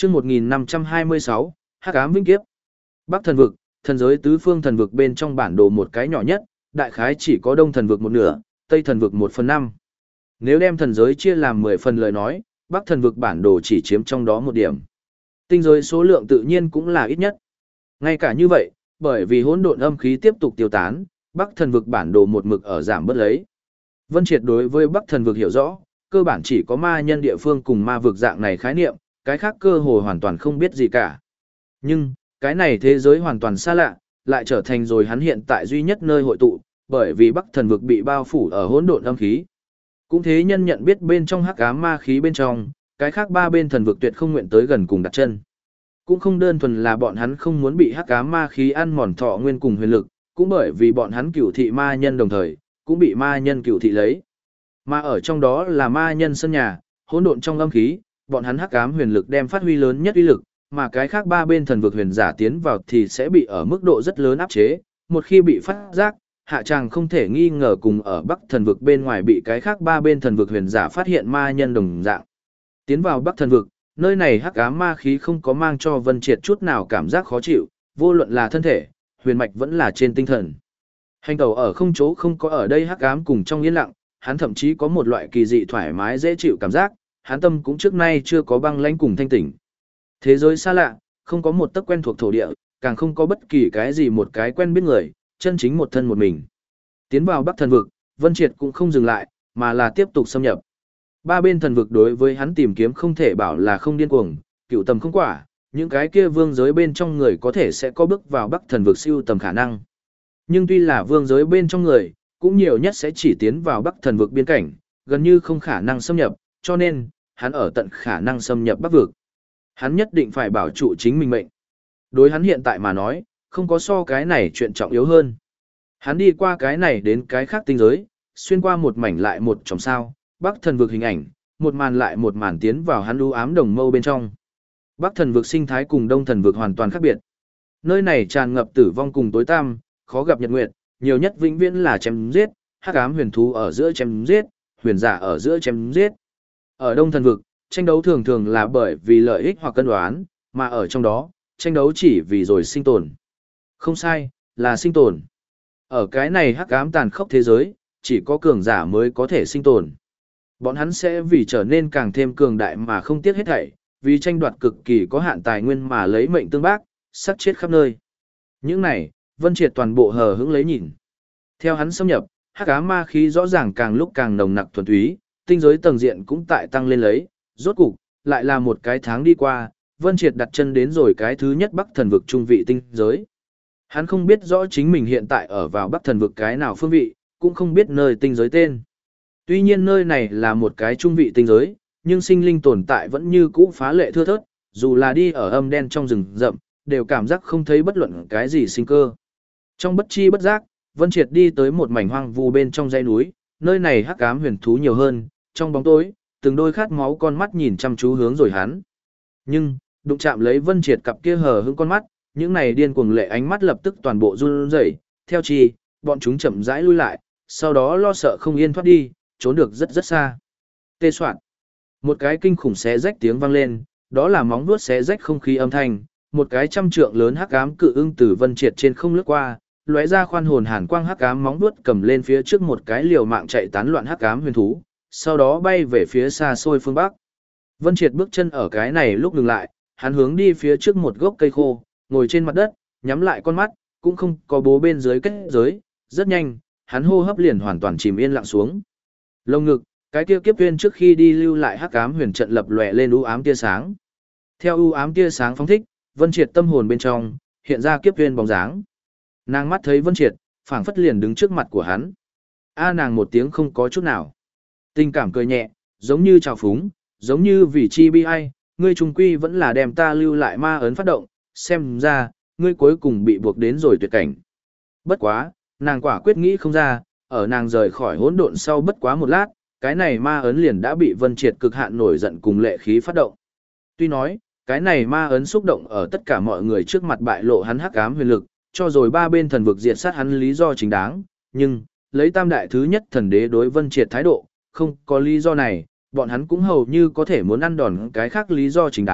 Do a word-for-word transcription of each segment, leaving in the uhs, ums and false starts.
Chương một nghìn năm trăm hai mươi sáu, Hắc ám vĩnh kiếp. Bắc thần vực, thần giới tứ phương thần vực bên trong bản đồ một cái nhỏ nhất, đại khái chỉ có Đông thần vực một nửa, Tây thần vực một phần năm. Nếu đem thần giới chia làm mười phần lời nói, Bắc thần vực bản đồ chỉ chiếm trong đó một điểm. Tinh giới số lượng tự nhiên cũng là ít nhất. Ngay cả như vậy, bởi vì hỗn độn âm khí tiếp tục tiêu tán, Bắc thần vực bản đồ một mực ở giảm bớt lấy. Vân Triệt đối với Bắc thần vực hiểu rõ, cơ bản chỉ có ma nhân địa phương cùng ma vực dạng này khái niệm, cái khác cơ hồ hoàn toàn không biết gì cả. Nhưng, cái này thế giới hoàn toàn xa lạ, lại trở thành rồi hắn hiện tại duy nhất nơi hội tụ, bởi vì Bắc thần vực bị bao phủ ở hỗn độn âm khí. Cũng thế nhân nhận biết bên trong hắc ám ma khí bên trong, cái khác ba bên thần vực tuyệt không nguyện tới gần cùng đặt chân. Cũng không đơn thuần là bọn hắn không muốn bị hắc ám ma khí ăn mòn thọ nguyên cùng huyền lực, cũng bởi vì bọn hắn cửu thị ma nhân đồng thời, cũng bị ma nhân cửu thị lấy. Mà ở trong đó là ma nhân sân nhà, hỗn độn trong âm khí, bọn hắn hắc ám huyền lực đem phát huy lớn nhất uy lực, mà cái khác ba bên thần vực huyền giả tiến vào thì sẽ bị ở mức độ rất lớn áp chế, một khi bị phát giác, hạ tràng không thể nghi ngờ cùng ở Bắc thần vực bên ngoài bị cái khác ba bên thần vực huyền giả phát hiện ma nhân đồng dạng. Tiến vào Bắc thần vực, nơi này hắc ám ma khí không có mang cho Vân Triệt chút nào cảm giác khó chịu, vô luận là thân thể, huyền mạch vẫn là trên tinh thần. Hành tẩu ở không chỗ không có ở đây hắc ám cùng trong yên lặng, hắn thậm chí có một loại kỳ dị thoải mái dễ chịu cảm giác, hắn tâm cũng trước nay chưa có băng lãnh cùng thanh tỉnh. Thế giới xa lạ, không có một tấc quen thuộc thổ địa, càng không có bất kỳ cái gì một cái quen biết người, chân chính một thân một mình. Tiến vào Bắc thần vực, Vân Triệt cũng không dừng lại, mà là tiếp tục xâm nhập. Ba bên thần vực đối với hắn tìm kiếm không thể bảo là không điên cuồng, cựu tầm không quả, những cái kia vương giới bên trong người có thể sẽ có bước vào Bắc thần vực siêu tầm khả năng. Nhưng tuy là vương giới bên trong người, cũng nhiều nhất sẽ chỉ tiến vào Bắc thần vực biên cảnh, gần như không khả năng xâm nhập, cho nên, hắn ở tận khả năng xâm nhập Bắc vực. Hắn nhất định phải bảo trụ chính mình mệnh. Đối hắn hiện tại mà nói, không có so cái này chuyện trọng yếu hơn. Hắn đi qua cái này đến cái khác tinh giới, xuyên qua một mảnh lại một chòm sao, Bắc thần vực hình ảnh, một màn lại một màn tiến vào hắn u ám đồng mâu bên trong. Bắc thần vực sinh thái cùng Đông thần vực hoàn toàn khác biệt. Nơi này tràn ngập tử vong cùng tối tăm, khó gặp nhật nguyệt, nhiều nhất vĩnh viễn là chém giết, hắc ám huyền thú ở giữa chém giết, huyền giả ở giữa chém giết. Ở Đông thần vực, tranh đấu thường thường là bởi vì lợi ích hoặc cân đoán, mà ở trong đó, tranh đấu chỉ vì rồi sinh tồn. Không sai, là sinh tồn. Ở cái này hắc ám tàn khốc thế giới, chỉ có cường giả mới có thể sinh tồn. Bọn hắn sẽ vì trở nên càng thêm cường đại mà không tiếc hết thảy, vì tranh đoạt cực kỳ có hạn tài nguyên mà lấy mệnh tương bác, sát chết khắp nơi. Những này, Vân Triệt toàn bộ hờ hững lấy nhìn. Theo hắn xâm nhập, hắc ám ma khí rõ ràng càng lúc càng nồng nặc thuần túy, tinh giới tầng diện cũng tại tăng lên lấy, rốt cục, lại là một cái tháng đi qua, Vân Triệt đặt chân đến rồi cái thứ nhất Bắc thần vực trung vị tinh giới. Hắn không biết rõ chính mình hiện tại ở vào Bắc thần vực cái nào phương vị, cũng không biết nơi tinh giới tên. Tuy nhiên nơi này là một cái trung vị tinh giới, nhưng sinh linh tồn tại vẫn như cũ phá lệ thưa thớt, dù là đi ở âm đen trong rừng rậm, đều cảm giác không thấy bất luận cái gì sinh cơ. Trong bất chi bất giác, Vân Triệt đi tới một mảnh hoang vu bên trong dãy núi, nơi này hắc ám huyền thú nhiều hơn, trong bóng tối, từng đôi khát máu con mắt nhìn chăm chú hướng rồi hắn. Nhưng, đụng chạm lấy Vân Triệt cặp kia hờ hững con mắt, những này điên cuồng lệ ánh mắt lập tức toàn bộ run rẩy, theo chi, bọn chúng chậm rãi lui lại, sau đó lo sợ không yên thoát đi, trốn được rất rất xa. Tê soạn. Một cái kinh khủng xé rách tiếng vang lên, đó là móng vuốt xé rách không khí âm thanh, một cái trăm trượng lớn hắc ám cự ưng từ Vân Triệt trên không lướt qua, lóe ra khoan hồn hàn quang hắc ám móng vuốt cầm lên phía trước một cái liều mạng chạy tán loạn hắc ám huyền thú, sau đó bay về phía xa xôi phương bắc. Vân Triệt bước chân ở cái này lúc dừng lại, hắn hướng đi phía trước một gốc cây khô, ngồi trên mặt đất, nhắm lại con mắt, cũng không có bố bên dưới kết giới, rất nhanh, hắn hô hấp liền hoàn toàn chìm yên lặng xuống. Lồng ngực, cái kia kiếp viên trước khi đi lưu lại hắc ám huyền trận lập lòe lên u ám tia sáng. Theo u ám tia sáng phóng thích, Vân Triệt tâm hồn bên trong hiện ra kiếp viên bóng dáng. Nàng mắt thấy Vân Triệt, phảng phất liền đứng trước mặt của hắn. A nàng một tiếng không có chút nào. Tình cảm cười nhẹ, giống như trào phúng, giống như vì chi bi ai, ngươi trùng quy vẫn là đem ta lưu lại ma ấn phát động, xem ra, ngươi cuối cùng bị buộc đến rồi tuyệt cảnh. Bất quá, nàng quả quyết nghĩ không ra, ở nàng rời khỏi hỗn độn sau bất quá một lát, cái này ma ấn liền đã bị Vân Triệt cực hạn nổi giận cùng lệ khí phát động. Tuy nói, cái này ma ấn xúc động ở tất cả mọi người trước mặt bại lộ hắn hắc ám huyền lực, cho rồi ba bên thần vực diệt sát hắn lý do chính đáng, nhưng, lấy tam đại thứ nhất thần đế đối Vân Triệt thái độ, không có lý do này, bọn hắn cũng hầu như có thể muốn ăn đòn cái khác lý do chính đáng,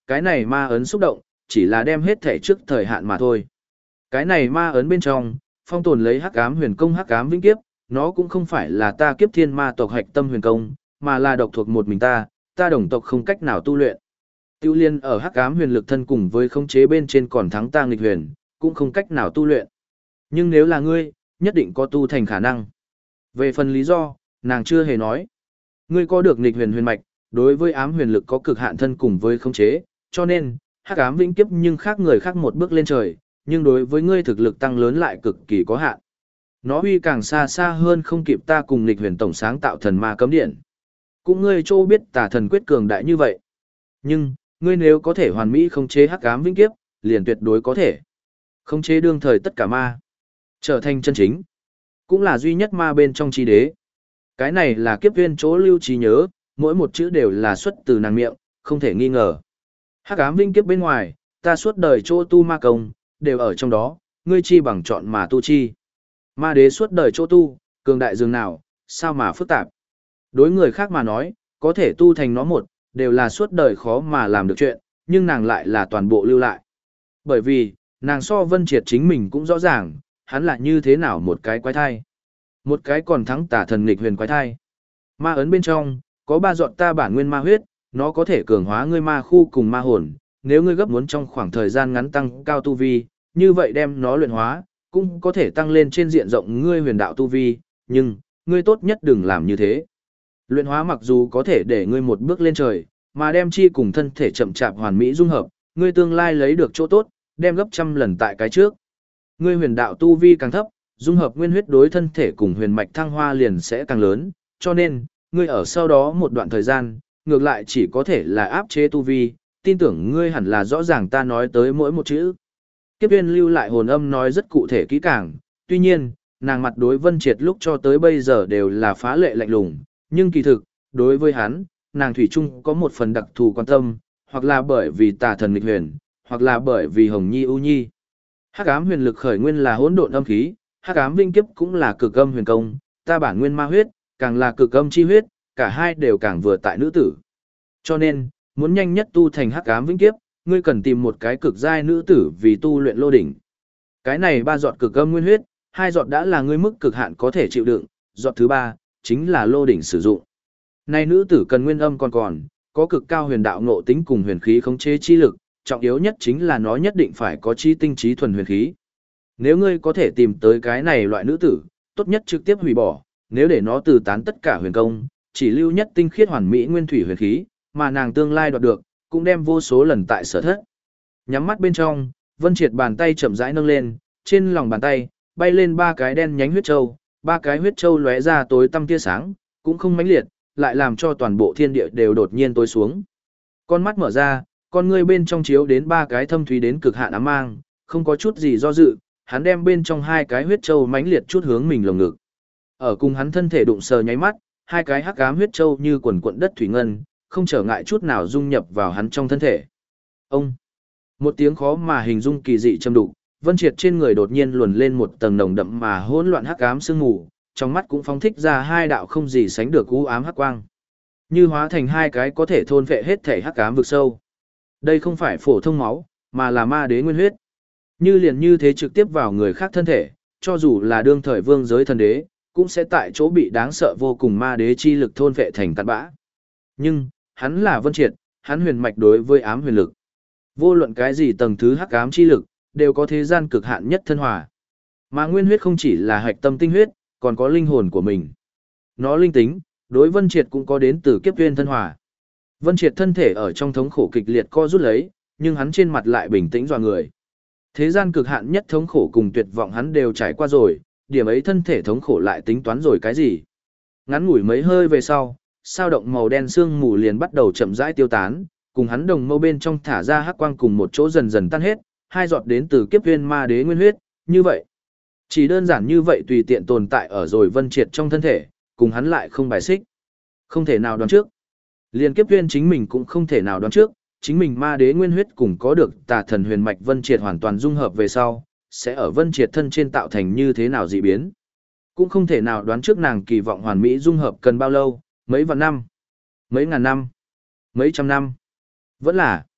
cái này ma ấn xúc động, chỉ là đem hết thể trước thời hạn mà thôi. Cái này ma ấn bên trong, phong tồn lấy hắc ám huyền công hắc ám vĩnh kiếp, nó cũng không phải là ta kiếp thiên ma tộc hạch tâm huyền công, mà là độc thuộc một mình ta, ta đồng tộc không cách nào tu luyện. Tiêu liên ở hắc ám huyền lực thân cùng với khống chế bên trên còn thắng ta nghịch huyền, cũng không cách nào tu luyện. Nhưng nếu là ngươi, nhất định có tu thành khả năng. Về phần lý do, nàng chưa hề nói. Ngươi có được nghịch huyền huyền mạch, đối với ám huyền lực có cực hạn thân cùng với khống chế, cho nên, hắc ám vĩnh kiếp nhưng khác người khác một bước lên trời, nhưng đối với ngươi thực lực tăng lớn lại cực kỳ có hạn. Nó uy càng xa xa hơn không kịp ta cùng nghịch huyền tổng sáng tạo thần ma cấm điện. Cũng ngươi chỗ biết tà thần quyết cường đại như vậy. Nhưng, ngươi nếu có thể hoàn mỹ khống chế hắc ám vĩnh kiếp, liền tuyệt đối có thể khống chế đương thời tất cả ma, trở thành chân chính, cũng là duy nhất ma bên trong chi đế. Cái này là kiếp viên chỗ lưu trí nhớ, mỗi một chữ đều là xuất từ nàng miệng, không thể nghi ngờ. Hắc ám vĩnh kiếp bên ngoài, ta suốt đời chỗ tu ma công, đều ở trong đó, ngươi chi bằng chọn mà tu chi. Ma đế suốt đời chỗ tu, cường đại dường nào, sao mà phức tạp. Đối người khác mà nói, có thể tu thành nó một, đều là suốt đời khó mà làm được chuyện, nhưng nàng lại là toàn bộ lưu lại. Bởi vì, nàng so Vân Triệt chính mình cũng rõ ràng, hắn là như thế nào một cái quái thai. Một cái còn thắng tả thần nghịch huyền quái thai. Ma ấn bên trong, có ba giọt ta bản nguyên ma huyết, nó có thể cường hóa ngươi ma khu cùng ma hồn, nếu ngươi gấp muốn trong khoảng thời gian ngắn tăng cao tu vi, như vậy đem nó luyện hóa, cũng có thể tăng lên trên diện rộng ngươi huyền đạo tu vi, nhưng, ngươi tốt nhất đừng làm như thế. Luyện hóa mặc dù có thể để ngươi một bước lên trời, mà đem chi cùng thân thể chậm chạp hoàn mỹ dung hợp, ngươi tương lai lấy được chỗ tốt, đem gấp trăm lần tại cái trước. Ngươi huyền đạo tu vi càng thấp, dung hợp nguyên huyết đối thân thể cùng huyền mạch thăng hoa liền sẽ càng lớn, cho nên, ngươi ở sau đó một đoạn thời gian, ngược lại chỉ có thể là áp chế tu vi, tin tưởng ngươi hẳn là rõ ràng ta nói tới mỗi một chữ. Kiếp viên lưu lại hồn âm nói rất cụ thể kỹ càng, tuy nhiên, nàng mặt đối Vân Triệt lúc cho tới bây giờ đều là phá lệ lạnh lùng, nhưng kỳ thực, đối với hắn, nàng thủy chung có một phần đặc thù quan tâm, hoặc là bởi vì tà thần nghịch huyền, hoặc là bởi vì Hồng Nhi ưu nhi. Hắc ám huyền lực khởi nguyên là hỗn độn âm khí, hắc ám vinh kiếp cũng là cực âm huyền công, ta bản nguyên ma huyết, càng là cực âm chi huyết, cả hai đều càng vừa tại nữ tử. Cho nên, muốn nhanh nhất tu thành hắc ám vĩnh kiếp, ngươi cần tìm một cái cực giai nữ tử vì tu luyện lô đỉnh. Cái này ba giọt cực âm nguyên huyết, hai giọt đã là ngươi mức cực hạn có thể chịu đựng, giọt thứ ba chính là lô đỉnh sử dụng. Này nữ tử cần nguyên âm còn còn, có cực cao huyền đạo ngộ tính cùng huyền khí khống chế chi lực, trọng yếu nhất chính là nó nhất định phải có chi tinh trí thuần huyền khí. Nếu ngươi có thể tìm tới cái này loại nữ tử, tốt nhất trực tiếp hủy bỏ, nếu để nó từ tán tất cả huyền công, chỉ lưu nhất tinh khiết hoàn mỹ nguyên thủy huyền khí, mà nàng tương lai đoạt được, cũng đem vô số lần tại sở thất. Nhắm mắt bên trong, Vân Triệt bàn tay chậm rãi nâng lên, trên lòng bàn tay bay lên ba cái đen nhánh huyết châu, ba cái huyết châu lóe ra tối tăm tia sáng, cũng không mãnh liệt, lại làm cho toàn bộ thiên địa đều đột nhiên tối xuống. Con mắt mở ra, con ngươi bên trong chiếu đến ba cái thâm thúy đến cực hạn ám mang, không có chút gì do dự, hắn đem bên trong hai cái huyết châu mãnh liệt chút hướng mình lồng ngực. Ở cùng hắn thân thể đụng sờ nháy mắt, hai cái hắc ám huyết châu như quần quần đất thủy ngân, không trở ngại chút nào dung nhập vào hắn trong thân thể. Ông, một tiếng khó mà hình dung kỳ dị châm đục, Vân Triệt trên người đột nhiên luồn lên một tầng nồng đậm mà hỗn loạn hắc ám sương mù, trong mắt cũng phóng thích ra hai đạo không gì sánh được u ám hắc quang, như hóa thành hai cái có thể thôn phệ hết thể hắc ám vực sâu. Đây không phải phổ thông máu, mà là ma đế nguyên huyết. Như liền như thế trực tiếp vào người khác thân thể, cho dù là đương thời vương giới thần đế, cũng sẽ tại chỗ bị đáng sợ vô cùng ma đế chi lực thôn phệ thành tàn bã. Nhưng, hắn là Vân Triệt, hắn huyền mạch đối với ám huyền lực. Vô luận cái gì tầng thứ hắc ám chi lực, đều có thế gian cực hạn nhất thân hòa. Mà nguyên huyết không chỉ là hạch tâm tinh huyết, còn có linh hồn của mình. Nó linh tính, đối Vân Triệt cũng có đến từ kiếp duyên thân hòa. Vân Triệt thân thể ở trong thống khổ kịch liệt co rút lấy, nhưng hắn trên mặt lại bình tĩnh dọa người. Thế gian cực hạn nhất thống khổ cùng tuyệt vọng hắn đều trải qua rồi, điểm ấy thân thể thống khổ lại tính toán rồi cái gì. Ngắn ngủi mấy hơi về sau, sao động màu đen sương mù liền bắt đầu chậm rãi tiêu tán, cùng hắn đồng mâu bên trong thả ra hắc quang cùng một chỗ dần dần tan hết, hai giọt đến từ kiếp viên ma đế nguyên huyết, như vậy. Chỉ đơn giản như vậy tùy tiện tồn tại ở rồi Vân Triệt trong thân thể, cùng hắn lại không bài xích. Không thể nào đoán trước. Liên kiếp viên chính mình cũng không thể nào đoán trước, chính mình ma đế nguyên huyết cùng có được tà thần huyền mạch Vân Triệt hoàn toàn dung hợp về sau, sẽ ở Vân Triệt thân trên tạo thành như thế nào dị biến. Cũng không thể nào đoán trước nàng kỳ vọng hoàn mỹ dung hợp cần bao lâu, mấy vạn năm, mấy ngàn năm, mấy trăm năm. Vẫn là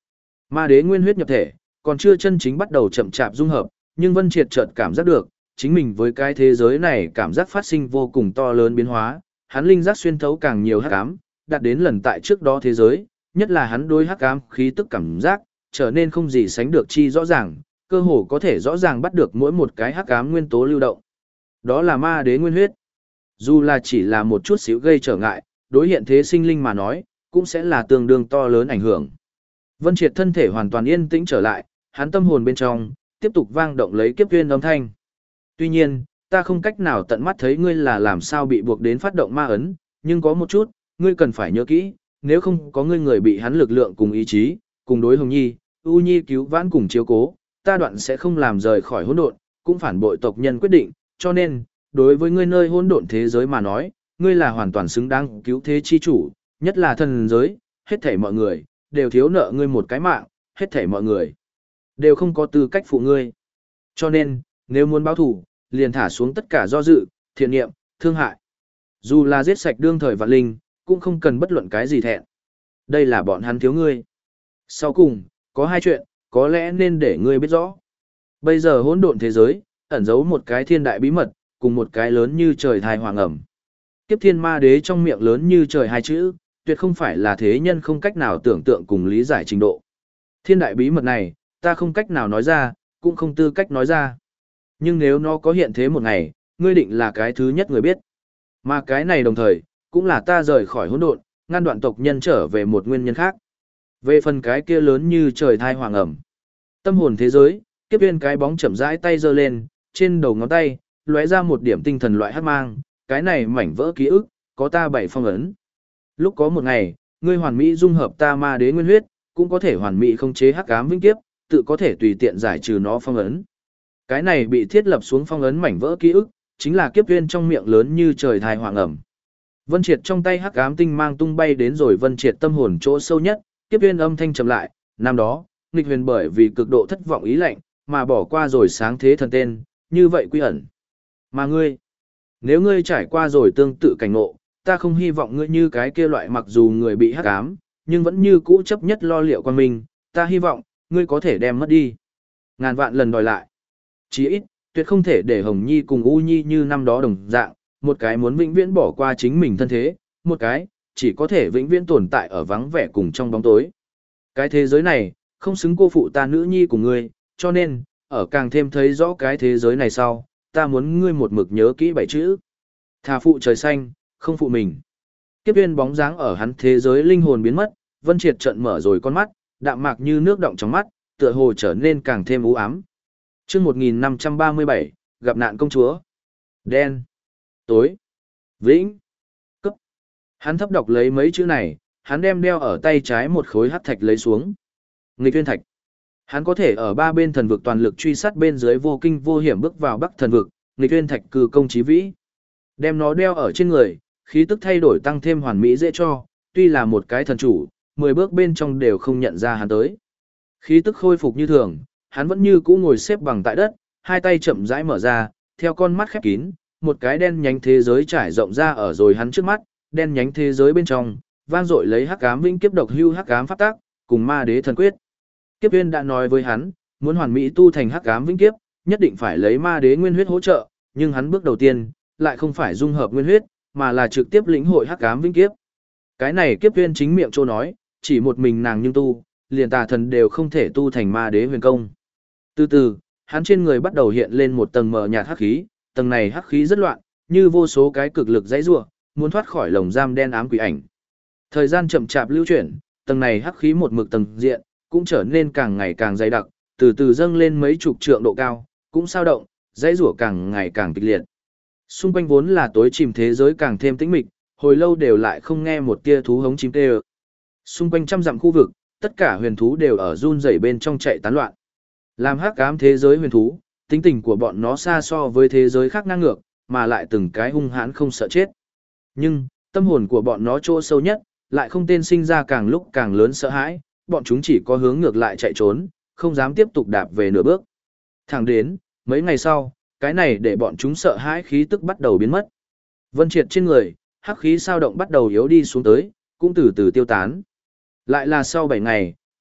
Ma đế nguyên huyết nhập thể, còn chưa chân chính bắt đầu chậm chạp dung hợp, nhưng Vân Triệt chợt cảm giác được, chính mình với cái thế giới này cảm giác phát sinh vô cùng to lớn biến hóa, hắn linh giác xuyên thấu càng nhiều hắc ám, đạt đến lần tại trước đó thế giới, nhất là hắn đối hắc ám khí tức cảm giác, trở nên không gì sánh được chi rõ ràng, cơ hồ có thể rõ ràng bắt được mỗi một cái hắc ám nguyên tố lưu động. Đó là ma đế nguyên huyết. Dù là chỉ là một chút xíu gây trở ngại, đối hiện thế sinh linh mà nói, cũng sẽ là tương đương to lớn ảnh hưởng. Vân Triệt thân thể hoàn toàn yên tĩnh trở lại, hắn tâm hồn bên trong tiếp tục vang động lấy kiếp viên âm thanh. Tuy nhiên, ta không cách nào tận mắt thấy ngươi là làm sao bị buộc đến phát động ma ấn, nhưng có một chút, ngươi cần phải nhớ kỹ, nếu không có ngươi người bị hắn lực lượng cùng ý chí, cùng đối Hồng Nhi, U Nhi cứu vãn cùng chiếu cố, ta đoạn sẽ không làm rời khỏi hỗn độn, cũng phản bội tộc nhân quyết định, cho nên, đối với ngươi nơi hỗn độn thế giới mà nói, ngươi là hoàn toàn xứng đáng cứu thế chi chủ, nhất là thần giới, hết thảy mọi người đều thiếu nợ ngươi một cái mạng, hết thảy mọi người đều không có tư cách phụ ngươi. Cho nên, nếu muốn báo thù, liền thả xuống tất cả do dự, thiện niệm, thương hại. Dù là giết sạch đương thời vạn linh, cũng không cần bất luận cái gì thẹn. Đây là bọn hắn thiếu ngươi. Sau cùng, có hai chuyện, có lẽ nên để ngươi biết rõ. Bây giờ hỗn độn thế giới, ẩn giấu một cái thiên đại bí mật, cùng một cái lớn như trời thai hoàng ẩm. Kiếp thiên ma đế trong miệng lớn như trời hai chữ, tuyệt không phải là thế nhân không cách nào tưởng tượng cùng lý giải trình độ. Thiên đại bí mật này, ta không cách nào nói ra, cũng không tư cách nói ra. Nhưng nếu nó có hiện thế một ngày, ngươi định là cái thứ nhất người biết. Mà cái này đồng thời, cũng là ta rời khỏi hỗn độn, ngăn đoạn tộc nhân trở về một nguyên nhân khác. Về phần cái kia lớn như trời thai hoàng ẩm. Tâm hồn thế giới, kiếp viên cái bóng chậm rãi tay giơ lên, trên đầu ngón tay, lóe ra một điểm tinh thần loại hắc mang, cái này mảnh vỡ ký ức, có ta bảy phong ấn. Lúc có một ngày, ngươi hoàn mỹ dung hợp ta ma đế nguyên huyết, cũng có thể hoàn mỹ khống chế hắc ám vĩnh kiếp, tự có thể tùy tiện giải trừ nó phong ấn. Cái này bị thiết lập xuống phong ấn mảnh vỡ ký ức, chính là kiếp viên trong miệng lớn như trời thai hoàng ẩm. Vân Triệt trong tay hắc ám tinh mang tung bay đến rồi Vân Triệt tâm hồn chỗ sâu nhất, kiếp viên âm thanh trầm lại, năm đó, nghịch huyền bởi vì cực độ thất vọng ý lạnh, mà bỏ qua rồi sáng thế thần tên, như vậy quy ẩn. Mà ngươi, nếu ngươi trải qua rồi tương tự cảnh ngộ, ta không hy vọng ngươi như cái kia loại mặc dù người bị hắc ám, nhưng vẫn như cũ chấp nhất lo liệu quan minh, ta hy vọng, ngươi có thể đem mất đi. Ngàn vạn lần đòi lại. Chỉ ít, tuyệt không thể để Hồng Nhi cùng U Nhi như năm đó đồng dạng, một cái muốn vĩnh viễn bỏ qua chính mình thân thế, một cái, chỉ có thể vĩnh viễn tồn tại ở vắng vẻ cùng trong bóng tối. Cái thế giới này, không xứng cô phụ ta nữ nhi của ngươi, cho nên, ở càng thêm thấy rõ cái thế giới này sau, ta muốn ngươi một mực nhớ kỹ bảy chữ. Thà phụ trời xanh, không phụ mình. Kiếp viên bóng dáng ở hắn thế giới linh hồn biến mất, Vân Triệt trận mở rồi con mắt, đạm mạc như nước động trong mắt, tựa hồ trở nên càng thêm u ám. Chương một nghìn năm trăm ba mươi bảy, gặp nạn công chúa. Đen, tối, vĩnh, cấp. Hắn thấp đọc lấy mấy chữ này, hắn đem đeo ở tay trái một khối hắc thạch lấy xuống. Nghịch Uyên Thạch. Hắn có thể ở ba bên thần vực toàn lực truy sát bên dưới vô kinh vô hiểm bước vào Bắc thần vực, Nghịch Uyên Thạch cử công chí vĩ. Đem nó đeo ở trên người, khí tức thay đổi tăng thêm hoàn mỹ dễ cho, tuy là một cái thần chủ, mười bước bên trong đều không nhận ra hắn tới. Khí tức khôi phục như thường, hắn vẫn như cũ ngồi xếp bằng tại đất, hai tay chậm rãi mở ra, theo con mắt khép kín, một cái đen nhánh thế giới trải rộng ra ở rồi hắn trước mắt, đen nhánh thế giới bên trong, vang dội lấy hắc ám vĩnh kiếp độc hưu hắc ám pháp tác, cùng ma đế thần quyết. Kiếp Viên đã nói với hắn, muốn hoàn mỹ tu thành hắc ám vĩnh kiếp, nhất định phải lấy ma đế nguyên huyết hỗ trợ, nhưng hắn bước đầu tiên, lại không phải dung hợp nguyên huyết, mà là trực tiếp lĩnh hội hắc ám vĩnh kiếp. Cái này Kiếp Viên chính miệng trô nói, chỉ một mình nàng nhưng tu, liền tà thần đều không thể tu thành ma đế huyền công. Từ từ, hắn trên người bắt đầu hiện lên một tầng mờ nhạt hắc khí, tầng này hắc khí rất loạn, như vô số cái cực lực dãy rủa, muốn thoát khỏi lồng giam đen ám quỷ ảnh. Thời gian chậm chạp lưu chuyển, tầng này hắc khí một mực tầng diện, cũng trở nên càng ngày càng dày đặc, từ từ dâng lên mấy chục trượng độ cao, cũng sao động, dãy rủa càng ngày càng kịch liệt. Xung quanh vốn là tối chìm thế giới càng thêm tĩnh mịch, hồi lâu đều lại không nghe một tia thú hống chim kêu. Xung quanh trăm dặm khu vực, tất cả huyền thú đều ở run rẩy bên trong chạy tán loạn. Làm hắc ám thế giới huyền thú, tính tình của bọn nó xa so với thế giới khác ngang ngược, mà lại từng cái hung hãn không sợ chết. Nhưng, tâm hồn của bọn nó chỗ sâu nhất, lại không tên sinh ra càng lúc càng lớn sợ hãi, bọn chúng chỉ có hướng ngược lại chạy trốn, không dám tiếp tục đạp về nửa bước. Thẳng đến, mấy ngày sau, cái này để bọn chúng sợ hãi khí tức bắt đầu biến mất. Vân Triệt trên người, hắc khí sao động bắt đầu yếu đi xuống tới, cũng từ từ tiêu tán. Lại là sau bảy ngày,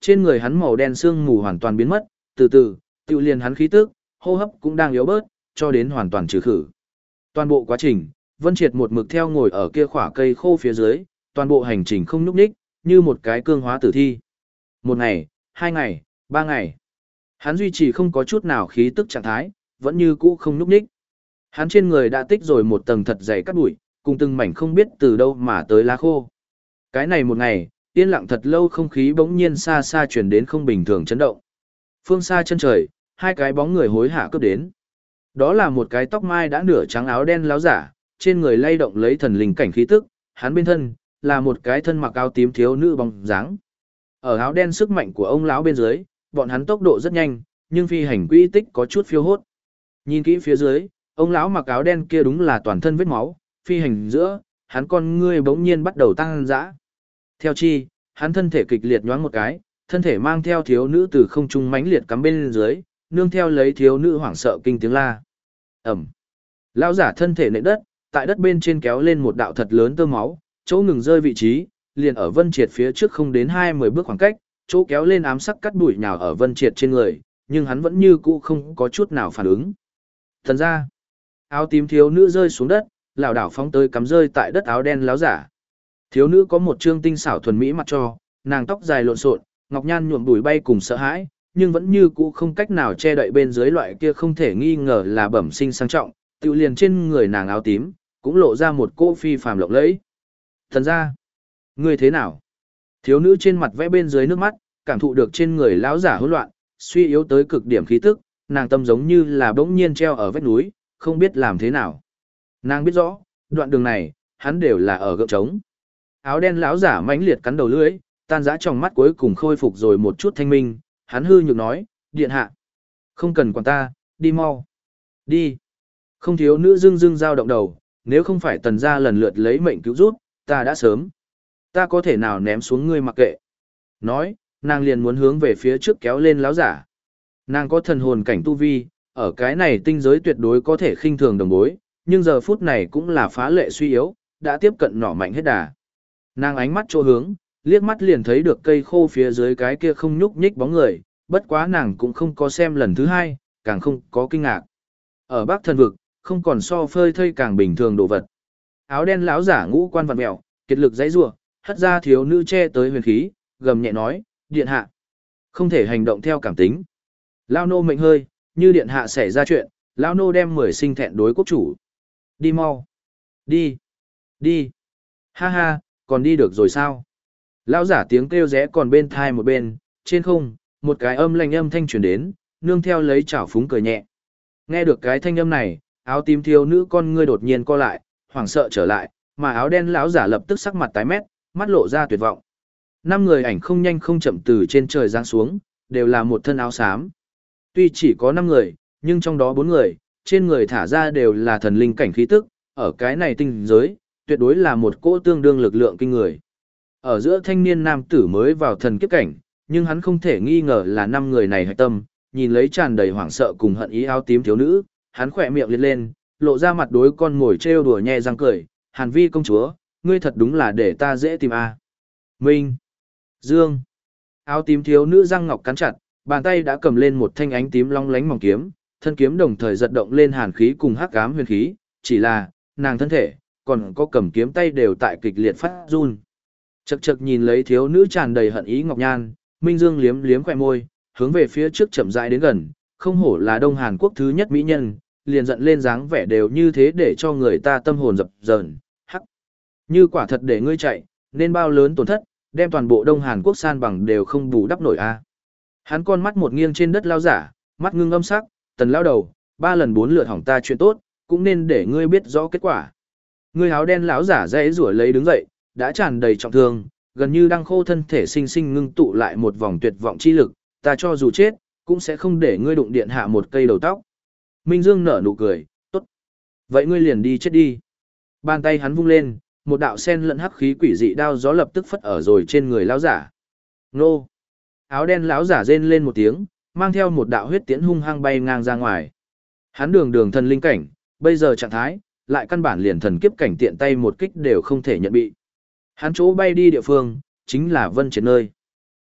trên người hắn màu đen sương mù hoàn toàn biến mất, từ từ, tự liền hắn khí tức, hô hấp cũng đang yếu bớt, cho đến hoàn toàn trừ khử. Toàn bộ quá trình, Vân Triệt một mực theo ngồi ở kia khỏa cây khô phía dưới, toàn bộ hành trình không nhúc nhích, như một cái cương hóa tử thi. Một ngày, hai ngày, ba ngày. Hắn duy trì không có chút nào khí tức trạng thái, vẫn như cũ không nhúc nhích. Hắn trên người đã tích rồi một tầng thật dày cát bụi, cùng từng mảnh không biết từ đâu mà tới lá khô. Cái này một ngày, yên lặng thật lâu, không khí bỗng nhiên xa xa truyền đến không bình thường chấn động. Phương xa chân trời, hai cái bóng người hối hả cướp đến. Đó là một cái tóc mai đã nửa trắng áo đen láo giả, trên người lay động lấy thần linh cảnh khí tức, hắn bên thân là một cái thân mặc áo tím thiếu nữ bóng dáng. Ở áo đen sức mạnh của ông lão bên dưới, bọn hắn tốc độ rất nhanh, nhưng phi hành quỹ tích có chút phiêu hốt. Nhìn kỹ phía dưới, ông lão mặc áo đen kia đúng là toàn thân vết máu, phi hành giữa, hắn con ngươi bỗng nhiên bắt đầu tăng dã. Theo chi, hắn thân thể kịch liệt nhoáng một cái, thân thể mang theo thiếu nữ từ không trung mãnh liệt cắm bên dưới, nương theo lấy thiếu nữ hoảng sợ kinh tiếng la. Ẩm. Lão giả thân thể nện đất, tại đất bên trên kéo lên một đạo thật lớn tơ máu, chỗ ngừng rơi vị trí, liền ở Vân Triệt phía trước không đến hai mươi bước khoảng cách, chỗ kéo lên ám sắc cắt bụi nhào ở Vân Triệt trên người, nhưng hắn vẫn như cũ không có chút nào phản ứng. Thần ra, áo tím thiếu nữ rơi xuống đất, lảo đảo phóng tới cắm rơi tại đất áo đen láo giả. Thiếu nữ có một trương tinh xảo thuần mỹ mặt cho, nàng tóc dài lộn xộn, ngọc nhan nhuộm bụi bay cùng sợ hãi, nhưng vẫn như cũ không cách nào che đậy bên dưới loại kia không thể nghi ngờ là bẩm sinh sang trọng, tự liền trên người nàng áo tím, cũng lộ ra một cô phi phàm lộng lẫy. Thần ra, ngươi thế nào? Thiếu nữ trên mặt vẽ bên dưới nước mắt, cảm thụ được trên người lão giả hỗn loạn, suy yếu tới cực điểm khí tức, nàng tâm giống như là bỗng nhiên treo ở vách núi, không biết làm thế nào. Nàng biết rõ, đoạn đường này, hắn đều là ở gượng trống. Áo đen lão giả mãnh liệt cắn đầu lưỡi, tan rã trong mắt cuối cùng khôi phục rồi một chút thanh minh, hắn hư nhược nói, điện hạ. Không cần quản ta, đi mau. Đi. Không thiếu nữ dưng dưng dao động đầu, nếu không phải tần gia lần lượt lấy mệnh cứu rút, ta đã sớm. Ta có thể nào ném xuống ngươi mặc kệ. Nói, nàng liền muốn hướng về phía trước kéo lên lão giả. Nàng có thần hồn cảnh tu vi, ở cái này tinh giới tuyệt đối có thể khinh thường đồng bối, nhưng giờ phút này cũng là phá lệ suy yếu, đã tiếp cận nỏ mạnh hết đà. Nàng ánh mắt chỗ hướng, liếc mắt liền thấy được cây khô phía dưới cái kia không nhúc nhích bóng người, bất quá nàng cũng không có xem lần thứ hai, càng không có kinh ngạc. Ở Bắc Thần vực, không còn so phơi thây càng bình thường đồ vật. Áo đen lão giả ngũ quan vặn mèo, kiệt lực dãy rủa, hất ra thiếu nữ che tới huyền khí, gầm nhẹ nói, điện hạ, không thể hành động theo cảm tính. Lao nô mệnh hơi, như điện hạ xảy ra chuyện, lão nô đem mười sinh thẹn đối quốc chủ. Đi mau. Đi. Đi. Ha ha, còn đi được rồi sao? Lão giả tiếng kêu rẽ còn bên thai một bên, trên không, một cái âm lạnh âm thanh truyền đến, nương theo lấy chảo phúng cười nhẹ. Nghe được cái thanh âm này, áo tím thiếu nữ con ngươi đột nhiên co lại, hoảng sợ trở lại, mà áo đen lão giả lập tức sắc mặt tái mét, mắt lộ ra tuyệt vọng. Năm người ảnh không nhanh không chậm từ trên trời giáng xuống, đều là một thân áo xám. Tuy chỉ có năm người, nhưng trong đó bốn người, trên người thả ra đều là thần linh cảnh khí tức, ở cái này tinh giới, tuyệt đối là một cỗ tương đương lực lượng kinh người. Ở giữa thanh niên nam tử mới vào thần kiếp cảnh, nhưng hắn không thể nghi ngờ là năm người này hạch tâm, nhìn lấy tràn đầy hoảng sợ cùng hận ý áo tím thiếu nữ, hắn khỏe miệng liệt lên, lộ ra mặt đối con ngồi trêu đùa nhe răng cười, Hàn Vi công chúa, ngươi thật đúng là để ta dễ tìm a. À. Minh, Dương, áo tím thiếu nữ răng ngọc cắn chặt, bàn tay đã cầm lên một thanh ánh tím long lánh mỏng kiếm, thân kiếm đồng thời giật động lên hàn khí cùng hắc ám huyền khí, chỉ là, nàng thân thể, còn có cầm kiếm tay đều tại kịch liệt phát run. Chậc chậc nhìn lấy thiếu nữ tràn đầy hận ý ngọc nhan, Minh Dương liếm liếm khóe môi, hướng về phía trước chậm rãi đến gần, không hổ là Đông Hàn Quốc thứ nhất mỹ nhân, liền giận lên dáng vẻ đều như thế để cho người ta tâm hồn dập dờn. Hắc, như quả thật để ngươi chạy, nên bao lớn tổn thất, đem toàn bộ Đông Hàn Quốc san bằng đều không bù đắp nổi a. Hắn con mắt một nghiêng trên đất lao giả, mắt ngưng âm sắc, tần lao đầu, ba lần bốn lượt hỏng ta chuyện tốt, cũng nên để ngươi biết rõ kết quả. Ngươi áo đen lão giả dãy rủa lấy đứng dậy, đã tràn đầy trọng thương, gần như đang khô thân thể sinh sinh ngưng tụ lại một vòng tuyệt vọng chi lực, ta cho dù chết, cũng sẽ không để ngươi đụng điện hạ một cây đầu tóc. Minh Dương nở nụ cười, tốt. Vậy ngươi liền đi chết đi. Bàn tay hắn vung lên, một đạo sen lẫn hắc khí quỷ dị đao gió lập tức phất ở rồi trên người lão giả. Nô! Áo đen lão giả rên lên một tiếng, mang theo một đạo huyết tiễn hung hăng bay ngang ra ngoài. Hắn đường đường thần linh cảnh, bây giờ trạng thái, lại căn bản liền thần kiếp cảnh tiện tay một kích đều không thể nhận bị. Hắn chỗ bay đi địa phương, chính là Vân Triệt nơi.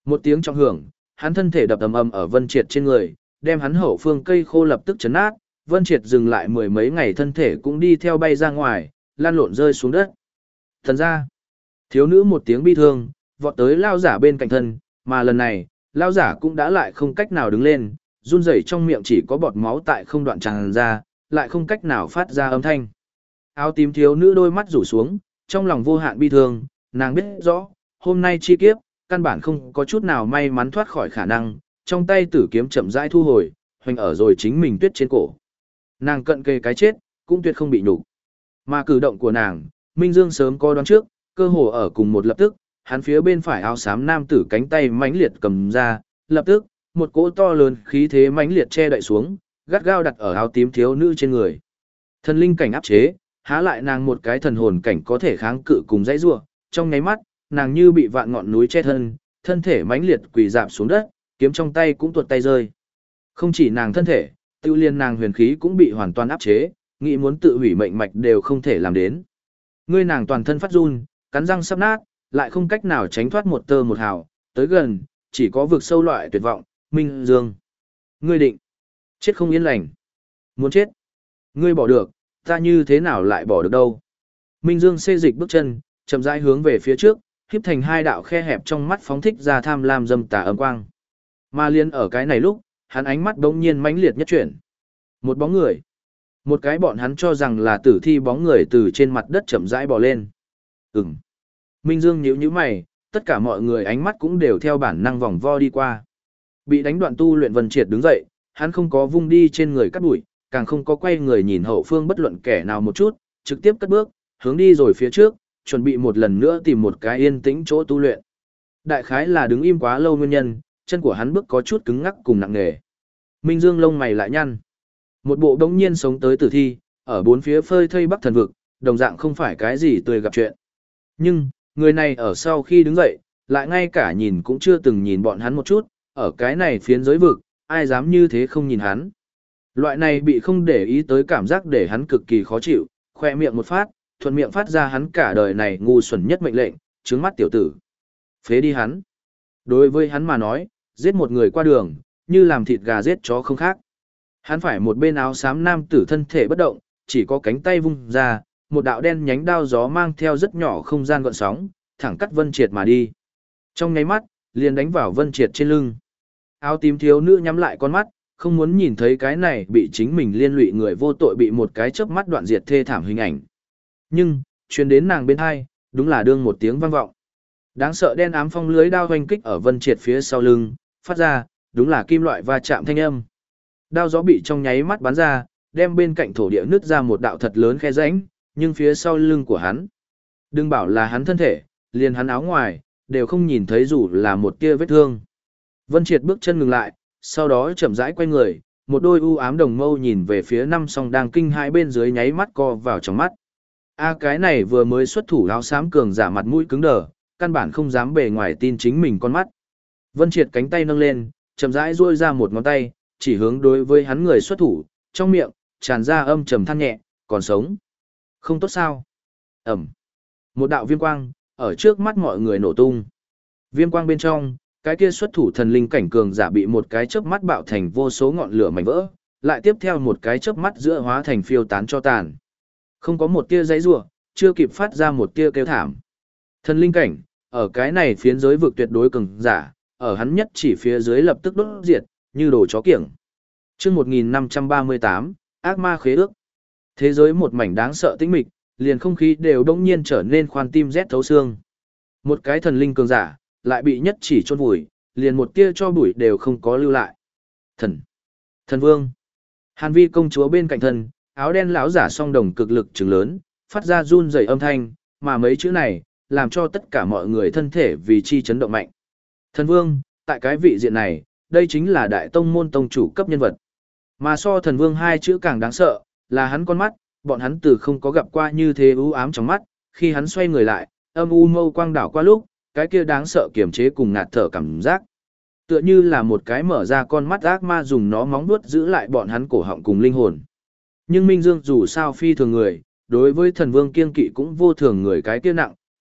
Một tiếng trọng hưởng, hắn thân thể đập ầm ầm ở Vân Triệt trên người, đem hắn hậu phương cây khô lập tức chấn nát, Vân Triệt dừng lại mười mấy ngày thân thể cũng đi theo bay ra ngoài, lan lộn rơi xuống đất. Thần ra, thiếu nữ một tiếng bi thương, vọt tới lao giả bên cạnh thân, mà lần này, lao giả cũng đã lại không cách nào đứng lên, run rẩy trong miệng chỉ có bọt máu tại không đoạn tràn ra, lại không cách nào phát ra âm thanh. Áo tím thiếu nữ đôi mắt rủ xuống, trong lòng vô hạn bi thương, nàng biết rõ, hôm nay chi kiếp, căn bản không có chút nào may mắn thoát khỏi khả năng, trong tay tử kiếm chậm rãi thu hồi, hoành ở rồi chính mình tuyết trên cổ. Nàng cận kề cái chết, cũng tuyệt không bị nhục. Mà cử động của nàng, Minh Dương sớm có đoán trước, cơ hồ ở cùng một lập tức, hắn phía bên phải áo xám nam tử cánh tay mãnh liệt cầm ra, lập tức, một cỗ to lớn khí thế mãnh liệt che đậy xuống, gắt gao đặt ở áo tím thiếu nữ trên người. Thần linh cảnh áp chế, há lại nàng một cái thần hồn cảnh có thể kháng cự cùng dãy rủa, trong nháy mắt, nàng như bị vạn ngọn núi che thân, thân thể mãnh liệt quỳ rạp xuống đất, kiếm trong tay cũng tuột tay rơi. Không chỉ nàng thân thể, tiêu liên nàng huyền khí cũng bị hoàn toàn áp chế, nghĩ muốn tự hủy mệnh mạch đều không thể làm đến. Ngươi nàng toàn thân phát run, cắn răng sắp nát, lại không cách nào tránh thoát một tơ một hào, tới gần, chỉ có vực sâu loại tuyệt vọng, Minh Dương. Ngươi định, chết không yên lành. Muốn chết. Ngươi bỏ được, ta như thế nào lại bỏ được đâu. Minh Dương xê dịch bước chân, chậm rãi hướng về phía trước, híp thành hai đạo khe hẹp trong mắt phóng thích ra tham lam dâm tà ấm quang. Mà liên ở cái này lúc, hắn ánh mắt đống nhiên mãnh liệt nhất chuyển. Một bóng người. Một cái bọn hắn cho rằng là tử thi bóng người từ trên mặt đất chậm rãi bò lên. Ừm. Minh Dương nhíu nhíu mày, tất cả mọi người ánh mắt cũng đều theo bản năng vòng vo đi qua. Bị đánh đoạn tu luyện Vân Triệt đứng dậy, hắn không có vung đi trên người cắt bụi, càng không có quay người nhìn hậu phương bất luận kẻ nào một chút, trực tiếp cất bước, hướng đi rồi phía trước, chuẩn bị một lần nữa tìm một cái yên tĩnh chỗ tu luyện. Đại khái là đứng im quá lâu nguyên nhân, chân của hắn bước có chút cứng ngắc cùng nặng nề. Minh Dương lông mày lại nhăn. Một bộ đống nhiên sống tới tử thi, ở bốn phía phơi thây bắc thần vực, đồng dạng không phải cái gì tươi gặp chuyện. Nhưng, người này ở sau khi đứng dậy, lại ngay cả nhìn cũng chưa từng nhìn bọn hắn một chút, ở cái này phiến giới vực, ai dám như thế không nhìn hắn. Loại này bị không để ý tới cảm giác để hắn cực kỳ khó chịu, khoe miệng một phát, thuận miệng phát ra hắn cả đời này ngu xuẩn nhất mệnh lệnh, trướng mắt tiểu tử. Phế đi hắn. Đối với hắn mà nói, giết một người qua đường, như làm thịt gà giết chó không khác. Hắn phải một bên áo xám nam tử thân thể bất động, chỉ có cánh tay vung ra, một đạo đen nhánh đao gió mang theo rất nhỏ không gian gợn sóng, thẳng cắt Vân Triệt mà đi. Trong nháy mắt, liền đánh vào Vân Triệt trên lưng. Áo tím thiếu nữ nhắm lại con mắt, không muốn nhìn thấy cái này bị chính mình liên lụy người vô tội bị một cái chớp mắt đoạn diệt thê thảm hình ảnh. Nhưng, truyền đến nàng bên hai, đúng là đương một tiếng vang vọng. Đáng sợ đen ám phong lưới đao hoành kích ở Vân Triệt phía sau lưng, phát ra, đúng là kim loại va chạm thanh âm. Đao gió bị trong nháy mắt bắn ra, đem bên cạnh thổ địa nứt ra một đạo thật lớn khe rãnh, nhưng phía sau lưng của hắn, đừng bảo là hắn thân thể, liền hắn áo ngoài, đều không nhìn thấy dù là một tia vết thương. Vân Triệt bước chân ngừng lại, sau đó chậm rãi quay người, một đôi u ám đồng mâu nhìn về phía năm song đang kinh hãi bên dưới nháy mắt co vào trong mắt. A cái này vừa mới xuất thủ áo xám cường giả mặt mũi cứng đờ, căn bản không dám bề ngoài tin chính mình con mắt. Vân Triệt cánh tay nâng lên, chậm rãi duỗi ra một ngón tay, chỉ hướng đối với hắn người xuất thủ, trong miệng tràn ra âm trầm than nhẹ, còn sống. Không tốt sao? Ẩm. Một đạo viêm quang, ở trước mắt mọi người nổ tung. Viêm quang bên trong, cái kia xuất thủ thần linh cảnh cường giả bị một cái chớp mắt bạo thành vô số ngọn lửa mảnh vỡ, lại tiếp theo một cái chớp mắt giữa hóa thành phiêu tán cho tàn. Không có một tia giãy giụa, chưa kịp phát ra một tia kêu thảm. Thần linh cảnh, ở cái này phiến giới vực tuyệt đối cường giả, ở hắn nhất chỉ phía dưới lập tức đốt diệt, như đồ chó kiểng. Chương một nghìn năm trăm ba mươi tám, ác ma khế ước. Thế giới một mảnh đáng sợ tĩnh mịch, liền không khí đều đông nhiên trở nên khoan tim rét thấu xương. Một cái thần linh cường giả, lại bị nhất chỉ chôn vùi, liền một tia cho bụi đều không có lưu lại. Thần, thần vương. Hàn Vi công chúa bên cạnh thân, áo đen lão giả song đồng cực lực trừng lớn, phát ra run rẩy âm thanh, mà mấy chữ này, làm cho tất cả mọi người thân thể vì chi chấn động mạnh. Thần vương, tại cái vị diện này, đây chính là đại tông môn tông chủ cấp nhân vật. Mà so thần vương hai chữ càng đáng sợ, là hắn con mắt, bọn hắn từ không có gặp qua như thế u ám trong mắt, khi hắn xoay người lại, âm u mâu quang đảo qua lúc, cái kia đáng sợ kiềm chế cùng ngạt thở cảm giác. Tựa như là một cái mở ra con mắt ác ma dùng nó móng vuốt giữ lại bọn hắn cổ họng cùng linh hồn. Nhưng Minh Dương dù sao phi thường người, đối với thần vương kiên kỵ cũng vô thường người cái kia nặng,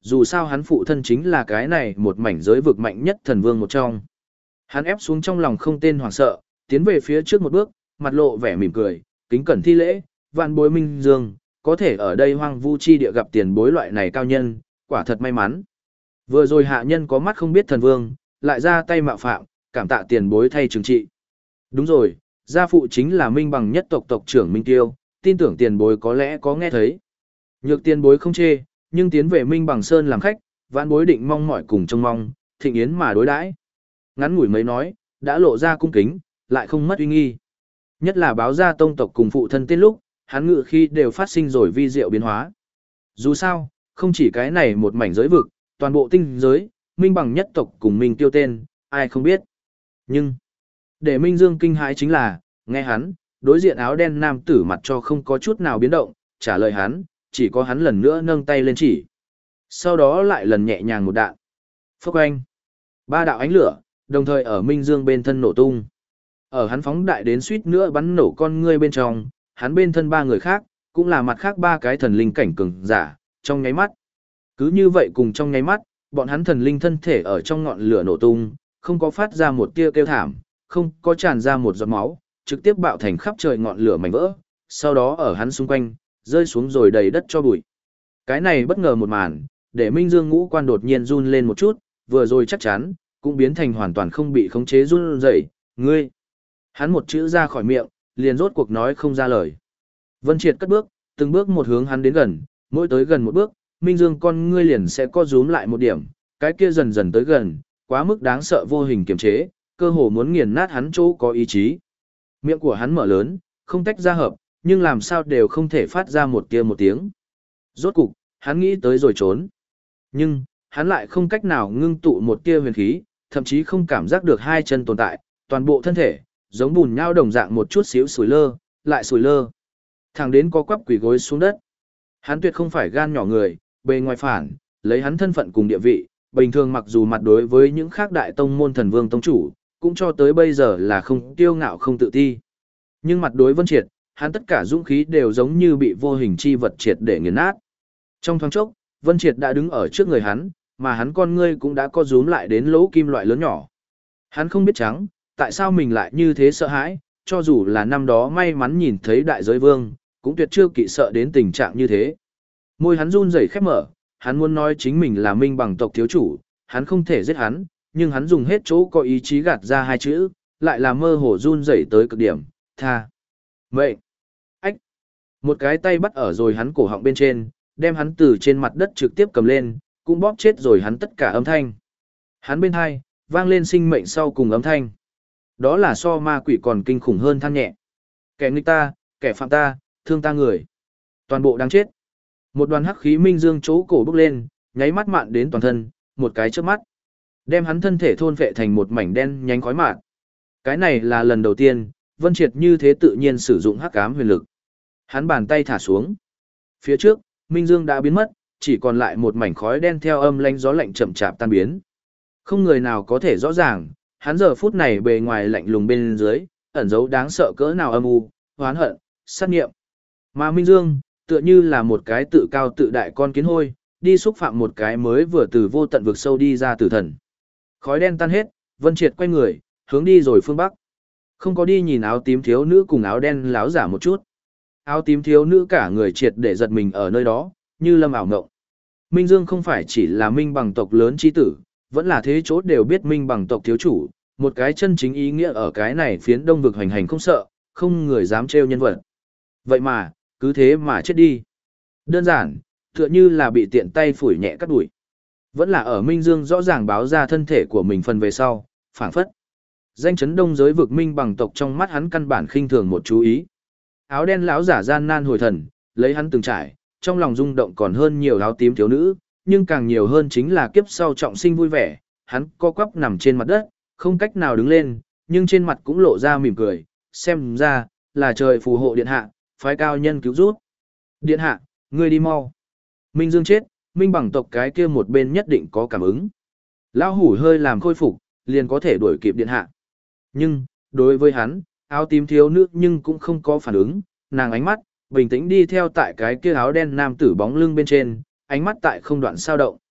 dù sao hắn phụ thân chính là cái này một mảnh giới vực mạnh nhất thần vương một trong. Hắn ép xuống trong lòng không tên hoảng sợ, tiến về phía trước một bước, mặt lộ vẻ mỉm cười, kính cẩn thi lễ, vạn bối Minh Dương, có thể ở đây hoang vu chi địa gặp tiền bối loại này cao nhân, quả thật may mắn. Vừa rồi hạ nhân có mắt không biết thần vương, lại ra tay mạo phạm, cảm tạ tiền bối thay trừng trị. Đúng rồi, gia phụ chính là Minh Bằng nhất tộc tộc trưởng Minh Tiêu, tin tưởng tiền bối có lẽ có nghe thấy. Nhược tiền bối không chê, nhưng tiến về Minh Bằng Sơn làm khách, vạn bối định mong mỏi cùng trông mong, thịnh yến mà đối đãi. Ngắn ngủi mấy nói, đã lộ ra cung kính, lại không mất uy nghi. Nhất là báo ra tông tộc cùng phụ thân tên lúc, hắn ngự khi đều phát sinh rồi vi diệu biến hóa. Dù sao, không chỉ cái này một mảnh giới vực, toàn bộ tinh giới, Minh Bằng nhất tộc cùng Minh Tiêu tên, ai không biết. Nhưng, để Minh Dương kinh hãi chính là, nghe hắn, đối diện áo đen nam tử mặt cho không có chút nào biến động, trả lời hắn, chỉ có hắn lần nữa nâng tay lên chỉ. Sau đó lại lần nhẹ nhàng một đạn. Phốc anh. Ba đạo ánh lửa, đồng thời ở Minh Dương bên thân nổ tung. Ở hắn phóng đại đến suýt nữa bắn nổ con ngươi bên trong, hắn bên thân ba người khác, cũng là mặt khác ba cái thần linh cảnh cường giả, trong nháy mắt. Cứ như vậy cùng trong nháy mắt, bọn hắn thần linh thân thể ở trong ngọn lửa nổ tung, không có phát ra một tia kêu thảm, không có tràn ra một giọt máu, trực tiếp bạo thành khắp trời ngọn lửa mảnh vỡ, sau đó ở hắn xung quanh, rơi xuống rồi đầy đất cho bụi. Cái này bất ngờ một màn, để Minh Dương ngũ quan đột nhiên run lên một chút, vừa rồi chắc chắn, cũng biến thành hoàn toàn không bị khống chế run rẩy, ngươi. Hắn một chữ ra khỏi miệng, liền rốt cuộc nói không ra lời. Vân Triệt cất bước, từng bước một hướng hắn đến gần, mỗi tới gần một bước, Minh Dương con ngươi liền sẽ co rúm lại một điểm, cái kia dần dần tới gần, quá mức đáng sợ vô hình kiềm chế, cơ hồ muốn nghiền nát hắn chỗ có ý chí. Miệng của hắn mở lớn, không tách ra hợp, nhưng làm sao đều không thể phát ra một tia một tiếng. Rốt cục, hắn nghĩ tới rồi trốn. Nhưng, hắn lại không cách nào ngưng tụ một tia huyền khí, thậm chí không cảm giác được hai chân tồn tại, toàn bộ thân thể, giống bùn nhau đồng dạng một chút xíu sủi lơ, lại sủi lơ. Thẳng đến có quắp quỳ gối xuống đất. Hắn tuyệt không phải gan nhỏ người, bề ngoài phản, lấy hắn thân phận cùng địa vị, bình thường mặc dù mặt đối với những khác đại tông môn thần vương tông chủ, cũng cho tới bây giờ là không tiêu ngạo không tự ti. Nhưng mặt đối Vân Triệt, hắn tất cả dũng khí đều giống như bị vô hình chi vật triệt để nghiền nát. Trong thoáng chốc, Vân Triệt đã đứng ở trước người hắn, mà hắn con ngươi cũng đã co rúm lại đến lỗ kim loại lớn nhỏ. Hắn không biết trắng, tại sao mình lại như thế sợ hãi, cho dù là năm đó may mắn nhìn thấy đại giới vương, cũng tuyệt chưa kỵ sợ đến tình trạng như thế. Môi hắn run rẩy khép mở, hắn muốn nói chính mình là Minh Bằng tộc thiếu chủ, hắn không thể giết hắn, nhưng hắn dùng hết chỗ có ý chí gạt ra hai chữ, lại là mơ hồ run rẩy tới cực điểm, tha. Mệnh. Ách. Một cái tay bắt ở rồi hắn cổ họng bên trên, đem hắn từ trên mặt đất trực tiếp cầm lên, cũng bóp chết rồi hắn tất cả âm thanh. Hắn bên hai, vang lên sinh mệnh sau cùng âm thanh. Đó là so ma quỷ còn kinh khủng hơn than nhẹ. Kẻ nghịch ta, kẻ phạm ta, thương ta người. Toàn bộ đáng chết. Một đoàn hắc khí minh dương chỗ cổ bốc lên, nháy mắt mạn đến toàn thân, một cái chớp mắt. Đem hắn thân thể thôn phệ thành một mảnh đen nhánh khói mạn. Cái này là lần đầu tiên, Vân Triệt như thế tự nhiên sử dụng hắc ám huyền lực. Hắn bàn tay thả xuống. Phía trước, Minh Dương đã biến mất, chỉ còn lại một mảnh khói đen theo âm lãnh gió lạnh chậm chạp tan biến. Không người nào có thể rõ ràng, hắn giờ phút này bề ngoài lạnh lùng bên dưới, ẩn giấu đáng sợ cỡ nào âm u, oán hận, sát nghiệm. Mà Minh Dương, tựa như là một cái tự cao tự đại con kiến hôi, đi xúc phạm một cái mới vừa từ vô tận vực sâu đi ra tử thần. Khói đen tan hết, Vân Triệt quay người, hướng đi rồi phương Bắc. Không có đi nhìn áo tím thiếu nữ cùng áo đen láo giả một chút. Áo tím thiếu nữ cả người triệt để giật mình ở nơi đó, như lâm ảo ngộng. Minh Dương không phải chỉ là Minh Bằng tộc lớn chi tử, vẫn là thế chỗ đều biết Minh Bằng tộc thiếu chủ, một cái chân chính ý nghĩa ở cái này phiến đông vực hoành hành không sợ, không người dám trêu nhân vật. Vậy mà, cứ thế mà chết đi. Đơn giản, tựa như là bị tiện tay phủi nhẹ cắt đuổi. Vẫn là ở Minh Dương rõ ràng báo ra thân thể của mình phần về sau, phảng phất. Danh chấn đông giới vực Minh Bằng tộc trong mắt hắn căn bản khinh thường một chú ý. Áo đen lão giả gian nan hồi thần, lấy hắn từng trải, trong lòng rung động còn hơn nhiều áo tím thiếu nữ, nhưng càng nhiều hơn chính là kiếp sau trọng sinh vui vẻ, hắn co quắp nằm trên mặt đất, không cách nào đứng lên, nhưng trên mặt cũng lộ ra mỉm cười, xem ra, là trời phù hộ điện hạ, phái cao nhân cứu giúp. Điện hạ, ngươi đi mau. Minh Dương chết, Minh Bằng tộc cái kia một bên nhất định có cảm ứng. Lão hủ hơi làm khôi phục, liền có thể đuổi kịp điện hạ. Nhưng, đối với hắn, áo tím thiếu nữ nhưng cũng không có phản ứng, nàng ánh mắt, bình tĩnh đi theo tại cái kia áo đen nam tử bóng lưng bên trên, ánh mắt tại không đoạn sao động.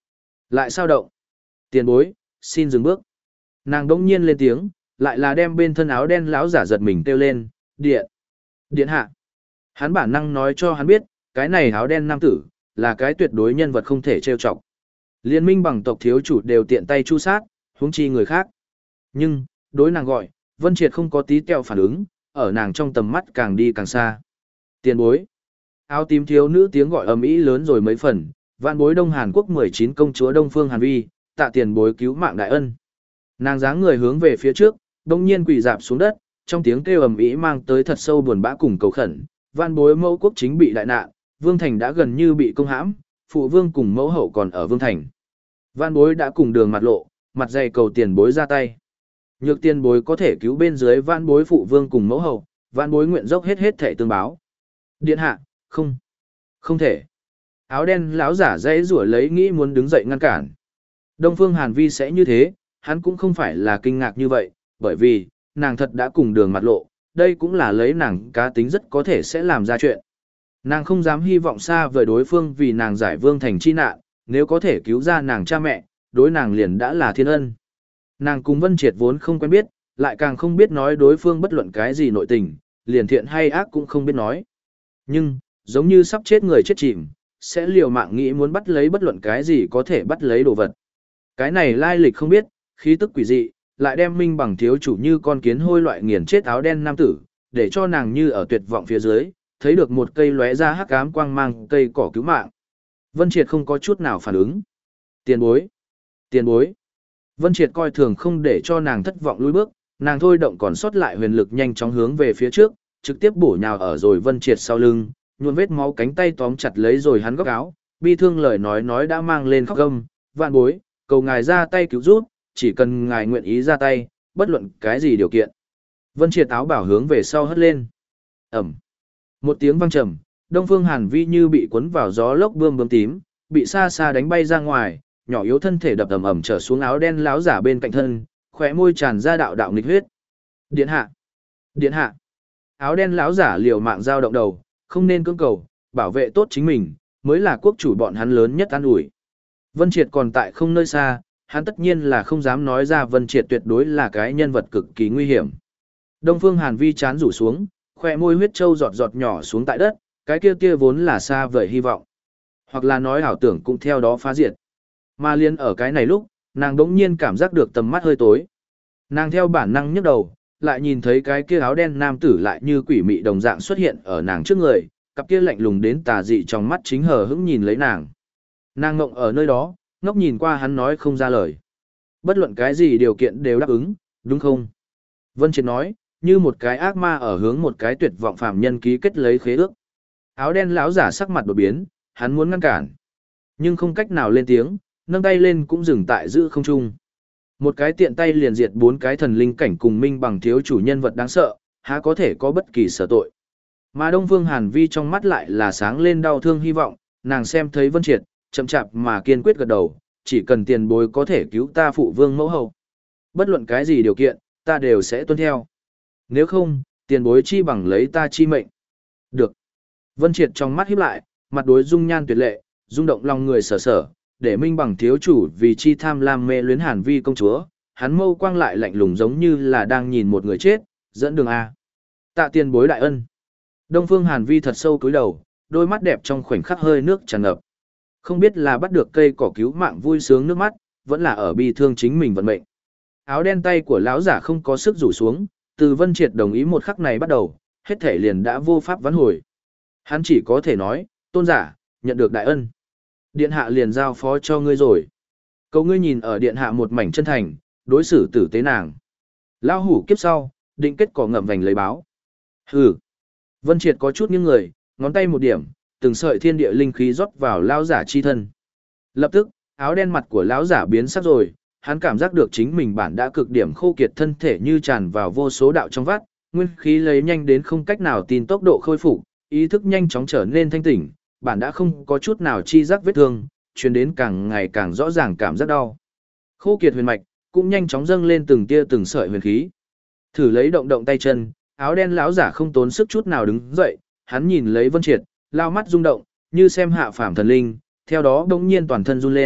Lại sao động? Tiền bối, xin dừng bước. Nàng đống nhiên lên tiếng, lại là đem bên thân áo đen lão giả giật mình kêu lên, điện. Điện hạ. Hắn bản năng nói cho hắn biết, cái này áo đen nam tử, là cái tuyệt đối nhân vật không thể trêu chọc. Liên minh bằng tộc thiếu chủ đều tiện tay chu sát, huống chi người khác. Nhưng, đối nàng gọi, Vân Triệt không có tí tẹo phản ứng, ở nàng trong tầm mắt càng đi càng xa. Tiền bối. Áo tím thiếu nữ tiếng gọi ầm ĩ lớn rồi mấy phần, vạn bối Đông Hàn Quốc mười chín công chúa Đông Phương Hàn Vi, tạ tiền bối cứu mạng đại ân. Nàng dáng người hướng về phía trước, đông nhiên quỳ dạp xuống đất, trong tiếng kêu ầm ĩ mang tới thật sâu buồn bã cùng cầu khẩn. Vạn bối mẫu quốc chính bị đại nạn, Vương Thành đã gần như bị công hãm, phụ vương cùng mẫu hậu còn ở Vương Thành. Vạn bối đã cùng đường mặt lộ, mặt dày cầu tiền bối ra tay. Nhược tiền bối có thể cứu bên dưới vạn bối phụ vương cùng mẫu hậu, vạn bối nguyện dốc hết hết thể tương báo. Điện hạ, không, không thể. Áo đen lão giả dãy rủa lấy nghĩ muốn đứng dậy ngăn cản. Đông Phương Hàn Vi sẽ như thế, hắn cũng không phải là kinh ngạc như vậy, bởi vì, nàng thật đã cùng đường mặt lộ, đây cũng là lấy nàng cá tính rất có thể sẽ làm ra chuyện. Nàng không dám hy vọng xa vời đối phương vì nàng giải Vương Thành chi nạn, nếu có thể cứu ra nàng cha mẹ, đối nàng liền đã là thiên ân. Nàng cùng Vân Triệt vốn không quen biết, lại càng không biết nói đối phương bất luận cái gì nội tình, liền thiện hay ác cũng không biết nói. Nhưng, giống như sắp chết người chết chìm, sẽ liều mạng nghĩ muốn bắt lấy bất luận cái gì có thể bắt lấy đồ vật. Cái này lai lịch không biết, khí tức quỷ dị, lại đem minh bằng thiếu chủ như con kiến hôi loại nghiền chết áo đen nam tử, để cho nàng như ở tuyệt vọng phía dưới, thấy được một cây lóe ra hắc ám quang mang cây cỏ cứu mạng. Vân Triệt không có chút nào phản ứng. Tiền bối, tiền bối. Vân Triệt coi thường không để cho nàng thất vọng lùi bước, nàng thôi động còn sót lại huyền lực nhanh chóng hướng về phía trước, trực tiếp bổ nhào ở rồi Vân Triệt sau lưng, nhuộm vết máu cánh tay tóm chặt lấy rồi hắn góc áo, bi thương lời nói nói đã mang lên khóc gâm, vạn bối, cầu ngài ra tay cứu giúp, chỉ cần ngài nguyện ý ra tay, bất luận cái gì điều kiện. Vân Triệt áo bảo hướng về sau hất lên. Ẩm. Một tiếng vang trầm, Đông Phương Hàn Vi như bị cuốn vào gió lốc bươm bướm tím, bị xa xa đánh bay ra ngoài, nhỏ yếu thân thể đập ầm ầm trở xuống áo đen láo giả bên cạnh thân, khóe môi tràn ra đạo đạo nghịch huyết. Điện hạ, điện hạ. Áo đen láo giả liều mạng giao động đầu, không nên cưỡng cầu, bảo vệ tốt chính mình, mới là quốc chủ bọn hắn lớn nhất an ủi. Vân Triệt còn tại không nơi xa, hắn tất nhiên là không dám nói ra Vân Triệt tuyệt đối là cái nhân vật cực kỳ nguy hiểm. Đông Phương Hàn Vi chán rủ xuống, khóe môi huyết châu giọt giọt nhỏ xuống tại đất, cái kia kia vốn là xa vời hy vọng. Hoặc là nói ảo tưởng cũng theo đó phá diệt. Mà liên ở cái này lúc, nàng đống nhiên cảm giác được tầm mắt hơi tối. Nàng theo bản năng nhấc đầu, lại nhìn thấy cái kia áo đen nam tử lại như quỷ mị đồng dạng xuất hiện ở nàng trước người, cặp kia lạnh lùng đến tà dị trong mắt chính hờ hững nhìn lấy nàng. Nàng ngộng ở nơi đó, ngốc nhìn qua hắn nói không ra lời. Bất luận cái gì điều kiện đều đáp ứng, đúng không? Vân Triệt nói, như một cái ác ma ở hướng một cái tuyệt vọng phàm nhân ký kết lấy khế ước. Áo đen lão giả sắc mặt đột biến, hắn muốn ngăn cản, nhưng không cách nào lên tiếng, nâng tay lên cũng dừng tại giữ không trung. Một cái tiện tay liền diệt bốn cái thần linh cảnh cùng minh bằng thiếu chủ nhân vật đáng sợ, há có thể có bất kỳ sở tội. Mà Đông Phương Hàn Vi trong mắt lại là sáng lên đau thương hy vọng, nàng xem thấy Vân Triệt, chậm chạp mà kiên quyết gật đầu, chỉ cần tiền bối có thể cứu ta phụ vương mẫu hậu. Bất luận cái gì điều kiện, ta đều sẽ tuân theo. Nếu không, tiền bối chi bằng lấy ta chi mệnh. Được. Vân Triệt trong mắt híp lại, mặt đối dung nhan tuyệt lệ, rung động lòng người sở sở, để minh bằng thiếu chủ vì chi tham lam mê luyến Hàn Vi công chúa, hắn mâu quang lại lạnh lùng giống như là đang nhìn một người chết, dẫn đường A. Tạ tiền bối đại ân. Đông Phương Hàn Vi thật sâu cúi đầu, đôi mắt đẹp trong khoảnh khắc hơi nước tràn ngập. Không biết là bắt được cây cỏ cứu mạng vui sướng nước mắt, vẫn là ở bi thương chính mình vận mệnh. Áo đen tay của lão giả không có sức rủ xuống, từ Vân Triệt đồng ý một khắc này bắt đầu, hết thể liền đã vô pháp vãn hồi. Hắn chỉ có thể nói, tôn giả, nhận được đại ân. Điện hạ liền giao phó cho ngươi rồi. Cầu ngươi nhìn ở điện hạ một mảnh chân thành, đối xử tử tế nàng. Lao hủ kiếp sau, định kết cỏ ngậm vành lấy báo. Hừ. Vân Triệt có chút nghiêng người, ngón tay một điểm, từng sợi thiên địa linh khí rót vào lão giả chi thân. Lập tức, áo đen mặt của lão giả biến sắc rồi, hắn cảm giác được chính mình bản đã cực điểm khô kiệt thân thể như tràn vào vô số đạo trong vắt, nguyên khí lấy nhanh đến không cách nào tin tốc độ khôi phục, ý thức nhanh chóng trở nên thanh tỉnh, bản đã không có chút nào chi giác vết thương, truyền đến càng ngày càng rõ ràng cảm giác đau. Khô kiệt huyền mạch cũng nhanh chóng dâng lên từng tia từng sợi huyền khí. Thử lấy động động tay chân, áo đen lão giả không tốn sức chút nào đứng dậy, hắn nhìn lấy Vân Triệt, lao mắt rung động, như xem hạ phàm thần linh, theo đó đống nhiên toàn thân run lên,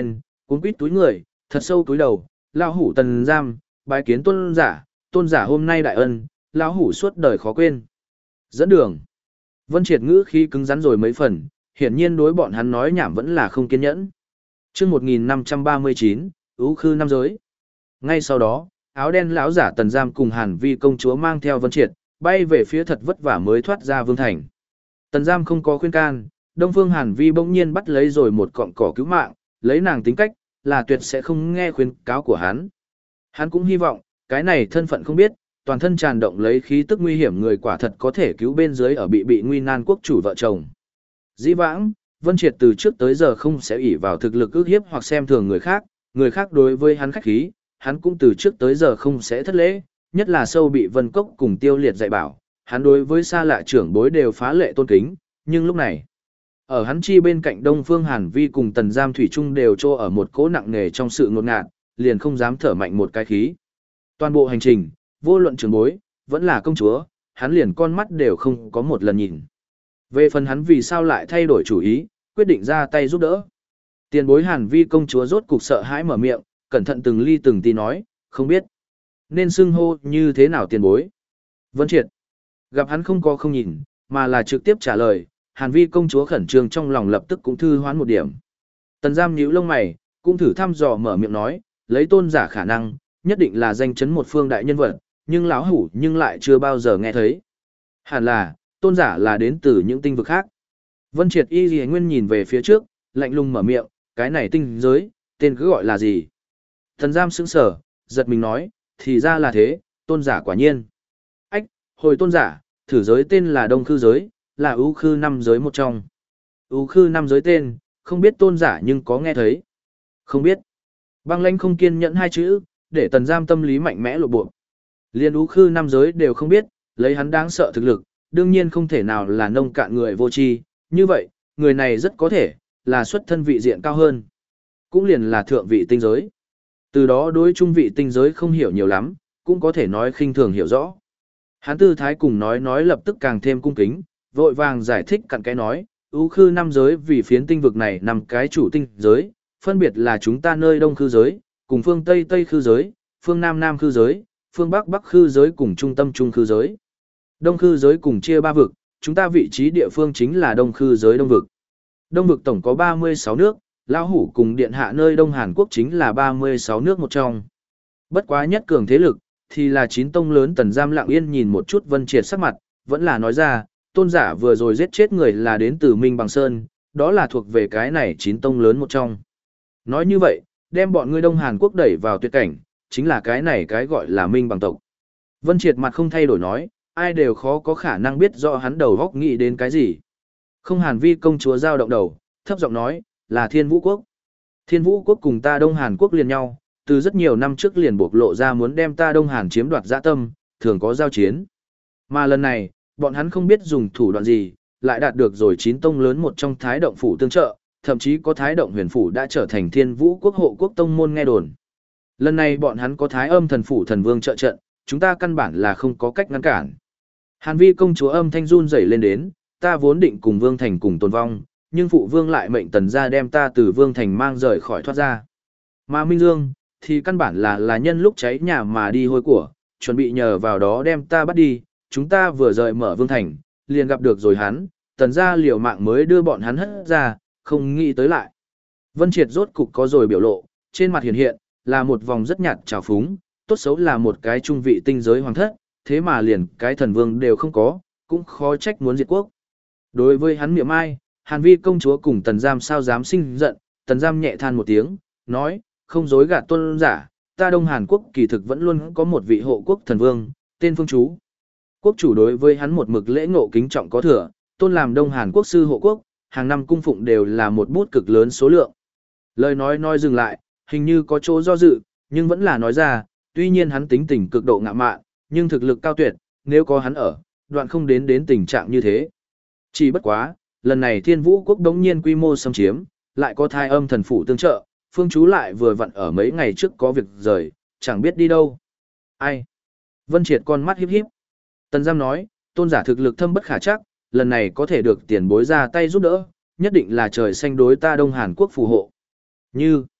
Cuốn quýt túi người, thật sâu túi đầu, lão hủ Tần Giam, bái kiến tôn giả, tôn giả hôm nay đại ân, lão hủ suốt đời khó quên. Dẫn đường. Vân Triệt ngữ khi cứng rắn rồi mấy phần, hiển nhiên đối bọn hắn nói nhảm vẫn là không kiên nhẫn. Chương một nghìn năm trăm ba mươi chín, Ú Khư Nam Giới. Ngay sau đó, áo đen lão giả Tần Giam cùng Hàn Vi công chúa mang theo Vân Triệt, bay về phía thật vất vả mới thoát ra vương thành. Tần Giam không có khuyên can, Đông Phương Hàn Vi bỗng nhiên bắt lấy rồi một cọng cỏ cứu mạng, lấy nàng tính cách, là tuyệt sẽ không nghe khuyên cáo của hắn. Hắn cũng hy vọng, cái này thân phận không biết, toàn thân tràn động lấy khí tức nguy hiểm người quả thật có thể cứu bên dưới ở bị bị nguy nan quốc chủ vợ chồng. Dĩ vãng, Vân Triệt từ trước tới giờ không sẽ ỷ vào thực lực ước hiếp hoặc xem thường người khác, người khác đối với hắn khách khí, hắn cũng từ trước tới giờ không sẽ thất lễ, nhất là sâu bị Vân Cốc cùng Tiêu Liệt dạy bảo, hắn đối với xa lạ trưởng bối đều phá lệ tôn kính, nhưng lúc này, ở hắn chi bên cạnh Đông Phương Hàn Vi cùng Tần Giam Thủy Trung đều trô ở một cỗ nặng nề trong sự ngột ngạt, liền không dám thở mạnh một cái khí. Toàn bộ hành trình, vô luận trưởng bối, vẫn là công chúa, hắn liền con mắt đều không có một lần nhìn. Về phần hắn vì sao lại thay đổi chủ ý, quyết định ra tay giúp đỡ. Tiền bối Hàn Vi công chúa rốt cục sợ hãi mở miệng, cẩn thận từng ly từng tí nói, không biết nên xưng hô như thế nào tiền bối. Vân Triệt gặp hắn không có không nhìn, mà là trực tiếp trả lời, Hàn Vi công chúa khẩn trương trong lòng lập tức cũng thư hoán một điểm. Tần Giam nhíu lông mày, cũng thử thăm dò mở miệng nói, lấy tôn giả khả năng, nhất định là danh chấn một phương đại nhân vật, nhưng lão hủ nhưng lại chưa bao giờ nghe thấy. Hẳn là, tôn giả là đến từ những tinh vực khác. Vân Triệt y gì nguyên nhìn về phía trước, lạnh lùng mở miệng, cái này tinh giới, tên cứ gọi là gì? Tần Giam sững sờ, giật mình nói, thì ra là thế, tôn giả quả nhiên. Ách, hồi tôn giả, thử giới tên là Đông Khư giới, là ưu khư năm giới một trong. Ưu khư năm giới tên, không biết tôn giả nhưng có nghe thấy. Không biết. Băng Lãnh không kiên nhẫn hai chữ, để Tần Giam tâm lý mạnh mẽ lộ bộ. Liên ưu khư năm giới đều không biết, lấy hắn đáng sợ thực lực, đương nhiên không thể nào là nông cạn người vô tri. Như vậy, người này rất có thể là xuất thân vị diện cao hơn, cũng liền là thượng vị tinh giới. Từ đó đối trung vị tinh giới không hiểu nhiều lắm, cũng có thể nói khinh thường hiểu rõ. Hắn tư thái cùng nói nói lập tức càng thêm cung kính, vội vàng giải thích cặn cái nói, ưu khư năm giới vì phiến tinh vực này nằm cái chủ tinh giới, phân biệt là chúng ta nơi đông khư giới, cùng phương tây tây khư giới, phương nam nam khư giới, phương bắc bắc khư giới cùng trung tâm trung khư giới. Đông khư giới cùng chia ba vực, chúng ta vị trí địa phương chính là đông khư giới đông vực. Đông vực tổng có ba mươi sáu nước, lão hủ cùng điện hạ nơi đông Hàn Quốc chính là ba mươi sáu nước một trong. Bất quá nhất cường thế lực, thì là chín tông lớn. Tần Giam lặng yên nhìn một chút Vân Triệt sắc mặt, vẫn là nói ra, tôn giả vừa rồi giết chết người là đến từ Minh Bằng Sơn, đó là thuộc về cái này chín tông lớn một trong. Nói như vậy, đem bọn ngươi Đông Hàn Quốc đẩy vào tuyệt cảnh, chính là cái này cái gọi là Minh Bằng tộc. Vân Triệt mặt không thay đổi nói, ai đều khó có khả năng biết rõ hắn đầu góc nghĩ đến cái gì. Không Hàn Vi công chúa giao động đầu, thấp giọng nói, là Thiên Vũ Quốc. Thiên Vũ Quốc cùng ta Đông Hàn Quốc liền nhau, từ rất nhiều năm trước liền bộc lộ ra muốn đem ta Đông Hàn chiếm đoạt dã tâm, thường có giao chiến. Mà lần này, bọn hắn không biết dùng thủ đoạn gì, lại đạt được rồi chín tông lớn một trong Thái Động Phủ tương trợ, thậm chí có Thái Động Huyền Phủ đã trở thành Thiên Vũ Quốc hộ quốc tông môn nghe đồn. Lần này bọn hắn có Thái Âm Thần Phủ thần vương trợ trận, chúng ta căn bản là không có cách ngăn cản. Hàn Vi công chúa âm thanh run rẩy lên đến, ta vốn định cùng Vương Thành cùng tồn vong, nhưng phụ vương lại mệnh Tần gia đem ta từ Vương Thành mang rời khỏi thoát ra. Mà Minh Dương, thì căn bản là là nhân lúc cháy nhà mà đi hôi của, chuẩn bị nhờ vào đó đem ta bắt đi, chúng ta vừa rời mở Vương Thành, liền gặp được rồi hắn, Tần gia liều mạng mới đưa bọn hắn hất ra, không nghĩ tới lại. Vân Triệt rốt cục có rồi biểu lộ, trên mặt hiện hiện, là một vòng rất nhạt trào phúng, tốt xấu là một cái trung vị tinh giới hoàng thất, thế mà liền cái thần vương đều không có, cũng khó trách muốn diệt quốc. Đối với hắn miệng ai, Hàn Vi công chúa cùng Tần Giam sao dám sinh giận, Tần Giam nhẹ than một tiếng, nói, không dối gạt tôn giả, ta Đông Hàn Quốc kỳ thực vẫn luôn có một vị hộ quốc thần vương, tên Phương Chú. Quốc chủ đối với hắn một mực lễ ngộ kính trọng có thừa, tôn làm Đông Hàn Quốc sư hộ quốc, hàng năm cung phụng đều là một bút cực lớn số lượng. Lời nói nói dừng lại, hình như có chỗ do dự, nhưng vẫn là nói ra, tuy nhiên hắn tính tình cực độ ngạ mạn, nhưng thực lực cao tuyệt, nếu có hắn ở, đoạn không đến đến tình trạng như thế. Chỉ bất quá, lần này Thiên Vũ Quốc đống nhiên quy mô xâm chiếm, lại có Thái Âm Thần Phủ tương trợ, Phương Chú lại vừa vặn ở mấy ngày trước có việc rời, chẳng biết đi đâu. Ai? Vân Triệt con mắt híp híp. Tần Giam nói, tôn giả thực lực thâm bất khả chắc, lần này có thể được tiền bối ra tay giúp đỡ, nhất định là trời xanh đối ta Đông Hàn Quốc phù hộ. Như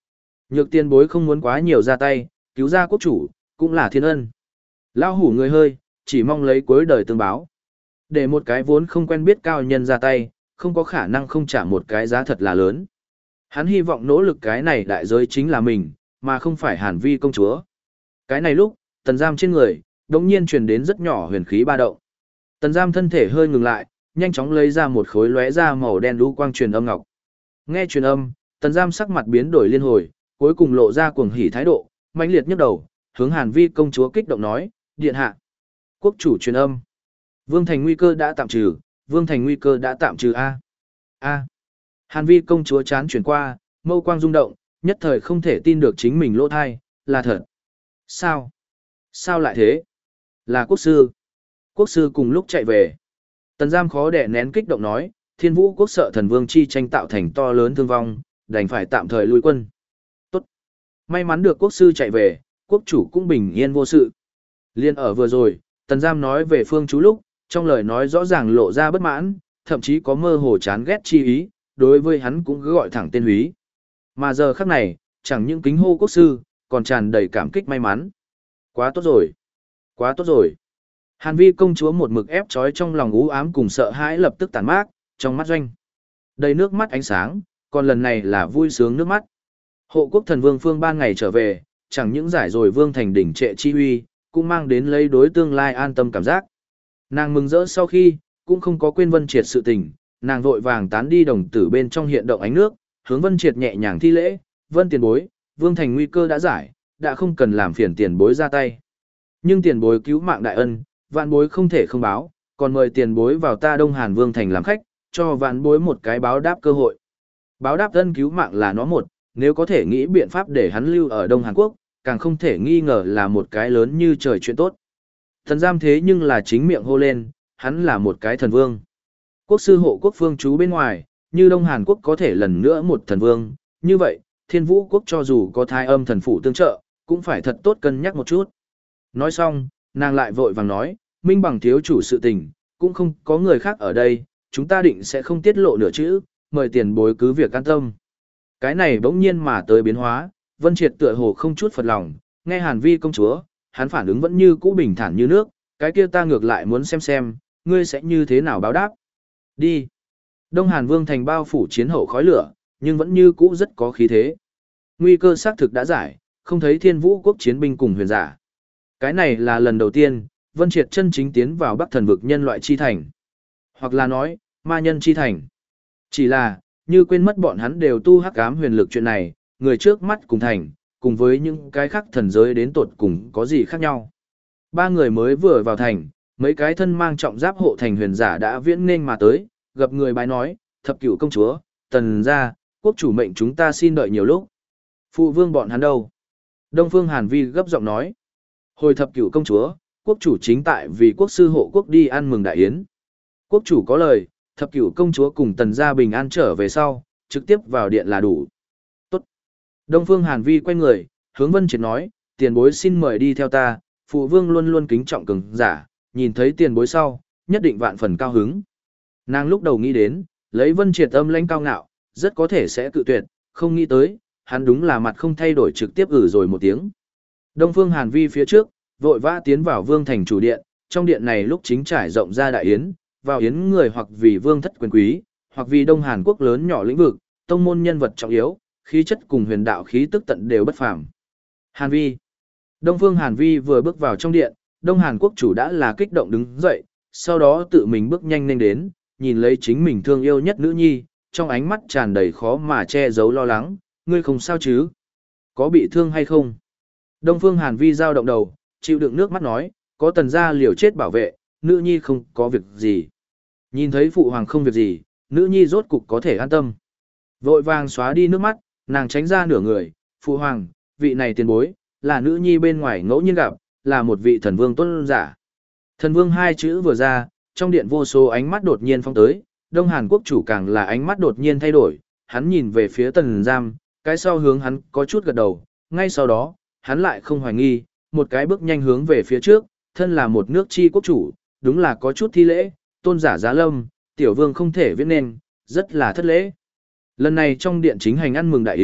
Nhược tiền bối không muốn quá nhiều ra tay, cứu ra quốc chủ, cũng là thiên ân. Lao hủ người hơi, chỉ mong lấy cuối đời tương báo. Để một cái vốn không quen biết cao nhân ra tay, không có khả năng không trả một cái giá thật là lớn. Hắn hy vọng nỗ lực cái này đại giới chính là mình, mà không phải Hàn Vi công chúa. Cái này lúc, tần giam trên người, đống nhiên truyền đến rất nhỏ huyền khí ba động. Tần giam thân thể hơi ngừng lại, nhanh chóng lấy ra một khối lóe ra màu đen lũ quang truyền âm ngọc. Nghe truyền âm, tần giam sắc mặt biến đổi liên hồi, cuối cùng lộ ra cuồng hỉ thái độ, mãnh liệt nhấc đầu, hướng Hàn Vi công chúa kích động nói, điện hạ. Quốc chủ truyền âm. Vương thành nguy cơ đã tạm trừ, vương thành nguy cơ đã tạm trừ A. A. Hàn Vi công chúa chán chuyển qua, mâu quang rung động, nhất thời không thể tin được chính mình lỗ thai, là thật. Sao? Sao lại thế? Là quốc sư. Quốc sư cùng lúc chạy về. Tần giam khó đẻ nén kích động nói, thiên vũ quốc sợ thần vương chi tranh tạo thành to lớn thương vong, đành phải tạm thời lui quân. Tốt. May mắn được quốc sư chạy về, quốc chủ cũng bình yên vô sự. Liên ở vừa rồi, tần giam nói về phương chú lúc, trong lời nói rõ ràng lộ ra bất mãn, thậm chí có mơ hồ chán ghét chi ý, đối với hắn cũng cứ gọi thẳng tên húy. Mà giờ khắc này, chẳng những kính hô quốc sư, còn tràn đầy cảm kích may mắn. Quá tốt rồi. Quá tốt rồi. Hàn Vi công chúa một mực ép trói trong lòng u ám cùng sợ hãi lập tức tàn mát, trong mắt doanh. Đầy nước mắt ánh sáng, còn lần này là vui sướng nước mắt. Hộ quốc thần vương phương ban ngày trở về, chẳng những giải rồi vương thành đỉnh trệ chi uy, cũng mang đến lấy đối tương lai an tâm cảm giác. Nàng mừng rỡ sau khi, cũng không có quên Vân Triệt sự tình, nàng vội vàng tán đi đồng tử bên trong hiện động ánh nước, hướng Vân Triệt nhẹ nhàng thi lễ, "Vân tiền bối, vương thành nguy cơ đã giải, đã không cần làm phiền tiền bối ra tay. Nhưng tiền bối cứu mạng đại ân, vạn bối không thể không báo, còn mời tiền bối vào ta Đông Hàn Vương thành làm khách, cho vạn bối một cái báo đáp cơ hội." Báo đáp ân cứu mạng là nó một, nếu có thể nghĩ biện pháp để hắn lưu ở Đông Hàn Quốc, càng không thể nghi ngờ là một cái lớn như trời chuyện tốt. Thần giam thế nhưng là chính miệng hô lên, hắn là một cái thần vương. Quốc sư hộ quốc phương chú bên ngoài, như Đông Hàn Quốc có thể lần nữa một thần vương, như vậy, Thiên Vũ Quốc cho dù có thai âm thần phụ tương trợ, cũng phải thật tốt cân nhắc một chút. Nói xong, nàng lại vội vàng nói, minh bằng thiếu chủ sự tình, cũng không có người khác ở đây, chúng ta định sẽ không tiết lộ nửa chữ, mời tiền bối cứ việc an tâm. Cái này bỗng nhiên mà tới biến hóa, Vân Triệt tựa hồ không chút phật lòng, nghe Hàn Vi công chúa, hắn phản ứng vẫn như cũ bình thản như nước, cái kia ta ngược lại muốn xem xem, ngươi sẽ như thế nào báo đáp. Đi. Đông Hàn Vương thành bao phủ chiến hậu khói lửa, nhưng vẫn như cũ rất có khí thế. Nguy cơ xác thực đã giải, không thấy Thiên Vũ Quốc chiến binh cùng huyền giả. Cái này là lần đầu tiên, Vân Triệt chân chính tiến vào Bắc Thần vực nhân loại chi thành. Hoặc là nói, ma nhân chi thành. Chỉ là, như quên mất bọn hắn đều tu hắc ám huyền lực chuyện này, người trước mắt cùng thành, cùng với những cái khác thần giới đến tột cùng có gì khác nhau. Ba người mới vừa vào thành, mấy cái thân mang trọng giáp hộ thành huyền giả đã viễn nên mà tới, gặp người bái nói, thập cửu công chúa, tần gia, quốc chủ mệnh chúng ta xin đợi nhiều lúc. Phụ vương bọn hắn đâu? Đông Phương Hàn Vi gấp giọng nói. Hồi thập cửu công chúa, quốc chủ chính tại vì quốc sư hộ quốc đi ăn mừng đại yến. Quốc chủ có lời, thập cửu công chúa cùng tần gia bình an trở về sau, trực tiếp vào điện là đủ. Tốt. Đông Phương Hàn Vi quay người, hướng Vân Triệt nói, tiền bối xin mời đi theo ta, phụ vương luôn luôn kính trọng cường giả, nhìn thấy tiền bối sau, nhất định vạn phần cao hứng. Nàng lúc đầu nghĩ đến, lấy Vân Triệt âm lãnh cao ngạo, rất có thể sẽ cự tuyệt, không nghĩ tới, hắn đúng là mặt không thay đổi trực tiếp ử rồi một tiếng. Đông Phương Hàn Vi phía trước, vội vã tiến vào vương thành chủ điện, trong điện này lúc chính trải rộng ra đại yến, vào yến người hoặc vì vương thất quyền quý, hoặc vì Đông Hàn Quốc lớn nhỏ lĩnh vực, tông môn nhân vật trọng yếu, khí chất cùng huyền đạo khí tức tận đều bất phàm. Hàn Vi. Đông Phương Hàn Vi vừa bước vào trong điện, Đông Hàn Quốc chủ đã là kích động đứng dậy, sau đó tự mình bước nhanh lên đến, nhìn lấy chính mình thương yêu nhất nữ nhi, trong ánh mắt tràn đầy khó mà che giấu lo lắng, ngươi không sao chứ? Có bị thương hay không? Đông Phương Hàn Vi dao động đầu, chịu đựng nước mắt nói, có tần gia liều chết bảo vệ, nữ nhi không có việc gì. Nhìn thấy phụ hoàng không việc gì, nữ nhi rốt cục có thể an tâm. Vội vàng xóa đi nước mắt, nàng tránh ra nửa người, phụ hoàng, vị này tiền bối, là nữ nhi bên ngoài ngẫu nhiên gặp, là một vị thần vương tôn giả. Thần vương hai chữ vừa ra, trong điện vô số ánh mắt đột nhiên phong tới, Đông Hàn Quốc chủ càng là ánh mắt đột nhiên thay đổi, hắn nhìn về phía tần giam, cái sau hướng hắn có chút gật đầu, ngay sau đó, hắn lại không hoài nghi, một cái bước nhanh hướng về phía trước, thân là một nước chi quốc chủ, đúng là có chút thi lễ, tôn giả giá lâm, tiểu vương không thể viết nên, rất là thất lễ. Lần này trong điện chính hành ăn mừng đại yến,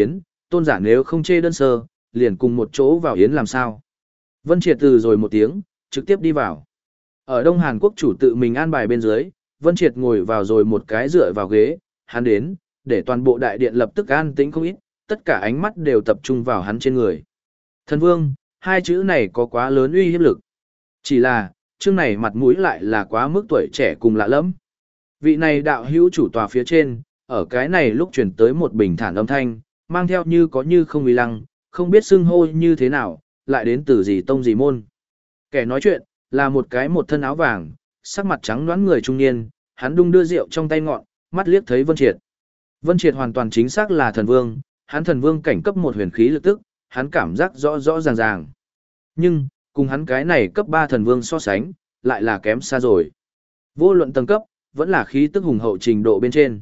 tôn giả nếu không chê đơn sơ, liền cùng một chỗ vào yến làm sao. Vân Triệt từ rồi một tiếng, trực tiếp đi vào. Ở Đông Hàn Quốc chủ tự mình an bài bên dưới, Vân Triệt ngồi vào rồi một cái dựa vào ghế, hắn đến, để toàn bộ đại điện lập tức an tĩnh không ít, tất cả ánh mắt đều tập trung vào hắn trên người. Thần Vương, hai chữ này có quá lớn uy hiếp lực. Chỉ là, chương này mặt mũi lại là quá mức tuổi trẻ cùng lạ lẫm. Vị này đạo hữu chủ tòa phía trên, ở cái này lúc chuyển tới một bình thản âm thanh, mang theo như có như không uy lăng, không biết xưng hô như thế nào, lại đến từ gì tông gì môn. Kẻ nói chuyện, là một cái một thân áo vàng, sắc mặt trắng nõn người trung niên, hắn đung đưa rượu trong tay ngọn, mắt liếc thấy Vân Triệt. Vân Triệt hoàn toàn chính xác là thần vương, hắn thần vương cảnh cấp một huyền khí lực tức, hắn cảm giác rõ rõ ràng ràng. Nhưng, cùng hắn cái này cấp ba thần vương so sánh, lại là kém xa rồi. Vô luận tầng cấp, vẫn là khí tức hùng hậu trình độ bên trên.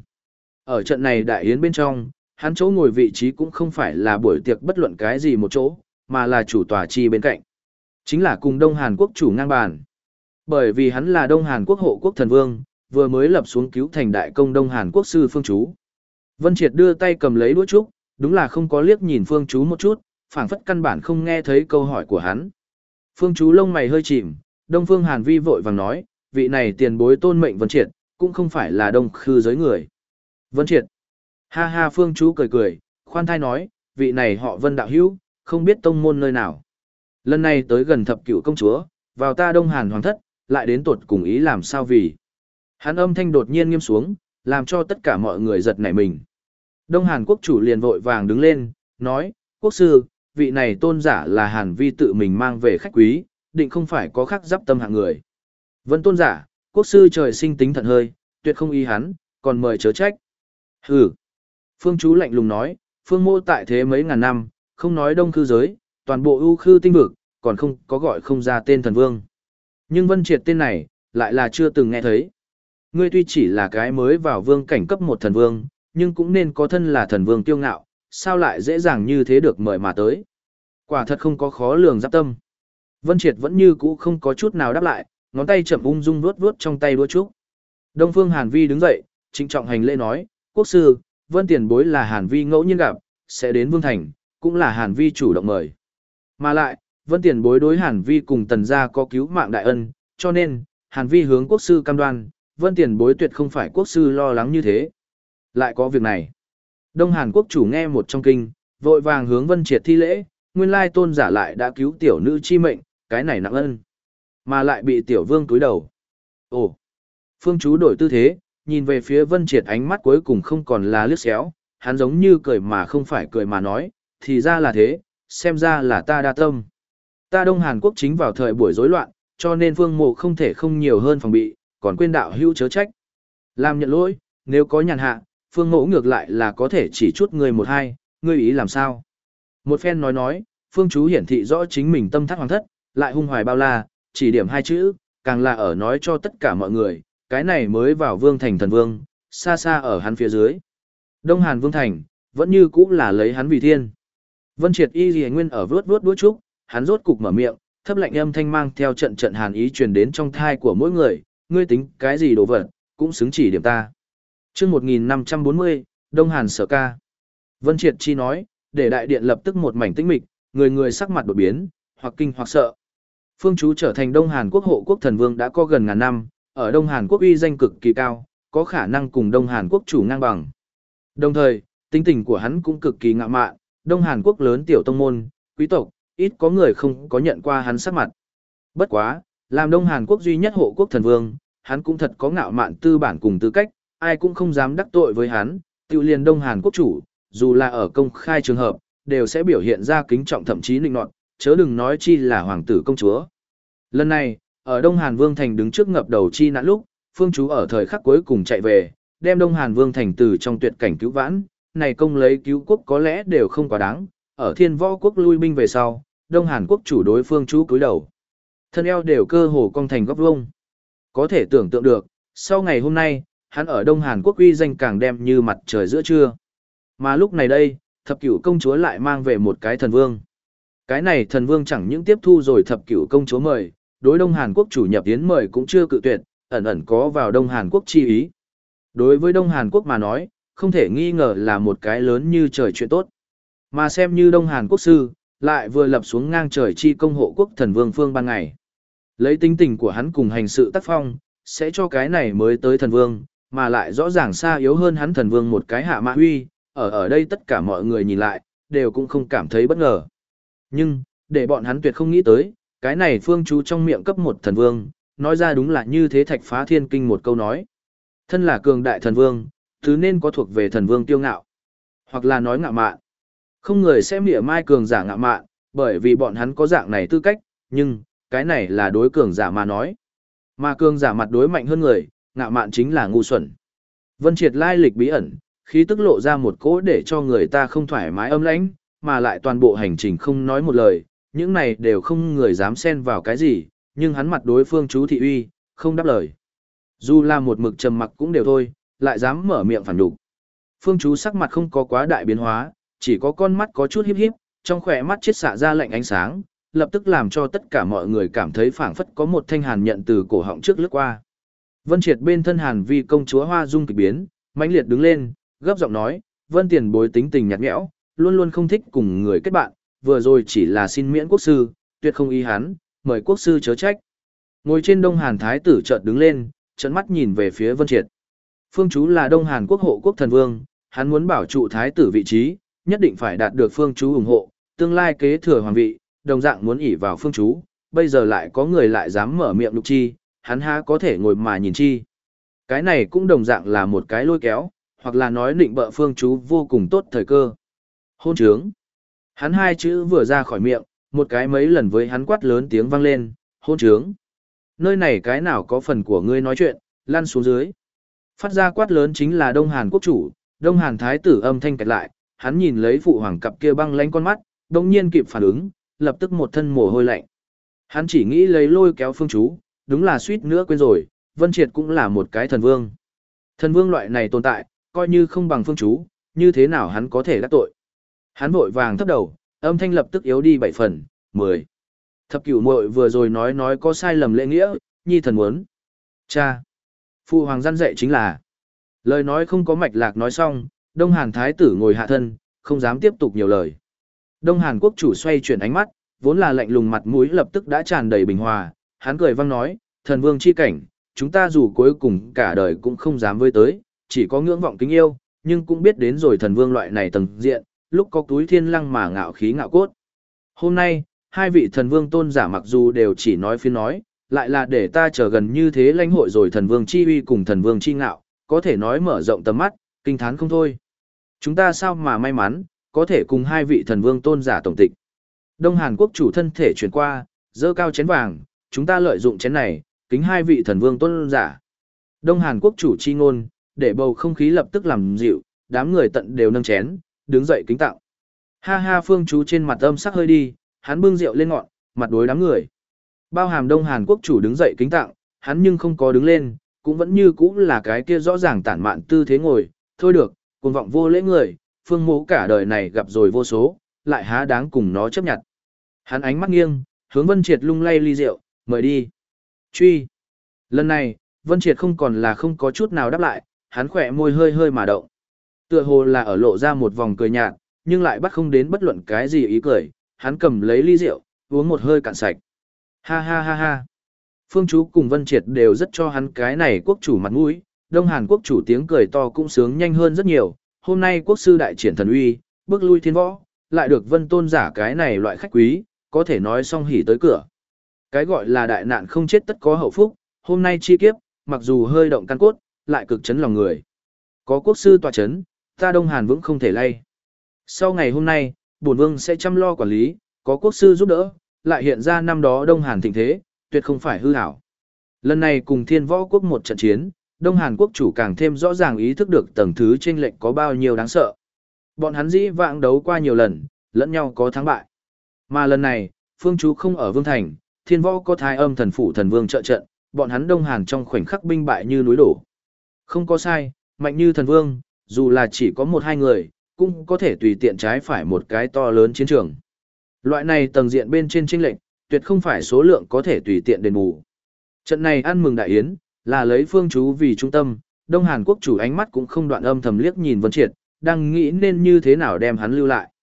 Ở trận này đại yến bên trong, hắn chỗ ngồi vị trí cũng không phải là buổi tiệc bất luận cái gì một chỗ, mà là chủ tòa chi bên cạnh. Chính là cùng Đông Hàn Quốc chủ ngang bàn. Bởi vì hắn là Đông Hàn Quốc hộ quốc thần vương, vừa mới lập xuống cứu thành đại công Đông Hàn Quốc sư Phương Chú. Vân Triệt đưa tay cầm lấy đũa trúc, đúng là không có liếc nhìn Phương Chú một chút, phảng phất căn bản không nghe thấy câu hỏi của hắn. Phương Chú lông mày hơi chìm, Đông Phương Hàn Vi vội vàng nói, vị này tiền bối tôn mệnh Vân Triệt, cũng không phải là đông khư giới người. Vân Triệt. Ha ha Phương Chú cười cười, khoan thai nói, vị này họ Vân đạo hữu, không biết tông môn nơi nào. Lần này tới gần thập cửu công chúa, vào ta Đông Hàn hoàng thất, lại đến tột cùng ý làm sao vì. Hắn âm thanh đột nhiên nghiêm xuống, làm cho tất cả mọi người giật nảy mình. Đông Hàn quốc chủ liền vội vàng đứng lên, nói, quốc sư, vị này tôn giả là Hàn Vi tự mình mang về khách quý, định không phải có khắc giáp tâm hạng người. Vân tôn giả, quốc sư trời sinh tính thận hơi, tuyệt không ý hắn, còn mời chớ trách. Hừ. Phương Chú lạnh lùng nói, phương mô tại thế mấy ngàn năm, không nói đông khư giới, toàn bộ ưu khư tinh vực, còn không có gọi không ra tên thần vương. Nhưng Vân Triệt tên này, lại là chưa từng nghe thấy. Ngươi tuy chỉ là cái mới vào vương cảnh cấp một thần vương, nhưng cũng nên có thân là thần vương tiêu ngạo, sao lại dễ dàng như thế được mời mà tới. Quả thật không có khó lường giáp tâm. Vân Triệt vẫn như cũ không có chút nào đáp lại, ngón tay chậm ung dung vuốt vuốt trong tay đũa trúc. Đông Phương Hàn Vi đứng dậy, trịnh trọng hành lễ nói, quốc sư, Vân tiền bối là Hàn Vi ngẫu nhiên gặp, sẽ đến Vương Thành, cũng là Hàn Vi chủ động mời. Mà lại, Vân tiền bối đối Hàn Vi cùng tần gia có cứu mạng đại ân, cho nên, Hàn Vi hướng quốc sư cam đoan, Vân tiền bối tuyệt không phải quốc sư lo lắng như thế. Lại có việc này. Đông Hàn quốc chủ nghe một trong kinh, vội vàng hướng Vân Triệt thi lễ, nguyên lai tôn giả lại đã cứu tiểu nữ chi mệnh, cái này nặng ân. Mà lại bị tiểu vương túi đầu. Ồ! Phương Chú đổi tư thế, nhìn về phía Vân Triệt ánh mắt cuối cùng không còn là liếc xéo, hắn giống như cười mà không phải cười mà nói, thì ra là thế, xem ra là ta đa tâm. Ta Đông Hàn Quốc chính vào thời buổi rối loạn, cho nên Phương Mộ không thể không nhiều hơn phòng bị, còn quên đạo hữu chớ trách. Làm nhận lỗi, nếu có nhàn hạ, Phương Mộ ngược lại là có thể chỉ chút người một hai, ngươi ý làm sao. Một phen nói nói, Phương Chú hiển thị rõ chính mình tâm thắt hoàng thất, lại hung hoài bao la, chỉ điểm hai chữ, càng là ở nói cho tất cả mọi người, cái này mới vào vương thành thần vương, xa xa ở hắn phía dưới. Đông Hàn vương thành, vẫn như cũ là lấy hắn vì thiên. Vân Triệt y lìa nguyên ở vớt vớt đuôi trúc, hắn rốt cục mở miệng, thấp lạnh âm thanh mang theo trận trận hàn ý truyền đến trong thai của mỗi người, ngươi tính cái gì đồ vật, cũng xứng chỉ điểm ta. Chương một nghìn năm trăm bốn mươi, Đông Hàn sở ca. Vân Triệt chi nói, để đại điện lập tức một mảnh tĩnh mịch, người người sắc mặt đột biến, hoặc kinh hoặc sợ. Phương Chú trở thành Đông Hàn quốc hộ quốc thần vương đã có gần ngàn năm, ở Đông Hàn quốc uy danh cực kỳ cao, có khả năng cùng Đông Hàn quốc chủ ngang bằng. Đồng thời, tính tình của hắn cũng cực kỳ ngạo mạn, Đông Hàn quốc lớn tiểu tông môn, quý tộc, ít có người không có nhận qua hắn sắc mặt. Bất quá, làm Đông Hàn quốc duy nhất hộ quốc thần vương, hắn cũng thật có ngạo mạn tư bản cùng tư cách, ai cũng không dám đắc tội với hắn, tiêu liền Đông Hàn quốc chủ, dù là ở công khai trường hợp, đều sẽ biểu hiện ra kính trọng thậm chí nịnh nọt, chớ đừng nói chi là hoàng tử công chúa. Lần này, ở Đông Hàn Vương Thành đứng trước ngập đầu chi nạn lúc, Phương Chú ở thời khắc cuối cùng chạy về, đem Đông Hàn Vương Thành từ trong tuyệt cảnh cứu vãn, này công lấy cứu quốc có lẽ đều không quá đáng, ở Thiên Võ quốc lui binh về sau, Đông Hàn quốc chủ đối Phương Chú cúi đầu. Thân eo đều cơ hồ cong thành góc vuông. Có thể tưởng tượng được, sau ngày hôm nay, hắn ở Đông Hàn quốc uy danh càng đem như mặt trời giữa trưa. Mà lúc này đây, thập cửu công chúa lại mang về một cái thần vương. Cái này thần vương chẳng những tiếp thu rồi thập cửu công chúa mời, đối Đông Hàn quốc chủ nhập tiến mời cũng chưa cự tuyệt, ẩn ẩn có vào Đông Hàn quốc chi ý. Đối với Đông Hàn quốc mà nói, không thể nghi ngờ là một cái lớn như trời chuyện tốt. Mà xem như Đông Hàn quốc sư, lại vừa lập xuống ngang trời chi công hộ quốc thần vương phương ban ngày. Lấy tính tình của hắn cùng hành sự tác phong, sẽ cho cái này mới tới thần vương, mà lại rõ ràng xa yếu hơn hắn thần vương một cái hạ mã huy, ở ở đây tất cả mọi người nhìn lại, đều cũng không cảm thấy bất ngờ. Nhưng, để bọn hắn tuyệt không nghĩ tới, cái này phương chú trong miệng cấp một thần vương, nói ra đúng là như thế thạch phá thiên kinh một câu nói. Thân là cường đại thần vương, thứ nên có thuộc về thần vương tiêu ngạo, hoặc là nói ngạo mạn. Không người sẽ mỉa mai cường giả ngạo mạn, bởi vì bọn hắn có dạng này tư cách, nhưng, cái này là đối cường giả mà nói. Mà cường giả mặt đối mạnh hơn người, ngạo mạn chính là ngu xuẩn. Vân Triệt lai lịch bí ẩn, khí tức lộ ra một cỗ để cho người ta không thoải mái âm lãnh, mà lại toàn bộ hành trình không nói một lời, những này đều không người dám xen vào cái gì, nhưng hắn mặt đối phương chú thị uy, không đáp lời. Dù là một mực trầm mặc cũng đều thôi, lại dám mở miệng phản đục. Phương chú sắc mặt không có quá đại biến hóa, chỉ có con mắt có chút híp híp, trong khỏe mắt chiết xạ ra lạnh ánh sáng, lập tức làm cho tất cả mọi người cảm thấy phảng phất có một thanh hàn nhận từ cổ họng trước lướt qua. Vân Triệt bên thân Hàn Vi công chúa Hoa Dung kỳ biến, mãnh liệt đứng lên, gấp giọng nói, "Vân tiền bối tính tình nhạt nhẽo, luôn luôn không thích cùng người kết bạn, vừa rồi chỉ là xin miễn quốc sư, tuyệt không ý hắn, mời quốc sư chớ trách." Ngồi trên Đông Hàn thái tử chợt đứng lên, trợn mắt nhìn về phía Vân Triệt. Phương chú là Đông Hàn quốc hộ quốc thần vương, hắn muốn bảo trụ thái tử vị trí, nhất định phải đạt được phương chú ủng hộ, tương lai kế thừa hoàng vị, đồng dạng muốn ỷ vào phương chú, bây giờ lại có người lại dám mở miệng lục chi, hắn há có thể ngồi mà nhìn chi. Cái này cũng đồng dạng là một cái lôi kéo, hoặc là nói định bợ phương chú vô cùng tốt thời cơ. Hôn trướng. Hắn hai chữ vừa ra khỏi miệng, một cái mấy lần với hắn quát lớn tiếng vang lên, hôn trướng. Nơi này cái nào có phần của ngươi nói chuyện, lăn xuống dưới. Phát ra quát lớn chính là Đông Hàn quốc chủ, Đông Hàn thái tử âm thanh kẹt lại, hắn nhìn lấy phụ hoàng cặp kia băng lánh con mắt, đồng nhiên kịp phản ứng, lập tức một thân mồ hôi lạnh. Hắn chỉ nghĩ lấy lôi kéo phương chú, đúng là suýt nữa quên rồi, Vân Triệt cũng là một cái thần vương. Thần vương loại này tồn tại, coi như không bằng phương chú, như thế nào hắn có thể đắc tội. Hắn vội vàng thấp đầu, âm thanh lập tức yếu đi bảy phần, mười. Thập cửu muội vừa rồi nói nói có sai lầm lễ nghĩa, nhi thần muốn. Cha. Phụ hoàng gian dạy chính là. Lời nói không có mạch lạc nói xong, Đông Hàn thái tử ngồi hạ thân, không dám tiếp tục nhiều lời. Đông Hàn quốc chủ xoay chuyển ánh mắt, vốn là lạnh lùng mặt mũi lập tức đã tràn đầy bình hòa, hắn cười vang nói, thần vương chi cảnh, chúng ta dù cuối cùng cả đời cũng không dám với tới, chỉ có ngưỡng vọng kính yêu, nhưng cũng biết đến rồi thần vương loại này tầng diện, lúc có túi thiên lăng mà ngạo khí ngạo cốt. Hôm nay, hai vị thần vương tôn giả mặc dù đều chỉ nói phiên nói, lại là để ta trở gần như thế lãnh hội rồi thần vương chi uy cùng thần vương chi ngạo, có thể nói mở rộng tầm mắt, kinh thán không thôi. Chúng ta sao mà may mắn, có thể cùng hai vị thần vương tôn giả tổng tịch. Đông Hàn quốc chủ thân thể chuyển qua, dơ cao chén vàng, chúng ta lợi dụng chén này, kính hai vị thần vương tôn giả. Đông Hàn quốc chủ chi ngôn, để bầu không khí lập tức làm dịu, đám người tận đều nâng chén, đứng dậy kính tặng. Ha ha phương chú trên mặt âm sắc hơi đi, hắn bưng rượu lên ngọn, mặt đối đám người. Bao hàm Đông Hàn quốc chủ đứng dậy kính tặng, hắn nhưng không có đứng lên, cũng vẫn như cũ là cái kia rõ ràng tản mạn tư thế ngồi, thôi được, cuồng vọng vô lễ người, phương mố cả đời này gặp rồi vô số, lại há đáng cùng nó chấp nhận. Hắn ánh mắt nghiêng, hướng Vân Triệt lung lay ly rượu, mời đi. Truy. Lần này, Vân Triệt không còn là không có chút nào đáp lại, hắn khỏe môi hơi hơi mà động. Tựa hồ là ở lộ ra một vòng cười nhạt, nhưng lại bắt không đến bất luận cái gì ý cười, hắn cầm lấy ly rượu, uống một hơi cạn sạch. Ha ha ha ha. Phương chú cùng Vân Triệt đều rất cho hắn cái này quốc chủ mặt mũi, Đông Hàn quốc chủ tiếng cười to cũng sướng nhanh hơn rất nhiều, hôm nay quốc sư đại triển thần uy, bước lui thiên võ, lại được Vân tôn giả cái này loại khách quý, có thể nói song hỉ tới cửa. Cái gọi là đại nạn không chết tất có hậu phúc, hôm nay chi kiếp, mặc dù hơi động căn cốt, lại cực chấn lòng người. Có quốc sư tọa chấn, ta Đông Hàn vững không thể lay. Sau ngày hôm nay, bổn vương sẽ chăm lo quản lý, có quốc sư giúp đỡ, lại hiện ra năm đó Đông Hàn thịnh thế, tuyệt không phải hư ảo. Lần này cùng Thiên Võ quốc một trận chiến, Đông Hàn quốc chủ càng thêm rõ ràng ý thức được tầng thứ chênh lệch có bao nhiêu đáng sợ. Bọn hắn dĩ vãng đấu qua nhiều lần, lẫn nhau có thắng bại. Mà lần này, Phương chú không ở Vương Thành, Thiên Võ có Thái Âm thần phủ thần vương trợ trận, bọn hắn Đông Hàn trong khoảnh khắc binh bại như núi đổ. Không có sai, mạnh như thần vương, dù là chỉ có một hai người, cũng có thể tùy tiện trái phải một cái to lớn chiến trường. Loại này tầng diện bên trên chênh lệch, tuyệt không phải số lượng có thể tùy tiện đền bù. Trận này ăn mừng đại yến, là lấy Phương chú vì trung tâm, Đông Hàn quốc chủ ánh mắt cũng không đoạn âm thầm liếc nhìn Vân Triệt, đang nghĩ nên như thế nào đem hắn lưu lại.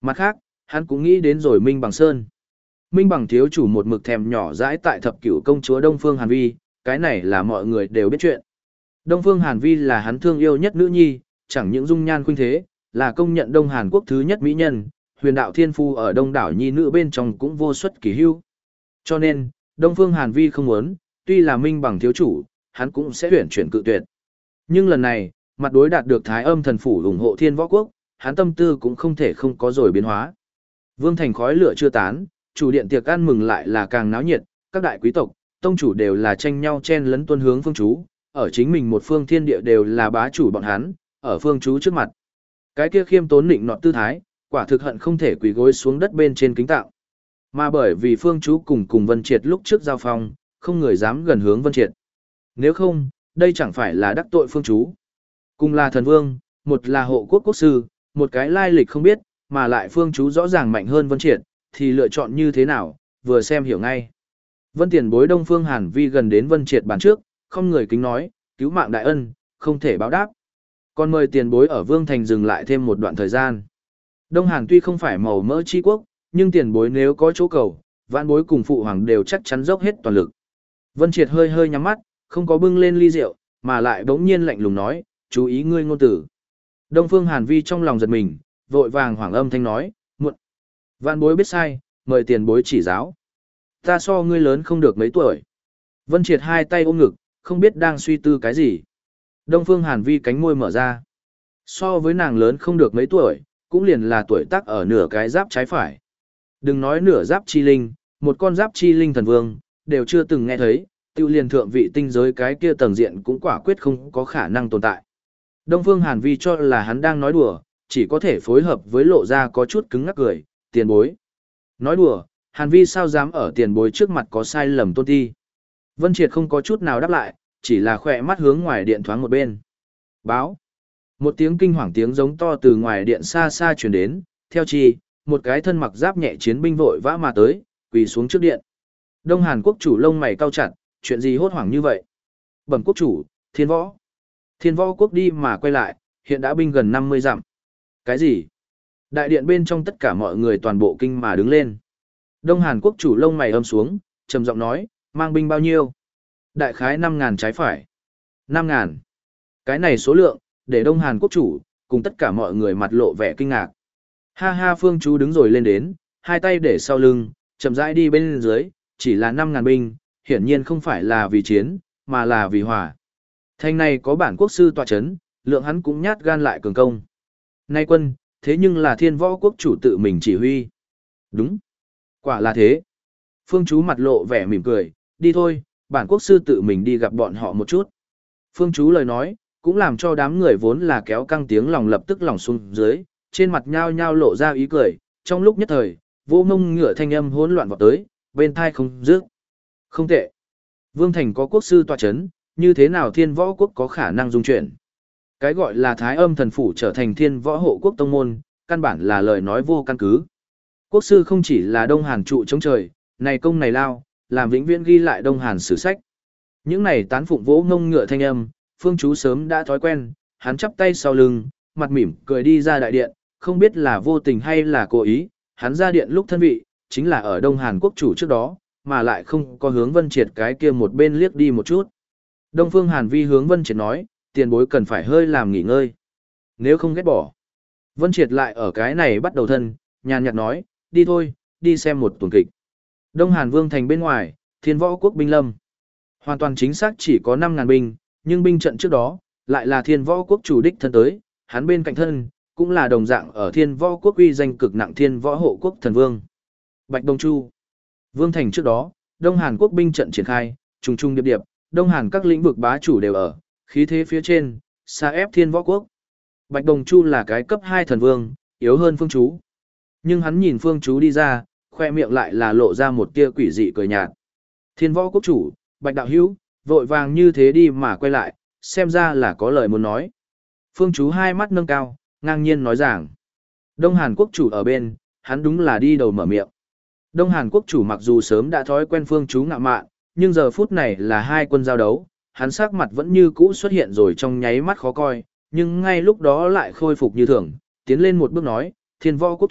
Mặt khác, hắn cũng nghĩ đến rồi Minh Bằng Sơn. Minh Bằng thiếu chủ một mực thèm nhỏ dãi tại thập cửu công chúa Đông Phương Hàn Vi, cái này là mọi người đều biết chuyện. Đông Phương Hàn Vi là hắn thương yêu nhất nữ nhi, chẳng những dung nhan khuynh thế, là công nhận Đông Hàn Quốc thứ nhất mỹ nhân, huyền đạo thiên phu ở đông đảo nhi nữ bên trong cũng vô xuất kỳ hưu. Cho nên, Đông Phương Hàn Vi không muốn, tuy là Minh Bằng thiếu chủ, hắn cũng sẽ tuyển chuyển cự tuyệt. Nhưng lần này, mặt đối đạt được Thái Âm thần phủ ủng hộ Thiên Võ Quốc, hắn tâm tư cũng không thể không có rồi biến hóa. Vương thành khói lửa chưa tán, chủ điện tiệc ăn mừng lại là càng náo nhiệt, các đại quý tộc, tông chủ đều là tranh nhau chen lấn tuân hướng phương chú, ở chính mình một phương thiên địa đều là bá chủ bọn hắn, ở phương chú trước mặt. Cái kia khiêm tốn nịnh nọt tư thái, quả thực hận không thể quỳ gối xuống đất bên trên kính tạo. Mà bởi vì phương chú cùng cùng Vân Triệt lúc trước giao phong, không người dám gần hướng Vân Triệt. Nếu không, đây chẳng phải là đắc tội phương chú. Cùng là thần vương, một là hộ quốc quốc sư, một cái lai lịch không biết, mà lại phương chú rõ ràng mạnh hơn Vân Triệt, thì lựa chọn như thế nào, vừa xem hiểu ngay. Vân tiền bối Đông Phương Hàn Vi gần đến Vân Triệt bàn trước, không người kính nói, cứu mạng đại ân, không thể báo đáp. Còn mời tiền bối ở Vương Thành dừng lại thêm một đoạn thời gian. Đông Hàn tuy không phải màu mỡ chi quốc, nhưng tiền bối nếu có chỗ cầu, vạn bối cùng phụ hoàng đều chắc chắn dốc hết toàn lực. Vân Triệt hơi hơi nhắm mắt, không có bưng lên ly rượu, mà lại bỗng nhiên lạnh lùng nói, chú ý ngươi ngôn tử. Đông Phương Hàn Vi trong lòng giật mình, vội vàng hoảng âm thanh nói, muộn. Vạn bối biết sai, mời tiền bối chỉ giáo. Ta so ngươi lớn không được mấy tuổi. Vân Triệt hai tay ôm ngực, không biết đang suy tư cái gì. Đông Phương Hàn Vi cánh môi mở ra. So với nàng lớn không được mấy tuổi, cũng liền là tuổi tác ở nửa cái giáp trái phải. Đừng nói nửa giáp chi linh, một con giáp chi linh thần vương, đều chưa từng nghe thấy, tiêu liền thượng vị tinh giới cái kia tầng diện cũng quả quyết không có khả năng tồn tại. Đông Phương Hàn Vi cho là hắn đang nói đùa, chỉ có thể phối hợp với lộ ra có chút cứng ngắc cười, tiền bối. Nói đùa, Hàn Vi sao dám ở tiền bối trước mặt có sai lầm tôn ti. Vân Triệt không có chút nào đáp lại, chỉ là khỏe mắt hướng ngoài điện thoáng một bên. Báo. Một tiếng kinh hoàng tiếng giống to từ ngoài điện xa xa truyền đến, theo chi, một cái thân mặc giáp nhẹ chiến binh vội vã mà tới, quỳ xuống trước điện. Đông Hàn quốc chủ lông mày cau chặt, chuyện gì hốt hoảng như vậy? Bẩm quốc chủ, Thiên Võ. Thiên Võ quốc đi mà quay lại, hiện đã binh gần năm mươi dặm. Cái gì? Đại điện bên trong tất cả mọi người toàn bộ kinh mà đứng lên. Đông Hàn quốc chủ lông mày âm xuống, trầm giọng nói, mang binh bao nhiêu? Đại khái năm ngàn trái phải. Năm ngàn. Cái này số lượng, để Đông Hàn quốc chủ, cùng tất cả mọi người mặt lộ vẻ kinh ngạc. Ha ha phương chú đứng rồi lên đến, hai tay để sau lưng, chậm rãi đi bên dưới, chỉ là năm ngàn binh, hiển nhiên không phải là vì chiến, mà là vì hòa. Thành này có bản quốc sư tọa chấn, lượng hắn cũng nhát gan lại cường công. Nay quân, thế nhưng là Thiên Võ quốc chủ tự mình chỉ huy. Đúng. Quả là thế. Phương chú mặt lộ vẻ mỉm cười, đi thôi, bản quốc sư tự mình đi gặp bọn họ một chút. Phương chú lời nói, cũng làm cho đám người vốn là kéo căng tiếng lòng lập tức lòng xuống dưới, trên mặt nhao nhao lộ ra ý cười, trong lúc nhất thời, vô ngông ngựa thanh âm hỗn loạn vọt tới, bên thai không dứt. Không tệ. Vương Thành có quốc sư tọa chấn, như thế nào Thiên Võ quốc có khả năng dung chuyển? Cái gọi là Thái Âm thần phủ trở thành Thiên Võ hộ quốc tông môn, căn bản là lời nói vô căn cứ. Quốc sư không chỉ là Đông Hàn trụ chống trời, này công này lao, làm vĩnh viễn ghi lại Đông Hàn sử sách. Những này tán phụng vỗ ngông ngựa thanh âm, Phương chú sớm đã thói quen, hắn chắp tay sau lưng, mặt mỉm cười đi ra đại điện, không biết là vô tình hay là cố ý, hắn ra điện lúc thân vị, chính là ở Đông Hàn quốc chủ trước đó, mà lại không có hướng Vân Triệt cái kia một bên liếc đi một chút. Đông Phương Hàn Vi hướng Vân Triệt nói, tiền bối cần phải hơi làm nghỉ ngơi. Nếu không ghét bỏ. Vân Triệt lại ở cái này bắt đầu thân, nhàn nhạt nói, đi thôi, đi xem một tuần kịch. Đông Hàn Vương thành bên ngoài, Thiên Võ quốc binh lâm. Hoàn toàn chính xác chỉ có năm ngàn binh, nhưng binh trận trước đó, lại là Thiên Võ quốc chủ đích thân tới, hắn bên cạnh thân, cũng là đồng dạng ở Thiên Võ quốc uy danh cực nặng Thiên Võ hộ quốc thần vương. Bạch Đông Chu. Vương thành trước đó, Đông Hàn quốc binh trận triển khai, trùng trùng điệp điệp, Đông Hàn các lĩnh vực bá chủ đều ở, khí thế phía trên, xa ép Thiên Võ quốc. Bạch Đồng Chu là cái cấp hai thần vương, yếu hơn Phương Chú. Nhưng hắn nhìn Phương Chú đi ra, khoe miệng lại là lộ ra một tia quỷ dị cười nhạt. Thiên Võ quốc chủ, Bạch đạo hữu, vội vàng như thế đi mà quay lại, xem ra là có lời muốn nói. Phương Chú hai mắt nâng cao, ngang nhiên nói rằng. Đông Hàn quốc chủ ở bên, hắn đúng là đi đầu mở miệng. Đông Hàn quốc chủ mặc dù sớm đã thói quen Phương Chú ngạo mạn, nhưng giờ phút này là hai quân giao đấu, hắn sắc mặt vẫn như cũ xuất hiện rồi trong nháy mắt khó coi, nhưng ngay lúc đó lại khôi phục như thường, tiến lên một bước nói, Thiên Võ quốc chủ,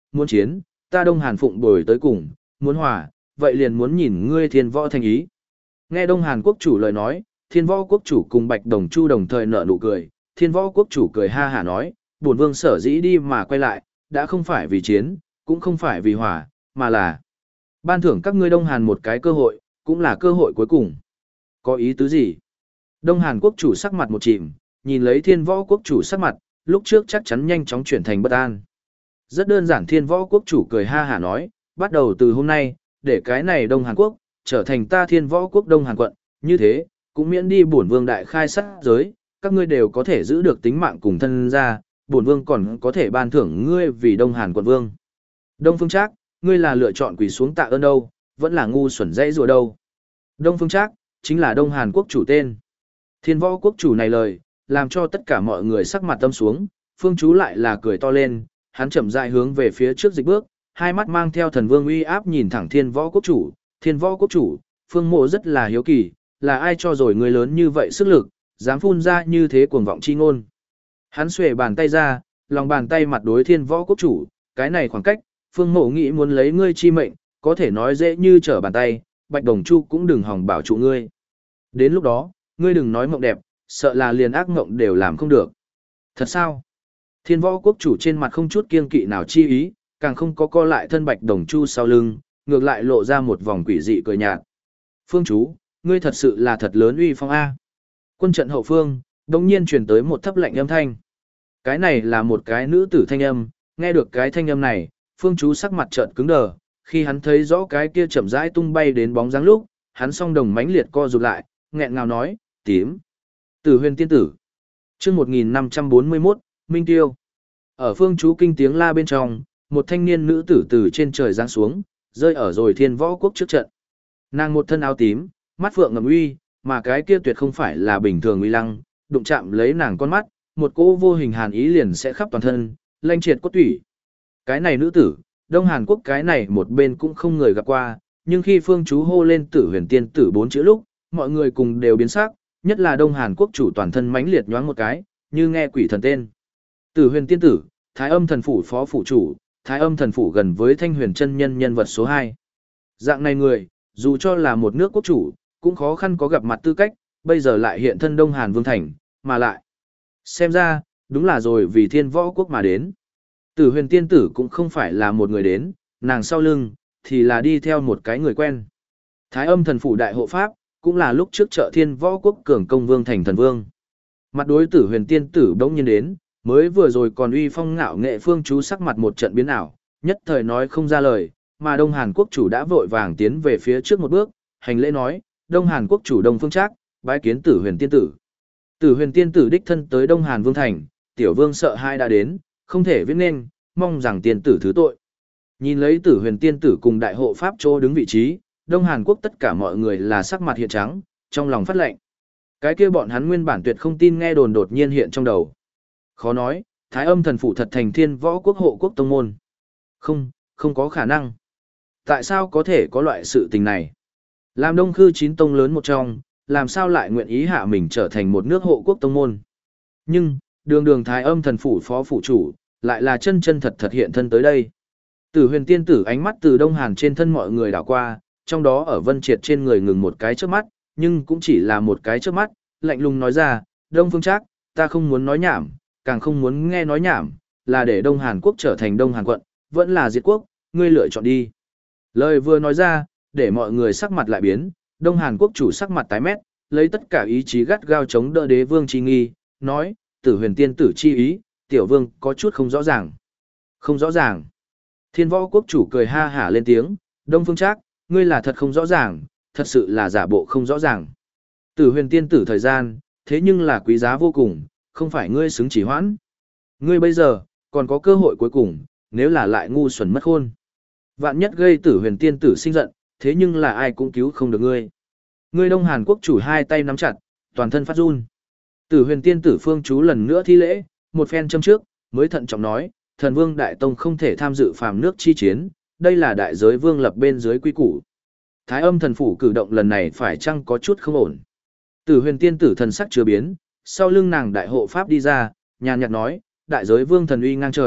muốn chiến, ta Đông Hàn phụng bồi tới cùng, muốn hòa, vậy liền muốn nhìn ngươi thiên võ thành ý. Nghe Đông Hàn quốc chủ lời nói, thiên võ quốc chủ cùng Bạch Đồng Chu đồng thời nở nụ cười, thiên võ quốc chủ cười ha hả nói, bổn vương sở dĩ đi mà quay lại, đã không phải vì chiến, cũng không phải vì hòa, mà là ban thưởng các ngươi Đông Hàn một cái cơ hội, cũng là cơ hội cuối cùng. Có ý tứ gì? Đông Hàn quốc chủ sắc mặt một chìm, nhìn lấy thiên võ quốc chủ sắc mặt, lúc trước chắc chắn nhanh chóng chuyển thành bất an. Rất đơn giản thiên võ quốc chủ cười ha hả nói, bắt đầu từ hôm nay, để cái này Đông Hàn quốc, trở thành ta thiên võ quốc Đông Hàn quận, như thế, cũng miễn đi bổn vương đại khai sát giới, các ngươi đều có thể giữ được tính mạng cùng thân gia, bổn vương còn có thể ban thưởng ngươi vì Đông Hàn quận vương. Đông Phương Trác, ngươi là lựa chọn quỳ xuống tạ ơn đâu, vẫn là ngu xuẩn dãy rùa đâu. Đông Phương Trác, chính là Đông Hàn quốc chủ tên. Thiên võ quốc chủ này lời, làm cho tất cả mọi người sắc mặt tâm xuống, Phương Chú lại là cười to lên, hắn chậm rãi hướng về phía trước dịch bước, hai mắt mang theo thần vương uy áp nhìn thẳng thiên võ quốc chủ, thiên võ quốc chủ, Phương Mộ rất là hiếu kỳ, là ai cho rồi người lớn như vậy sức lực, dám phun ra như thế cuồng vọng chi ngôn. Hắn xuề bàn tay ra, lòng bàn tay mặt đối thiên võ quốc chủ, cái này khoảng cách, Phương Mộ nghĩ muốn lấy ngươi chi mệnh, có thể nói dễ như trở bàn tay, Bạch Đồng Chu cũng đừng hòng bảo trụ ngươi. Đến lúc đó, ngươi đừng nói mộng đẹp, sợ là liền ác mộng đều làm không được. Thật sao? Thiên võ quốc chủ trên mặt không chút kiêng kỵ nào chi ý, càng không có co lại thân Bạch Đồng Chu sau lưng, ngược lại lộ ra một vòng quỷ dị cười nhạt. Phương Chú, ngươi thật sự là thật lớn uy phong A. Quân trận hậu phương, đồng nhiên truyền tới một thấp lạnh âm thanh. Cái này là một cái nữ tử thanh âm, nghe được cái thanh âm này, Phương Chú sắc mặt chợt cứng đờ, khi hắn thấy rõ cái kia chậm rãi tung bay đến bóng dáng lúc, hắn song đồng mãnh liệt co rụt lại, nghẹn ngào nói, tím. Tử huyền tiên tử. Trước một nghìn năm trăm bốn mươi mốt, Minh Tiêu. Ở Phương Chú kinh tiếng la bên trong, một thanh niên nữ tử từ trên trời giáng xuống, rơi ở rồi thiên võ quốc trước trận. Nàng một thân áo tím, mắt phượng ngầm uy, mà cái kia tuyệt không phải là bình thường uy lăng, đụng chạm lấy nàng con mắt, một cỗ vô hình hàn ý liền sẽ khắp toàn thân, lanh triệt cốt tủy. Cái này nữ tử, Đông Hàn Quốc cái này một bên cũng không người gặp qua, nhưng khi Phương Chú hô lên Tử huyền tiên tử bốn chữ lúc, mọi người cùng đều biến sắc, nhất là Đông Hàn Quốc chủ toàn thân mãnh liệt nhoáng một cái, như nghe quỷ thần tên. Tử huyền tiên tử, Thái Âm thần phủ phó phủ chủ, Thái Âm thần phủ gần với Thanh Huyền chân nhân nhân vật số hai. Dạng này người, dù cho là một nước quốc chủ, cũng khó khăn có gặp mặt tư cách, bây giờ lại hiện thân Đông Hàn Vương Thành, mà lại. Xem ra, đúng là rồi vì thiên võ quốc mà đến. Tử huyền tiên tử cũng không phải là một người đến, nàng sau lưng, thì là đi theo một cái người quen. Thái Âm thần phủ đại hộ pháp, cũng là lúc trước trợ thiên võ quốc cường công Vương Thành thần vương. Mặt đối tử huyền tiên tử đống nhiên đến, mới vừa rồi còn uy phong ngạo nghệ Phương Chú sắc mặt một trận biến ảo, nhất thời nói không ra lời, mà Đông Hàn quốc chủ đã vội vàng tiến về phía trước một bước, hành lễ nói, Đông Hàn quốc chủ Đông Phương Trác, bái kiến Tử huyền tiên tử. Tử huyền tiên tử đích thân tới Đông Hàn Vương Thành, tiểu vương sợ hai đã đến, không thể viết nên, mong rằng tiên tử thứ tội. Nhìn lấy Tử huyền tiên tử cùng đại hộ pháp chỗ đứng vị trí, Đông Hàn quốc tất cả mọi người là sắc mặt hiện trắng, trong lòng phát lệnh. Cái kia bọn hắn nguyên bản tuyệt không tin nghe đồn đột nhiên hiện trong đầu. Khó nói, Thái Âm thần phủ thật thành thiên võ quốc hộ quốc tông môn. Không, không có khả năng. Tại sao có thể có loại sự tình này? Làm Đông Khư chín tông lớn một trong, làm sao lại nguyện ý hạ mình trở thành một nước hộ quốc tông môn? Nhưng, đường đường Thái Âm thần phủ phó phủ chủ, lại là chân chân thật thật hiện thân tới đây. Tử huyền tiên tử ánh mắt từ Đông Hàn trên thân mọi người đảo qua, trong đó ở Vân Triệt trên người ngừng một cái trước mắt, nhưng cũng chỉ là một cái trước mắt, lạnh lùng nói ra, Đông Phương Trác, ta không muốn nói nhảm, càng không muốn nghe nói nhảm, là để Đông Hàn quốc trở thành Đông Hàn quận, vẫn là diệt quốc, ngươi lựa chọn đi. Lời vừa nói ra, để mọi người sắc mặt lại biến, Đông Hàn quốc chủ sắc mặt tái mét, lấy tất cả ý chí gắt gao chống đỡ đế vương chi nghi, nói, Tử huyền tiên tử chi ý, tiểu vương có chút không rõ ràng. Không rõ ràng. Thiên võ quốc chủ cười ha hả lên tiếng, Đông Phương Trác, ngươi là thật không rõ ràng, thật sự là giả bộ không rõ ràng. Tử huyền tiên tử thời gian, thế nhưng là quý giá vô cùng, không phải ngươi xứng chỉ hoãn. Ngươi bây giờ, còn có cơ hội cuối cùng, nếu là lại ngu xuẩn mất khôn. Vạn nhất gây tử huyền tiên tử sinh giận, thế nhưng là ai cũng cứu không được ngươi. Ngươi Đông Hàn quốc chủ hai tay nắm chặt, toàn thân phát run. Tử huyền tiên tử Phương Chú lần nữa thi lễ, một phen châm trước, mới thận trọng nói, thần vương đại tông không thể tham dự phàm nước chi chiến, đây là đại giới vương lập bên dưới quy củ. Thái Âm thần phủ cử động lần này phải chăng có chút không ổn. Tử huyền tiên tử thần sắc chưa biến, sau lưng nàng đại hộ pháp đi ra, nhàn nhạt nói, đại giới vương thần uy ngang trời,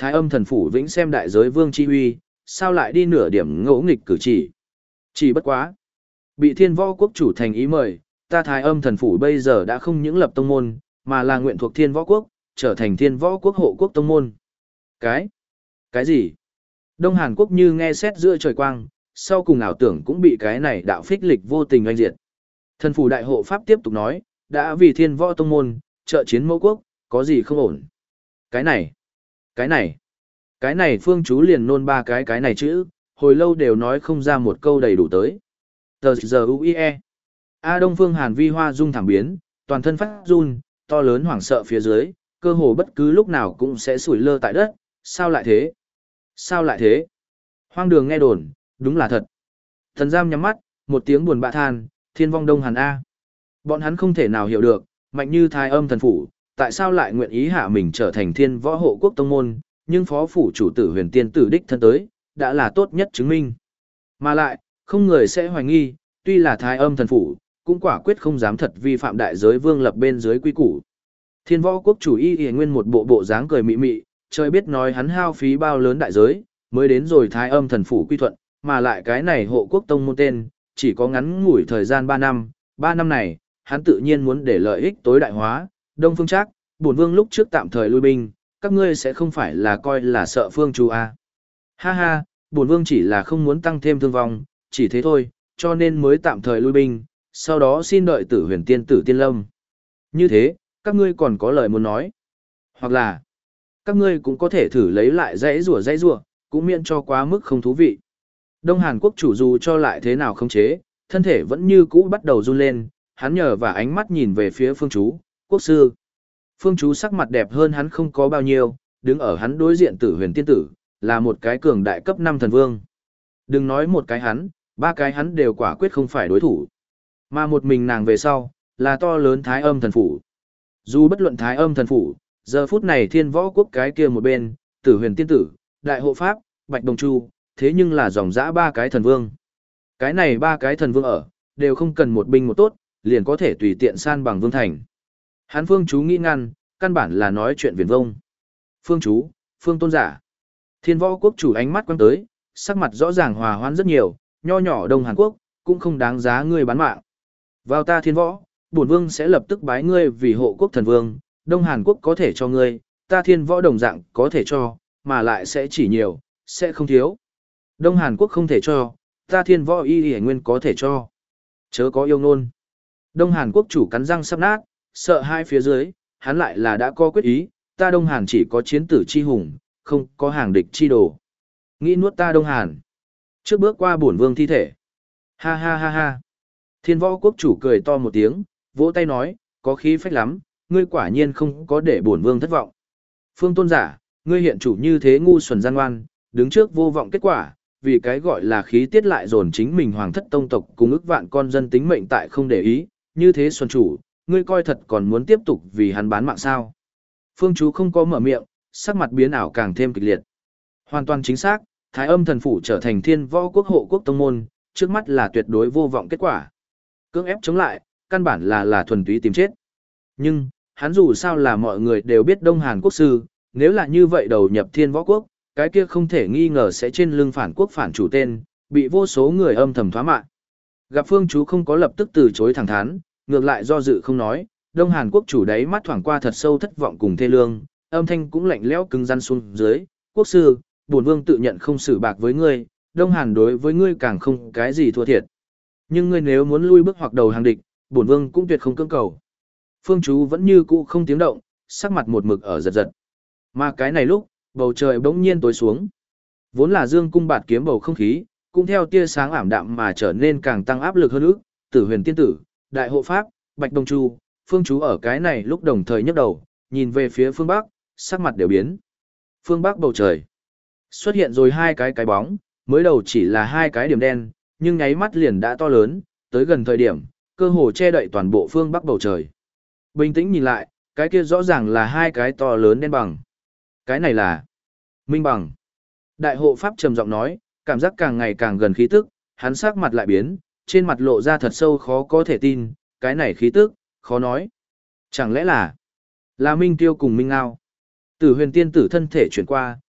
Thái âm thần phủ vĩnh xem đại giới vương chi huy, sao lại đi nửa điểm ngỗ nghịch cử chỉ. Chỉ bất quá. Bị thiên võ quốc chủ thành ý mời, ta thái âm thần phủ bây giờ đã không những lập tông môn, mà là nguyện thuộc thiên võ quốc, trở thành thiên võ quốc hộ quốc tông môn. Cái? Cái gì? Đông Hàn Quốc như nghe sét giữa trời quang, sau cùng ảo tưởng cũng bị cái này đạo phích lịch vô tình oanh diệt. Thần phủ đại hộ pháp tiếp tục nói, đã vì thiên võ tông môn, trợ chiến mẫu quốc, có gì không ổn. Cái này, cái này, cái này phương chú liền nôn ba cái cái này chữ, hồi lâu đều nói không ra một câu đầy đủ tới. Tờ giờ u i e. A Đông Phương Hàn vi hoa dung thảm biến, toàn thân phát run, to lớn hoảng sợ phía dưới, cơ hồ bất cứ lúc nào cũng sẽ sủi lơ tại đất, sao lại thế? Sao lại thế? Hoang đường nghe đồn, đúng là thật. Thần giam nhắm mắt, một tiếng buồn bã than, thiên vong Đông Hàn A. Bọn hắn không thể nào hiểu được, mạnh như thái âm thần phủ, tại sao lại nguyện ý hạ mình trở thành thiên võ hộ quốc tông môn, nhưng phó phủ chủ tử huyền tiên tử đích thân tới, đã là tốt nhất chứng minh. Mà lại, không người sẽ hoài nghi, tuy là thái âm thần phủ, cũng quả quyết không dám thật vi phạm đại giới vương lập bên dưới quy củ. Thiên võ quốc chủ y y nguyên một bộ bộ dáng cười mị mị, trời biết nói hắn hao phí bao lớn đại giới, mới đến rồi thái âm thần phủ quy thuận, mà lại cái này hộ quốc tông môn tên, chỉ có ngắn ngủi thời gian ba năm, ba năm này, hắn tự nhiên muốn để lợi ích tối đại hóa, Đông Phương Trác, bổn vương lúc trước tạm thời lui binh, các ngươi sẽ không phải là coi là sợ phương chú a. Ha ha, bổn vương chỉ là không muốn tăng thêm thương vong, chỉ thế thôi, cho nên mới tạm thời lui binh, sau đó xin đợi tử huyền tiên tử tiên lâm. Như thế, các ngươi còn có lời muốn nói. Hoặc là, các ngươi cũng có thể thử lấy lại dãy rủa dãy rủa, cũng miễn cho quá mức không thú vị. Đông Hàn Quốc chủ dù cho lại thế nào không chế, thân thể vẫn như cũ bắt đầu run lên, hắn nhờ và ánh mắt nhìn về phía phương chú, quốc sư. Phương chú sắc mặt đẹp hơn hắn không có bao nhiêu, đứng ở hắn đối diện tử huyền tiên tử, là một cái cường đại cấp năm thần vương. Đừng nói một cái hắn, ba cái hắn đều quả quyết không phải đối thủ. Mà một mình nàng về sau, là to lớn thái âm thần phủ. Dù bất luận thái âm thần phủ, giờ phút này thiên võ quốc cái kia một bên, tử huyền tiên tử, đại hộ pháp, bạch đồng chu, thế nhưng là dòng dã ba cái thần vương. Cái này ba cái thần vương ở, đều không cần một binh một tốt, liền có thể tùy tiện san bằng vương thành. Hán phương chú nghĩ ngăn, căn bản là nói chuyện viển vông. Phương chú, phương tôn giả. Thiên võ quốc chủ ánh mắt quăng tới, sắc mặt rõ ràng hòa hoãn rất nhiều, nho nhỏ Đông Hàn Quốc, cũng không đáng giá ngươi bán mạng. Vào ta thiên võ, bổn vương sẽ lập tức bái ngươi vì hộ quốc thần vương, Đông Hàn Quốc có thể cho ngươi, ta thiên võ đồng dạng có thể cho, mà lại sẽ chỉ nhiều, sẽ không thiếu. Đông Hàn Quốc không thể cho, ta thiên võ y y nguyên có thể cho. Chớ có yêu ngôn. Đông Hàn Quốc chủ cắn răng sắp nát, sợ hai phía dưới, hắn lại là đã có quyết ý, ta Đông Hàn chỉ có chiến tử chi hùng, không có hàng địch chi đồ. Nghĩ nuốt ta Đông Hàn. Trước bước qua bổn vương thi thể. Ha ha ha ha. Thiên võ quốc chủ cười to một tiếng, vỗ tay nói, có khí phách lắm, ngươi quả nhiên không có để bổn vương thất vọng. Phương tôn giả, ngươi hiện chủ như thế ngu xuẩn gian ngoan, đứng trước vô vọng kết quả, vì cái gọi là khí tiết lại dồn chính mình hoàng thất tông tộc cùng ức vạn con dân tính mệnh tại không để ý, như thế xuân chủ, ngươi coi thật còn muốn tiếp tục vì hắn bán mạng sao. Phương chú không có mở miệng, sắc mặt biến ảo càng thêm kịch liệt. Hoàn toàn chính xác, Thái âm thần phủ trở thành thiên võ quốc hộ quốc tông môn, trước mắt là tuyệt đối vô vọng kết quả. Cưỡng ép chống lại, căn bản là là thuần túy tìm chết. Nhưng, hắn dù sao là mọi người đều biết Đông Hàn Quốc sư, nếu là như vậy đầu nhập thiên võ quốc, cái kia không thể nghi ngờ sẽ trên lưng phản quốc phản chủ tên, bị vô số người âm thầm thoá mạ. Gặp phương chú không có lập tức từ chối thẳng thắn, ngược lại do dự không nói, Đông Hàn Quốc chủ đấy mắt thoảng qua thật sâu thất vọng cùng thê lương, âm thanh cũng lạnh lẽo cứng rắn xuống dưới, quốc sư, bổn vương tự nhận không xử bạc với ngươi, Đông Hàn đối với ngươi càng không cái gì thua thiệt. Nhưng ngươi nếu muốn lui bước hoặc đầu hàng địch, bổn vương cũng tuyệt không cưỡng cầu. Phương chú vẫn như cũ không tiếng động, sắc mặt một mực ở giật giật. Mà cái này lúc, bầu trời bỗng nhiên tối xuống. Vốn là dương cung bạt kiếm bầu không khí, cũng theo tia sáng ảm đạm mà trở nên càng tăng áp lực hơn ức, Tử Huyền tiên tử, Đại hộ pháp, Bạch Đồng Chu, Phương chú ở cái này lúc đồng thời nhấc đầu, nhìn về phía phương bắc, sắc mặt đều biến. Phương bắc bầu trời xuất hiện rồi hai cái cái bóng, mới đầu chỉ là hai cái điểm đen, nhưng nháy mắt liền đã to lớn, tới gần thời điểm, cơ hồ che đậy toàn bộ phương bắc bầu trời. Bình tĩnh nhìn lại, cái kia rõ ràng là hai cái to lớn đen bằng. Cái này là Minh bằng. Đại hộ pháp trầm giọng nói, cảm giác càng ngày càng gần khí tức, hắn sắc mặt lại biến, trên mặt lộ ra thật sâu khó có thể tin, cái này khí tức, khó nói. Chẳng lẽ là là Minh Tiêu cùng Minh Ngao? Tử Huyền tiên tử thân thể chuyển qua,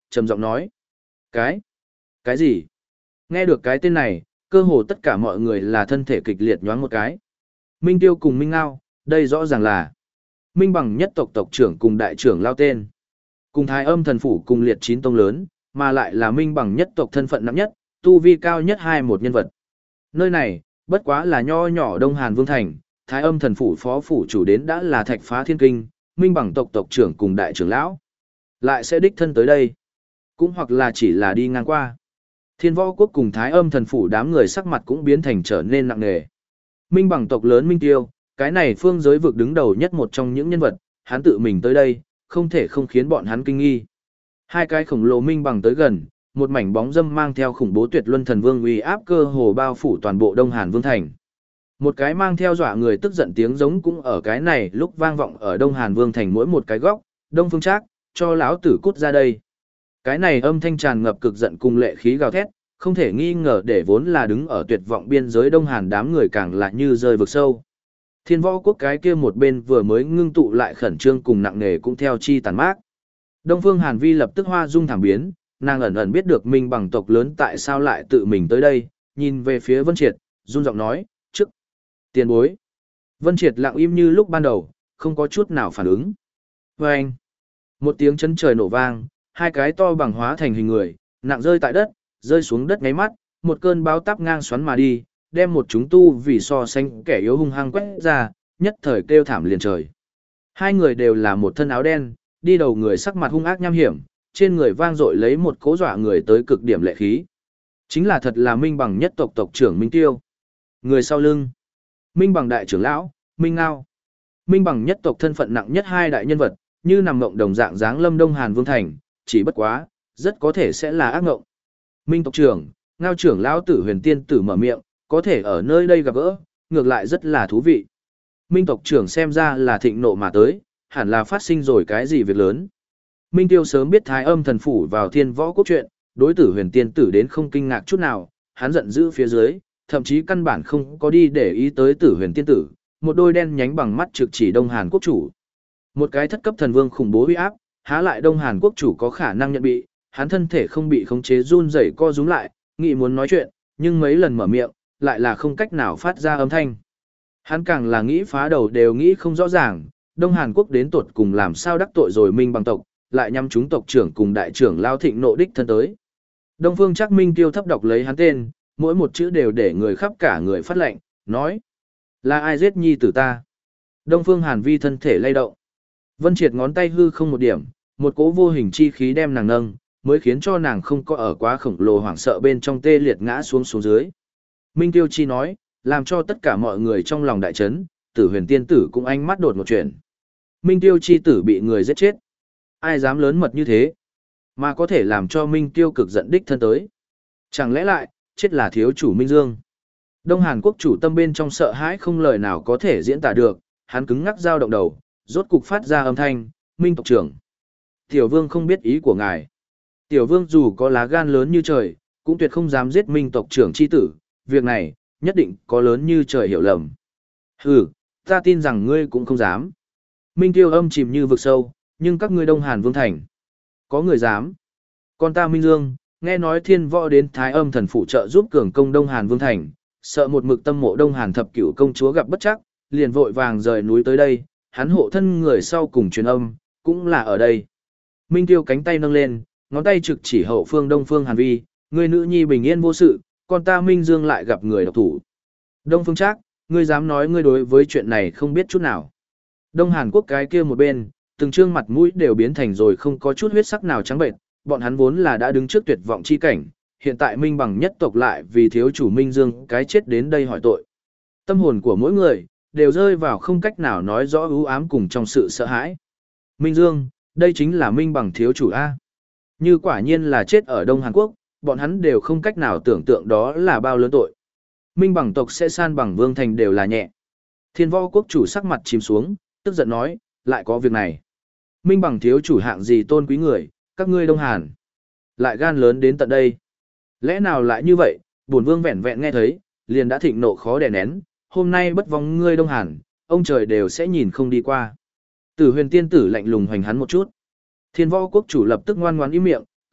trầm giọng nói. Cái? Cái gì? Nghe được cái tên này, cơ hồ tất cả mọi người là thân thể kịch liệt nhoáng một cái. Minh Tiêu cùng Minh Ngao, đây rõ ràng là Minh Bằng nhất tộc tộc trưởng cùng đại trưởng lao tên. Cùng Thái Âm thần phủ cùng liệt chín tông lớn, mà lại là Minh Bằng nhất tộc thân phận nặng nhất, tu vi cao nhất hai một nhân vật. Nơi này, bất quá là nho nhỏ Đông Hàn Vương Thành, Thái Âm thần phủ phó phủ chủ đến đã là Thạch Phá Thiên Kinh, Minh Bằng tộc tộc trưởng cùng đại trưởng lão. Lại sẽ đích thân tới đây. Cũng hoặc là chỉ là đi ngang qua. Thiên Võ Quốc cùng Thái Âm thần phủ đám người sắc mặt cũng biến thành trở nên nặng nề. Minh Bằng tộc lớn Minh Tiêu, cái này phương giới vực đứng đầu nhất một trong những nhân vật, hắn tự mình tới đây, không thể không khiến bọn hắn kinh nghi. Hai cái khổng lồ Minh Bằng tới gần, một mảnh bóng dâm mang theo khủng bố tuyệt luân thần vương uy áp cơ hồ bao phủ toàn bộ Đông Hàn Vương thành. Một cái mang theo dọa người tức giận tiếng giống cũng ở cái này lúc vang vọng ở Đông Hàn Vương thành mỗi một cái góc, Đông Phương Trác, cho lão tử cút ra đây. Cái này âm thanh tràn ngập cực giận cùng lệ khí gào thét, không thể nghi ngờ để vốn là đứng ở tuyệt vọng biên giới Đông Hàn đám người càng lại như rơi vực sâu. Thiên Võ Quốc cái kia một bên vừa mới ngưng tụ lại khẩn trương cùng nặng nề cũng theo chi tàn mát. Đông Phương Hàn Vi lập tức hoa dung thảm biến, nàng ẩn ẩn biết được Minh Bằng tộc lớn tại sao lại tự mình tới đây, nhìn về phía Vân Triệt, run giọng nói, trước, tiền bối. Vân Triệt lặng im như lúc ban đầu, không có chút nào phản ứng. Và anh, một tiếng chấn trời nổ vang, hai cái to bằng hóa thành hình người, nặng rơi tại đất, rơi xuống đất ngáy mắt, một cơn báo táp ngang xoắn mà đi, đem một chúng tu vì so sánh kẻ yếu hung hăng quét ra, nhất thời kêu thảm liền trời. Hai người đều là một thân áo đen, đi đầu người sắc mặt hung ác nham hiểm, trên người vang dội lấy một cố dọa người tới cực điểm lệ khí. Chính là thật là Minh Bằng nhất tộc tộc trưởng Minh Tiêu. Người sau lưng, Minh Bằng đại trưởng lão, Minh Ngao. Minh Bằng nhất tộc thân phận nặng nhất hai đại nhân vật, như nằm ngộng đồng dạng dáng lâm Đông Hàn Vương thành, chỉ bất quá, rất có thể sẽ là ác ngộng. Minh tộc trưởng, Ngao trưởng lão Tử Huyền Tiên tử mở miệng, có thể ở nơi đây gặp gỡ, ngược lại rất là thú vị. Minh tộc trưởng xem ra là thịnh nộ mà tới, hẳn là phát sinh rồi cái gì việc lớn. Minh Tiêu sớm biết Thái Âm thần phủ vào Thiên Võ Quốc chuyện, đối Tử Huyền Tiên tử đến không kinh ngạc chút nào, hắn giận dữ phía dưới, thậm chí căn bản không có đi để ý tới Tử Huyền Tiên tử, một đôi đen nhánh bằng mắt trực chỉ Đông Hàn quốc chủ. Một cái thất cấp thần vương khủng bố uy áp, há lại Đông Hàn quốc chủ có khả năng nhận bị, hắn thân thể không bị khống chế run rẩy co rúm lại, nghĩ muốn nói chuyện, nhưng mấy lần mở miệng, lại là không cách nào phát ra âm thanh. Hắn càng là nghĩ phá đầu đều nghĩ không rõ ràng, Đông Hàn Quốc đến tột cùng làm sao đắc tội rồi Minh Bằng tộc, lại nhắm chúng tộc trưởng cùng đại trưởng lao thịnh nộ đích thân tới. Đông Phương Trác Minh Tiêu thấp đọc lấy hắn tên, mỗi một chữ đều để người khắp cả người phát lệnh, nói: là ai giết nhi tử ta? Đông Phương Hàn Vi thân thể lay động. Vân Triệt ngón tay hư không một điểm, một cỗ vô hình chi khí đem nàng nâng, mới khiến cho nàng không có ở quá khổng lồ hoảng sợ bên trong tê liệt ngã xuống xuống dưới. Minh Tiêu Chi nói, làm cho tất cả mọi người trong lòng đại chấn, Tử Huyền Tiên tử cũng ánh mắt đột một chuyện. Minh Tiêu Chi tử bị người giết chết. Ai dám lớn mật như thế, mà có thể làm cho Minh Tiêu cực giận đích thân tới. Chẳng lẽ lại, chết là thiếu chủ Minh Dương. Đông Hàn quốc chủ tâm bên trong sợ hãi không lời nào có thể diễn tả được, hắn cứng ngắc dao động đầu, rốt cục phát ra âm thanh, Minh tộc trưởng. Tiểu vương không biết ý của ngài. Tiểu vương dù có lá gan lớn như trời, cũng tuyệt không dám giết Minh tộc trưởng chi tử, việc này, nhất định có lớn như trời hiểu lầm. Hừ, ta tin rằng ngươi cũng không dám. Minh Tiêu âm chìm như vực sâu, nhưng các ngươi Đông Hàn Vương thành, có người dám. Còn ta Minh Dương, nghe nói Thiên Võ đến Thái Âm thần phụ trợ giúp cường công Đông Hàn Vương thành, sợ một mực tâm mộ Đông Hàn thập cửu công chúa gặp bất trắc, liền vội vàng rời núi tới đây, hắn hộ thân người sau cùng truyền âm, cũng là ở đây. Minh Tiêu cánh tay nâng lên, ngón tay trực chỉ hậu phương Đông Phương Hàn Vi, người nữ nhi bình yên vô sự, còn ta Minh Dương lại gặp người độc thủ. Đông Phương Trác, ngươi dám nói ngươi đối với chuyện này không biết chút nào. Đông Hàn Quốc cái kia một bên, từng trương mặt mũi đều biến thành rồi không có chút huyết sắc nào trắng bệnh, bọn hắn vốn là đã đứng trước tuyệt vọng chi cảnh, hiện tại Minh Bằng nhất tộc lại vì thiếu chủ Minh Dương cái chết đến đây hỏi tội. Tâm hồn của mỗi người đều rơi vào không cách nào nói rõ ưu ám cùng trong sự sợ hãi. Minh Dương, đây chính là Minh Bằng thiếu chủ A. Như quả nhiên là chết ở Đông Hàn Quốc, bọn hắn đều không cách nào tưởng tượng đó là bao lớn tội. Minh Bằng tộc sẽ san bằng Vương thành đều là nhẹ. Thiên Võ quốc chủ sắc mặt chìm xuống, tức giận nói, lại có việc này. Minh Bằng thiếu chủ hạng gì tôn quý người, các ngươi Đông Hàn lại gan lớn đến tận đây. Lẽ nào lại như vậy, bổn vương vẹn vẹn nghe thấy, liền đã thịnh nộ khó đè nén, hôm nay bất vong ngươi Đông Hàn, ông trời đều sẽ nhìn không đi qua. Tử Huyền Tiên tử lạnh lùng hoành hắn một chút. Thiên Võ quốc chủ lập tức ngoan ngoãn im miệng,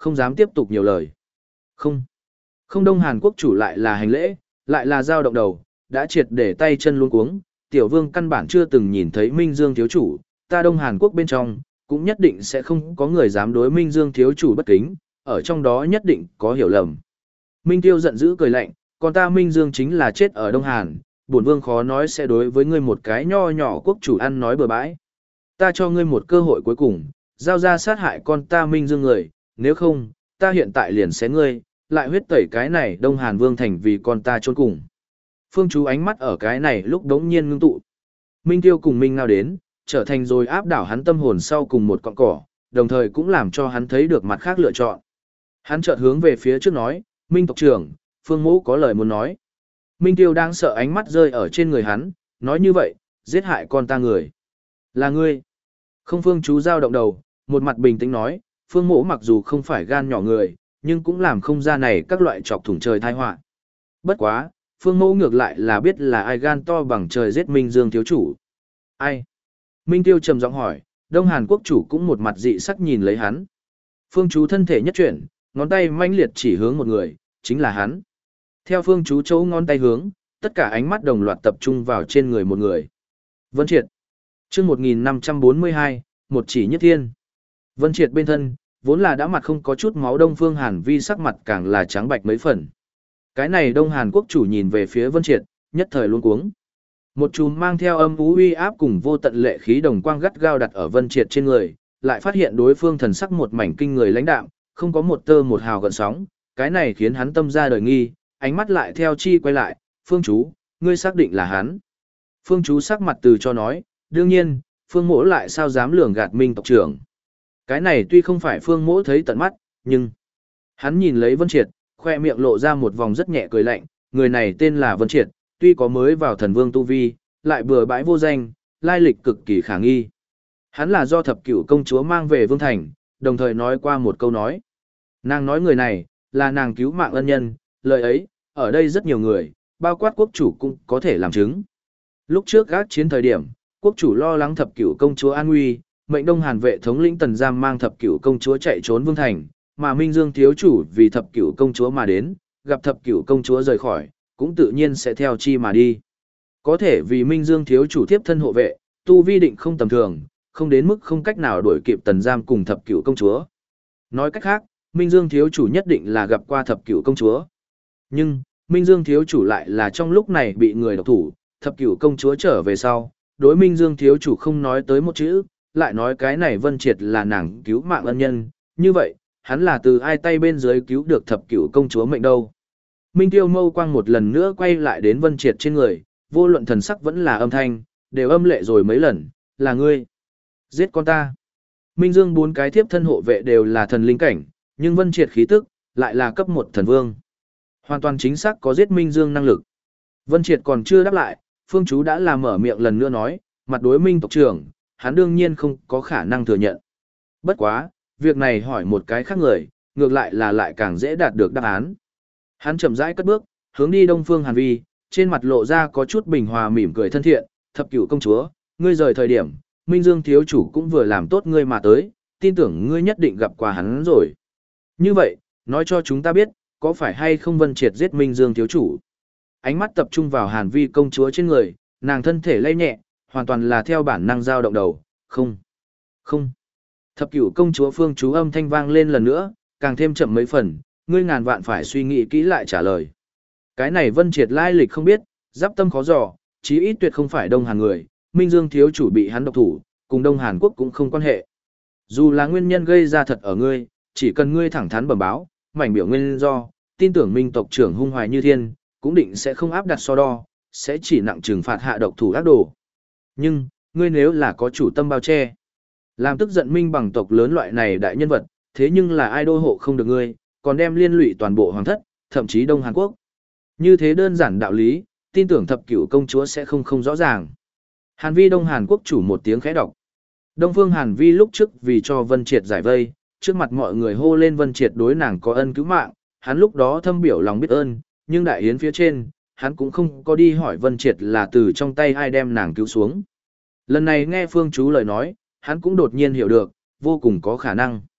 không dám tiếp tục nhiều lời. Không. Không Đông Hàn Quốc chủ lại là hành lễ, lại là dao động đầu, đã triệt để tay chân luống cuống, tiểu vương căn bản chưa từng nhìn thấy Minh Dương thiếu chủ, ta Đông Hàn Quốc bên trong, cũng nhất định sẽ không có người dám đối Minh Dương thiếu chủ bất kính, ở trong đó nhất định có hiểu lầm. Minh Tiêu giận dữ cười lạnh, còn ta Minh Dương chính là chết ở Đông Hàn, bổn vương khó nói sẽ đối với ngươi một cái nho nhỏ quốc chủ ăn nói bừa bãi. Ta cho ngươi một cơ hội cuối cùng, giao ra sát hại con ta Minh Dương người, nếu không, ta hiện tại liền xé ngươi, lại huyết tẩy cái này Đông Hàn Vương thành vì con ta chôn cùng. Phương Chú ánh mắt ở cái này lúc đống nhiên ngưng tụ. Minh Tiêu cùng Minh Ngao đến, trở thành rồi áp đảo hắn tâm hồn sau cùng một cọng cỏ, đồng thời cũng làm cho hắn thấy được mặt khác lựa chọn. Hắn chợt hướng về phía trước nói, Minh tộc trưởng, Phương Mỗ có lời muốn nói. Minh Tiêu đang sợ ánh mắt rơi ở trên người hắn, nói như vậy, giết hại con ta người. Là ngươi. Không Phương Chú dao động đầu, một mặt bình tĩnh nói, Phương Mỗ mặc dù không phải gan nhỏ người, nhưng cũng làm không ra này các loại chọc thủng trời tai họa. Bất quá, Phương Mỗ ngược lại là biết là ai gan to bằng trời giết Minh Dương thiếu chủ. Ai? Minh Tiêu trầm giọng hỏi, Đông Hàn Quốc chủ cũng một mặt dị sắc nhìn lấy hắn. Phương Chú thân thể nhất chuyển, ngón tay manh liệt chỉ hướng một người, chính là hắn. Theo Phương Chú chỗ ngón tay hướng, tất cả ánh mắt đồng loạt tập trung vào trên người một người. Vân Triệt. Chương một nghìn năm trăm bốn mươi hai, một chỉ nhất thiên. Vân Triệt bên thân, vốn là đã mặt không có chút máu Đông Phương Hàn Vi sắc mặt càng là trắng bạch mấy phần. Cái này Đông Hàn Quốc chủ nhìn về phía Vân Triệt, nhất thời luống cuống. Một chùm mang theo âm u uy áp cùng vô tận lệ khí đồng quang gắt gao đặt ở Vân Triệt trên người, lại phát hiện đối phương thần sắc một mảnh kinh người lãnh đạm, không có một tơ một hào gợn sóng, cái này khiến hắn tâm ra đời nghi, ánh mắt lại theo chi quay lại, "Phương Chú, ngươi xác định là hắn?" Phương Chú sắc mặt từ cho nói, "Đương nhiên, Phương Mỗ lại sao dám lường gạt Minh tộc trưởng." Cái này tuy không phải Phương Mỗ thấy tận mắt, nhưng hắn nhìn lấy Vân Triệt, khoe miệng lộ ra một vòng rất nhẹ cười lạnh, người này tên là Vân Triệt, tuy có mới vào thần vương tu vi, lại bừa bãi vô danh, lai lịch cực kỳ khả nghi. Hắn là do thập cửu công chúa mang về vương thành, đồng thời nói qua một câu nói. Nàng nói người này, là nàng cứu mạng ân nhân, lời ấy, ở đây rất nhiều người, bao quát quốc chủ cũng có thể làm chứng. Lúc trước gác chiến thời điểm, quốc chủ lo lắng thập cửu công chúa an nguy, mệnh Đông Hàn vệ thống lĩnh Tần Giam mang thập cửu công chúa chạy trốn vương thành, mà Minh Dương thiếu chủ vì thập cửu công chúa mà đến, gặp thập cửu công chúa rời khỏi, cũng tự nhiên sẽ theo chi mà đi. Có thể vì Minh Dương thiếu chủ tiếp thân hộ vệ, tu vi định không tầm thường, không đến mức không cách nào đuổi kịp Tần Giam cùng thập cửu công chúa. Nói cách khác, Minh Dương thiếu chủ nhất định là gặp qua thập cửu công chúa. Nhưng, Minh Dương thiếu chủ lại là trong lúc này bị người độc thủ, thập cửu công chúa trở về sau, đối Minh Dương thiếu chủ không nói tới một chữ, lại nói cái này Vân Triệt là nàng cứu mạng ân nhân, như vậy, hắn là từ ai tay bên dưới cứu được thập cửu công chúa mệnh đâu. Minh Tiêu mâu quang một lần nữa quay lại đến Vân Triệt trên người, vô luận thần sắc vẫn là âm thanh, đều âm lệ rồi mấy lần, là ngươi. Giết con ta. Minh Dương bốn cái thiếp thân hộ vệ đều là thần linh cảnh, nhưng Vân Triệt khí tức, lại là cấp một thần vương. Hoàn toàn chính xác có giết Minh Dương năng lực. Vân Triệt còn chưa đáp lại, Phương Chú đã làm mở miệng lần nữa nói, mặt đối Minh tộc trưởng, hắn đương nhiên không có khả năng thừa nhận. Bất quá, việc này hỏi một cái khác người, ngược lại là lại càng dễ đạt được đáp án. Hắn chậm rãi cất bước, hướng đi Đông Phương Hàn Vi, trên mặt lộ ra có chút bình hòa mỉm cười thân thiện, thập cửu công chúa, ngươi rời thời điểm, Minh Dương thiếu chủ cũng vừa làm tốt ngươi mà tới, tin tưởng ngươi nhất định gặp qua hắn rồi. Như vậy, nói cho chúng ta biết, có phải hay không Vân Triệt giết Minh Dương thiếu chủ? Ánh mắt tập trung vào Hàn Vi công chúa trên người, nàng thân thể lay nhẹ, hoàn toàn là theo bản năng dao động đầu, không, không. Thập cửu công chúa Phương Chú âm thanh vang lên lần nữa, càng thêm chậm mấy phần, ngươi ngàn vạn phải suy nghĩ kỹ lại trả lời. Cái này Vân Triệt lai lịch không biết, giáp tâm khó dò, chí ít tuyệt không phải Đông Hàn người, Minh Dương thiếu chủ bị hắn độc thủ, cùng Đông Hàn quốc cũng không quan hệ. Dù là nguyên nhân gây ra thật ở ngươi, chỉ cần ngươi thẳng thắn bẩm báo, mảnh biểu nguyên do, tin tưởng Minh tộc trưởng hung hoài như thiên, cũng định sẽ không áp đặt so đo, sẽ chỉ nặng trừng phạt hạ độc thủ ác đồ. Nhưng, ngươi nếu là có chủ tâm bao che, làm tức giận Minh bằng tộc lớn loại này đại nhân vật, thế nhưng là ai đô hộ không được ngươi, còn đem liên lụy toàn bộ hoàng thất, thậm chí Đông Hàn Quốc. Như thế đơn giản đạo lý, tin tưởng thập cửu công chúa sẽ không không rõ ràng. Hàn Vi Đông Hàn Quốc chủ một tiếng khẽ đọc. Đông Phương Hàn Vi lúc trước vì cho Vân Triệt giải vây, trước mặt mọi người hô lên Vân Triệt đối nàng có ân cứu mạng, hắn lúc đó thâm biểu lòng biết ơn, nhưng đại yến phía trên, hắn cũng không có đi hỏi Vân Triệt là từ trong tay ai đem nàng cứu xuống. Lần này nghe Phương Chú lời nói, hắn cũng đột nhiên hiểu được, vô cùng có khả năng.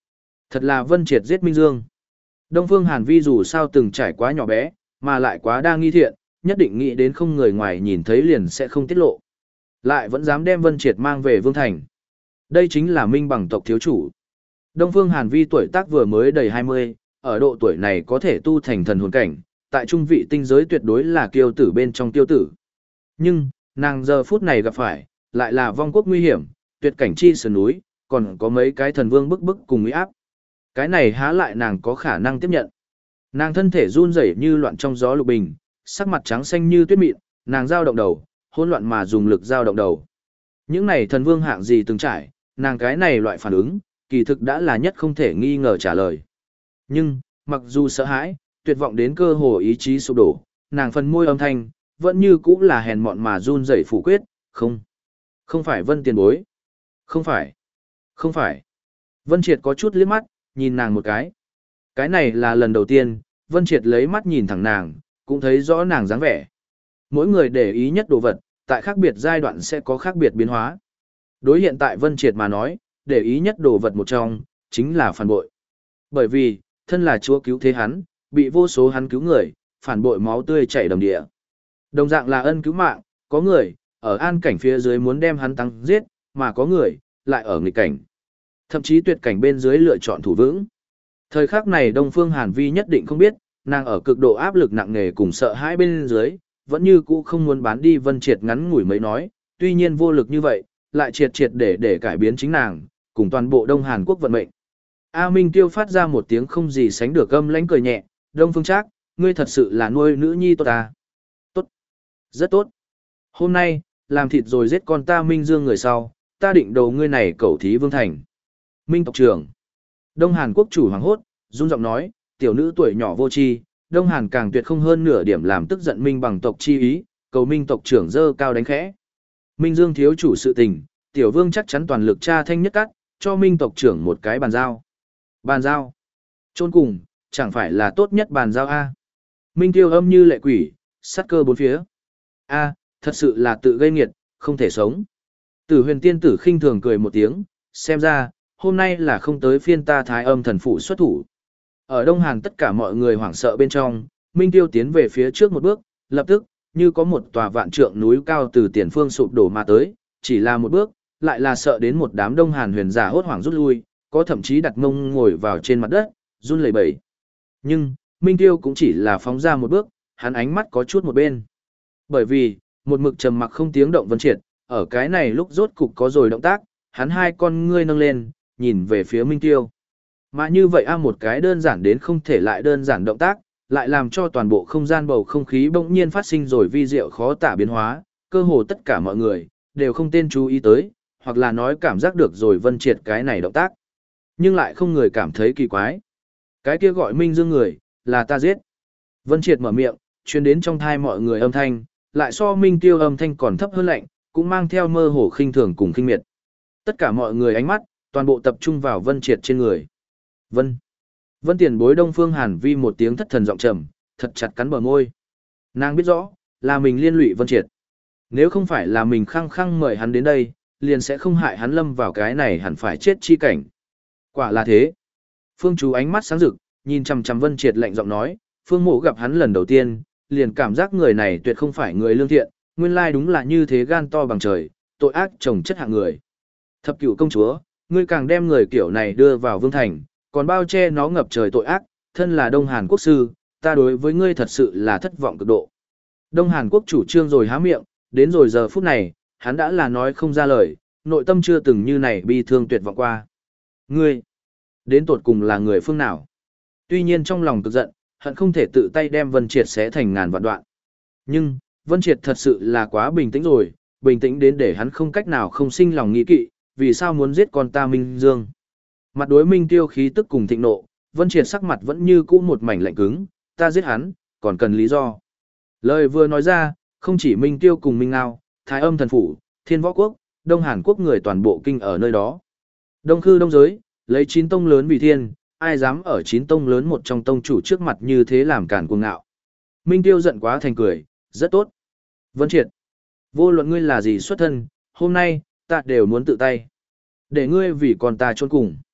Thật là Vân Triệt giết Minh Dương. Đông Phương Hàn Vi dù sao từng trải quá nhỏ bé, mà lại quá đa nghi thiện, nhất định nghĩ đến không người ngoài nhìn thấy liền sẽ không tiết lộ. Lại vẫn dám đem Vân Triệt mang về Vương Thành. Đây chính là Minh bằng tộc thiếu chủ. Đông Phương Hàn Vi tuổi tác vừa mới đầy hai mươi, ở độ tuổi này có thể tu thành thần hồn cảnh, tại trung vị tinh giới tuyệt đối là kiêu tử bên trong kiêu tử. Nhưng, nàng giờ phút này gặp phải, lại là vong quốc nguy hiểm, tuyệt cảnh chi sườn núi, còn có mấy cái thần vương bức bức cùng uy áp. Cái này há lại nàng có khả năng tiếp nhận. Nàng thân thể run rẩy như loạn trong gió lục bình, sắc mặt trắng xanh như tuyết mịn, nàng dao động đầu, hỗn loạn mà dùng lực dao động đầu. Những này thần vương hạng gì từng trải, nàng cái này loại phản ứng, kỳ thực đã là nhất không thể nghi ngờ trả lời. Nhưng, mặc dù sợ hãi, tuyệt vọng đến cơ hồ ý chí sụp đổ, nàng phần môi âm thanh, vẫn như cũ là hèn mọn mà run rẩy phủ quyết, không. Không phải Vân tiền bối. Không phải. Không phải. Vân Triệt có chút liếc mắt, nhìn nàng một cái. Cái này là lần đầu tiên, Vân Triệt lấy mắt nhìn thẳng nàng, cũng thấy rõ nàng dáng vẻ. Mỗi người để ý nhất đồ vật, tại khác biệt giai đoạn sẽ có khác biệt biến hóa. Đối hiện tại Vân Triệt mà nói, để ý nhất đồ vật một trong, chính là phản bội. Bởi vì, thân là chúa cứu thế hắn, bị vô số hắn cứu người, phản bội máu tươi chảy đầm địa. Đồng dạng là ân cứu mạng, có người, ở an cảnh phía dưới muốn đem hắn tăng giết, mà có người, lại ở nghịch cảnh. Thậm chí tuyệt cảnh bên dưới lựa chọn thủ vững. Thời khắc này Đông Phương Hàn Vi nhất định không biết, nàng ở cực độ áp lực nặng nề cùng sợ hãi bên dưới, vẫn như cũ không muốn bán đi Vân Triệt ngắn ngủi mấy nói, tuy nhiên vô lực như vậy, lại triệt triệt để để cải biến chính nàng, cùng toàn bộ Đông Hàn Quốc vận mệnh. A Minh Tiêu phát ra một tiếng không gì sánh được âm lãnh cười nhẹ, Đông Phương Trác, ngươi thật sự là nuôi nữ nhi tốt à? Tốt. Rất tốt. Hôm nay, làm thịt rồi giết con ta Minh Dương người sau, ta định đầu ngươi này cẩu thí Vương Thành. Minh tộc trưởng. Đông Hàn Quốc chủ hoàng hốt, run giọng nói, tiểu nữ tuổi nhỏ vô tri, Đông Hàn càng tuyệt không hơn nửa điểm làm tức giận Minh bằng tộc chi ý, cầu Minh tộc trưởng dơ cao đánh khẽ. Minh Dương thiếu chủ sự tình, tiểu vương chắc chắn toàn lực tra thanh nhất cắt, cho Minh tộc trưởng một cái bàn giao. Bàn giao. Chôn cùng, chẳng phải là tốt nhất bàn giao A. Minh Tiêu âm như lệ quỷ, sát cơ bốn phía. A, thật sự là tự gây nghiệt, không thể sống. Tử huyền tiên tử khinh thường cười một tiếng, xem ra, hôm nay là không tới phiên ta thái âm thần phụ xuất thủ. Ở Đông Hàn tất cả mọi người hoảng sợ bên trong, Minh Tiêu tiến về phía trước một bước, lập tức, như có một tòa vạn trượng núi cao từ tiền phương sụp đổ mà tới, chỉ là một bước, lại là sợ đến một đám Đông Hàn huyền giả hốt hoảng rút lui, có thậm chí đặt mông ngồi vào trên mặt đất, run lẩy bẩy. Nhưng, Minh Tiêu cũng chỉ là phóng ra một bước, hắn ánh mắt có chút một bên. Bởi vì, một mực trầm mặc không tiếng động Vân Triệt, ở cái này lúc rốt cục có rồi động tác, hắn hai con ngươi nâng lên, nhìn về phía Minh Tiêu. Mà như vậy a một cái đơn giản đến không thể lại đơn giản động tác, lại làm cho toàn bộ không gian bầu không khí bỗng nhiên phát sinh rồi vi diệu khó tả biến hóa, cơ hồ tất cả mọi người đều không tên chú ý tới, hoặc là nói cảm giác được rồi Vân Triệt cái này động tác. Nhưng lại không người cảm thấy kỳ quái. Cái kia gọi Minh Dương người, là ta giết. Vân Triệt mở miệng, truyền đến trong thai mọi người âm thanh, lại so Minh Tiêu âm thanh còn thấp hơn lạnh, cũng mang theo mơ hồ khinh thường cùng khinh miệt. Tất cả mọi người ánh mắt, toàn bộ tập trung vào Vân Triệt trên người. Vân. Vân tiền bối Đông Phương Hàn Vi một tiếng thất thần giọng trầm, thật chặt cắn bờ môi. Nàng biết rõ, là mình liên lụy Vân Triệt. Nếu không phải là mình khăng khăng mời hắn đến đây, liền sẽ không hại hắn lâm vào cái này hẳn phải chết chi cảnh. Quả là thế. Phương Chú ánh mắt sáng rực, nhìn chằm chằm Vân Triệt lạnh giọng nói, Phương Mộ gặp hắn lần đầu tiên, liền cảm giác người này tuyệt không phải người lương thiện, nguyên lai đúng là như thế gan to bằng trời, tội ác chồng chất hạng người. Thập Cửu công chúa, ngươi càng đem người kiểu này đưa vào Vương Thành, còn bao che nó ngập trời tội ác, thân là Đông Hàn Quốc sư, ta đối với ngươi thật sự là thất vọng cực độ. Đông Hàn Quốc chủ trương rồi há miệng, đến rồi giờ phút này, hắn đã là nói không ra lời, nội tâm chưa từng như này bi thương tuyệt vọng qua. Ngươi, đến tột cùng là người phương nào? Tuy nhiên trong lòng cực giận, hận không thể tự tay đem Vân Triệt xé thành ngàn vạn đoạn. Nhưng, Vân Triệt thật sự là quá bình tĩnh rồi, bình tĩnh đến để hắn không cách nào không sinh lòng nghi kỵ, vì sao muốn giết con ta Minh Dương. Mặt đối Minh Tiêu khí tức cùng thịnh nộ, Vân Triệt sắc mặt vẫn như cũ một mảnh lạnh cứng, ta giết hắn, còn cần lý do. Lời vừa nói ra, không chỉ Minh Tiêu cùng Minh Ngao, Thái Âm thần phủ, Thiên Võ Quốc, Đông Hàn Quốc người toàn bộ kinh ở nơi đó. Đông Khư Đông Giới, lấy chín tông lớn vì thiên, ai dám ở chín tông lớn một trong tông chủ trước mặt như thế làm cản cuồng ngạo. Minh Tiêu giận quá thành cười, rất tốt. Vân Triệt, vô luận ngươi là gì xuất thân, hôm nay, ta đều muốn tự tay. Để ngươi vì con ta chôn cùng.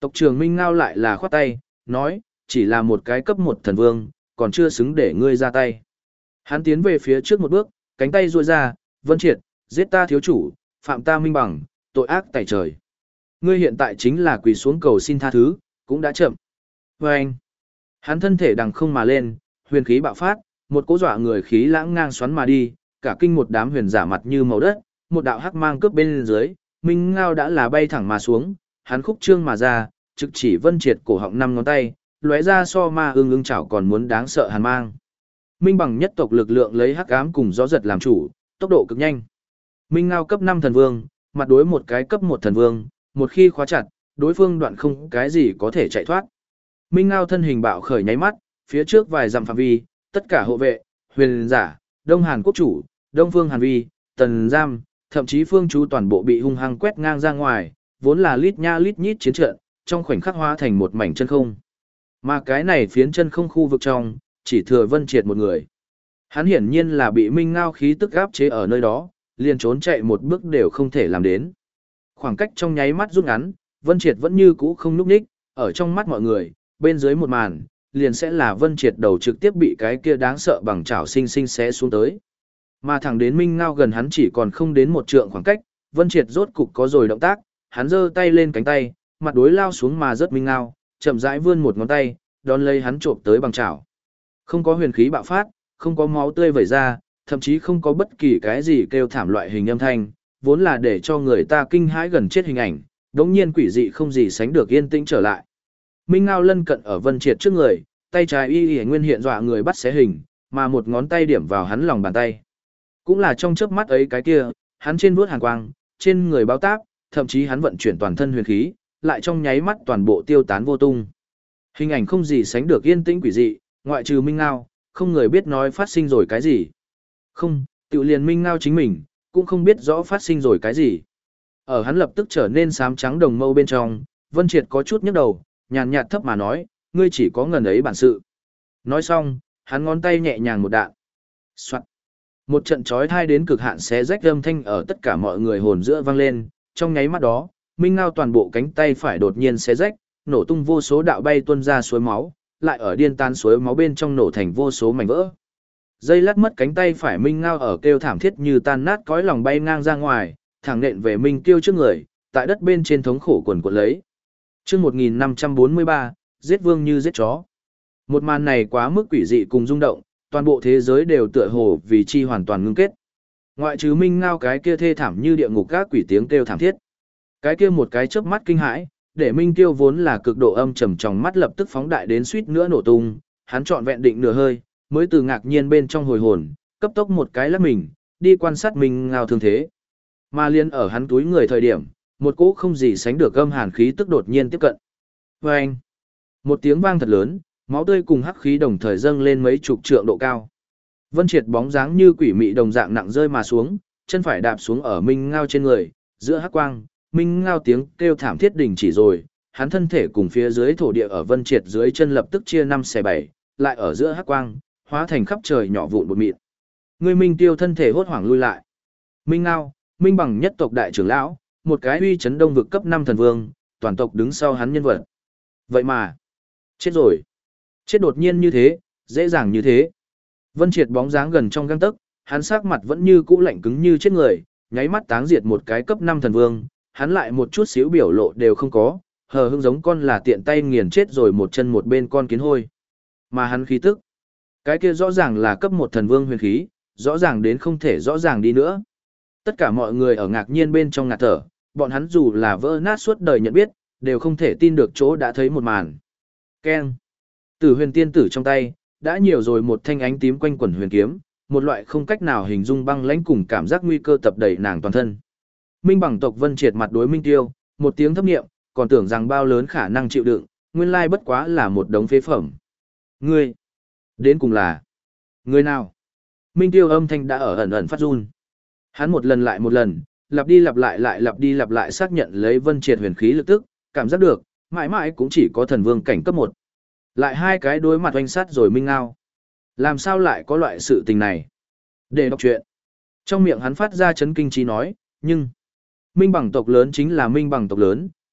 Tộc trưởng Minh Ngao lại là khoát tay, nói, chỉ là một cái cấp một thần vương, còn chưa xứng để ngươi ra tay. Hắn tiến về phía trước một bước, cánh tay duỗi ra, Vân Triệt, giết ta thiếu chủ, phạm ta Minh Bằng, tội ác tại trời. Ngươi hiện tại chính là quỳ xuống cầu xin tha thứ, cũng đã chậm. Và anh, hắn thân thể đằng không mà lên, huyền khí bạo phát, một cỗ dọa người khí lãng ngang xoắn mà đi, cả kinh một đám huyền giả mặt như màu đất, một đạo hắc mang cướp bên dưới, Minh Ngao đã là bay thẳng mà xuống, hắn khúc trương mà ra, trực chỉ Vân Triệt cổ họng năm ngón tay, lóe ra so ma ương ương chảo còn muốn đáng sợ hàn mang. Minh Bằng nhất tộc lực lượng lấy hắc ám cùng gió giật làm chủ, tốc độ cực nhanh. Minh Ngao cấp năm thần vương, mặt đối một cái cấp một thần vương, một khi khóa chặt, đối phương đoạn không cái gì có thể chạy thoát. Minh Ngao thân hình bạo khởi nháy mắt, phía trước vài dặm phạm vi, tất cả hộ vệ, huyền giả, Đông Hàn quốc chủ, Đông Phương Hàn Vi, Tần Giam, thậm chí phương chú toàn bộ bị hung hăng quét ngang ra ngoài, vốn là lít nha lít nhít chiến trận, trong khoảnh khắc hóa thành một mảnh chân không. Mà cái này phiến chân không khu vực trong, chỉ thừa Vân Triệt một người. Hắn hiển nhiên là bị Minh Ngao khí tức áp chế ở nơi đó, liền trốn chạy một bước đều không thể làm đến. Khoảng cách trong nháy mắt rút ngắn, Vân Triệt vẫn như cũ không núp ních, ở trong mắt mọi người, bên dưới một màn, liền sẽ là Vân Triệt đầu trực tiếp bị cái kia đáng sợ bằng chảo sinh sinh xé xuống tới. Mà thẳng đến Minh Ngao gần hắn chỉ còn không đến một trượng khoảng cách, Vân Triệt rốt cục có rồi động tác, hắn giơ tay lên cánh tay, mặt đối lao xuống mà rất Minh Ngao, chậm rãi vươn một ngón tay, đón lấy hắn chộp tới bằng chảo. Không có huyền khí bạo phát, không có máu tươi vẩy ra, thậm chí không có bất kỳ cái gì kêu thảm loại hình âm thanh, vốn là để cho người ta kinh hãi gần chết hình ảnh, đống nhiên quỷ dị không gì sánh được yên tĩnh trở lại. Minh Ngao lân cận ở Vân Triệt trước người, tay trái y y nguyên hiện dọa người bắt xé hình, mà một ngón tay điểm vào hắn lòng bàn tay. Cũng là trong chớp mắt ấy cái kia, hắn trên vuốt hàn quang, trên người báo táp, thậm chí hắn vận chuyển toàn thân huyền khí, lại trong nháy mắt toàn bộ tiêu tán vô tung. Hình ảnh không gì sánh được yên tĩnh quỷ dị, ngoại trừ Minh Ngao, không người biết nói phát sinh rồi cái gì. Không, tự liền Minh Ngao chính mình, cũng không biết rõ phát sinh rồi cái gì. Ở hắn lập tức trở nên xám trắng đồng mâu bên trong, Vân Triệt có chút nhức đầu, nhàn nhạt thấp mà nói, ngươi chỉ có ngần ấy bản sự. Nói xong, hắn ngón tay nhẹ nhàng một đạn. Soạt. Một trận chói tai đến cực hạn xé rách âm thanh ở tất cả mọi người hồn giữa vang lên, trong nháy mắt đó, Minh Ngao toàn bộ cánh tay phải đột nhiên xé rách, nổ tung vô số đạo bay tuôn ra suối máu, lại ở điên tan suối máu bên trong nổ thành vô số mảnh vỡ. Dây lát mất cánh tay phải Minh Ngao ở kêu thảm thiết như tan nát cõi lòng bay ngang ra ngoài, thẳng nện về Minh Tiêu trước người, tại đất bên trên thống khổ quần quật lấy. Chương một nghìn năm trăm bốn mươi ba, giết vương như giết chó. Một màn này quá mức quỷ dị cùng rung động, toàn bộ thế giới đều tựa hồ vì chi hoàn toàn ngưng kết. Ngoại trừ Minh Ngao cái kia thê thảm như địa ngục các quỷ tiếng kêu thảm thiết. Cái kia một cái chớp mắt kinh hãi, để Minh Tiêu vốn là cực độ âm trầm trong mắt lập tức phóng đại đến suýt nữa nổ tung, hắn trọn vẹn định nửa hơi, mới từ ngạc nhiên bên trong hồi hồn, cấp tốc một cái lắc mình, đi quan sát Minh Ngao thương thế. Mà liên ở hắn túi người thời điểm, một cỗ không gì sánh được âm hàn khí tức đột nhiên tiếp cận. Vâng! Một tiếng vang thật lớn, máu tươi cùng hắc khí đồng thời dâng lên mấy chục trượng độ cao. Vân Triệt bóng dáng như quỷ mị đồng dạng nặng rơi mà xuống, chân phải đạp xuống ở Minh Ngao trên người, giữa hắc quang, Minh Ngao tiếng kêu thảm thiết đình chỉ rồi, hắn thân thể cùng phía dưới thổ địa ở Vân Triệt dưới chân lập tức chia năm xẻ bảy, lại ở giữa hắc quang, hóa thành khắp trời nhỏ vụn bột mịn. Người Minh Tiêu thân thể hốt hoảng lui lại. Minh Ngao, Minh Bằng nhất tộc đại trưởng lão, một cái uy chấn đông vực cấp năm thần vương, toàn tộc đứng sau hắn nhân vật. Vậy mà, chết rồi. Chết đột nhiên như thế, dễ dàng như thế. Vân Triệt bóng dáng gần trong gang tấc, hắn sắc mặt vẫn như cũ lạnh cứng như chết người, nháy mắt táng diệt một cái cấp năm thần vương, hắn lại một chút xíu biểu lộ đều không có, hờ hững giống con là tiện tay nghiền chết rồi một chân một bên con kiến hôi. Mà hắn khí tức, cái kia rõ ràng là cấp một thần vương huyền khí, rõ ràng đến không thể rõ ràng đi nữa. Tất cả mọi người ở ngạc nhiên bên trong ngạt thở, bọn hắn dù là vỡ nát suốt đời nhận biết, đều không thể tin được chỗ đã thấy một màn. Keng. Tử huyền tiên tử trong tay, đã nhiều rồi một thanh ánh tím quanh quẩn huyền kiếm, một loại không cách nào hình dung băng lãnh cùng cảm giác nguy cơ tập đầy nàng toàn thân. Minh Bằng tộc Vân Triệt mặt đối Minh Tiêu, một tiếng thấp niệm, còn tưởng rằng bao lớn khả năng chịu đựng, nguyên lai bất quá là một đống phế phẩm. Ngươi, đến cùng là người nào? Minh Tiêu âm thanh đã ở ẩn ẩn phát run. Hắn một lần lại một lần, lặp đi lặp lại lại lặp đi lặp lại xác nhận lấy Vân Triệt huyền khí lực tức, cảm giác được, mãi mãi cũng chỉ có thần vương cảnh cấp một. Lại hai cái đối mặt oanh sát rồi Minh Ngao. Làm sao lại có loại sự tình này? Để đọc chuyện. Trong miệng hắn phát ra chấn kinh trí nói, nhưng Minh Bằng tộc lớn chính là Minh Bằng tộc lớn,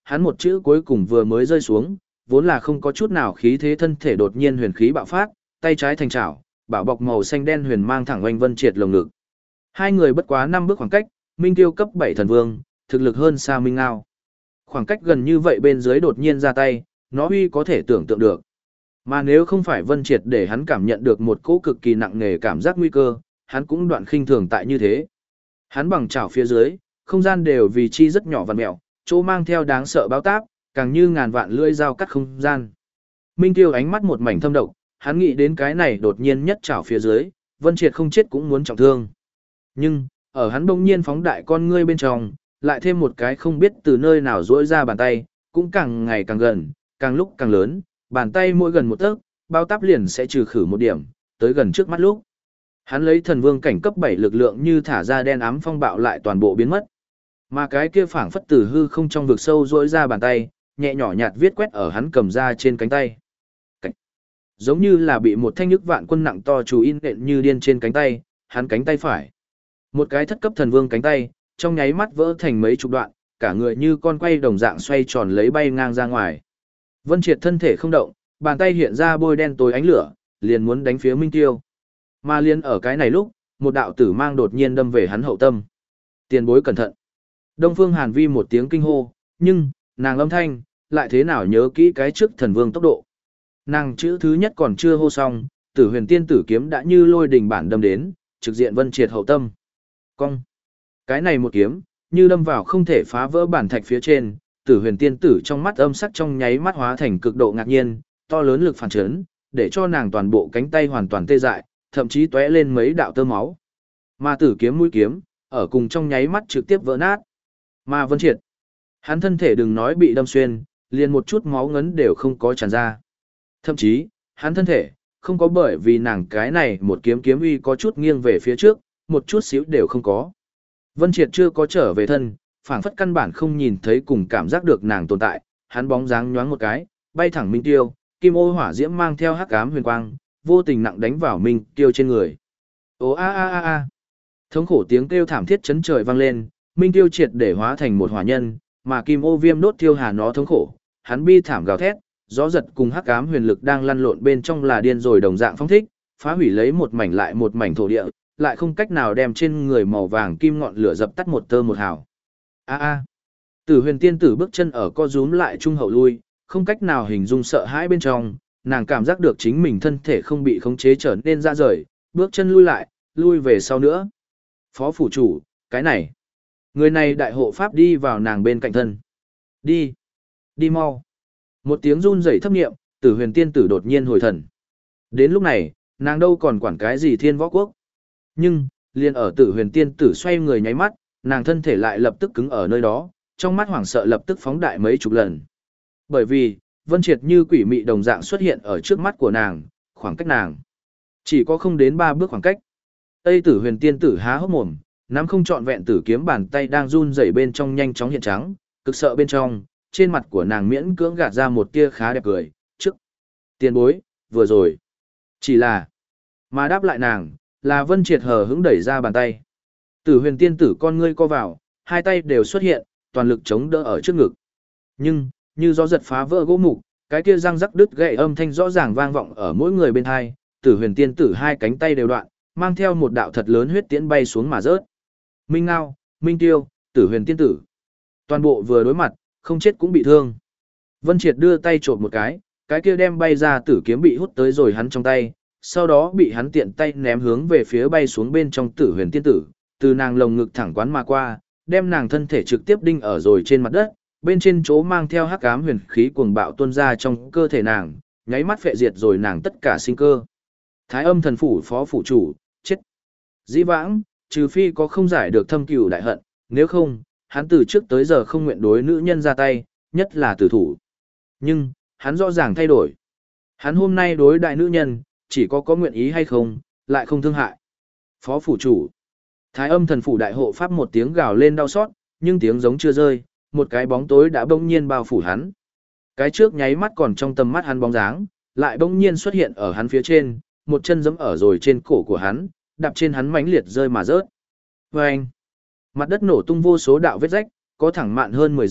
Hắn một chữ cuối cùng vừa mới rơi xuống, vốn là không có chút nào khí thế thân thể đột nhiên huyền khí bạo phát, tay trái thành chảo, bảo bọc màu xanh đen huyền mang thẳng oanh Vân Triệt lồng ngực. Hai người bất quá năm bước khoảng cách, Minh Tiêu cấp bảy thần vương, thực lực hơn xa Minh Ngao. Khoảng cách gần như vậy bên dưới đột nhiên ra tay, nó uy có thể tưởng tượng được. Mà nếu không phải Vân Triệt để hắn cảm nhận được một cỗ cực kỳ nặng nề cảm giác nguy cơ, hắn cũng đoạn khinh thường tại như thế. Hắn bằng chảo phía dưới, không gian đều vì chi rất nhỏ vằn mẹo, chỗ mang theo đáng sợ báo táp, càng như ngàn vạn lưỡi dao cắt không gian. Minh Tiêu ánh mắt một mảnh thâm độc, hắn nghĩ đến cái này đột nhiên nhất chảo phía dưới, Vân Triệt không chết cũng muốn trọng thương. Nhưng, ở hắn bỗng nhiên phóng đại con ngươi bên trong, lại thêm một cái không biết từ nơi nào rỗi ra bàn tay, cũng càng ngày càng gần, càng lúc càng lớn, bàn tay mỗi gần một tấc, bao táp liền sẽ trừ khử một điểm, tới gần trước mắt lúc. Hắn lấy thần vương cảnh cấp bảy lực lượng như thả ra đen ám phong bạo lại toàn bộ biến mất. Mà cái kia phảng phất từ hư không trong vực sâu rỗi ra bàn tay, nhẹ nhỏ nhạt viết quét ở hắn cầm ra trên cánh tay. Cảnh. Giống như là bị một thanh nhức vạn quân nặng to chú in đện như điên trên cánh tay, hắn cánh tay phải. Một cái thất cấp thần vương cánh tay, trong nháy mắt vỡ thành mấy chục đoạn, cả người như con quay đồng dạng xoay tròn lấy bay ngang ra ngoài. Vân Triệt thân thể không động, bàn tay hiện ra bôi đen tối ánh lửa, liền muốn đánh phía Minh Tiêu. Mà liền ở cái này lúc, một đạo tử mang đột nhiên đâm về hắn hậu tâm. Tiền bối cẩn thận. Đông Phương Hàn Vi một tiếng kinh hô, nhưng, nàng âm thanh, lại thế nào nhớ kỹ cái trước thần vương tốc độ. Nàng chữ thứ nhất còn chưa hô xong, Tử Huyền Tiên tử kiếm đã như lôi đình bản đâm đến, trực diện Vân Triệt hậu tâm. Cong. Cái này một kiếm, như đâm vào không thể phá vỡ bản thạch phía trên, Tử Huyền Tiên tử trong mắt âm sắc trong nháy mắt hóa thành cực độ ngạc nhiên, to lớn lực phản chấn, để cho nàng toàn bộ cánh tay hoàn toàn tê dại, thậm chí tóe lên mấy đạo tơ máu. Mà tử kiếm mũi kiếm, ở cùng trong nháy mắt trực tiếp vỡ nát. Mà Vân Triệt, hắn thân thể đừng nói bị đâm xuyên, liền một chút máu ngấn đều không có tràn ra. Thậm chí, hắn thân thể, không có bởi vì nàng cái này một kiếm kiếm uy có chút nghiêng về phía trước, một chút xíu đều không có. Vân Triệt chưa có trở về thân, phảng phất căn bản không nhìn thấy cùng cảm giác được nàng tồn tại, hắn bóng dáng nhoáng một cái, bay thẳng Minh Tiêu, kim ô hỏa diễm mang theo hắc ám huyền quang, vô tình nặng đánh vào Minh Tiêu trên người. Ô a a a a. Thống khổ tiếng kêu thảm thiết chấn trời vang lên, Minh Tiêu triệt để hóa thành một hỏa nhân, mà kim ô viêm đốt thiêu hà nó thống khổ, hắn bi thảm gào thét, gió giật cùng hắc ám huyền lực đang lăn lộn bên trong là điên rồi đồng dạng phong thích, phá hủy lấy một mảnh lại một mảnh thổ địa, lại không cách nào đem trên người màu vàng kim ngọn lửa dập tắt một tơ một hào. A a. Tử Huyền Tiên tử bước chân ở co rúm lại trung hậu lui, không cách nào hình dung sợ hãi bên trong, nàng cảm giác được chính mình thân thể không bị khống chế trở nên ra rời, bước chân lui lại, lui về sau nữa. Phó phủ chủ, cái này. Người này đại hộ pháp đi vào nàng bên cạnh thân. Đi. Đi mau. Một tiếng run rẩy thấp niệm, Tử Huyền Tiên tử đột nhiên hồi thần. Đến lúc này, nàng đâu còn quản cái gì thiên võ quốc. Nhưng, liền ở Tử Huyền Tiên tử xoay người nháy mắt, nàng thân thể lại lập tức cứng ở nơi đó, trong mắt hoảng sợ lập tức phóng đại mấy chục lần. Bởi vì, Vân Triệt như quỷ mị đồng dạng xuất hiện ở trước mắt của nàng, khoảng cách nàng chỉ có không đến ba bước khoảng cách. Tây Tử Huyền Tiên tử há hốc mồm, nắm không trọn vẹn tử kiếm bàn tay đang run rẩy bên trong nhanh chóng hiện trắng, cực sợ bên trong, trên mặt của nàng miễn cưỡng gạt ra một tia khá đẹp cười, "Trước, tiền bối, vừa rồi." Chỉ là, mà đáp lại nàng, là Vân Triệt hờ hững đẩy ra bàn tay. Tử Huyền Tiên tử con ngươi co vào, hai tay đều xuất hiện, toàn lực chống đỡ ở trước ngực. Nhưng, như gió giật phá vỡ gỗ mục, cái kia răng rắc đứt gãy âm thanh rõ ràng vang vọng ở mỗi người bên hai, Tử Huyền Tiên tử hai cánh tay đều đoạn, mang theo một đạo thật lớn huyết tiễn bay xuống mà rớt. Minh Ngao, Minh Tiêu, Tử Huyền Tiên tử. Toàn bộ vừa đối mặt, không chết cũng bị thương. Vân Triệt đưa tay chộp một cái, cái kia đem bay ra tử kiếm bị hút tới rồi hắn trong tay, sau đó bị hắn tiện tay ném hướng về phía bay xuống bên trong Tử Huyền Tiên tử, từ nàng lồng ngực thẳng quán mà qua, đem nàng thân thể trực tiếp đinh ở rồi trên mặt đất, bên trên chỗ mang theo hắc ám huyền khí cuồng bạo tuôn ra trong cơ thể nàng, nháy mắt phệ diệt rồi nàng tất cả sinh cơ. Thái Âm thần phủ phó phủ chủ, chết. Dĩ vãng, trừ phi có không giải được thâm cừu đại hận, nếu không, hắn từ trước tới giờ không nguyện đối nữ nhân ra tay, nhất là tử thủ. Nhưng, hắn rõ ràng thay đổi. Hắn hôm nay đối đại nữ nhân, chỉ có có nguyện ý hay không, lại không thương hại. Phó phủ chủ. Thái Âm thần phủ đại hộ pháp một tiếng gào lên đau xót, nhưng tiếng giống chưa rơi, một cái bóng tối đã bỗng nhiên bao phủ hắn. Cái trước nháy mắt còn trong tầm mắt hắn bóng dáng, lại bỗng nhiên xuất hiện ở hắn phía trên, một chân giẫm ở rồi trên cổ của hắn, đạp trên hắn mãnh liệt rơi mà rớt. Oeng! Mặt đất nổ tung vô số đạo vết rách, có thẳng mạn hơn mười dặm,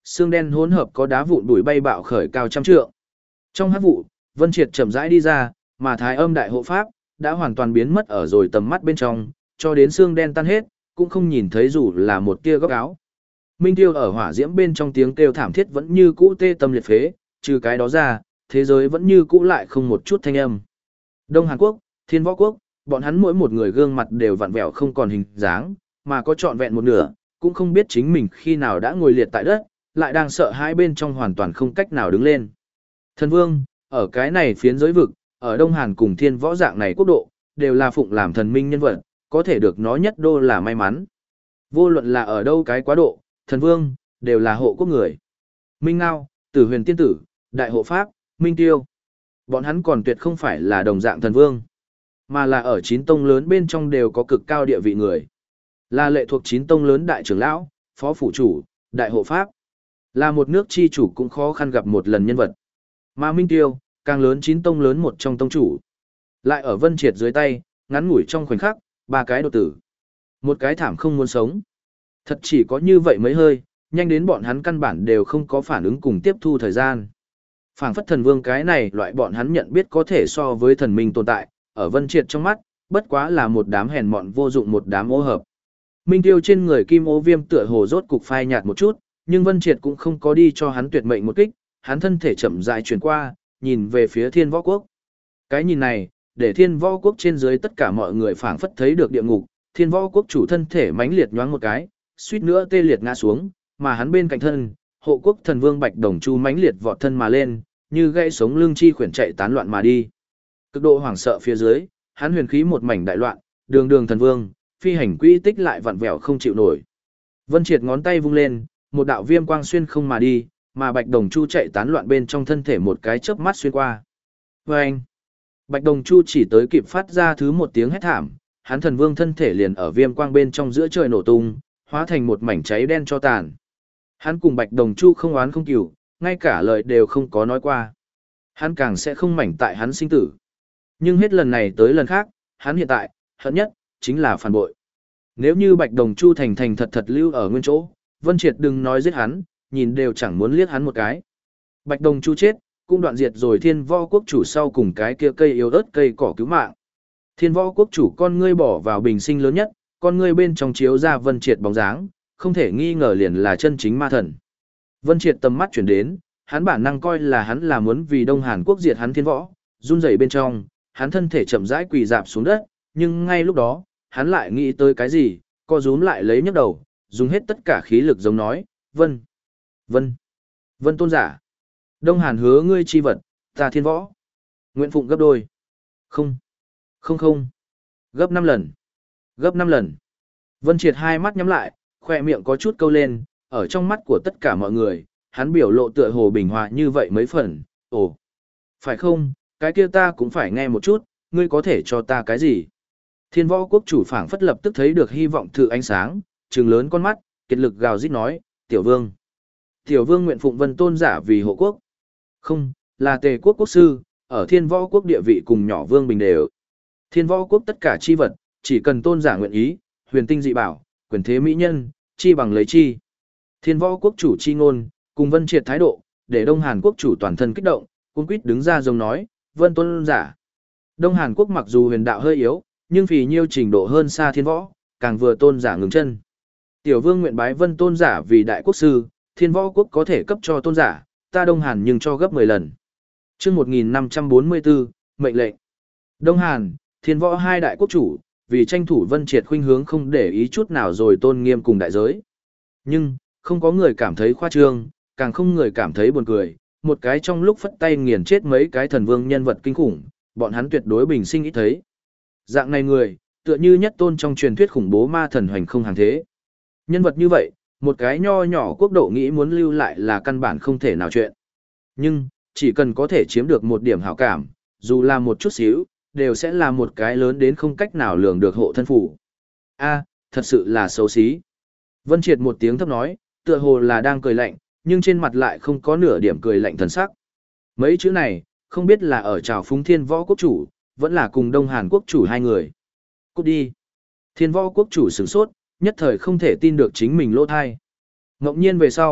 xương đen hỗn hợp có đá vụn bụi bay bạo khởi cao trăm trượng. Trong hắc vụ, Vân Triệt chậm rãi đi ra, mà Thái Âm Đại Hộ Pháp đã hoàn toàn biến mất ở rồi tầm mắt bên trong, cho đến xương đen tan hết, cũng không nhìn thấy dù là một tia góc áo. Minh Tiêu ở hỏa diễm bên trong tiếng kêu thảm thiết vẫn như cũ tê tâm liệt phế, trừ cái đó ra, thế giới vẫn như cũ lại không một chút thanh âm. Đông Hàn Quốc, Thiên Võ Quốc, bọn hắn mỗi một người gương mặt đều vặn vẹo không còn hình dáng, mà có trọn vẹn một nửa, cũng không biết chính mình khi nào đã ngồi liệt tại đất, lại đang sợ hãi bên trong hoàn toàn không cách nào đứng lên. Thần Vương, ở cái này phiến giới vực, ở Đông Hàn cùng Thiên Võ dạng này quốc độ, đều là phụng làm thần minh nhân vật, có thể được nó nhất đô là may mắn. Vô luận là ở đâu cái quá độ, Thần Vương, đều là hộ quốc người. Minh Ngao, Tử Huyền Tiên Tử, Đại Hộ Pháp, Minh Tiêu. Bọn hắn còn tuyệt không phải là đồng dạng thần vương, mà là ở chín tông lớn bên trong đều có cực cao địa vị người. Là lệ thuộc chín tông lớn đại trưởng lão, phó phủ chủ, đại hộ pháp. Là một nước chi chủ cũng khó khăn gặp một lần nhân vật. Mà Minh Tiêu, càng lớn chín tông lớn một trong tông chủ. Lại ở Vân Triệt dưới tay, ngắn ngủi trong khoảnh khắc, ba cái đột tử. Một cái thảm không muốn sống. Thật chỉ có như vậy mấy hơi, nhanh đến bọn hắn căn bản đều không có phản ứng cùng tiếp thu thời gian. Phảng phất thần vương cái này loại bọn hắn nhận biết có thể so với thần minh tồn tại, ở Vân Triệt trong mắt, bất quá là một đám hèn mọn vô dụng một đám ô hợp. Minh Tiêu trên người kim ô viêm tựa hồ rốt cục phai nhạt một chút, nhưng Vân Triệt cũng không có đi cho hắn tuyệt mệnh một kích, hắn thân thể chậm rãi chuyển qua, nhìn về phía Thiên Võ Quốc. Cái nhìn này, để Thiên Võ Quốc trên dưới tất cả mọi người phảng phất thấy được địa ngục, Thiên Võ Quốc chủ thân thể mãnh liệt nhoáng một cái, suýt nữa tê liệt ngã xuống, mà hắn bên cạnh thân, hộ quốc thần vương Bạch Đồng Chu mãnh liệt vọt thân mà lên, như gãy sống lưng chi khuyển chạy tán loạn mà đi. Cực độ hoảng sợ phía dưới, hắn huyền khí một mảnh đại loạn, đường đường thần vương, phi hành quỹ tích lại vặn vẹo không chịu nổi. Vân Triệt ngón tay vung lên, một đạo viêm quang xuyên không mà đi, mà Bạch Đồng Chu chạy tán loạn bên trong thân thể một cái chớp mắt xuyên qua. Oeng! Bạch Đồng Chu chỉ tới kịp phát ra thứ một tiếng hét thảm, hắn thần vương thân thể liền ở viêm quang bên trong giữa trời nổ tung, hóa thành một mảnh cháy đen cho tàn. Hắn cùng Bạch Đồng Chu không oán không cừu, ngay cả lời đều không có nói qua. Hắn càng sẽ không mảnh tại hắn sinh tử. Nhưng hết lần này tới lần khác, hắn hiện tại, hận nhất, chính là phản bội. Nếu như Bạch Đồng Chu thành thành thật thật lưu ở nguyên chỗ, Vân Triệt đừng nói giết hắn, nhìn đều chẳng muốn liếc hắn một cái. Bạch Đồng Chu chết, cũng đoạn diệt rồi Thiên Võ Quốc chủ sau cùng cái kia cây yếu ớt cây cỏ cứu mạng. Thiên Võ Quốc chủ con ngươi bỏ vào bình sinh lớn nhất, con ngươi bên trong chiếu ra Vân Triệt bóng dáng, không thể nghi ngờ liền là chân chính ma thần. Vân Triệt tầm mắt chuyển đến, hắn bản năng coi là hắn là muốn vì Đông Hàn Quốc diệt hắn Thiên Võ, run rẩy bên trong, hắn thân thể chậm rãi quỳ rạp xuống đất, nhưng ngay lúc đó, hắn lại nghĩ tới cái gì, co rúm lại lấy nhấc đầu, dùng hết tất cả khí lực giống nói, "Vân, Vân, Vân tôn giả, Đông Hàn hứa ngươi chi vật, ta Thiên Võ, nguyện phụng gấp đôi." Không, không không, gấp năm lần, gấp năm lần. Vân Triệt hai mắt nhắm lại, khóe miệng có chút câu lên, ở trong mắt của tất cả mọi người, hắn biểu lộ tựa hồ bình hòa như vậy mấy phần, "Ồ, phải không, cái kia ta cũng phải nghe một chút, ngươi có thể cho ta cái gì?" Thiên Võ Quốc chủ phảng phất lập tức thấy được hy vọng thử ánh sáng, trừng lớn con mắt, kiệt lực gào rít nói, "Tiểu vương, Tiểu vương nguyện phụng Vân tôn giả vì hộ quốc." Không, là Tề quốc quốc sư, ở Thiên Võ Quốc địa vị cùng nhỏ vương bình đều. Thiên Võ Quốc tất cả chi vật, chỉ cần tôn giả nguyện ý, huyền tinh dị bảo, quyền thế mỹ nhân, chi bằng lấy chi. Thiên Võ Quốc chủ chi ngôn, cùng Vân Triệt thái độ, để Đông Hàn Quốc chủ toàn thân kích động, cuống quýt đứng ra giống nói, "Vân tôn giả." Đông Hàn Quốc mặc dù huyền đạo hơi yếu, nhưng vì nhiêu trình độ hơn xa Thiên Võ, càng vừa tôn giả ngừng chân. Tiểu vương nguyện bái Vân tôn giả vì đại quốc sư, Thiên Võ Quốc có thể cấp cho tôn giả, ta Đông Hàn nhưng cho gấp mười lần. Chương một nghìn năm trăm bốn mươi tư, mệnh lệnh. Đông Hàn, Thiên Võ hai đại quốc chủ, vì tranh thủ Vân Triệt khuynh hướng không để ý chút nào rồi tôn nghiêm cùng đại giới. Nhưng, không có người cảm thấy khoa trương, càng không người cảm thấy buồn cười, một cái trong lúc phất tay nghiền chết mấy cái thần vương nhân vật kinh khủng, bọn hắn tuyệt đối bình sinh ít thấy. Dạng này người, tựa như nhất tôn trong truyền thuyết khủng bố ma thần hoành không hàng thế. Nhân vật như vậy, một cái nho nhỏ quốc độ nghĩ muốn lưu lại là căn bản không thể nào chuyện. Nhưng, chỉ cần có thể chiếm được một điểm hảo cảm, dù là một chút xíu, đều sẽ là một cái lớn đến không cách nào lường được hộ thân phủ. A, thật sự là xấu xí. Vân Triệt một tiếng thấp nói, tựa hồ là đang cười lạnh, nhưng trên mặt lại không có nửa điểm cười lạnh thần sắc. Mấy chữ này, không biết là ở trào phúng Thiên Võ Quốc chủ, vẫn là cùng Đông Hàn Quốc chủ hai người. Cút đi. Thiên Võ Quốc chủ sửng sốt, nhất thời không thể tin được chính mình lỗ thai. Ngẫu nhiên về sau,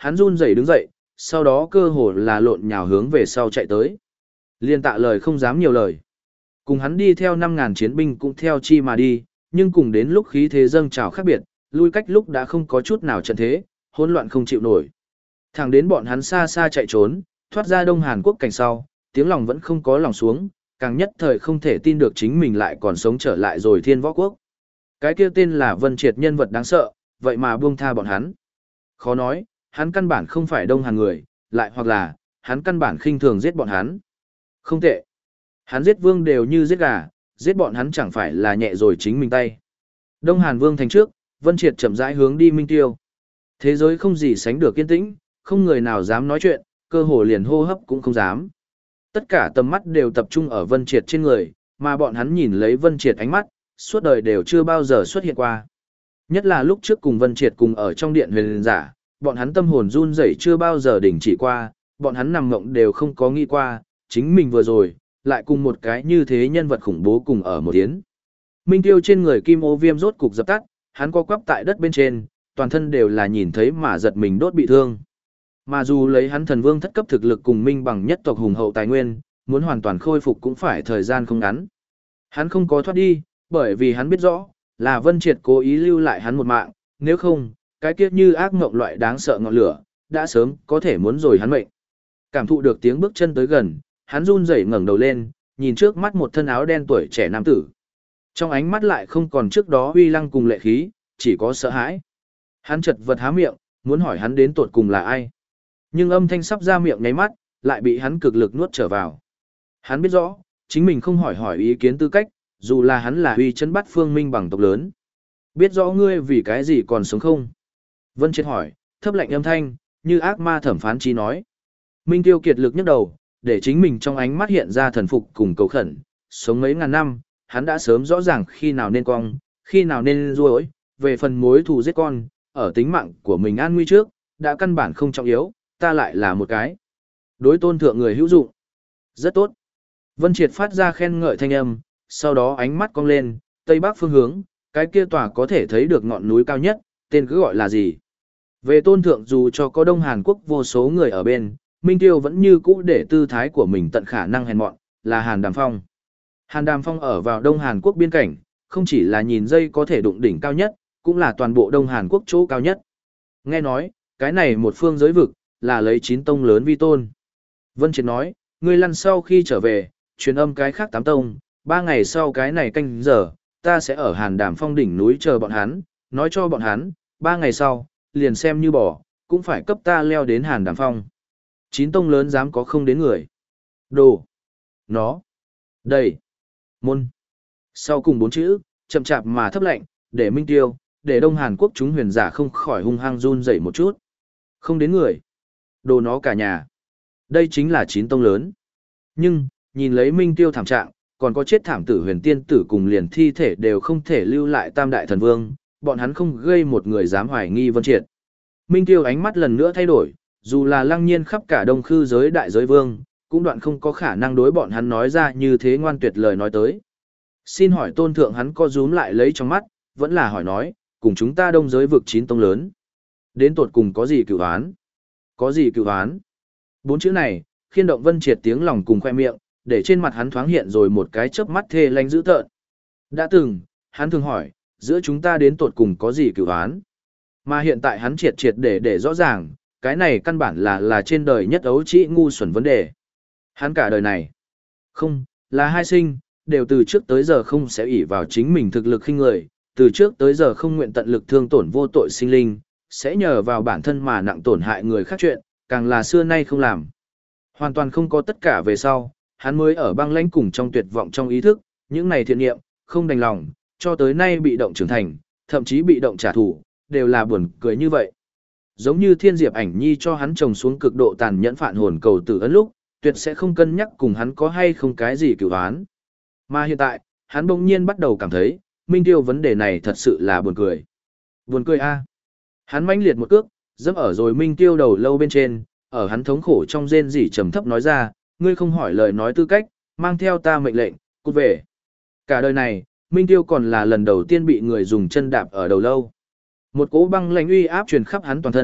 hắn run rẩy đứng dậy, sau đó cơ hồ là lộn nhào hướng về sau chạy tới. Liên tạ lời không dám nhiều lời. Cùng hắn đi theo năm ngàn chiến binh cũng theo chi mà đi, nhưng cùng đến lúc khí thế dâng trào khác biệt, lui cách lúc đã không có chút nào trận thế, hỗn loạn không chịu nổi. Thẳng đến bọn hắn xa xa chạy trốn, thoát ra Đông Hàn Quốc cảnh sau, tiếng lòng vẫn không có lòng xuống, càng nhất thời không thể tin được chính mình lại còn sống trở lại rồi Thiên Võ Quốc. Cái kia tên là Vân Triệt nhân vật đáng sợ, vậy mà buông tha bọn hắn. Khó nói, hắn căn bản không phải Đông Hàn người, lại hoặc là, hắn căn bản khinh thường giết bọn hắn. Không tệ. Hắn giết vương đều như giết gà, giết bọn hắn chẳng phải là nhẹ rồi chính mình tay. Đông Hàn Vương thành trước, Vân Triệt chậm rãi hướng đi Minh Tiêu. Thế giới không gì sánh được yên tĩnh, không người nào dám nói chuyện, cơ hồ liền hô hấp cũng không dám. Tất cả tầm mắt đều tập trung ở Vân Triệt trên người, mà bọn hắn nhìn lấy Vân Triệt ánh mắt, suốt đời đều chưa bao giờ xuất hiện qua. Nhất là lúc trước cùng Vân Triệt cùng ở trong điện huyền giả, bọn hắn tâm hồn run rẩy chưa bao giờ đình chỉ qua, bọn hắn nằm mộng đều không có nghĩ qua, chính mình vừa rồi, lại cùng một cái như thế nhân vật khủng bố cùng ở một yến. Minh Tiêu trên người kim ô viêm rốt cục dập tắt, hắn co quắp tại đất bên trên, toàn thân đều là nhìn thấy mà giật mình đốt bị thương. Mà dù lấy hắn thần vương thất cấp thực lực cùng minh bằng nhất tộc hùng hậu tài nguyên, muốn hoàn toàn khôi phục cũng phải thời gian không ngắn. Hắn không có thoát đi, bởi vì hắn biết rõ, là Vân Triệt cố ý lưu lại hắn một mạng, nếu không, cái kiếp như ác ngộng loại đáng sợ ngọn lửa, đã sớm có thể muốn rồi hắn mệnh. Cảm thụ được tiếng bước chân tới gần, hắn run rẩy ngẩng đầu lên, nhìn trước mắt một thân áo đen tuổi trẻ nam tử. Trong ánh mắt lại không còn trước đó uy lăng cùng lệ khí, chỉ có sợ hãi. Hắn chật vật há miệng, muốn hỏi hắn đến tột cùng là ai. Nhưng âm thanh sắp ra miệng nháy mắt, lại bị hắn cực lực nuốt trở vào. Hắn biết rõ, chính mình không hỏi hỏi ý kiến tư cách, dù là hắn là uy chấn bắt phương minh bằng tộc lớn. Biết rõ ngươi vì cái gì còn sống không? Vân Triệt hỏi, thấp lạnh âm thanh, như ác ma thẩm phán trí nói. Minh Tiêu kiệt lực nhấc đầu, để chính mình trong ánh mắt hiện ra thần phục cùng cầu khẩn. Sống mấy ngàn năm, hắn đã sớm rõ ràng khi nào nên cong, khi nào nên ruỗi, về phần mối thù giết con, ở tính mạng của mình an nguy trước, đã căn bản không trọng yếu, ta lại là một cái đối tôn thượng người hữu dụng. Rất tốt. Vân Triệt phát ra khen ngợi thanh âm, sau đó ánh mắt cong lên, tây bắc phương hướng, cái kia tòa có thể thấy được ngọn núi cao nhất, tên cứ gọi là gì? Về tôn thượng dù cho có Đông Hàn Quốc vô số người ở bên, Minh Tiêu vẫn như cũ để tư thái của mình tận khả năng hèn mọn, là Hàn Đàm Phong. Hàn Đàm Phong ở vào Đông Hàn Quốc biên cảnh, không chỉ là nhìn dây có thể đụng đỉnh cao nhất, cũng là toàn bộ Đông Hàn Quốc chỗ cao nhất. Nghe nói, cái này một phương giới vực, là lấy chín tông lớn vi tôn. Vân Triệt nói, ngươi lăn sau khi trở về, truyền âm cái khác tám tông, ba ngày sau cái này canh giờ, ta sẽ ở Hàn Đàm Phong đỉnh núi chờ bọn hắn, nói cho bọn hắn, ba ngày sau, liền xem như bỏ, cũng phải cấp ta leo đến Hàn Đàm Phong. Chín tông lớn dám có không đến người. Đồ. Nó. Đây. Môn. Sau cùng bốn chữ, chậm chạp mà thấp lạnh, để Minh Tiêu, để Đông Hàn Quốc chúng huyền giả không khỏi hung hăng run rẩy một chút. Không đến người. Đồ nó cả nhà. Đây chính là chín tông lớn. Nhưng, nhìn lấy Minh Tiêu thảm trạng, còn có chết thảm tử huyền tiên tử cùng liền thi thể đều không thể lưu lại tam đại thần vương, bọn hắn không gây một người dám hoài nghi Vân Triệt. Minh Tiêu ánh mắt lần nữa thay đổi, dù là lăng nhiên khắp cả đông khư giới đại giới vương, cũng đoạn không có khả năng đối bọn hắn nói ra như thế ngoan tuyệt lời nói tới. Xin hỏi tôn thượng hắn co rúm lại lấy trong mắt, vẫn là hỏi nói, cùng chúng ta đông giới vực chín tông lớn. Đến tột cùng có gì cửu án? Có gì cửu án? Bốn chữ này, khiên động Vân Triệt tiếng lòng cùng khoe miệng, để trên mặt hắn thoáng hiện rồi một cái chớp mắt thê lanh dữ tợn. Đã từng, hắn thường hỏi, giữa chúng ta đến tột cùng có gì cửu án? Mà hiện tại hắn triệt triệt để để rõ ràng, cái này căn bản là là trên đời nhất ấu trĩ ngu xuẩn vấn đề. Hắn cả đời này, không, là hai sinh, đều từ trước tới giờ không sẽ ỷ vào chính mình thực lực khinh người, từ trước tới giờ không nguyện tận lực thương tổn vô tội sinh linh, sẽ nhờ vào bản thân mà nặng tổn hại người khác chuyện, càng là xưa nay không làm. Hoàn toàn không có tất cả về sau, hắn mới ở băng lãnh cùng trong tuyệt vọng trong ý thức, những này thiện niệm, không đành lòng, cho tới nay bị động trưởng thành, thậm chí bị động trả thù, đều là buồn cười như vậy. Giống như Thiên Diệp Ảnh Nhi cho hắn trồng xuống cực độ tàn nhẫn phản hồn cầu tử ấn lúc, tuyệt sẽ không cân nhắc cùng hắn có hay không cái gì cửu oán. Mà hiện tại, hắn bỗng nhiên bắt đầu cảm thấy, Minh Tiêu vấn đề này thật sự là buồn cười. Buồn cười a. Hắn mãnh liệt một cước, dẫm ở rồi Minh Tiêu đầu lâu bên trên, ở hắn thống khổ trong rên rỉ trầm thấp nói ra, ngươi không hỏi lời nói tư cách, mang theo ta mệnh lệnh, cút về. Cả đời này, Minh Tiêu còn là lần đầu tiên bị người dùng chân đạp ở đầu lâu. Một cỗ băng lãnh uy áp truyền khắp hắn toàn thân,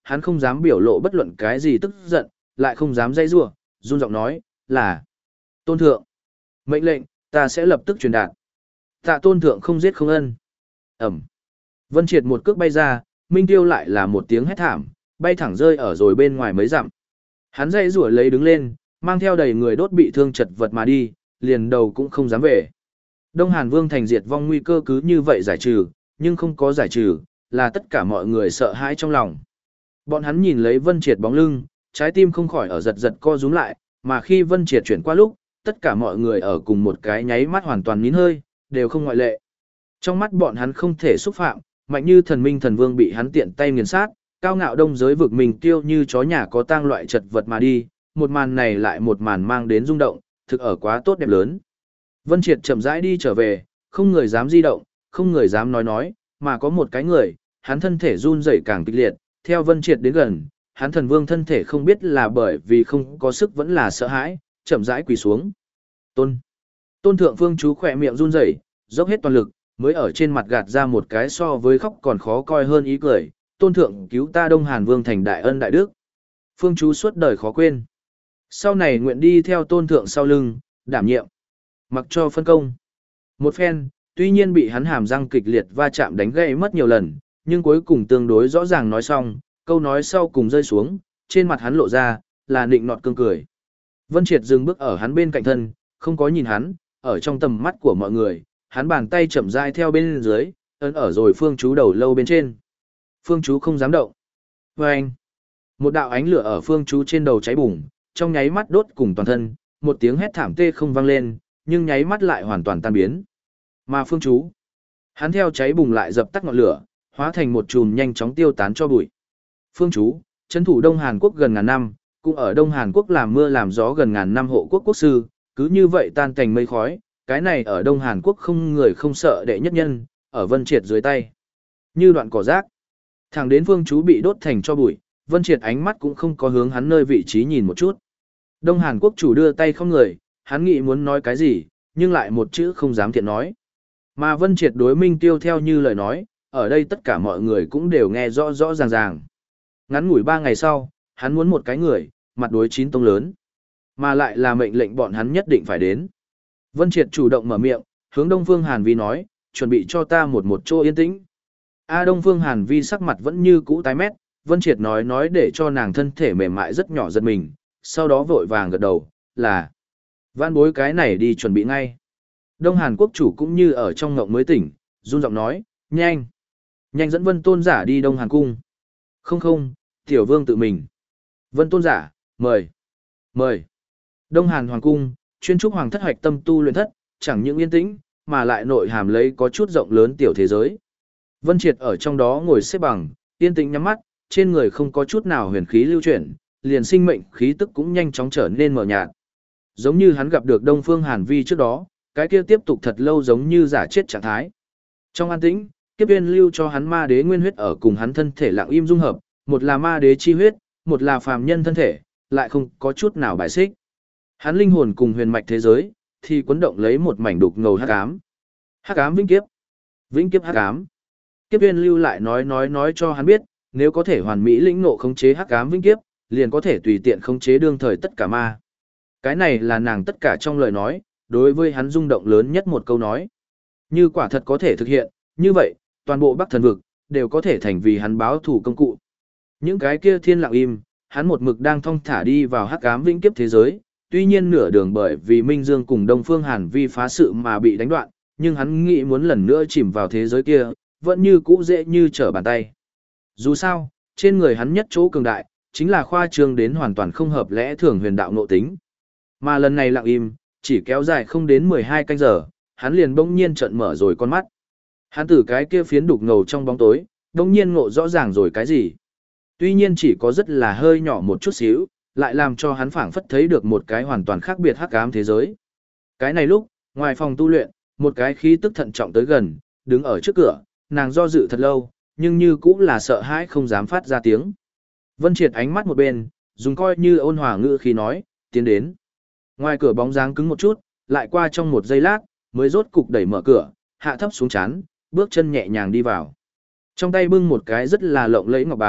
hắn không dám biểu lộ bất luận cái gì tức giận, lại không dám dây rủa, run giọng nói, là Tôn thượng. Mệnh lệnh, ta sẽ lập tức truyền đạt. Tạ Tôn thượng không giết không ân. Ẩm. Vân Triệt một cước bay ra, Minh Tiêu lại là một tiếng hét thảm, bay thẳng rơi ở rồi bên ngoài mấy dặm. Hắn dây rủa lấy đứng lên, mang theo đầy người đốt bị thương chật vật mà đi, liền đầu cũng không dám về. Đông Hàn Vương thành diệt vong nguy cơ cứ như vậy giải trừ, nhưng không có giải trừ, là tất cả mọi người sợ hãi trong lòng. Bọn hắn nhìn lấy Vân Triệt bóng lưng, trái tim không khỏi ở giật giật co rúm lại, mà khi Vân Triệt chuyển qua lúc, tất cả mọi người ở cùng một cái nháy mắt hoàn toàn nín hơi, đều không ngoại lệ. Trong mắt bọn hắn không thể xúc phạm, mạnh như thần minh thần vương bị hắn tiện tay nghiền sát, cao ngạo đông giới vực mình tiêu như chó nhà có tang loại chật vật mà đi, một màn này lại một màn mang đến rung động, thực ở quá tốt đẹp lớn. Vân Triệt chậm rãi đi trở về, không người dám di động, không người dám nói nói, mà có một cái người, hắn thân thể run rẩy càng kịch liệt, theo Vân Triệt đến gần, hắn thần vương thân thể không biết là bởi vì không có sức vẫn là sợ hãi, chậm rãi quỳ xuống. Tôn. Tôn thượng phương chú khỏe miệng run rẩy, dốc hết toàn lực, mới ở trên mặt gạt ra một cái so với khóc còn khó coi hơn ý cười. Tôn thượng cứu ta Đông Hàn Vương thành đại ân đại đức. Phương chú suốt đời khó quên. Sau này nguyện đi theo tôn thượng sau lưng, đảm nhiệm. Mặc cho phân công. Một phen, tuy nhiên bị hắn hàm răng kịch liệt va chạm đánh gãy mất nhiều lần, nhưng cuối cùng tương đối rõ ràng nói xong, câu nói sau cùng rơi xuống, trên mặt hắn lộ ra, là nịnh nọt cương cười. Vân Triệt dừng bước ở hắn bên cạnh thân, không có nhìn hắn, ở trong tầm mắt của mọi người, hắn bàn tay chậm rãi theo bên dưới, ấn ở rồi phương chú đầu lâu bên trên. Phương chú không dám động. Vâng! Một đạo ánh lửa ở phương chú trên đầu cháy bùng, trong nháy mắt đốt cùng toàn thân, một tiếng hét thảm tê không vang lên, nhưng nháy mắt lại hoàn toàn tan biến. Mà phương chú, hắn theo cháy bùng lại dập tắt ngọn lửa, hóa thành một chùm nhanh chóng tiêu tán cho bụi. Phương chú, trấn thủ Đông Hàn Quốc gần ngàn năm, cũng ở Đông Hàn Quốc làm mưa làm gió gần ngàn năm hộ quốc quốc sư, cứ như vậy tan thành mây khói, cái này ở Đông Hàn Quốc không người không sợ đệ nhất nhân, ở Vân Triệt dưới tay. Như đoạn cỏ rác, thẳng đến phương chú bị đốt thành cho bụi, Vân Triệt ánh mắt cũng không có hướng hắn nơi vị trí nhìn một chút. Đông Hàn Quốc chủ đưa tay không người, hắn nghĩ muốn nói cái gì, nhưng lại một chữ không dám thiện nói. Mà Vân Triệt đối Minh Tiêu theo như lời nói, ở đây tất cả mọi người cũng đều nghe rõ rõ ràng ràng. Ngắn ngủi ba ngày sau, hắn muốn một cái người, mặt đối chín tông lớn. Mà lại là mệnh lệnh bọn hắn nhất định phải đến. Vân Triệt chủ động mở miệng, hướng Đông Phương Hàn Vi nói, chuẩn bị cho ta một một chỗ yên tĩnh. A Đông Phương Hàn Vi sắc mặt vẫn như cũ tái mét, Vân Triệt nói nói để cho nàng thân thể mềm mại rất nhỏ giật mình, sau đó vội vàng gật đầu, là van bối cái này đi chuẩn bị ngay. Đông Hàn Quốc chủ cũng như ở trong ngộng mới tỉnh, run giọng nói, nhanh, nhanh dẫn Vân Tôn giả đi Đông Hàn cung. Không không, tiểu vương tự mình. Vân Tôn giả, mời, mời. Đông Hàn Hoàng cung, chuyên trúc hoàng thất hoạch tâm tu luyện thất, chẳng những yên tĩnh, mà lại nội hàm lấy có chút rộng lớn tiểu thế giới. Vân Triệt ở trong đó ngồi xếp bằng, yên tĩnh nhắm mắt, trên người không có chút nào huyền khí lưu chuyển, liền sinh mệnh khí tức cũng nhanh chóng trở nên mờ nhạt. Giống như hắn gặp được Đông Phương Hàn Vi trước đó, cái kia tiếp tục thật lâu giống như giả chết trạng thái. Trong an tĩnh, kiếp uyên lưu cho hắn ma đế nguyên huyết ở cùng hắn thân thể lặng im dung hợp, một là ma đế chi huyết, một là phàm nhân thân thể, lại không có chút nào bài xích. Hắn linh hồn cùng huyền mạch thế giới, thì quấn động lấy một mảnh đục ngầu hắc ám. Hắc ám vĩnh kiếp, vĩnh kiếp hắc ám. Kiếp uyên lưu lại nói nói nói cho hắn biết, nếu có thể hoàn mỹ lĩnh ngộ khống chế hắc ám vĩnh kiếp, liền có thể tùy tiện khống chế đương thời tất cả ma. Cái này là nàng tất cả trong lời nói, đối với hắn rung động lớn nhất một câu nói. Như quả thật có thể thực hiện, như vậy, toàn bộ Bắc Thần vực đều có thể thành vì hắn báo thủ công cụ. Những cái kia thiên lặng im, hắn một mực đang thong thả đi vào hắc ám vĩnh kiếp thế giới, tuy nhiên nửa đường bởi vì Minh Dương cùng Đông Phương Hàn Vi phá sự mà bị đánh đoạn, nhưng hắn nghĩ muốn lần nữa chìm vào thế giới kia, vẫn như cũ dễ như trở bàn tay. Dù sao, trên người hắn nhất chỗ cường đại, chính là khoa trương đến hoàn toàn không hợp lẽ thường huyền đạo nội tính. Mà lần này lặng im, chỉ kéo dài không đến mười hai canh giờ, hắn liền bỗng nhiên trợn mở rồi con mắt. Hắn từ cái kia phiến đục ngầu trong bóng tối, bỗng nhiên ngộ rõ ràng rồi cái gì. Tuy nhiên chỉ có rất là hơi nhỏ một chút xíu, lại làm cho hắn phảng phất thấy được một cái hoàn toàn khác biệt hắc ám thế giới. Cái này lúc, ngoài phòng tu luyện, một cái khí tức thận trọng tới gần, đứng ở trước cửa, nàng do dự thật lâu, nhưng như cũng là sợ hãi không dám phát ra tiếng. Vân Triệt ánh mắt một bên, dùng coi như ôn hòa ngữ khi nói, tiến đến. Ngoài cửa bóng dáng cứng một chút, lại qua trong một giây lát, mới rốt cục đẩy mở cửa, hạ thấp xuống chán, bước chân nhẹ nhàng đi vào. Trong tay bưng một cái rất là lộng lẫy ngọc bàn,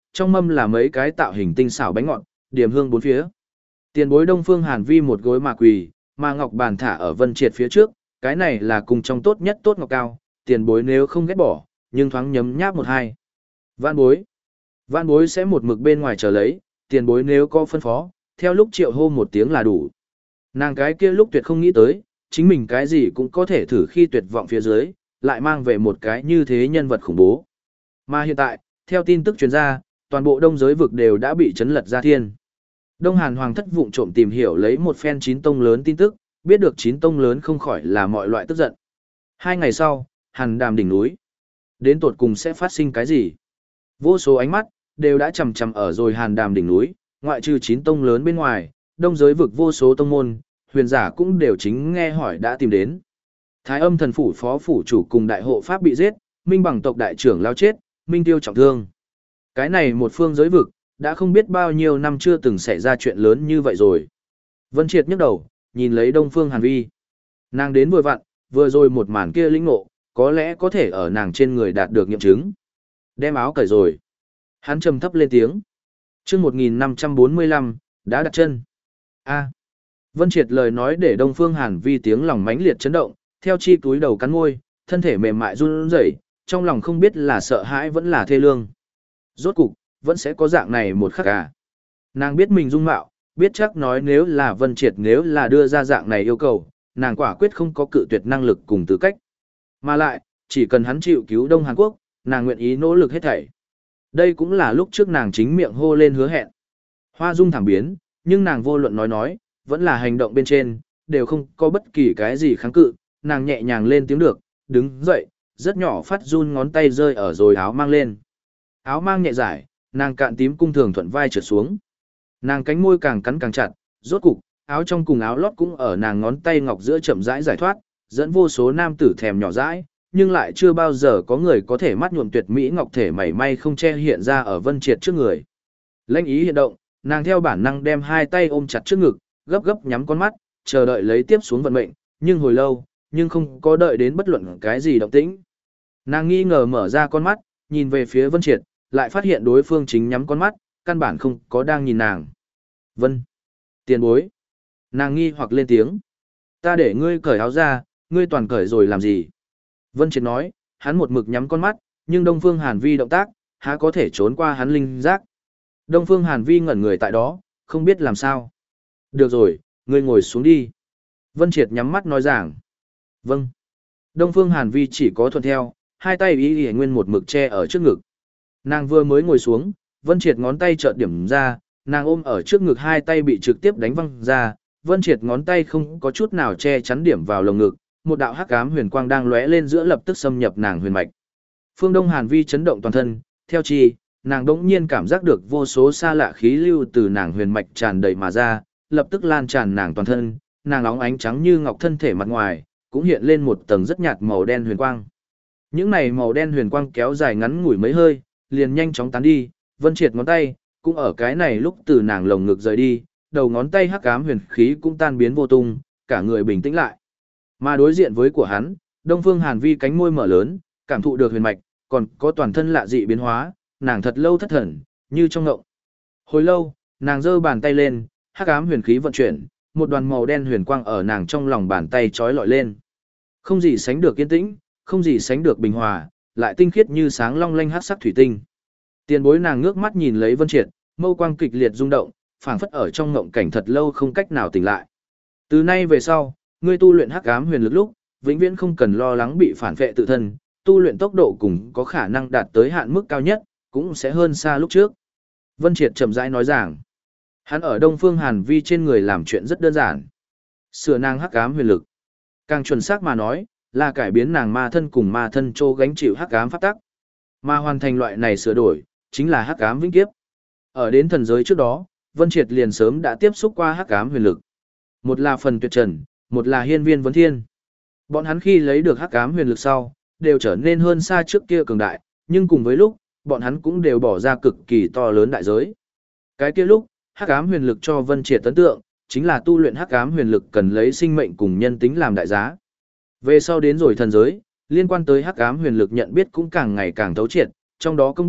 trong mâm là mấy cái tạo hình tinh xảo bánh ngọt, điểm hương bốn phía. Tiền bối Đông Phương Hàn Vi một gối mà quỳ, mà ngọc bàn thả ở Vân Triệt phía trước, cái này là cùng trong tốt nhất tốt ngọc cao, tiền bối nếu không ghét bỏ, nhưng thoáng nhấm nháp một hai. Vạn bối. Vạn bối sẽ một mực bên ngoài chờ lấy, tiền bối nếu có phân phó, theo lúc triệu hô một tiếng là đủ. Nàng cái kia lúc tuyệt không nghĩ tới, chính mình cái gì cũng có thể thử khi tuyệt vọng phía dưới, lại mang về một cái như thế nhân vật khủng bố. Mà hiện tại, theo tin tức truyền ra, toàn bộ đông giới vực đều đã bị chấn lật ra thiên. Đông Hàn Hoàng thất vụng trộm tìm hiểu lấy một phen chín tông lớn tin tức, biết được chín tông lớn không khỏi là mọi loại tức giận. Hai ngày sau, Hàn Đàm đỉnh núi. Đến tột cùng sẽ phát sinh cái gì? Vô số ánh mắt, đều đã chầm chầm ở rồi Hàn Đàm đỉnh núi, ngoại trừ chín tông lớn bên ngoài, đông giới vực vô số tông môn, huyền giả cũng đều chính nghe hỏi đã tìm đến. Thái âm thần phủ phó phủ chủ cùng đại hộ pháp bị giết, minh bằng tộc đại trưởng lao chết, minh tiêu trọng thương. Cái này một phương giới vực, đã không biết bao nhiêu năm chưa từng xảy ra chuyện lớn như vậy rồi. Vân Triệt nhấc đầu, nhìn lấy Đông Phương Hàn Vi. Nàng đến vừa vặn, vừa rồi một màn kia lĩnh ngộ, có lẽ có thể ở nàng trên người đạt được nghiệm chứng. Đem áo cởi rồi. Hắn trầm thấp lên tiếng. Chương một nghìn năm trăm bốn mươi lăm, đã đặt chân. A. Vân Triệt lời nói để Đông Phương Hàn Vi tiếng lòng mãnh liệt chấn động, theo chi túi đầu cắn môi, thân thể mềm mại run rẩy, trong lòng không biết là sợ hãi vẫn là thê lương. Rốt cục, vẫn sẽ có dạng này một khắc à. Nàng biết mình dung mạo, biết chắc nói nếu là Vân Triệt nếu là đưa ra dạng này yêu cầu, nàng quả quyết không có cự tuyệt năng lực cùng tư cách. Mà lại, chỉ cần hắn chịu cứu Đông Hàn Quốc, nàng nguyện ý nỗ lực hết thảy. Đây cũng là lúc trước nàng chính miệng hô lên hứa hẹn. Hoa dung thảm biến, nhưng nàng vô luận nói nói, vẫn là hành động bên trên, đều không có bất kỳ cái gì kháng cự, nàng nhẹ nhàng lên tiếng được, đứng dậy, rất nhỏ phát run ngón tay rơi ở rồi áo mang lên. Áo mang nhẹ giải, nàng cạn tím cung thường thuận vai trượt xuống. Nàng cánh môi càng cắn càng chặt, rốt cục, áo trong cùng áo lót cũng ở nàng ngón tay ngọc giữa chậm rãi giải thoát, dẫn vô số nam tử thèm nhỏ dãi, nhưng lại chưa bao giờ có người có thể mắt nhuộm tuyệt mỹ ngọc thể mảy may không che hiện ra ở Vân Triệt trước người. Lãnh ý hiện động, nàng theo bản năng đem hai tay ôm chặt trước ngực, gấp gấp nhắm con mắt, chờ đợi lấy tiếp xuống vận mệnh, nhưng hồi lâu, nhưng không có đợi đến bất luận cái gì động tĩnh. Nàng nghi ngờ mở ra con mắt, nhìn về phía Vân Triệt, lại phát hiện đối phương chính nhắm con mắt, căn bản không có đang nhìn nàng. Vân, tiền bối. Nàng nghi hoặc lên tiếng. Ta để ngươi cởi áo ra, ngươi toàn cởi rồi làm gì? Vân Triệt nói, hắn một mực nhắm con mắt, nhưng Đông Phương Hàn Vi động tác, há có thể trốn qua hắn linh giác. Đông Phương Hàn Vi ngẩn người tại đó, không biết làm sao. Được rồi, ngươi ngồi xuống đi. Vân Triệt nhắm mắt nói giảng. Vâng. Đông Phương Hàn Vi chỉ có thuận theo, hai tay ý y nguyên một mực che ở trước ngực. Nàng vừa mới ngồi xuống, Vân Triệt ngón tay chợt điểm ra, nàng ôm ở trước ngực hai tay bị trực tiếp đánh văng ra, Vân Triệt ngón tay không có chút nào che chắn điểm vào lồng ngực, một đạo hắc ám huyền quang đang lóe lên giữa lập tức xâm nhập nàng huyền mạch. Phương Đông Hàn Vi chấn động toàn thân, theo chi, nàng đống nhiên cảm giác được vô số xa lạ khí lưu từ nàng huyền mạch tràn đầy mà ra, lập tức lan tràn nàng toàn thân, nàng óng ánh trắng như ngọc thân thể mặt ngoài, cũng hiện lên một tầng rất nhạt màu đen huyền quang. Những này màu đen huyền quang kéo dài ngắn ngủi mấy hơi, liền nhanh chóng tán đi, Vân Triệt ngón tay, cũng ở cái này lúc từ nàng lồng ngực rời đi, đầu ngón tay hắc ám huyền khí cũng tan biến vô tung, cả người bình tĩnh lại. Mà đối diện với của hắn, Đông Phương Hàn Vi cánh môi mở lớn, cảm thụ được huyền mạch, còn có toàn thân lạ dị biến hóa, nàng thật lâu thất thần, như trong ngộng. Hồi lâu, nàng giơ bàn tay lên, hắc ám huyền khí vận chuyển, một đoàn màu đen huyền quang ở nàng trong lòng bàn tay chói lọi lên. Không gì sánh được yên tĩnh, không gì sánh được bình hòa, lại tinh khiết như sáng long lanh hắc sắc thủy tinh. Tiền bối nàng ngước mắt nhìn lấy Vân Triệt, mâu quang kịch liệt rung động, phảng phất ở trong ngộng cảnh thật lâu không cách nào tỉnh lại. Từ nay về sau, ngươi tu luyện hắc ám huyền lực lúc, vĩnh viễn không cần lo lắng bị phản vệ tự thân, tu luyện tốc độ cùng có khả năng đạt tới hạn mức cao nhất, cũng sẽ hơn xa lúc trước. Vân Triệt chậm rãi nói rằng, hắn ở Đông Phương Hàn Vi trên người làm chuyện rất đơn giản. Sửa nàng hắc ám huyền lực. Càng chuẩn xác mà nói, là cải biến nàng ma thân cùng ma thân trô gánh chịu hắc ám pháp tắc. Mà hoàn thành loại này sửa đổi, chính là hắc ám vĩnh kiếp. Ở đến thần giới trước đó, Vân Triệt liền sớm đã tiếp xúc qua hắc ám huyền lực. Một là phần tuyệt trần, một là hiên viên vấn thiên. Bọn hắn khi lấy được hắc ám huyền lực sau, đều trở nên hơn xa trước kia cường đại, nhưng cùng với lúc, bọn hắn cũng đều bỏ ra cực kỳ to lớn đại giới. Cái kia lúc, hắc ám huyền lực cho Vân Triệt ấn tượng, chính là tu luyện hắc ám huyền lực cần lấy sinh mệnh cùng nhân tính làm đại giá. Về sau đến rồi thần giới, liên quan tới hắc ám huyền lực nhận biết cũng càng ngày càng thấu triệt, trong đó không biết,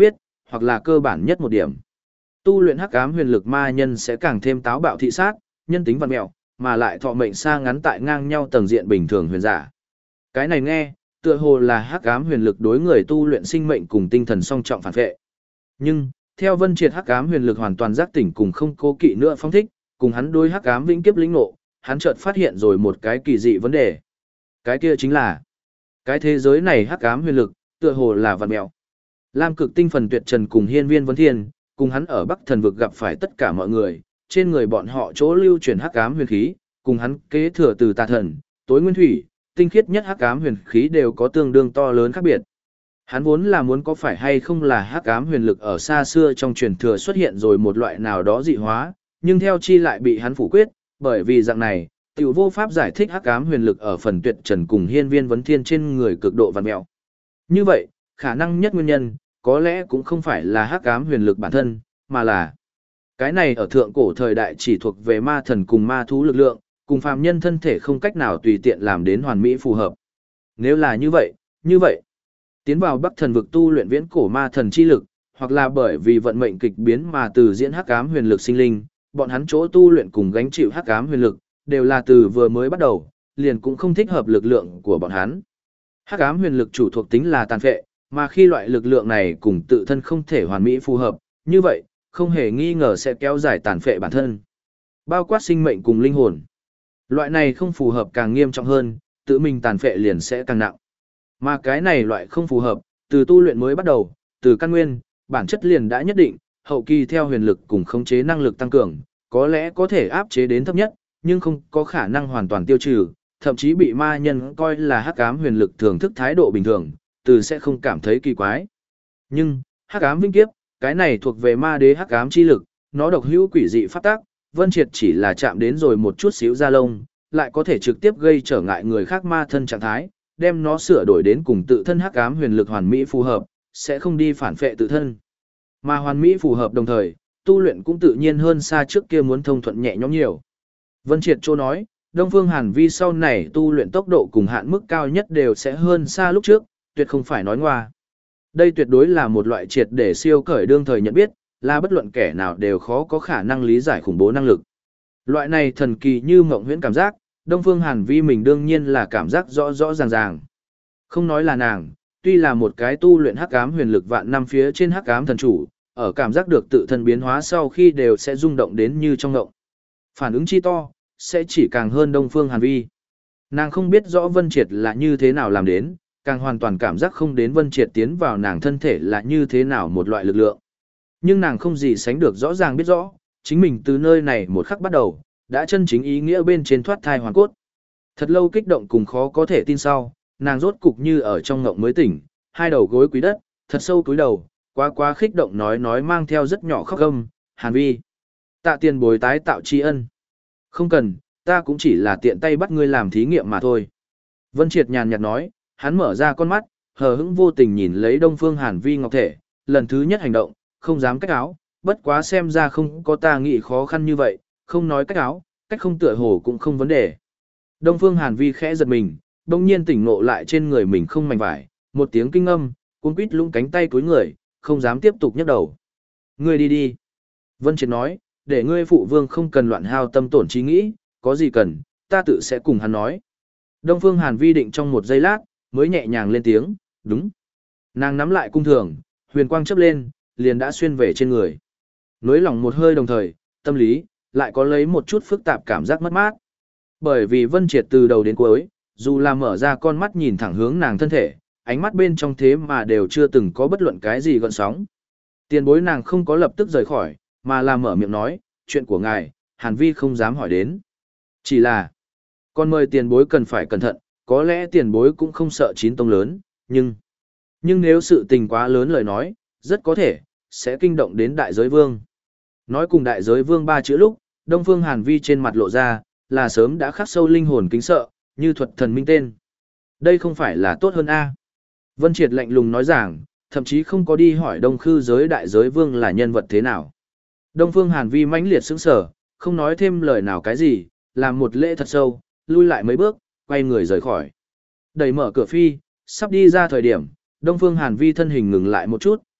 hoặc là cơ bản nhất một điểm. Tu luyện hắc ám huyền lực ma nhân sẽ càng thêm táo bạo thị sát, nhân tính văn mẹo, mà lại thọ mệnh xa ngắn tại ngang nhau tầng diện bình thường huyền giả. Cái này nghe, tựa hồ là hắc ám huyền lực đối người tu luyện sinh mệnh cùng tinh thần song trọng phản vệ. Nhưng, theo Vân Triệt hắc ám huyền lực hoàn toàn giác tỉnh cùng không cố kỵ nữa phong thích, cùng hắn đối hắc ám vĩnh kiếp lĩnh ngộ, hắn chợt phát hiện rồi một cái kỳ dị vấn đề. Cái kia chính là, cái thế giới này hắc ám huyền lực, tựa hồ là vạn mèo. Lam Cực Tinh Phần Tuyệt Trần cùng Hiên Viên Vấn Thiên, cùng hắn ở Bắc Thần vực gặp phải tất cả mọi người, trên người bọn họ chỗ lưu chuyển hắc ám huyền khí, cùng hắn kế thừa từ Tà Thần, Tối Nguyên Thủy, tinh khiết nhất hắc ám huyền khí đều có tương đương to lớn khác biệt. Hắn vốn là muốn có phải hay không là hắc ám huyền lực ở xa xưa trong truyền thừa xuất hiện rồi một loại nào đó dị hóa, nhưng theo chi lại bị hắn phủ quyết, bởi vì dạng này, tiểu vô pháp giải thích hắc ám huyền lực ở Phần Tuyệt Trần cùng Hiên Viên Vấn Thiên trên người cực độ vặn mèo. Như vậy, khả năng nhất nguyên nhân, có lẽ cũng không phải là hắc ám huyền lực bản thân, mà là cái này ở thượng cổ thời đại chỉ thuộc về ma thần cùng ma thú lực lượng, cùng phàm nhân thân thể không cách nào tùy tiện làm đến hoàn mỹ phù hợp. Nếu là như vậy, như vậy, tiến vào Bắc Thần vực tu luyện viễn cổ ma thần chi lực, hoặc là bởi vì vận mệnh kịch biến mà từ diễn hắc ám huyền lực sinh linh, bọn hắn chỗ tu luyện cùng gánh chịu hắc ám huyền lực, đều là từ vừa mới bắt đầu, liền cũng không thích hợp lực lượng của bọn hắn. Hắc ám huyền lực chủ thuộc tính là tàn phệ, mà khi loại lực lượng này cùng tự thân không thể hoàn mỹ phù hợp, như vậy, không hề nghi ngờ sẽ kéo dài tàn phệ bản thân. Bao quát sinh mệnh cùng linh hồn. Loại này không phù hợp càng nghiêm trọng hơn, tự mình tàn phệ liền sẽ càng nặng. Mà cái này loại không phù hợp, từ tu luyện mới bắt đầu, từ căn nguyên, bản chất liền đã nhất định, hậu kỳ theo huyền lực cùng khống chế năng lực tăng cường, có lẽ có thể áp chế đến thấp nhất, nhưng không có khả năng hoàn toàn tiêu trừ, thậm chí bị ma nhân coi là hắc ám huyền lực thưởng thức thái độ bình thường, từ sẽ không cảm thấy kỳ quái. Nhưng, hắc ám vĩnh kiếp, cái này thuộc về ma đế hắc ám chi lực, nó độc hữu quỷ dị phát tác, Vân Triệt chỉ là chạm đến rồi một chút xíu da lông, lại có thể trực tiếp gây trở ngại người khác ma thân trạng thái, đem nó sửa đổi đến cùng tự thân hắc ám huyền lực hoàn mỹ phù hợp, sẽ không đi phản phệ tự thân. Mà hoàn mỹ phù hợp đồng thời, tu luyện cũng tự nhiên hơn xa trước kia muốn thông thuận nhẹ nhõm nhiều. Vân Triệt Châu nói, Đông Phương Hàn Vi sau này tu luyện tốc độ cùng hạn mức cao nhất đều sẽ hơn xa lúc trước, tuyệt không phải nói ngoa. Đây tuyệt đối là một loại triệt để siêu cởi đương thời nhận biết, là bất luận kẻ nào đều khó có khả năng lý giải khủng bố năng lực. Loại này thần kỳ như mộng huyễn cảm giác, Đông Phương Hàn Vi mình đương nhiên là cảm giác rõ rõ ràng ràng. Không nói là nàng, tuy là một cái tu luyện hắc ám huyền lực vạn năm phía trên hắc ám thần chủ, ở cảm giác được tự thân biến hóa sau khi đều sẽ rung động đến như trong ngộng. Phản ứng chi to, sẽ chỉ càng hơn Đông Phương Hàn Vi. Nàng không biết rõ Vân Triệt là như thế nào làm đến, càng hoàn toàn cảm giác không đến Vân Triệt tiến vào nàng thân thể là như thế nào một loại lực lượng. Nhưng nàng không gì sánh được rõ ràng biết rõ, chính mình từ nơi này một khắc bắt đầu, đã chân chính ý nghĩa bên trên thoát thai hoàn cốt. Thật lâu kích động cùng khó có thể tin sau, nàng rốt cục như ở trong ngộng mới tỉnh, hai đầu gối quý đất, thật sâu cúi đầu, quá quá khích động nói nói mang theo rất nhỏ khóc gâm, Hàn Vi. Tạ tiền bối tái tạo tri ân. Không cần, ta cũng chỉ là tiện tay bắt ngươi làm thí nghiệm mà thôi. Vân Triệt nhàn nhạt nói, hắn mở ra con mắt, hờ hững vô tình nhìn lấy Đông Phương Hàn Vi ngọc thể, lần thứ nhất hành động, không dám cách áo, bất quá xem ra không có ta nghĩ khó khăn như vậy, không nói cách áo, cách không tựa hồ cũng không vấn đề. Đông Phương Hàn Vi khẽ giật mình, bỗng nhiên tỉnh ngộ lại trên người mình không mảnh vải, một tiếng kinh âm, cuống quýt lũng cánh tay cúi người, không dám tiếp tục nhấc đầu. Ngươi đi đi. Vân Triệt nói, để ngươi phụ vương không cần loạn hao tâm tổn trí nghĩ, có gì cần, ta tự sẽ cùng hắn nói. Đông Phương Hàn Vi định trong một giây lát, mới nhẹ nhàng lên tiếng, đúng. Nàng nắm lại cung thường, huyền quang chớp lên, liền đã xuyên về trên người. Nối lòng một hơi đồng thời, tâm lý, lại có lấy một chút phức tạp cảm giác mất mát. Bởi vì Vân Triệt từ đầu đến cuối, dù là mở ra con mắt nhìn thẳng hướng nàng thân thể, ánh mắt bên trong thế mà đều chưa từng có bất luận cái gì gợn sóng. Tiền bối nàng không có lập tức rời khỏi, mà là mở miệng nói, chuyện của ngài, Hàn Vi không dám hỏi đến. Chỉ là, con mời tiền bối cần phải cẩn thận, có lẽ tiền bối cũng không sợ chín tông lớn, nhưng... Nhưng nếu sự tình quá lớn lời nói, rất có thể, sẽ kinh động đến đại giới vương. Nói cùng đại giới vương ba chữ lúc, Đông Phương Hàn Vi trên mặt lộ ra, là sớm đã khắc sâu linh hồn kính sợ, như thuật thần minh tên. Đây không phải là tốt hơn a? Vân Triệt lạnh lùng nói rằng, thậm chí không có đi hỏi Đông Khư giới đại giới vương là nhân vật thế nào. Đông Phương Hàn Vi mãnh liệt sững sờ, không nói thêm lời nào cái gì, làm một lễ thật sâu, lui lại mấy bước, quay người rời khỏi. Đẩy mở cửa phi, sắp đi ra thời điểm, Đông Phương Hàn Vi thân hình ngừng lại một chút,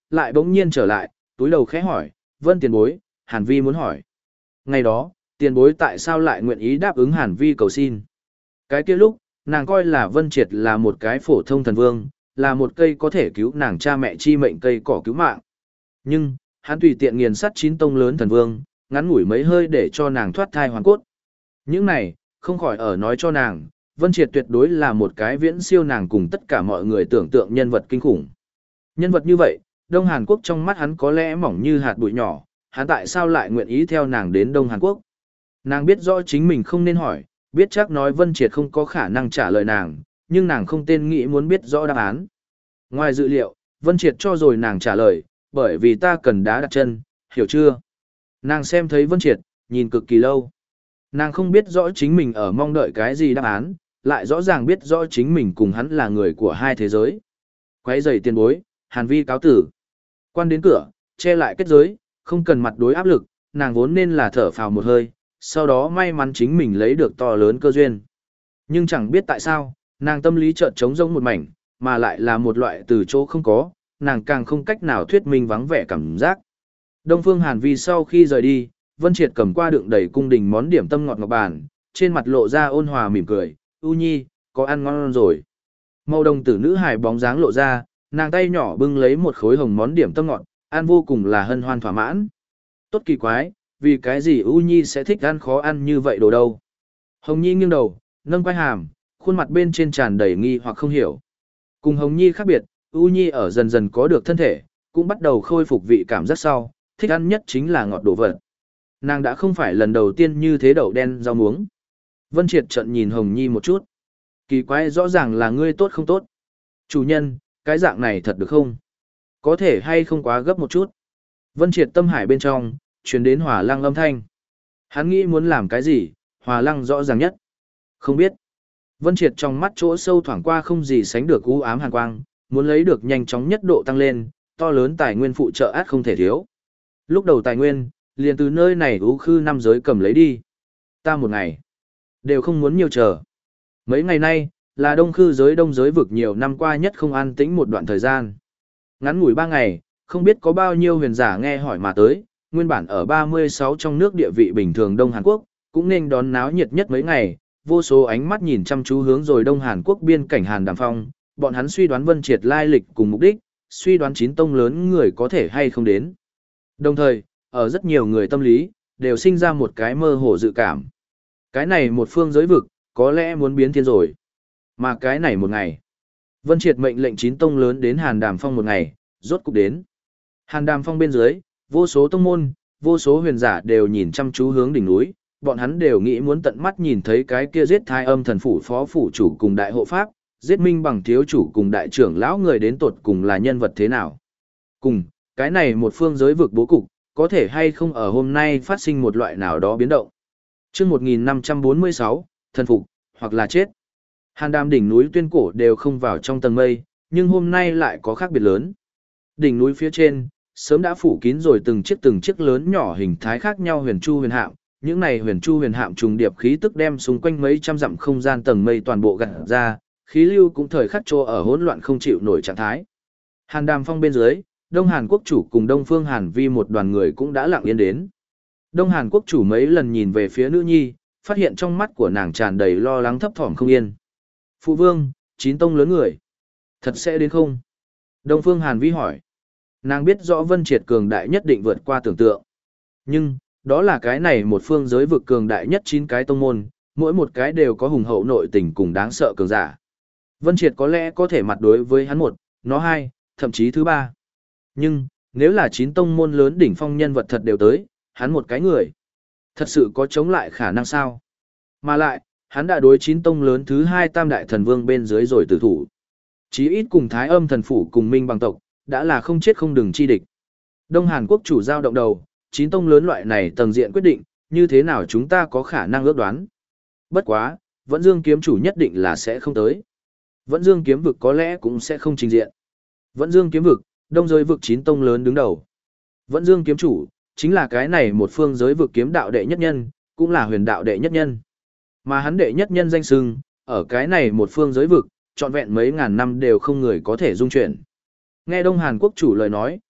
lại bỗng nhiên trở lại, túi đầu khẽ hỏi, Vân tiền bối, Hàn Vi muốn hỏi. Ngày đó, tiền bối tại sao lại nguyện ý đáp ứng Hàn Vi cầu xin? Cái kia lúc, nàng coi là Vân Triệt là một cái phổ thông thần vương, là một cây có thể cứu nàng cha mẹ chi mệnh cây cỏ cứu mạng. Nhưng, hắn tùy tiện nghiền sắt chín tông lớn thần vương, ngắn ngủi mấy hơi để cho nàng thoát thai hoàn cốt. Những này, không khỏi ở nói cho nàng, Vân Triệt tuyệt đối là một cái viễn siêu nàng cùng tất cả mọi người tưởng tượng nhân vật kinh khủng. Nhân vật như vậy, Đông Hàn Quốc trong mắt hắn có lẽ mỏng như hạt bụi nhỏ, hắn tại sao lại nguyện ý theo nàng đến Đông Hàn Quốc? Nàng biết rõ chính mình không nên hỏi, biết chắc nói Vân Triệt không có khả năng trả lời nàng, nhưng nàng không tên nghĩ muốn biết rõ đáp án. Ngoài dự liệu, Vân Triệt cho rồi nàng trả lời, bởi vì ta cần đá đặt chân, hiểu chưa? Nàng xem thấy Vân Triệt, nhìn cực kỳ lâu. Nàng không biết rõ chính mình ở mong đợi cái gì đáp án, lại rõ ràng biết rõ chính mình cùng hắn là người của hai thế giới. Quấy giày tiền bối, Hàn Vi cáo tử. Quan đến cửa, che lại kết giới, không cần mặt đối áp lực, nàng vốn nên là thở phào một hơi, sau đó may mắn chính mình lấy được to lớn cơ duyên. Nhưng chẳng biết tại sao, nàng tâm lý chợt trống rỗng một mảnh, mà lại là một loại từ chỗ không có, nàng càng không cách nào thuyết minh vắng vẻ cảm giác. Đông Phương Hàn Vi sau khi rời đi, Vân Triệt cầm qua đựng đầy cung đình món điểm tâm ngọt ngọc bàn, trên mặt lộ ra ôn hòa mỉm cười, "U Nhi, có ăn ngon rồi." Màu đồng tử nữ hài bóng dáng lộ ra, nàng tay nhỏ bưng lấy một khối hồng món điểm tâm ngọt, ăn vô cùng là hân hoan thỏa mãn. Tốt kỳ quái, vì cái gì U Nhi sẽ thích ăn khó ăn như vậy đồ đâu? Hồng Nhi nghiêng đầu, nâng quai hàm, khuôn mặt bên trên tràn đầy nghi hoặc không hiểu. Cùng Hồng Nhi khác biệt, U Nhi ở dần dần có được thân thể, cũng bắt đầu khôi phục vị cảm giác sau, thích ăn nhất chính là ngọt đồ vật. Nàng đã không phải lần đầu tiên như thế đậu đen rau muống. Vân Triệt trận nhìn Hồng Nhi một chút. Kỳ quái, rõ ràng là ngươi tốt không tốt. Chủ nhân, cái dạng này thật được không? Có thể hay không quá gấp một chút. Vân Triệt tâm hải bên trong, truyền đến Hỏa Lăng âm thanh. Hắn nghĩ muốn làm cái gì, Hỏa Lăng rõ ràng nhất. Không biết. Vân Triệt trong mắt chỗ sâu thoảng qua không gì sánh được u ám hàn quang, muốn lấy được nhanh chóng nhất độ tăng lên, to lớn tài nguyên phụ trợ át không thể thiếu. Lúc đầu tài nguyên, liền từ nơi này ú khư năm giới cầm lấy đi. Ta một ngày, đều không muốn nhiều chờ. Mấy ngày nay, là đông khư giới đông giới vực nhiều năm qua nhất không an tĩnh một đoạn thời gian. Ngắn ngủi ba ngày, không biết có bao nhiêu huyền giả nghe hỏi mà tới, nguyên bản ở ba mươi sáu trong nước địa vị bình thường Đông Hàn Quốc, cũng nên đón náo nhiệt nhất mấy ngày, vô số ánh mắt nhìn chăm chú hướng rồi Đông Hàn Quốc biên cảnh Hàn Đàm Phong, bọn hắn suy đoán Vân Triệt lai lịch cùng mục đích, suy đoán chín tông lớn người có thể hay không đến. Đồng thời, ở rất nhiều người tâm lý, đều sinh ra một cái mơ hồ dự cảm. Cái này một phương giới vực, có lẽ muốn biến thiên rồi. Mà cái này một ngày, Vân Triệt mệnh lệnh chín tông lớn đến Hàn Đàm Phong một ngày, rốt cục đến. Hàn Đàm Phong bên dưới, vô số tông môn, vô số huyền giả đều nhìn chăm chú hướng đỉnh núi, bọn hắn đều nghĩ muốn tận mắt nhìn thấy cái kia giết thai âm thần phủ phó phủ chủ cùng đại hộ pháp, giết minh bằng thiếu chủ cùng đại trưởng lão người đến tột cùng là nhân vật thế nào. Cùng, cái này một phương giới vực bố cục, có thể hay không ở hôm nay phát sinh một loại nào đó biến động. Trước một nghìn năm trăm bốn mươi sáu, thần phục, hoặc là chết. Hàn Đàm đỉnh núi tuyên cổ đều không vào trong tầng mây, nhưng hôm nay lại có khác biệt lớn. Đỉnh núi phía trên, sớm đã phủ kín rồi từng chiếc từng chiếc lớn nhỏ hình thái khác nhau huyền chu huyền hạm, những này huyền chu huyền hạm trùng điệp khí tức đem xung quanh mấy trăm dặm không gian tầng mây toàn bộ gặt ra, khí lưu cũng thời khắc trô ở hỗn loạn không chịu nổi trạng thái. Hàn Đàm Phong bên dưới, Đông Hàn Quốc chủ cùng Đông Phương Hàn Vi một đoàn người cũng đã lặng yên đến. Đông Hàn Quốc chủ mấy lần nhìn về phía nữ nhi, phát hiện trong mắt của nàng tràn đầy lo lắng thấp thỏm không yên. Phụ vương, chín tông lớn người. Thật sẽ đến không? Đông Phương Hàn Vi hỏi. Nàng biết rõ Vân Triệt cường đại nhất định vượt qua tưởng tượng. Nhưng, đó là cái này một phương giới vực cường đại nhất chín cái tông môn, mỗi một cái đều có hùng hậu nội tình cùng đáng sợ cường giả. Vân Triệt có lẽ có thể mặt đối với hắn một, nó hai, thậm chí thứ ba. Nhưng, nếu là chín tông môn lớn đỉnh phong nhân vật thật đều tới, hắn một cái người. Thật sự có chống lại khả năng sao? Mà lại, hắn đã đối chín tông lớn thứ hai tam đại thần vương bên dưới rồi tử thủ. Chí ít cùng Thái Âm thần phủ cùng Minh bằng tộc, đã là không chết không đừng chi địch. Đông Hàn Quốc chủ giao động đầu, chín tông lớn loại này tầng diện quyết định, như thế nào chúng ta có khả năng ước đoán. Bất quá, Vẫn Dương kiếm chủ nhất định là sẽ không tới. Vẫn Dương kiếm vực có lẽ cũng sẽ không trình diện. Vẫn Dương kiếm vực, đông giới vực chín tông lớn đứng đầu. Vẫn Dương kiếm chủ, chính là cái này một phương giới vực kiếm đạo đệ nhất nhân, cũng là huyền đạo đệ nhất nhân. Mà hắn đệ nhất nhân danh xưng, ở cái này một phương giới vực, trọn vẹn mấy ngàn năm đều không người có thể dung chuyển. Nghe Đông Hàn Quốc chủ lời nói,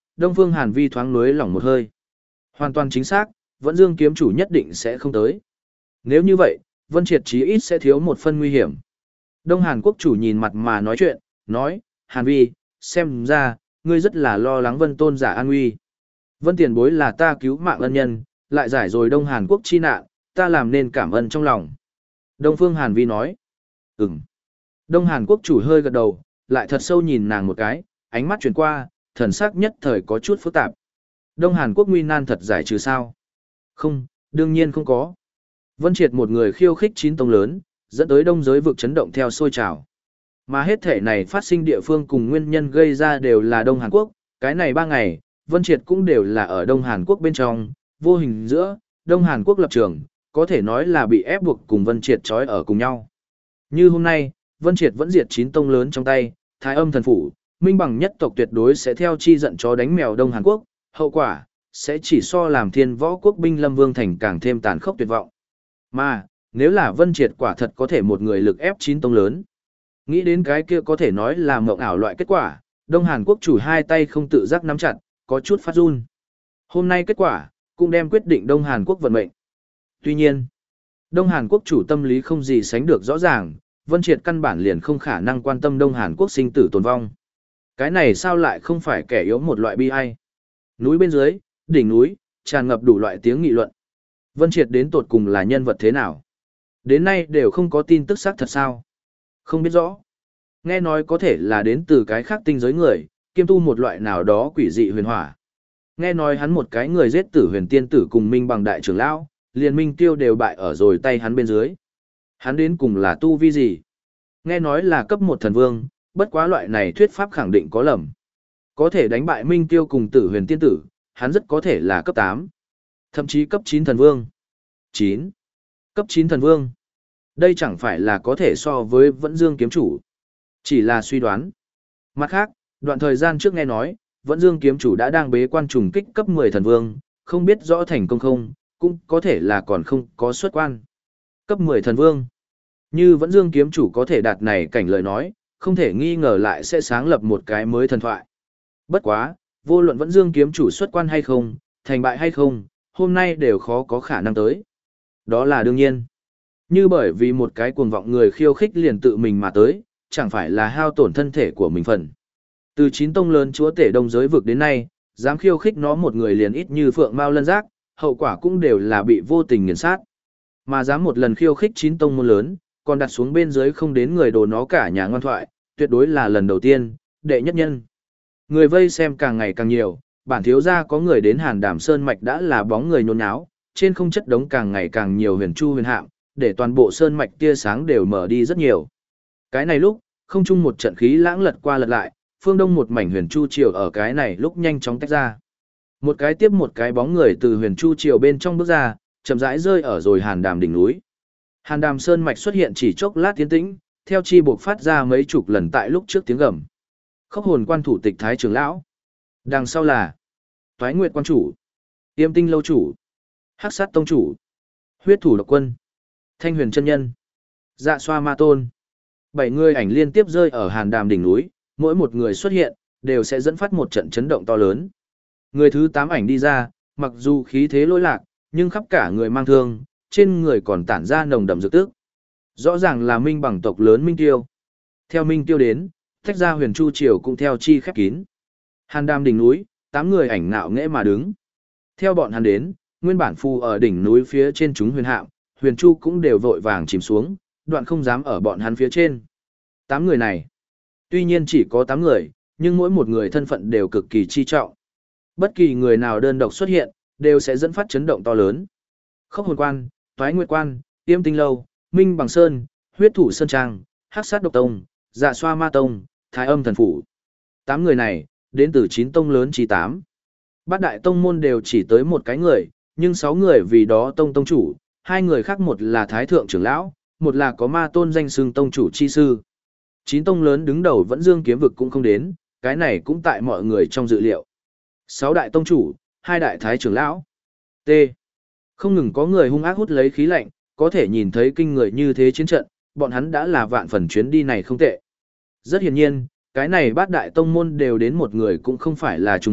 Đông Phương Hàn Vi thoáng nuối lỏng một hơi. Hoàn toàn chính xác, Vẫn Dương kiếm chủ nhất định sẽ không tới. Nếu như vậy, Vân Triệt chí ít sẽ thiếu một phân nguy hiểm. Đông Hàn quốc chủ nhìn mặt mà nói chuyện, nói, Hàn Vi, xem ra, ngươi rất là lo lắng Vân tôn giả an nguy. Vân tiền bối là ta cứu mạng ân nhân, lại giải rồi Đông Hàn quốc chi nạn, ta làm nên cảm ơn trong lòng. Đông Phương Hàn Vi nói, ừm. Đông Hàn quốc chủ hơi gật đầu, lại thật sâu nhìn nàng một cái, ánh mắt chuyển qua, thần sắc nhất thời có chút phức tạp. Đông Hàn quốc nguy nan thật giải trừ sao? Không, đương nhiên không có. Vân Triệt một người khiêu khích chín tông lớn, dẫn tới đông giới vực chấn động theo sôi trào. Mà hết thể này phát sinh địa phương cùng nguyên nhân gây ra đều là Đông Hàn Quốc, cái này ba ngày, Vân Triệt cũng đều là ở Đông Hàn Quốc bên trong, vô hình giữa, Đông Hàn Quốc lập trường, có thể nói là bị ép buộc cùng Vân Triệt trói ở cùng nhau. Như hôm nay, Vân Triệt vẫn diệt chín tông lớn trong tay, Thái Âm thần phủ, minh bằng nhất tộc tuyệt đối sẽ theo chi giận chó đánh mèo Đông Hàn Quốc, hậu quả sẽ chỉ so làm Thiên Võ Quốc binh Lâm Vương thành càng thêm tàn khốc tuyệt vọng. Mà, nếu là Vân Triệt quả thật có thể một người lực ép chín tông lớn, nghĩ đến cái kia có thể nói là mộng ảo loại kết quả, Đông Hàn Quốc chủ hai tay không tự giác nắm chặt, có chút phát run. Hôm nay kết quả, cũng đem quyết định Đông Hàn Quốc vận mệnh. Tuy nhiên, Đông Hàn Quốc chủ tâm lý không gì sánh được rõ ràng, Vân Triệt căn bản liền không khả năng quan tâm Đông Hàn Quốc sinh tử tồn vong. Cái này sao lại không phải kẻ yếu một loại bi ai? Núi bên dưới, đỉnh núi, tràn ngập đủ loại tiếng nghị luận. Vân Triệt đến tột cùng là nhân vật thế nào? Đến nay đều không có tin tức xác thật sao? Không biết rõ. Nghe nói có thể là đến từ cái khác tinh giới người, kiêm tu một loại nào đó quỷ dị huyền hỏa. Nghe nói hắn một cái người giết tử huyền tiên tử cùng minh bằng đại trưởng lão, liền minh tiêu đều bại ở rồi tay hắn bên dưới. Hắn đến cùng là tu vi gì? Nghe nói là cấp một thần vương, bất quá loại này thuyết pháp khẳng định có lầm. Có thể đánh bại minh tiêu cùng tử huyền tiên tử, hắn rất có thể là cấp tám. Thậm chí cấp chín thần vương. chín. Cấp chín thần vương. Đây chẳng phải là có thể so với Vẫn Dương kiếm chủ. Chỉ là suy đoán. Mặt khác, đoạn thời gian trước nghe nói, Vẫn Dương kiếm chủ đã đang bế quan trùng kích cấp mười thần vương, không biết rõ thành công không, cũng có thể là còn không có xuất quan. Cấp mười thần vương. Như Vẫn Dương kiếm chủ có thể đạt này cảnh lời nói, không thể nghi ngờ lại sẽ sáng lập một cái mới thần thoại. Bất quá, vô luận Vẫn Dương kiếm chủ xuất quan hay không, thành bại hay không, hôm nay đều khó có khả năng tới. Đó là đương nhiên. Như bởi vì một cái cuồng vọng người khiêu khích liền tự mình mà tới, chẳng phải là hao tổn thân thể của mình phần. Từ chín tông lớn chúa tể đông giới vực đến nay, dám khiêu khích nó một người liền ít như phượng mao lân giác, hậu quả cũng đều là bị vô tình nghiền sát. Mà dám một lần khiêu khích chín tông môn lớn, còn đặt xuống bên dưới không đến người đồ nó cả nhà ngoan thoại, tuyệt đối là lần đầu tiên, đệ nhất nhân. Người vây xem càng ngày càng nhiều, bản thiếu gia có người đến Hàn Đàm Sơn mạch đã là bóng người nhốn nháo, trên không chất đống càng ngày càng nhiều huyền chu huyền hạm, để toàn bộ sơn mạch tia sáng đều mở đi rất nhiều. Cái này lúc, không chung một trận khí lãng lật qua lật lại, phương đông một mảnh huyền chu triều ở cái này lúc nhanh chóng tách ra. Một cái tiếp một cái bóng người từ huyền chu triều bên trong bước ra, chậm rãi rơi ở rồi Hàn Đàm đỉnh núi. Hàn Đàm Sơn mạch xuất hiện chỉ chốc lát tiến tĩnh, theo chi buộc phát ra mấy chục lần tại lúc trước tiếng gầm. Khốc hồn quan thủ tịch thái trưởng lão. Đằng sau là Toái Nguyệt quan chủ, Tiêm Tinh lâu chủ, Hắc Sát tông chủ, Huyết thủ độc quân, Thanh Huyền chân nhân, Dạ Xoa ma tôn. Bảy người ảnh liên tiếp rơi ở Hàn Đàm đỉnh núi, mỗi một người xuất hiện đều sẽ dẫn phát một trận chấn động to lớn. Người thứ tám ảnh đi ra, mặc dù khí thế lỗi lạc, nhưng khắp cả người mang thương, trên người còn tản ra nồng đậm dược tức. Rõ ràng là minh bằng tộc lớn Minh Tiêu. Theo Minh Tiêu đến, tách ra huyền chu triều cũng theo chi khép kín. Hàn Đàm đỉnh núi, tám người ảnh ngạo nghễ mà đứng. Theo bọn hắn đến, nguyên bản phù ở đỉnh núi phía trên chúng huyền hạm, huyền chu cũng đều vội vàng chìm xuống, đoạn không dám ở bọn hắn phía trên. Tám người này, tuy nhiên chỉ có tám người, nhưng mỗi một người thân phận đều cực kỳ chi trọng. Bất kỳ người nào đơn độc xuất hiện, đều sẽ dẫn phát chấn động to lớn. Khốc hồn quan, Toái Nguyệt quan, Tiêm Tinh lâu, Minh Bằng Sơn, Huyết thủ Sơn Trang, Hắc Sát độc tông, Dạ Xoa ma tông, Thái Âm thần phủ. Tám người này, đến từ chín tông lớn chỉ tám. Bát đại tông môn đều chỉ tới một cái người, nhưng sáu người vì đó tông tông chủ, hai người khác một là thái thượng trưởng lão, một là có ma tôn danh xưng tông chủ chi sư. Chín tông lớn đứng đầu Vẫn Dương kiếm vực cũng không đến, cái này cũng tại mọi người trong dự liệu. Sáu đại tông chủ, hai đại thái trưởng lão. T. Không ngừng có người hung ác hút lấy khí lạnh, có thể nhìn thấy kinh người như thế chiến trận, bọn hắn đã là vạn phần chuyến đi này không tệ. Rất hiển nhiên, cái này bát đại tông môn đều đến một người cũng không phải là trùng hợp,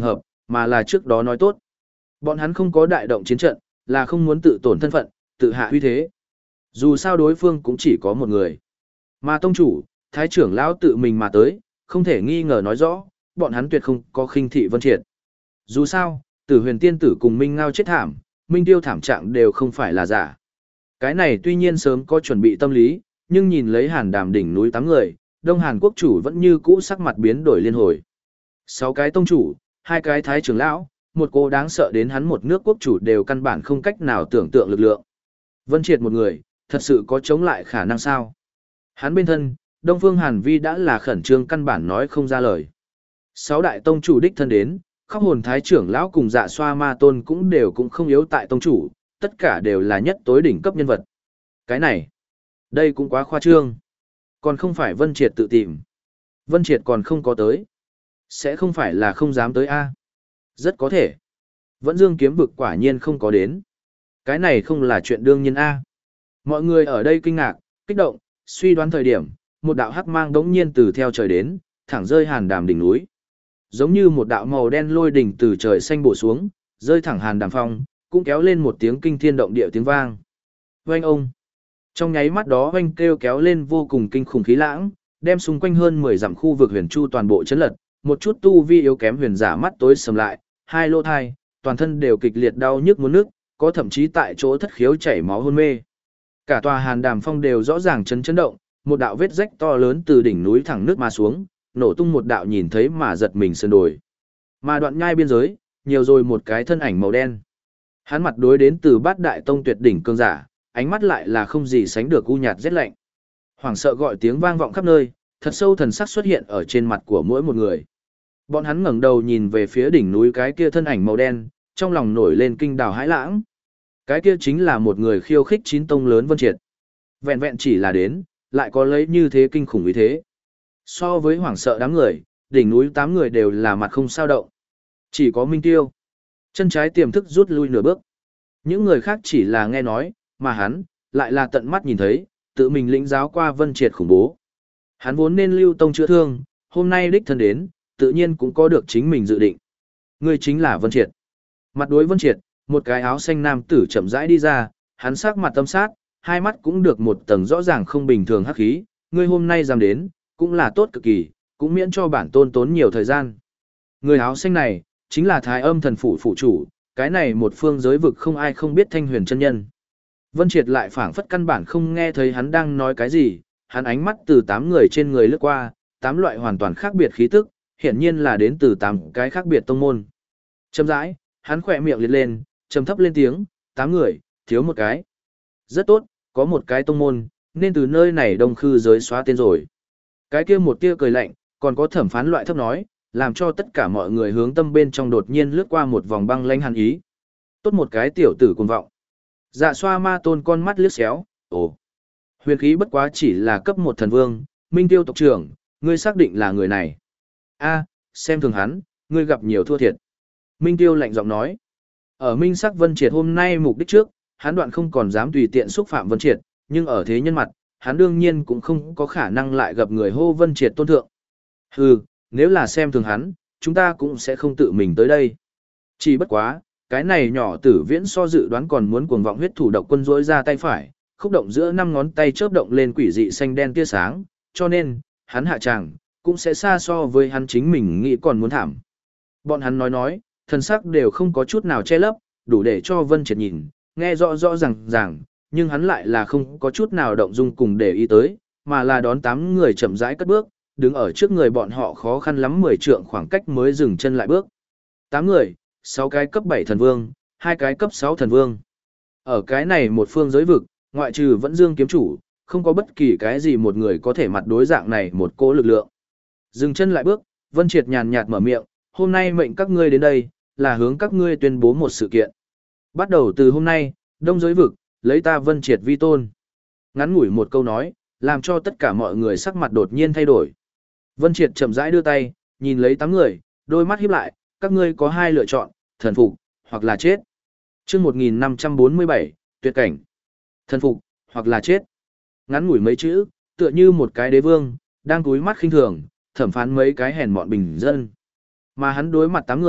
mà là trước đó nói tốt. Bọn hắn không có đại động chiến trận, là không muốn tự tổn thân phận, tự hạ uy thế. Dù sao đối phương cũng chỉ có một người. Mà tông chủ, thái trưởng lão tự mình mà tới, không thể nghi ngờ nói rõ, bọn hắn tuyệt không có khinh thị Vân Triệt. Dù sao, Tử Huyền tiên tử cùng Minh Ngao chết thảm, Minh Tiêu thảm trạng đều không phải là giả. Cái này tuy nhiên sớm có chuẩn bị tâm lý, nhưng nhìn lấy Hàn Đàm đỉnh núi tám người, Đông Hàn quốc chủ vẫn như cũ sắc mặt biến đổi liên hồi. Sáu cái tông chủ, hai cái thái trưởng lão, một cô đáng sợ đến hắn một nước quốc chủ đều căn bản không cách nào tưởng tượng lực lượng. Vân Triệt một người, thật sự có chống lại khả năng sao? Hắn bên thân, Đông Phương Hàn Vi đã là khẩn trương căn bản nói không ra lời. Sáu đại tông chủ đích thân đến, Khóc Hồn thái trưởng lão cùng Dạ Xoa Ma Tôn cũng đều cũng không yếu tại tông chủ, tất cả đều là nhất tối đỉnh cấp nhân vật. Cái này, đây cũng quá khoa trương. Còn không phải Vân Triệt tự tìm. Vân Triệt còn không có tới. Sẽ không phải là không dám tới a? Rất có thể. Vẫn Dương kiếm vực quả nhiên không có đến. Cái này không là chuyện đương nhiên a. Mọi người ở đây kinh ngạc, kích động, suy đoán thời điểm, một đạo hắc mang đống nhiên từ theo trời đến, thẳng rơi Hàn Đàm đỉnh núi. Giống như một đạo màu đen lôi đỉnh từ trời xanh bổ xuống, rơi thẳng Hàn Đàm phong, cũng kéo lên một tiếng kinh thiên động địa tiếng vang. Oanh ông. Trong nháy mắt đó oanh kêu kéo lên vô cùng kinh khủng khí lãng, đem xung quanh hơn mười dặm khu vực huyền chu toàn bộ chấn lật, một chút tu vi yếu kém huyền giả mắt tối sầm lại, hai lỗ thai, toàn thân đều kịch liệt đau nhức muốn nước, có thậm chí tại chỗ thất khiếu chảy máu hôn mê. Cả tòa Hàn Đàm phong đều rõ ràng chấn chấn động, một đạo vết rách to lớn từ đỉnh núi thẳng nước mà xuống, nổ tung một đạo nhìn thấy mà giật mình sơn đồi. Mà đoạn nhai biên giới, nhiều rồi một cái thân ảnh màu đen. Hắn mặt đối đến từ Bát Đại Tông tuyệt đỉnh cương giả, ánh mắt lại là không gì sánh được u nhạt rét lạnh. Hoảng sợ gọi tiếng vang vọng khắp nơi, thật sâu thần sắc xuất hiện ở trên mặt của mỗi một người. Bọn hắn ngẩng đầu nhìn về phía đỉnh núi cái kia thân ảnh màu đen, trong lòng nổi lên kinh đào hãi lãng. Cái kia chính là một người khiêu khích chín tông lớn Vân Triệt. Vẹn vẹn chỉ là đến, lại có lấy như thế kinh khủng ý thế. So với hoảng sợ đám người, đỉnh núi tám người đều là mặt không sao động. Chỉ có Minh Tiêu. Chân trái tiềm thức rút lui nửa bước. Những người khác chỉ là nghe nói, mà hắn, lại là tận mắt nhìn thấy, tự mình lĩnh giáo qua Vân Triệt khủng bố. Hắn vốn nên lưu tông chữa thương, hôm nay đích thân đến, tự nhiên cũng có được chính mình dự định. Người chính là Vân Triệt. Mặt đối Vân Triệt, một cái áo xanh nam tử chậm rãi đi ra, hắn sắc mặt tâm sát, hai mắt cũng được một tầng rõ ràng không bình thường hắc khí, ngươi hôm nay dám đến, cũng là tốt cực kỳ, cũng miễn cho bản tôn tốn nhiều thời gian. Người áo xanh này, chính là Thái Âm thần phủ phụ chủ, cái này một phương giới vực không ai không biết Thanh Huyền chân nhân. Vân Triệt lại phảng phất căn bản không nghe thấy hắn đang nói cái gì, hắn ánh mắt từ tám người trên người lướt qua, tám loại hoàn toàn khác biệt khí tức, hiển nhiên là đến từ tám cái khác biệt tông môn. Chậm rãi, hắn khỏe miệng liệt lên, trầm thấp lên tiếng, tám người, thiếu một cái. Rất tốt, có một cái tông môn, nên từ nơi này đông khư giới xóa tên rồi. Cái kia một tia cười lạnh, còn có thẩm phán loại thấp nói, làm cho tất cả mọi người hướng tâm bên trong đột nhiên lướt qua một vòng băng lãnh hàn ý. Tốt một cái tiểu tử cuồng vọng. Dạ Xoa Ma Tôn con mắt liếc xéo, ồ. Huyền khí bất quá chỉ là cấp một thần vương, Minh Tiêu tộc trưởng, ngươi xác định là người này. A, xem thường hắn, ngươi gặp nhiều thua thiệt. Minh Tiêu lạnh giọng nói. Ở Minh Sắc Vân Triệt hôm nay mục đích trước, hắn đoạn không còn dám tùy tiện xúc phạm Vân Triệt, nhưng ở thế nhân mặt, hắn đương nhiên cũng không có khả năng lại gặp người hô Vân Triệt tôn thượng. Hừ, nếu là xem thường hắn, chúng ta cũng sẽ không tự mình tới đây. Chỉ bất quá, cái này nhỏ tử viễn so dự đoán còn muốn cuồng vọng huyết thủ độc quân rỗi ra tay phải, khúc động giữa năm ngón tay chớp động lên quỷ dị xanh đen tia sáng, cho nên, hắn hạ tràng, cũng sẽ xa so với hắn chính mình nghĩ còn muốn thảm. Bọn hắn nói nói, thần sắc đều không có chút nào che lấp, đủ để cho Vân Triệt nhìn, nghe rõ rõ ràng ràng, nhưng hắn lại là không có chút nào động dung cùng để ý tới, mà là đón tám người chậm rãi cất bước, đứng ở trước người bọn họ khó khăn lắm mười trượng khoảng cách mới dừng chân lại bước. Tám người, sáu cái cấp bảy thần vương, hai cái cấp sáu thần vương. Ở cái này một phương giới vực, ngoại trừ Vẫn Dương kiếm chủ, không có bất kỳ cái gì một người có thể mặt đối dạng này một cỗ lực lượng. Dừng chân lại bước, Vân Triệt nhàn nhạt mở miệng, hôm nay mệnh các ngươi đến đây, là hướng các ngươi tuyên bố một sự kiện. Bắt đầu từ hôm nay, đông giới vực, lấy ta Vân Triệt vi tôn. Ngắn ngủi một câu nói, làm cho tất cả mọi người sắc mặt đột nhiên thay đổi. Vân Triệt chậm rãi đưa tay, nhìn lấy tám người, đôi mắt híp lại, các ngươi có hai lựa chọn, thần phục, hoặc là chết. Chương một nghìn năm trăm bốn mươi bảy, tuyệt cảnh. Thần phục, hoặc là chết. Ngắn ngủi mấy chữ, tựa như một cái đế vương, đang cúi mắt khinh thường, thẩm phán mấy cái hèn mọn bình dân. Mà hắn đối mặt tám người,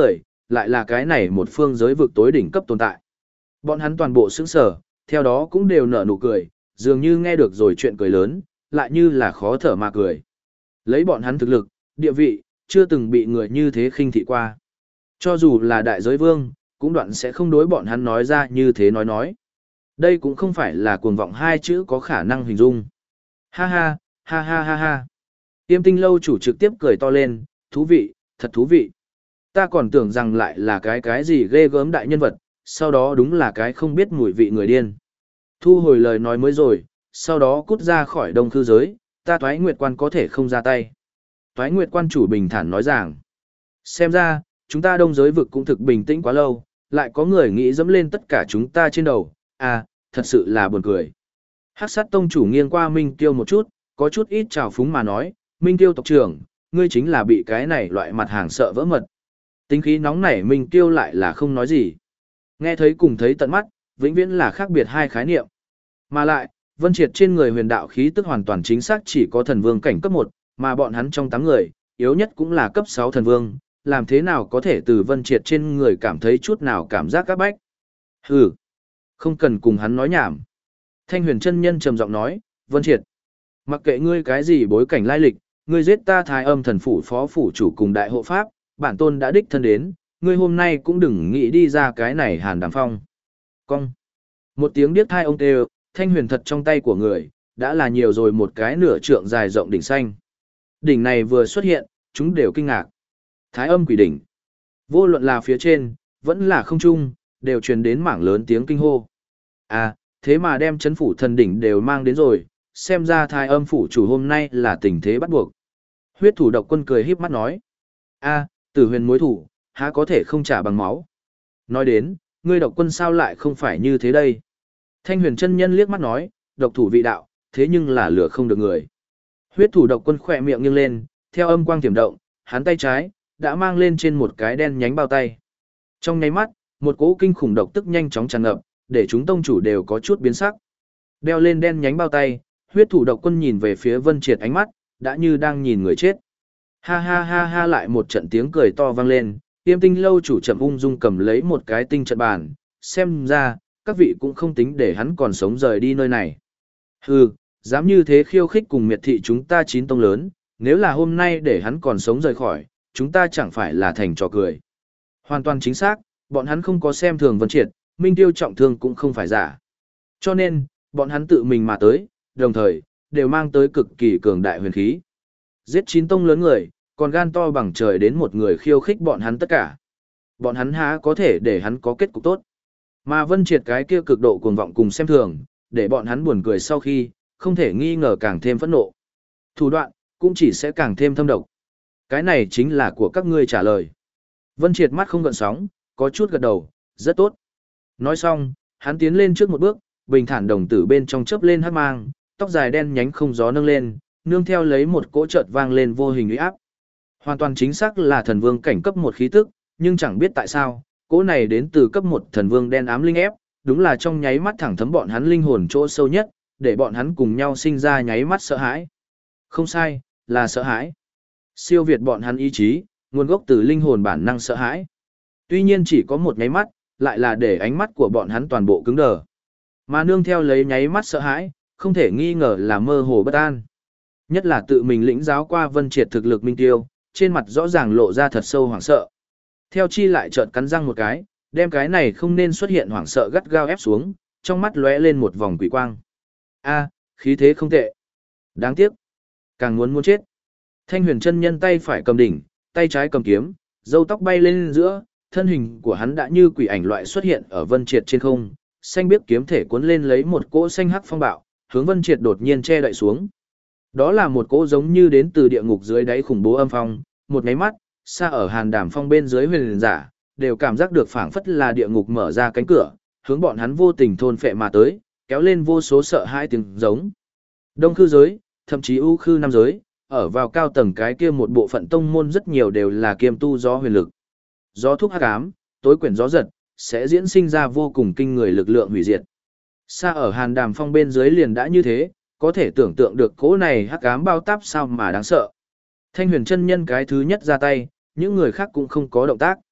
lại là cái này một phương giới vực tối đỉnh cấp tồn tại. Bọn hắn toàn bộ sững sờ, theo đó cũng đều nở nụ cười, dường như nghe được rồi chuyện cười lớn, lại như là khó thở mà cười. Lấy bọn hắn thực lực, địa vị, chưa từng bị người như thế khinh thị qua. Cho dù là đại giới vương, cũng đoạn sẽ không đối bọn hắn nói ra như thế nói nói. Đây cũng không phải là cuồng vọng hai chữ có khả năng hình dung. Ha ha, ha ha ha ha. Tiêm tinh lâu chủ trực tiếp cười to lên, thú vị, thật thú vị. Ta còn tưởng rằng lại là cái cái gì ghê gớm đại nhân vật, sau đó đúng là cái không biết mùi vị người điên. Thu hồi lời nói mới rồi, sau đó cút ra khỏi đông khư giới, ta Toái Nguyệt Quan có thể không ra tay. Toái Nguyệt Quan chủ bình thản nói rằng, xem ra, chúng ta đông giới vực cũng thực bình tĩnh quá lâu, lại có người nghĩ dẫm lên tất cả chúng ta trên đầu, à, thật sự là buồn cười. Hắc sát tông chủ nghiêng qua Minh Tiêu một chút, có chút ít trào phúng mà nói, Minh Tiêu tộc trưởng, ngươi chính là bị cái này loại mặt hàng sợ vỡ mật. Tính khí nóng nảy Minh Tiêu lại là không nói gì. Nghe thấy cùng thấy tận mắt, vĩnh viễn là khác biệt hai khái niệm. Mà lại, Vân Triệt trên người huyền đạo khí tức hoàn toàn chính xác chỉ có thần vương cảnh cấp một, mà bọn hắn trong tám người, yếu nhất cũng là cấp sáu thần vương, làm thế nào có thể từ Vân Triệt trên người cảm thấy chút nào cảm giác các bách. Hừ, không cần cùng hắn nói nhảm. Thanh Huyền chân nhân trầm giọng nói, Vân Triệt, mặc kệ ngươi cái gì bối cảnh lai lịch, ngươi giết ta Thái Âm thần phủ phó phủ chủ cùng đại hộ pháp, bản tôn đã đích thân đến, ngươi hôm nay cũng đừng nghĩ đi ra cái này Hàn Đàm Phong. Cong. Một tiếng điếc thai ông kêu, Thanh Huyền thật trong tay của người, đã là nhiều rồi một cái nửa trượng dài rộng đỉnh xanh. Đỉnh này vừa xuất hiện, chúng đều kinh ngạc. Thái Âm quỷ đỉnh. Vô luận là phía trên, vẫn là không trung, đều truyền đến mảng lớn tiếng kinh hô. À, thế mà đem chấn phủ thần đỉnh đều mang đến rồi, xem ra Thái Âm phủ chủ hôm nay là tình thế bắt buộc. Huyết thủ độc quân cười híp mắt nói. A, tử huyền mối thủ, há có thể không trả bằng máu. Nói đến, ngươi độc quân sao lại không phải như thế đây? Thanh huyền chân nhân liếc mắt nói, độc thủ vị đạo, thế nhưng là lửa không được người. Huyết thủ độc quân khỏe miệng nghiêng lên, theo âm quang tiềm động, hắn tay trái, đã mang lên trên một cái đen nhánh bao tay. Trong nháy mắt, một cỗ kinh khủng độc tức nhanh chóng tràn ngập, để chúng tông chủ đều có chút biến sắc. Đeo lên đen nhánh bao tay, huyết thủ độc quân nhìn về phía Vân Triệt ánh mắt, đã như đang nhìn người chết. Ha ha ha ha lại một trận tiếng cười to vang lên, Tiêm Tinh lâu chủ chậm ung dung cầm lấy một cái tinh trận bàn, xem ra, các vị cũng không tính để hắn còn sống rời đi nơi này. Hừ, dám như thế khiêu khích cùng miệt thị chúng ta chín tông lớn, nếu là hôm nay để hắn còn sống rời khỏi, chúng ta chẳng phải là thành trò cười. Hoàn toàn chính xác, bọn hắn không có xem thường Vân Triệt, Minh Tiêu trọng thương cũng không phải giả. Cho nên, bọn hắn tự mình mà tới, đồng thời, đều mang tới cực kỳ cường đại huyền khí. Giết chín tông lớn người, còn gan to bằng trời đến một người khiêu khích bọn hắn tất cả. Bọn hắn há có thể để hắn có kết cục tốt. Mà Vân Triệt cái kia cực độ cuồng vọng cùng xem thường, để bọn hắn buồn cười sau khi, không thể nghi ngờ càng thêm phẫn nộ. Thủ đoạn, cũng chỉ sẽ càng thêm thâm độc. Cái này chính là của các ngươi trả lời. Vân Triệt mắt không gợn sóng, có chút gật đầu, rất tốt. Nói xong, hắn tiến lên trước một bước, bình thản đồng tử bên trong chớp lên hắc mang, tóc dài đen nhánh không gió nâng lên, nương theo lấy một cỗ chợt vang lên vô hình uy áp. Hoàn toàn chính xác là thần vương cảnh cấp một khí tức, nhưng chẳng biết tại sao, cỗ này đến từ cấp một thần vương đen ám linh ép, đúng là trong nháy mắt thẳng thấm bọn hắn linh hồn chỗ sâu nhất, để bọn hắn cùng nhau sinh ra nháy mắt sợ hãi. Không sai, là sợ hãi. Siêu việt bọn hắn ý chí, nguồn gốc từ linh hồn bản năng sợ hãi. Tuy nhiên chỉ có một nháy mắt, lại là để ánh mắt của bọn hắn toàn bộ cứng đờ. Mà nương theo lấy nháy mắt sợ hãi, không thể nghi ngờ là mơ hồ bất an. Nhất là tự mình lĩnh giáo qua Vân Triệt thực lực Minh Tiêu, trên mặt rõ ràng lộ ra thật sâu hoảng sợ. Theo chi lại chợt cắn răng một cái, đem cái này không nên xuất hiện hoảng sợ gắt gao ép xuống, trong mắt lóe lên một vòng quỷ quang. A, khí thế không tệ. Đáng tiếc, càng muốn muốn chết. Thanh huyền chân nhân tay phải cầm đỉnh, tay trái cầm kiếm, râu tóc bay lên giữa, thân hình của hắn đã như quỷ ảnh loại xuất hiện ở Vân Triệt trên không, xanh biếc kiếm thể cuốn lên lấy một cỗ xanh hắc phong bạo, hướng Vân Triệt đột nhiên che đậy xuống. Đó là một cỗ giống như đến từ địa ngục dưới đáy khủng bố âm phong, một cái mắt, xa ở Hàn Đàm Phong bên dưới huyền giả, đều cảm giác được phảng phất là địa ngục mở ra cánh cửa, hướng bọn hắn vô tình thôn phệ mà tới, kéo lên vô số sợ hãi tiếng giống. Đông khư giới, thậm chí ưu khư nam giới, ở vào cao tầng cái kia một bộ phận tông môn rất nhiều đều là kiêm tu gió huyền lực. Gió thúc hắc ám, tối quyển gió giật, sẽ diễn sinh ra vô cùng kinh người lực lượng hủy diệt. Xa ở Hàn Đàm Phong bên dưới liền đã như thế, có thể tưởng tượng được cỗ này hắc ám bao táp sao mà đáng sợ. Thanh huyền chân nhân cái thứ nhất ra tay, những người khác cũng không có động tác.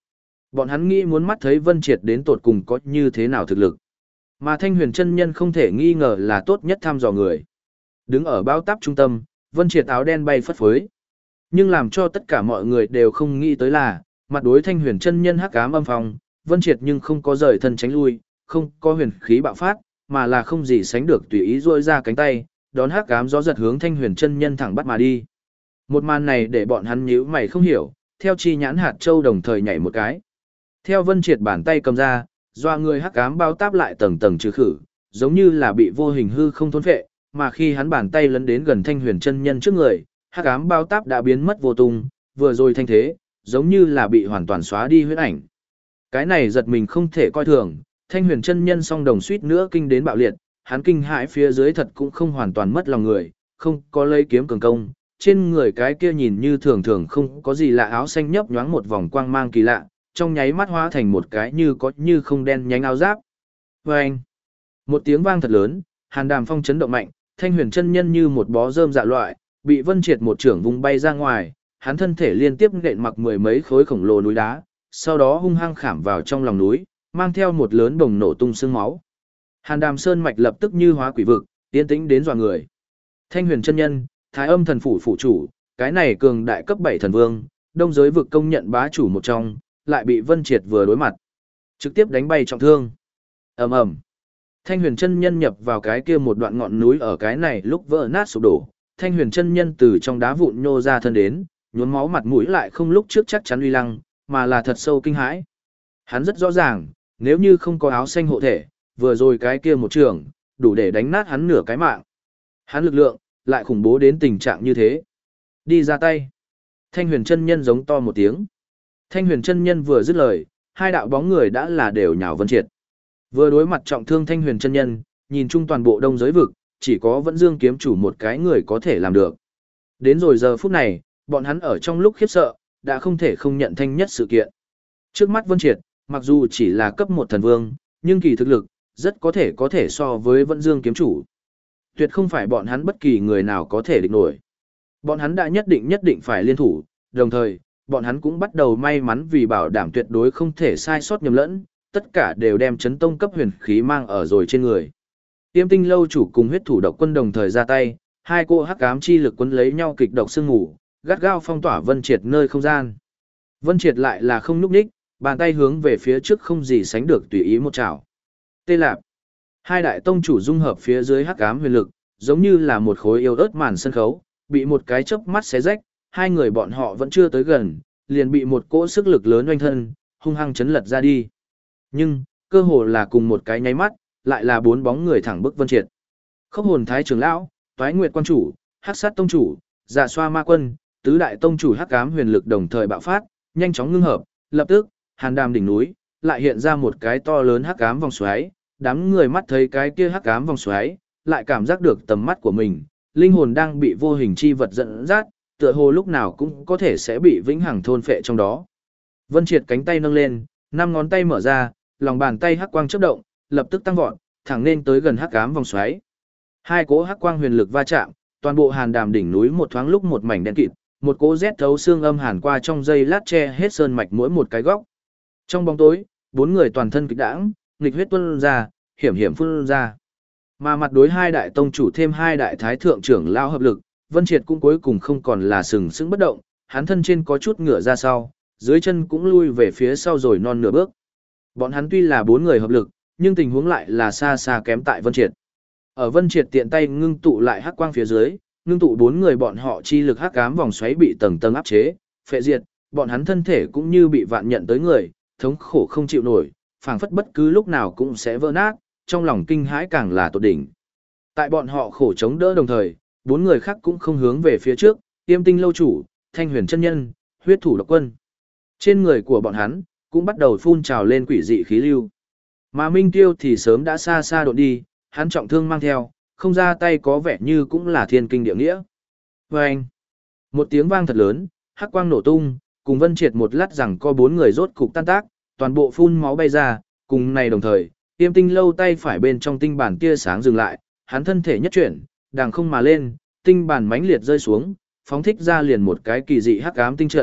Bọn hắn nghĩ muốn mắt thấy Vân Triệt đến tột cùng có như thế nào thực lực. Mà Thanh Huyền chân nhân không thể nghi ngờ là tốt nhất thăm dò người. Đứng ở bao táp trung tâm, Vân Triệt áo đen bay phất phới. Nhưng làm cho tất cả mọi người đều không nghĩ tới là, mặt đối Thanh Huyền chân nhân hắc ám âm phong, Vân Triệt nhưng không có rời thân tránh lui, không có huyền khí bạo phát, mà là không gì sánh được tùy ý duỗi ra cánh tay, đón hắc ám gió giật hướng Thanh Huyền chân nhân thẳng bắt mà đi. Một màn này để bọn hắn nhíu mày không hiểu, theo chi nhãn hạt châu đồng thời nhảy một cái. Theo Vân Triệt bàn tay cầm ra, doa người hắc ám bao táp lại tầng tầng trừ khử, giống như là bị vô hình hư không thôn phệ, mà khi hắn bàn tay lấn đến gần Thanh Huyền chân nhân trước người, hắc ám bao táp đã biến mất vô tung, vừa rồi thanh thế, giống như là bị hoàn toàn xóa đi huyết ảnh. Cái này giật mình không thể coi thường, Thanh Huyền chân nhân song đồng suýt nữa kinh đến bạo liệt, hắn kinh hãi phía dưới thật cũng không hoàn toàn mất lòng người, không có lấy kiếm cường công, trên người cái kia nhìn như thường thường không có gì lạ áo xanh nhấp nhoáng một vòng quang mang kỳ lạ, trong nháy mắt hóa thành một cái như có như không đen nhánh áo giáp. Vâng! Một tiếng vang thật lớn, Hàn Đàm Phong chấn động mạnh, Thanh Huyền chân nhân như một bó rơm dạ loại, bị Vân Triệt một trưởng vung bay ra ngoài, hắn thân thể liên tiếp nện mặc mười mấy khối khổng lồ núi đá, sau đó hung hăng khảm vào trong lòng núi, mang theo một lớn bồng nổ tung sương máu. Hàn Đàm Sơn mạch lập tức như hóa quỷ vực, yên tĩnh đến dọa người. Thanh Huyền chân nhân, Thái Âm thần phủ phủ chủ, cái này cường đại cấp bảy thần vương, đông giới vực công nhận bá chủ một trong, lại bị Vân Triệt vừa đối mặt, trực tiếp đánh bay trọng thương. Ầm ầm. Thanh Huyền chân nhân nhập vào cái kia một đoạn ngọn núi ở cái này lúc vỡ nát sụp đổ, Thanh Huyền chân nhân từ trong đá vụn nhô ra thân đến, nhuốm máu mặt mũi lại không lúc trước chắc chắn uy lăng, mà là thật sâu kinh hãi. Hắn rất rõ ràng, nếu như không có áo xanh hộ thể, vừa rồi cái kia một trường, đủ để đánh nát hắn nửa cái mạng. Hắn lực lượng, lại khủng bố đến tình trạng như thế. Đi ra tay. Thanh Huyền chân nhân giống to một tiếng. Thanh Huyền chân nhân vừa dứt lời, hai đạo bóng người đã là đều nhào Vân Triệt. Vừa đối mặt trọng thương Thanh Huyền chân nhân, nhìn chung toàn bộ đông giới vực, chỉ có Vẫn Dương kiếm chủ một cái người có thể làm được. Đến rồi giờ phút này, bọn hắn ở trong lúc khiếp sợ, đã không thể không nhận thanh nhất sự kiện. Trước mắt Vân Triệt, mặc dù chỉ là cấp một thần vương, nhưng kỳ thực lực, rất có thể có thể so với Vẫn Dương kiếm chủ. Tuyệt không phải bọn hắn bất kỳ người nào có thể địch nổi. Bọn hắn đã nhất định nhất định phải liên thủ, đồng thời, bọn hắn cũng bắt đầu may mắn vì bảo đảm tuyệt đối không thể sai sót nhầm lẫn, tất cả đều đem chấn tông cấp huyền khí mang ở rồi trên người. Tiêm Tinh lâu chủ cùng huyết thủ độc quân đồng thời ra tay, hai cô hắc ám chi lực quấn lấy nhau kịch độc sương ngủ, gắt gao phong tỏa Vân Triệt nơi không gian. Vân Triệt lại là không nhúc nhích, bàn tay hướng về phía trước không gì sánh được tùy ý một chảo. Tê lạp. Hai đại tông chủ dung hợp phía dưới hắc ám huyền lực, giống như là một khối yêu ớt màn sân khấu, bị một cái chớp mắt xé rách, hai người bọn họ vẫn chưa tới gần, liền bị một cỗ sức lực lớn oanh thân, hung hăng chấn lật ra đi. Nhưng, cơ hồ là cùng một cái nháy mắt, lại là bốn bóng người thẳng bức Vân Triệt. Khốc hồn thái trưởng lão, Toái Nguyệt quan chủ, Hắc sát tông chủ, Dạ Xoa ma quân, tứ đại tông chủ hắc ám huyền lực đồng thời bạo phát, nhanh chóng ngưng hợp, lập tức, Hàn Đàm đỉnh núi lại hiện ra một cái to lớn hắc ám vòng xoáy, đám người mắt thấy cái kia hắc ám vòng xoáy, lại cảm giác được tầm mắt của mình, linh hồn đang bị vô hình chi vật dẫn dắt, tựa hồ lúc nào cũng có thể sẽ bị vĩnh hằng thôn phệ trong đó. Vân Triệt cánh tay nâng lên, năm ngón tay mở ra, lòng bàn tay hắc quang chớp động, lập tức tăng vọt, thẳng nên tới gần hắc ám vòng xoáy. Hai cỗ hắc quang huyền lực va chạm, toàn bộ Hàn Đàm đỉnh núi một thoáng lúc một mảnh đen kịt, một cỗ rét thấu xương âm hàn qua trong giây lát che hết sơn mạch mỗi một cái góc. Trong bóng tối, bốn người toàn thân kịch đãng, nghịch huyết tuôn ra, hiểm hiểm phun ra. Mà mặt đối hai đại tông chủ thêm hai đại thái thượng trưởng lao hợp lực, Vân Triệt cũng cuối cùng không còn là sừng sững bất động, hắn thân trên có chút ngửa ra sau, dưới chân cũng lui về phía sau rồi non nửa bước. Bọn hắn tuy là bốn người hợp lực, nhưng tình huống lại là xa xa kém tại Vân Triệt. Ở Vân Triệt tiện tay ngưng tụ lại hắc quang phía dưới, ngưng tụ bốn người bọn họ chi lực hắc ám vòng xoáy bị tầng tầng áp chế, phệ diệt, bọn hắn thân thể cũng như bị vạn nhận tới người, thống khổ không chịu nổi, phảng phất bất cứ lúc nào cũng sẽ vỡ nát, trong lòng kinh hãi càng là tột đỉnh. Tại bọn họ khổ chống đỡ đồng thời, bốn người khác cũng không hướng về phía trước, Tiêm Tinh lâu chủ, Thanh Huyền chân nhân, huyết thủ độc quân. Trên người của bọn hắn cũng bắt đầu phun trào lên quỷ dị khí lưu. Mà Minh Tiêu thì sớm đã xa xa độn đi, hắn trọng thương mang theo, không ra tay có vẻ như cũng là thiên kinh địa nghĩa. Vâng! Một tiếng vang thật lớn, hắc quang nổ tung, cùng Vân Triệt một lát rằng có bốn người rốt cục tan tác, toàn bộ phun máu bay ra, cùng này đồng thời, Tiêm Tinh lâu tay phải bên trong tinh bản tia sáng dừng lại, hắn thân thể nhất chuyển, đàng không mà lên, tinh bản mãnh liệt rơi xuống, phóng thích ra liền một cái kỳ dị hắc ám tinh trận,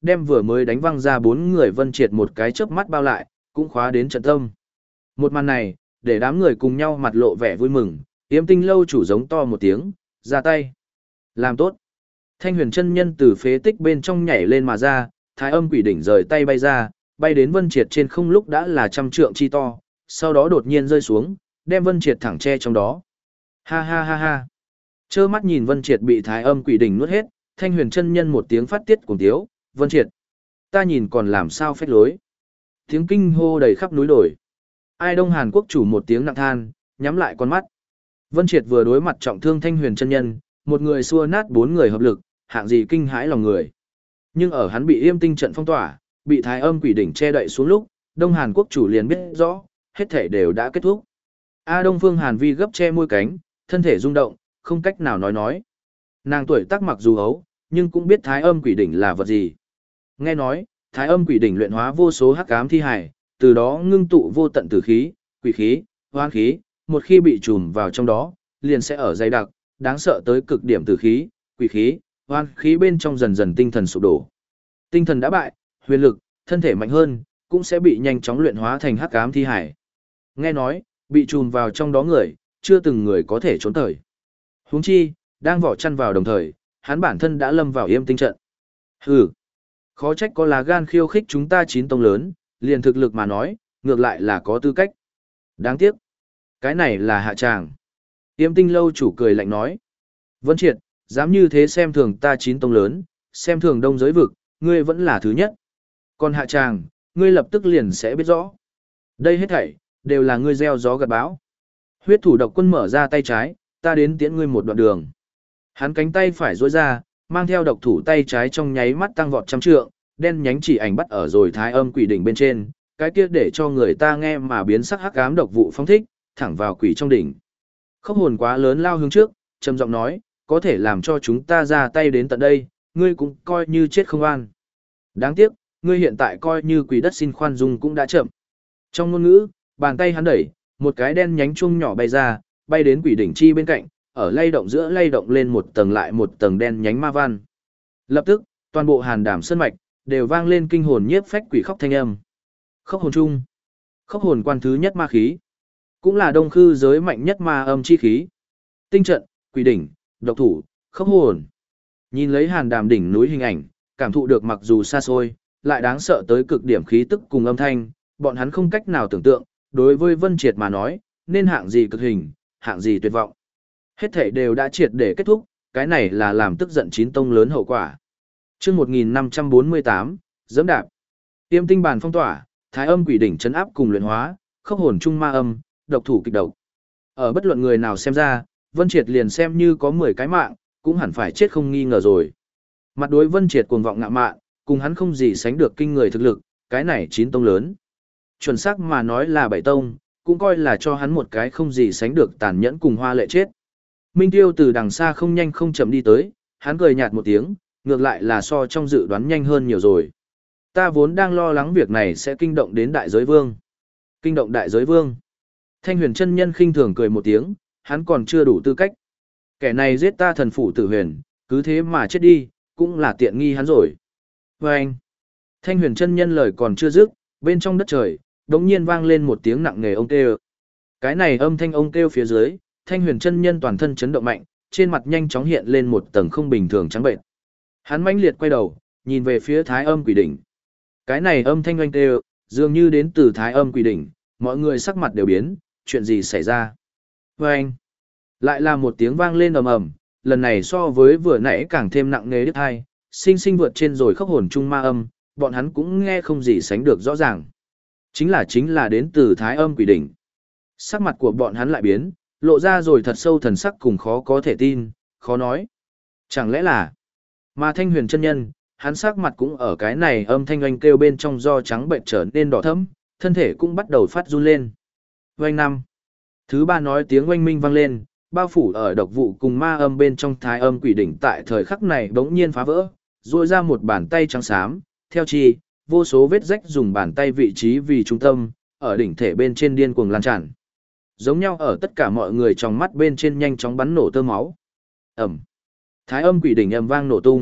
đem vừa mới đánh văng ra bốn người Vân Triệt một cái chớp mắt bao lại, cũng khóa đến trận tâm. Một màn này, để đám người cùng nhau mặt lộ vẻ vui mừng, Yêm Tinh lâu chủ giống to một tiếng, ra tay. Làm tốt. Thanh Huyền chân nhân từ phế tích bên trong nhảy lên mà ra, Thái Âm Quỷ đỉnh rời tay bay ra, bay đến Vân Triệt trên không lúc đã là trăm trượng chi to, sau đó đột nhiên rơi xuống, đem Vân Triệt thẳng che trong đó. Ha ha ha ha. Trơ mắt nhìn Vân Triệt bị Thái Âm Quỷ đỉnh nuốt hết, Thanh Huyền chân nhân một tiếng phát tiết cuồng tiếu, "Vân Triệt, ta nhìn còn làm sao phách lối." Tiếng kinh hô đầy khắp núi đồi. Ai Đông Hàn Quốc chủ một tiếng nặng than, nhắm lại con mắt. Vân Triệt vừa đối mặt trọng thương Thanh Huyền chân nhân, một người xua nát bốn người hợp lực, hạng gì kinh hãi lòng người. Nhưng ở hắn bị Yêm Tinh trận phong tỏa, bị Thái Âm Quỷ đỉnh che đậy xuống lúc, Đông Hàn Quốc chủ liền biết rõ, hết thể đều đã kết thúc. A Đông Phương Hàn Vi gấp che môi cánh, thân thể rung động, không cách nào nói nói. Nàng tuổi tác mặc dù ấu, nhưng cũng biết Thái Âm Quỷ đỉnh là vật gì. Nghe nói, Thái Âm Quỷ đỉnh luyện hóa vô số hắc ám thi hải, từ đó ngưng tụ vô tận tử khí, quỷ khí, hoang khí, một khi bị trùm vào trong đó, liền sẽ ở dày đặc, đáng sợ tới cực điểm tử khí, quỷ khí, hoang khí bên trong dần dần tinh thần sụp đổ. Tinh thần đã bại, huyền lực, thân thể mạnh hơn, cũng sẽ bị nhanh chóng luyện hóa thành hắc ám thi hải. Nghe nói, bị trùm vào trong đó người, chưa từng người có thể trốn thời. Huống chi, đang vỏ chăn vào đồng thời, hắn bản thân đã lâm vào Yêm Tinh trận. Hừ, khó trách có lá gan khiêu khích chúng ta chín tông lớn, liền thực lực mà nói, ngược lại là có tư cách. Đáng tiếc, cái này là hạ tràng. Yêm Tinh lâu chủ cười lạnh nói, Vân Triệt, dám như thế xem thường ta chín tông lớn, xem thường đông giới vực, ngươi vẫn là thứ nhất. Còn hạ tràng, ngươi lập tức liền sẽ biết rõ. Đây hết thảy, đều là ngươi gieo gió gặt bão. Huyết thủ độc quân mở ra tay trái, ta đến tiễn ngươi một đoạn đường. Hắn cánh tay phải duỗi ra, mang theo độc thủ tay trái trong nháy mắt tăng vọt trăm trượng, đen nhánh chỉ ảnh bắt ở rồi Thái Âm Quỷ đỉnh bên trên, cái kia để cho người ta nghe mà biến sắc hắc ám độc vụ phóng thích, thẳng vào quỷ trong đỉnh. Khốc hồn quá lớn lao hướng trước, trầm giọng nói, có thể làm cho chúng ta ra tay đến tận đây, ngươi cũng coi như chết không an. Đáng tiếc, ngươi hiện tại coi như quỷ đất xin khoan dung cũng đã chậm. Trong ngôn ngữ, bàn tay hắn đẩy, một cái đen nhánh chung nhỏ bay ra, bay đến quỷ đỉnh chi bên cạnh, ở lay động giữa lay động lên một tầng lại một tầng đen nhánh ma văn. Lập tức, toàn bộ Hàn Đảm sơn mạch đều vang lên kinh hồn nhiếp phách quỷ khóc thanh âm. Khốc hồn chung, khốc hồn quan thứ nhất ma khí, cũng là đông khư giới mạnh nhất ma âm chi khí. Tinh trận, quỷ đỉnh, độc thủ, khốc hồn. Nhìn lấy Hàn Đàm đỉnh núi hình ảnh, cảm thụ được mặc dù xa xôi, lại đáng sợ tới cực điểm khí tức cùng âm thanh, bọn hắn không cách nào tưởng tượng, đối với Vân Triệt mà nói, nên hạng gì cực hình, hạng gì tuyệt vọng. Hết thể đều đã triệt để kết thúc, cái này là làm tức giận chín tông lớn hậu quả. Chương một nghìn năm trăm bốn mươi tám, dẫm đạp. Tiêm tinh bàn phong tỏa, Thái Âm Quỷ đỉnh trấn áp cùng luyện hóa, khốc hồn trung ma âm, độc thủ kịch độc. Ở bất luận người nào xem ra, Vân Triệt liền xem như có mười cái mạng, cũng hẳn phải chết không nghi ngờ rồi. Mặt đối Vân Triệt cuồng vọng ngạ mạn, cùng hắn không gì sánh được kinh người thực lực, cái này chín tông lớn. Chuẩn xác mà nói là bảy tông, cũng coi là cho hắn một cái không gì sánh được tàn nhẫn cùng hoa lệ chết. Minh Tiêu từ đằng xa không nhanh không chậm đi tới, hắn cười nhạt một tiếng, ngược lại là so trong dự đoán nhanh hơn nhiều rồi. Ta vốn đang lo lắng việc này sẽ kinh động đến đại giới vương. Kinh động đại giới vương. Thanh Huyền chân nhân khinh thường cười một tiếng, hắn còn chưa đủ tư cách. Kẻ này giết ta thần phủ tử huyền, cứ thế mà chết đi, cũng là tiện nghi hắn rồi. Và anh, Thanh Huyền chân nhân lời còn chưa dứt, bên trong đất trời, đống nhiên vang lên một tiếng nặng nề ông kêu. Cái này âm thanh ông kêu phía dưới, Thanh Huyền chân nhân toàn thân chấn động mạnh, trên mặt nhanh chóng hiện lên một tầng không bình thường trắng bệnh. Hắn mãnh liệt quay đầu, nhìn về phía Thái Âm Quỷ đỉnh. Cái này âm thanh oanh kêu, dường như đến từ Thái Âm Quỷ đỉnh, mọi người sắc mặt đều biến, chuyện gì xảy ra? Và anh, lại là một tiếng vang lên ầm ầm, lần này so với vừa nãy càng thêm nặng nề đứt hai, sinh sinh vượt trên rồi khốc hồn trung ma âm, bọn hắn cũng nghe không gì sánh được rõ ràng. Chính là chính là đến từ Thái Âm Quỷ đỉnh. Sắc mặt của bọn hắn lại biến, lộ ra rồi thật sâu thần sắc cùng khó có thể tin, khó nói. Chẳng lẽ là, mà Thanh Huyền chân nhân, hắn sắc mặt cũng ở cái này âm thanh oanh kêu bên trong do trắng bệnh trở nên đỏ thẫm, thân thể cũng bắt đầu phát run lên. Oanh năm. Thứ ba nói tiếng oanh minh vang lên, bao phủ ở độc vụ cùng ma âm bên trong Thái Âm Quỷ đỉnh tại thời khắc này bỗng nhiên phá vỡ, rũa ra một bàn tay trắng xám, theo chi, vô số vết rách dùng bàn tay vị trí vì trung tâm, ở đỉnh thể bên trên điên cuồng lan tràn. Giống nhau ở tất cả mọi người trong mắt bên trên nhanh chóng bắn nổ tơ máu. Ẩm. Thái Âm Quỷ đỉnh ầm vang nổ tung,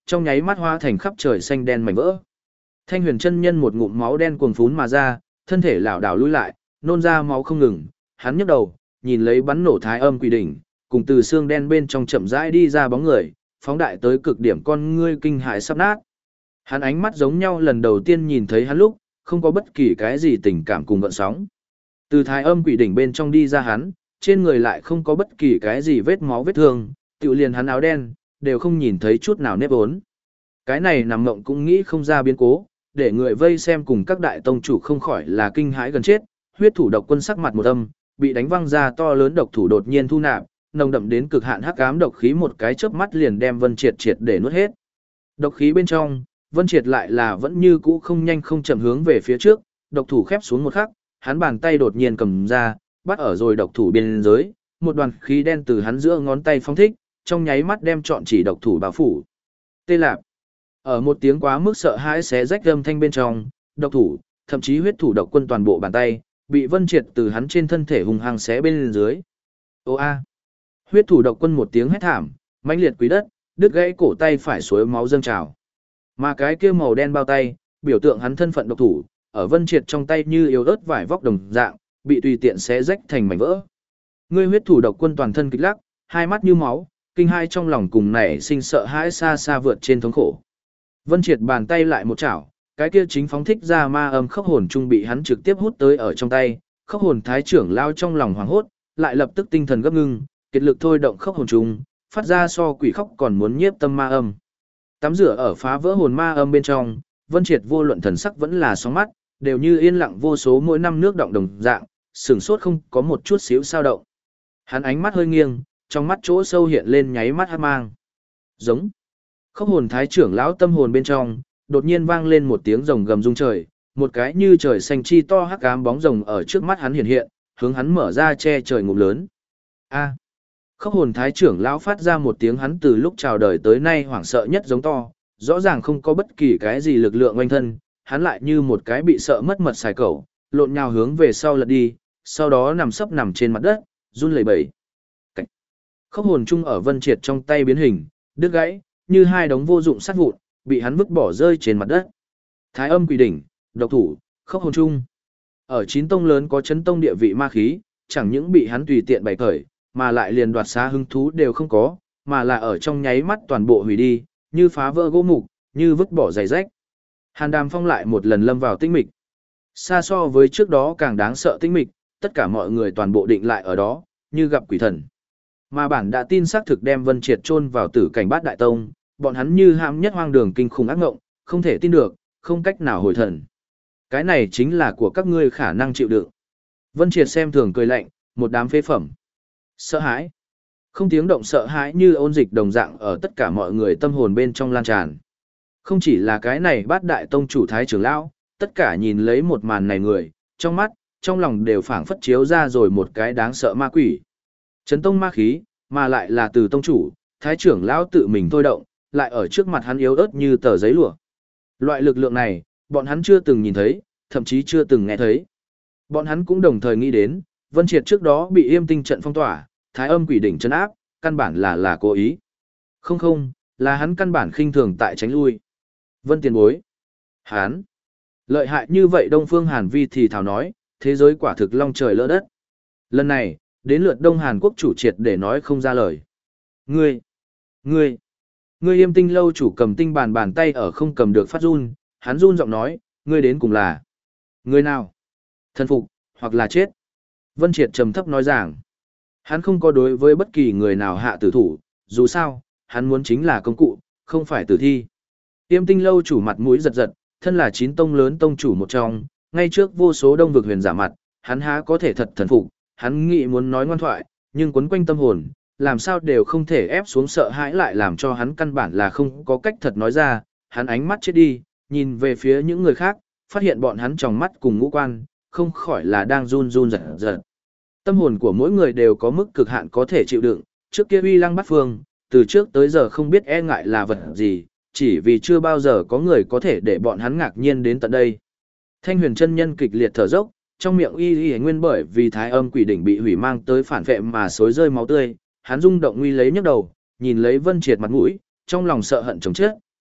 trong nháy mắt hóa thành khắp trời xanh đen mảnh vỡ. Thanh Huyền chân nhân một ngụm máu đen cuồn phún mà ra, thân thể lảo đảo lùi lại, nôn ra máu không ngừng, hắn nhấc đầu, nhìn lấy bắn nổ Thái Âm Quỷ đỉnh, cùng từ xương đen bên trong chậm rãi đi ra bóng người, phóng đại tới cực điểm con ngươi kinh hãi sắp nát. Hắn ánh mắt giống nhau lần đầu tiên nhìn thấy hắn lúc, không có bất kỳ cái gì tình cảm cùng gợn sóng. Từ Thái Âm Quỷ đỉnh bên trong đi ra hắn, trên người lại không có bất kỳ cái gì vết máu vết thương, tựu liền hắn áo đen, đều không nhìn thấy chút nào nếp ốn. Cái này nằm mộng cũng nghĩ không ra biến cố, để người vây xem cùng các đại tông chủ không khỏi là kinh hãi gần chết, huyết thủ độc quân sắc mặt một âm, bị đánh văng ra to lớn độc thủ đột nhiên thu nạp, nồng đậm đến cực hạn hắc ám độc khí một cái chớp mắt liền đem Vân Triệt triệt để nuốt hết. Độc khí bên trong, Vân Triệt lại là vẫn như cũ không nhanh không chậm hướng về phía trước, độc thủ khép xuống một khắc, hắn bàn tay đột nhiên cầm ra, bắt ở rồi độc thủ biên giới, một đoàn khí đen từ hắn giữa ngón tay phóng thích, trong nháy mắt đem trọn chỉ độc thủ bao phủ. Tê lạp. Ở một tiếng quá mức sợ hãi xé rách âm thanh bên trong, độc thủ, thậm chí huyết thủ độc quân toàn bộ bàn tay, bị Vân Triệt từ hắn trên thân thể hung hăng xé bên dưới. Ô a. Huyết thủ độc quân một tiếng hét thảm, mãnh liệt quý đất, đứt gãy cổ tay phải suối máu dâng trào. Mà cái kia màu đen bao tay, biểu tượng hắn thân phận độc thủ, ở Vân Triệt trong tay như yếu ớt vải vóc đồng dạng, bị tùy tiện xé rách thành mảnh vỡ. Ngươi huyết thủ độc quân toàn thân kịch lắc, hai mắt như máu, kinh hai trong lòng cùng nảy sinh sợ hãi xa xa vượt trên thống khổ. Vân Triệt bàn tay lại một chảo, cái kia chính phóng thích ra ma âm khốc hồn trung bị hắn trực tiếp hút tới ở trong tay, khốc hồn thái trưởng lao trong lòng hoảng hốt, lại lập tức tinh thần gấp ngưng, kiệt lực thôi động khốc hồn trung, phát ra so quỷ khóc còn muốn nhiếp tâm ma âm. Tắm rửa ở phá vỡ hồn ma âm bên trong, Vân Triệt vô luận thần sắc vẫn là sóng mắt, đều như yên lặng vô số mỗi năm nước động đồng dạng, sửng sốt không có một chút xíu sao động. Hắn ánh mắt hơi nghiêng, trong mắt chỗ sâu hiện lên nháy mắt hắc mang. Giống. Khốc hồn thái trưởng lão tâm hồn bên trong, đột nhiên vang lên một tiếng rồng gầm rung trời, một cái như trời xanh chi to hắc ám bóng rồng ở trước mắt hắn hiện hiện, hướng hắn mở ra che trời ngụm lớn. A. Khốc hồn thái trưởng lão phát ra một tiếng hắn từ lúc chào đời tới nay hoảng sợ nhất giống to, rõ ràng không có bất kỳ cái gì lực lượng oanh thân, hắn lại như một cái bị sợ mất mật xài cẩu, lộn nhào hướng về sau lật đi, sau đó nằm sấp nằm trên mặt đất, run lẩy bẩy. Cảnh. Khốc hồn chung ở Vân Triệt trong tay biến hình, đứt gãy, như hai đống vô dụng sắt vụn, bị hắn vứt bỏ rơi trên mặt đất. Thái Âm Quỷ đỉnh, độc thủ, khốc hồn chung. Ở chín tông lớn có chấn tông địa vị ma khí, chẳng những bị hắn tùy tiện bày cởi, mà lại liền đoạt xá hứng thú đều không có, mà là ở trong nháy mắt toàn bộ hủy đi, như phá vỡ gỗ mục, như vứt bỏ giày rách. Hàn Đàm Phong lại một lần lâm vào tĩnh mịch. Xa so với trước đó càng đáng sợ tĩnh mịch, tất cả mọi người toàn bộ định lại ở đó, như gặp quỷ thần. Mà bản đã tin xác thực đem Vân Triệt chôn vào tử cảnh Bát Đại Tông, bọn hắn như hãm nhất hoang đường kinh khủng ác ngộng, không thể tin được, không cách nào hồi thần. Cái này chính là của các ngươi khả năng chịu đựng. Vân Triệt xem thường cười lạnh, một đám phế phẩm. Sợ hãi. Không tiếng động sợ hãi như ôn dịch đồng dạng ở tất cả mọi người tâm hồn bên trong lan tràn. Không chỉ là cái này Bát Đại Tông chủ thái trưởng lão, tất cả nhìn lấy một màn này người, trong mắt, trong lòng đều phảng phất chiếu ra rồi một cái đáng sợ ma quỷ. Chấn tông ma khí, mà lại là từ tông chủ, thái trưởng lão tự mình thôi động, lại ở trước mặt hắn yếu ớt như tờ giấy lụa. Loại lực lượng này, bọn hắn chưa từng nhìn thấy, thậm chí chưa từng nghe thấy. Bọn hắn cũng đồng thời nghĩ đến, Vân Triệt trước đó bị Yêm Tinh trận phong tỏa, Thái Âm Quỷ đỉnh trấn áp, căn bản là là cố ý. Không không, là hắn căn bản khinh thường tại tránh lui. Vân tiền bối. Hắn. Lợi hại như vậy Đông Phương Hàn Vi thì thảo nói, thế giới quả thực long trời lỡ đất. Lần này, đến lượt Đông Hàn quốc chủ triệt để nói không ra lời. Ngươi. Ngươi. Ngươi Yêm Tinh lâu chủ cầm tinh bàn bàn tay ở không cầm được phát run, hắn run giọng nói, ngươi đến cùng là. Ngươi nào? Thần phục, hoặc là chết. Vân Triệt trầm thấp nói rằng, hắn không có đối với bất kỳ người nào hạ tử thủ, dù sao, hắn muốn chính là công cụ, không phải tử thi. Yêm Tinh lâu chủ mặt mũi giật giật, thân là chín tông lớn tông chủ một trong, ngay trước vô số đông vực huyền giả mặt, hắn há có thể thật thần phục, hắn nghĩ muốn nói ngoan thoại, nhưng quấn quanh tâm hồn, làm sao đều không thể ép xuống sợ hãi lại làm cho hắn căn bản là không có cách thật nói ra, hắn ánh mắt chết đi, nhìn về phía những người khác, phát hiện bọn hắn trong mắt cùng ngũ quan, không khỏi là đang run run giật giật. Tâm hồn của mỗi người đều có mức cực hạn có thể chịu đựng, trước kia uy lăng bắt phương, từ trước tới giờ không biết e ngại là vật gì, chỉ vì chưa bao giờ có người có thể để bọn hắn ngạc nhiên đến tận đây. Thanh Huyền chân nhân kịch liệt thở dốc, trong miệng y y nguyên bởi vì Thái Âm Quỷ đỉnh bị hủy mang tới phản vệ mà xối rơi máu tươi, hắn rung động nguy lấy nhấc đầu, nhìn lấy Vân Triệt mặt mũi, trong lòng sợ hận chồng chết,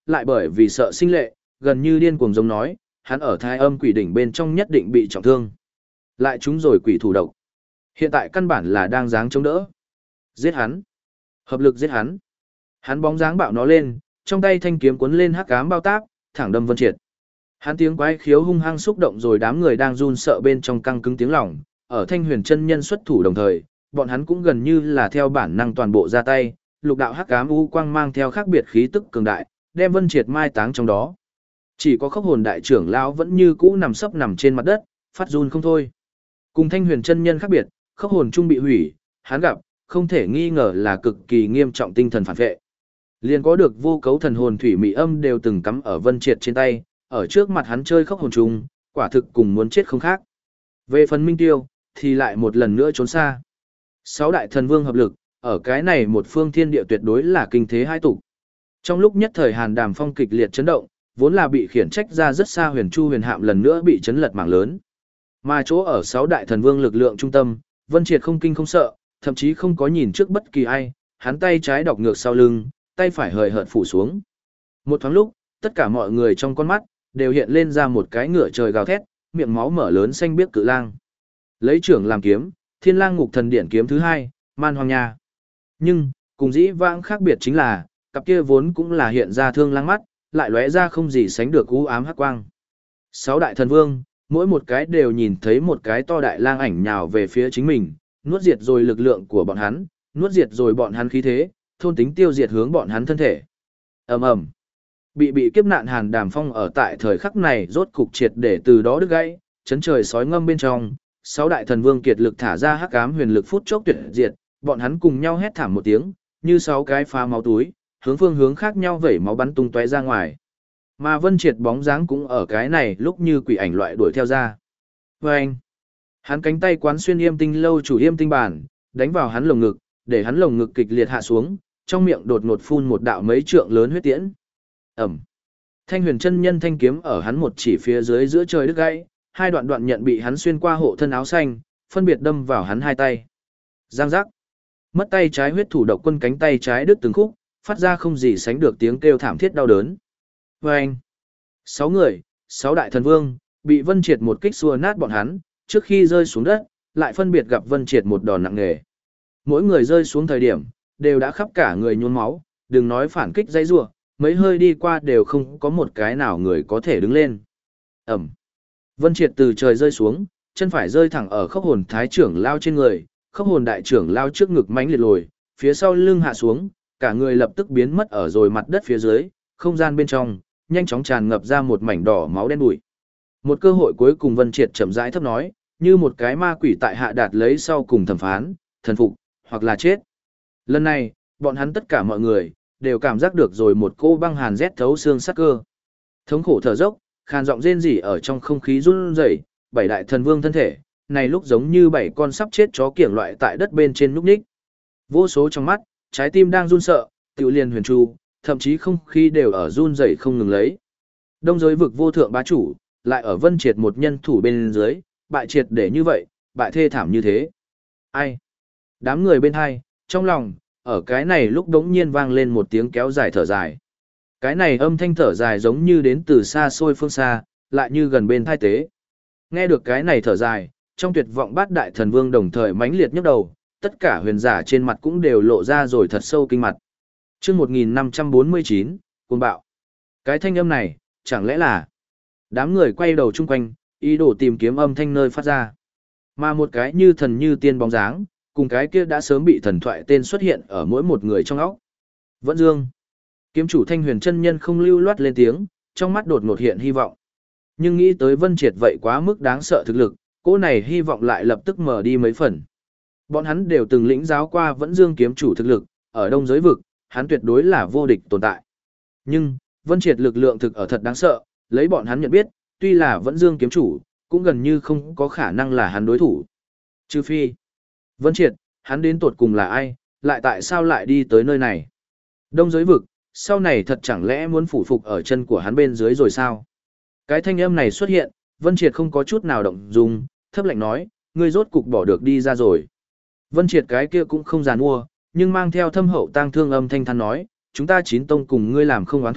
lại bởi vì sợ sinh lệ, gần như điên cuồng giống nói, hắn ở thai âm quỷ đỉnh bên trong nhất định bị trọng thương. Lại chúng rồi quỷ thủ độc. Hiện tại căn bản là đang dáng chống đỡ. Giết hắn. Hợp lực giết hắn. Hắn bóng dáng bạo nó lên, trong tay thanh kiếm cuốn lên hắc ám bao táp, thẳng đâm Vân Triệt. Hắn tiếng quái khiếu hung hăng xúc động rồi đám người đang run sợ bên trong căng cứng tiếng lòng, ở Thanh Huyền chân nhân xuất thủ đồng thời, bọn hắn cũng gần như là theo bản năng toàn bộ ra tay, lục đạo hắc ám u quang mang theo khác biệt khí tức cường đại, đem Vân Triệt mai táng trong đó. Chỉ có Khốc Hồn đại trưởng lão vẫn như cũ nằm sấp nằm trên mặt đất, phát run không thôi. Cùng Thanh Huyền chân nhân khác biệt, Khốc Hồn trung bị hủy, hắn gặp, không thể nghi ngờ là cực kỳ nghiêm trọng tinh thần phản vệ. Liền có được vô cấu thần hồn thủy mỹ âm đều từng cắm ở Vân Triệt trên tay, ở trước mặt hắn chơi Khốc Hồn trung, quả thực cùng muốn chết không khác. Về phần Minh Tiêu, thì lại một lần nữa trốn xa. Sáu đại thần vương hợp lực, ở cái này một phương thiên địa tuyệt đối là kinh thế hai tục. Trong lúc nhất thời Hàn Đàm Phong kịch liệt chấn động, vốn là bị khiển trách ra rất xa Huyền Chu Huyền Hạm lần nữa bị chấn lật mảng lớn. Mà chỗ ở sáu đại thần vương lực lượng trung tâm, Vân Triệt không kinh không sợ, thậm chí không có nhìn trước bất kỳ ai, hắn tay trái đọc ngược sau lưng, tay phải hời hợt phủ xuống. Một thoáng lúc, tất cả mọi người trong con mắt đều hiện lên ra một cái ngựa trời gào thét, miệng máu mở lớn xanh biếc cự lang. Lấy trưởng làm kiếm, Thiên Lang Ngục Thần Điện kiếm thứ hai, Man Hoang Nha. Nhưng, cùng dĩ vãng khác biệt chính là, cặp kia vốn cũng là hiện ra thương lang mắt, lại lóe ra không gì sánh được u ám hắc quang. Sáu đại thần vương, mỗi một cái đều nhìn thấy một cái to đại lang ảnh nhào về phía chính mình, nuốt diệt rồi lực lượng của bọn hắn, nuốt diệt rồi bọn hắn khí thế, thôn tính tiêu diệt hướng bọn hắn thân thể. Ầm ầm. Bị bị kiếp nạn Hàn Đàm Phong ở tại thời khắc này rốt cục triệt để từ đó đứt gãy, chấn trời sói ngâm bên trong, sáu đại thần vương kiệt lực thả ra hắc ám huyền lực phút chốc tuyệt diệt, bọn hắn cùng nhau hét thảm một tiếng, như sáu cái phá máu túi, hướng phương hướng khác nhau vẩy máu bắn tung tóe ra ngoài. Mà Vân Triệt bóng dáng cũng ở cái này lúc như quỷ ảnh loại đuổi theo ra. Vâng! Hắn cánh tay quán xuyên yêm tinh lâu chủ yêm tinh bản, đánh vào hắn lồng ngực, để hắn lồng ngực kịch liệt hạ xuống, trong miệng đột ngột phun một đạo mấy trượng lớn huyết tiễn. Ẩm! Thanh Huyền chân nhân thanh kiếm ở hắn một chỉ phía dưới giữa trời đứt gãy, hai đoạn đoạn nhận bị hắn xuyên qua hộ thân áo xanh, phân biệt đâm vào hắn hai tay. Giang giác! Mất tay trái huyết thủ độc quân cánh tay trái đứt từng khúc, phát ra không gì sánh được tiếng kêu thảm thiết đau đớn. Vâng! Sáu người, sáu đại thần vương, bị Vân Triệt một kích xua nát bọn hắn, trước khi rơi xuống đất, lại phân biệt gặp Vân Triệt một đòn nặng nề. Mỗi người rơi xuống thời điểm, đều đã khắp cả người nhuốm máu, đừng nói phản kích dãy rủa, mấy hơi đi qua đều không có một cái nào người có thể đứng lên. Ẩm. Vân Triệt từ trời rơi xuống, chân phải rơi thẳng ở Khốc Hồn thái trưởng lao trên người, Khốc Hồn đại trưởng lao trước ngực mãnh liệt lồi, phía sau lưng hạ xuống, cả người lập tức biến mất ở rồi mặt đất phía dưới, không gian bên trong nhanh chóng tràn ngập ra một mảnh đỏ máu đen bụi. Một cơ hội cuối cùng Vân Triệt chậm rãi thấp nói, như một cái ma quỷ tại hạ đạt lấy sau cùng thẩm phán, thần phục, hoặc là chết. Lần này, bọn hắn tất cả mọi người, đều cảm giác được rồi một cô băng hàn rét thấu xương sắc cơ. Thống khổ thở dốc, khàn giọng rên rỉ ở trong không khí run rẩy, bảy đại thần vương thân thể, này lúc giống như bảy con sắp chết chó kiểng loại tại đất bên trên núp ních. Vô số trong mắt, trái tim đang run sợ, tiểu liền huyền tru, thậm chí không khí đều ở run rẩy không ngừng lấy. Đông giới vực vô thượng bá chủ, lại ở Vân Triệt một nhân thủ bên dưới, bại triệt để như vậy, bại thê thảm như thế. Ai? Đám người bên hai, trong lòng, ở cái này lúc đống nhiên vang lên một tiếng kéo dài thở dài. Cái này âm thanh thở dài giống như đến từ xa xôi phương xa, lại như gần bên thai tế. Nghe được cái này thở dài, trong tuyệt vọng bát đại thần vương đồng thời mãnh liệt nhức đầu, tất cả huyền giả trên mặt cũng đều lộ ra rồi thật sâu kinh mặt. Chương một nghìn năm trăm bốn mươi chín, cuồng bạo. Cái thanh âm này, chẳng lẽ là... Đám người quay đầu chung quanh, ý đồ tìm kiếm âm thanh nơi phát ra. Mà một cái như thần như tiên bóng dáng, cùng cái kia đã sớm bị thần thoại tên xuất hiện ở mỗi một người trong óc. Vẫn Dương. Kiếm chủ Thanh Huyền chân nhân không lưu loát lên tiếng, trong mắt đột ngột hiện hy vọng. Nhưng nghĩ tới Vân Triệt vậy quá mức đáng sợ thực lực, cỗ này hy vọng lại lập tức mở đi mấy phần. Bọn hắn đều từng lĩnh giáo qua Vẫn Dương kiếm chủ thực lực, ở đông giới vực, hắn tuyệt đối là vô địch tồn tại. Nhưng, Vân Triệt lực lượng thực ở thật đáng sợ, lấy bọn hắn nhận biết, tuy là Vẫn Dương kiếm chủ, cũng gần như không có khả năng là hắn đối thủ. Trừ phi, Vân Triệt, hắn đến tột cùng là ai, lại tại sao lại đi tới nơi này? Đông giới vực, sau này thật chẳng lẽ muốn phủ phục ở chân của hắn bên dưới rồi sao? Cái thanh âm này xuất hiện, Vân Triệt không có chút nào động dung, thấp lạnh nói, ngươi rốt cục bỏ được đi ra rồi. Vân Triệt cái kia cũng không giàn mua, nhưng mang theo thâm hậu tang thương âm thanh than nói, chúng ta chín tông cùng ngươi làm không oán thủ,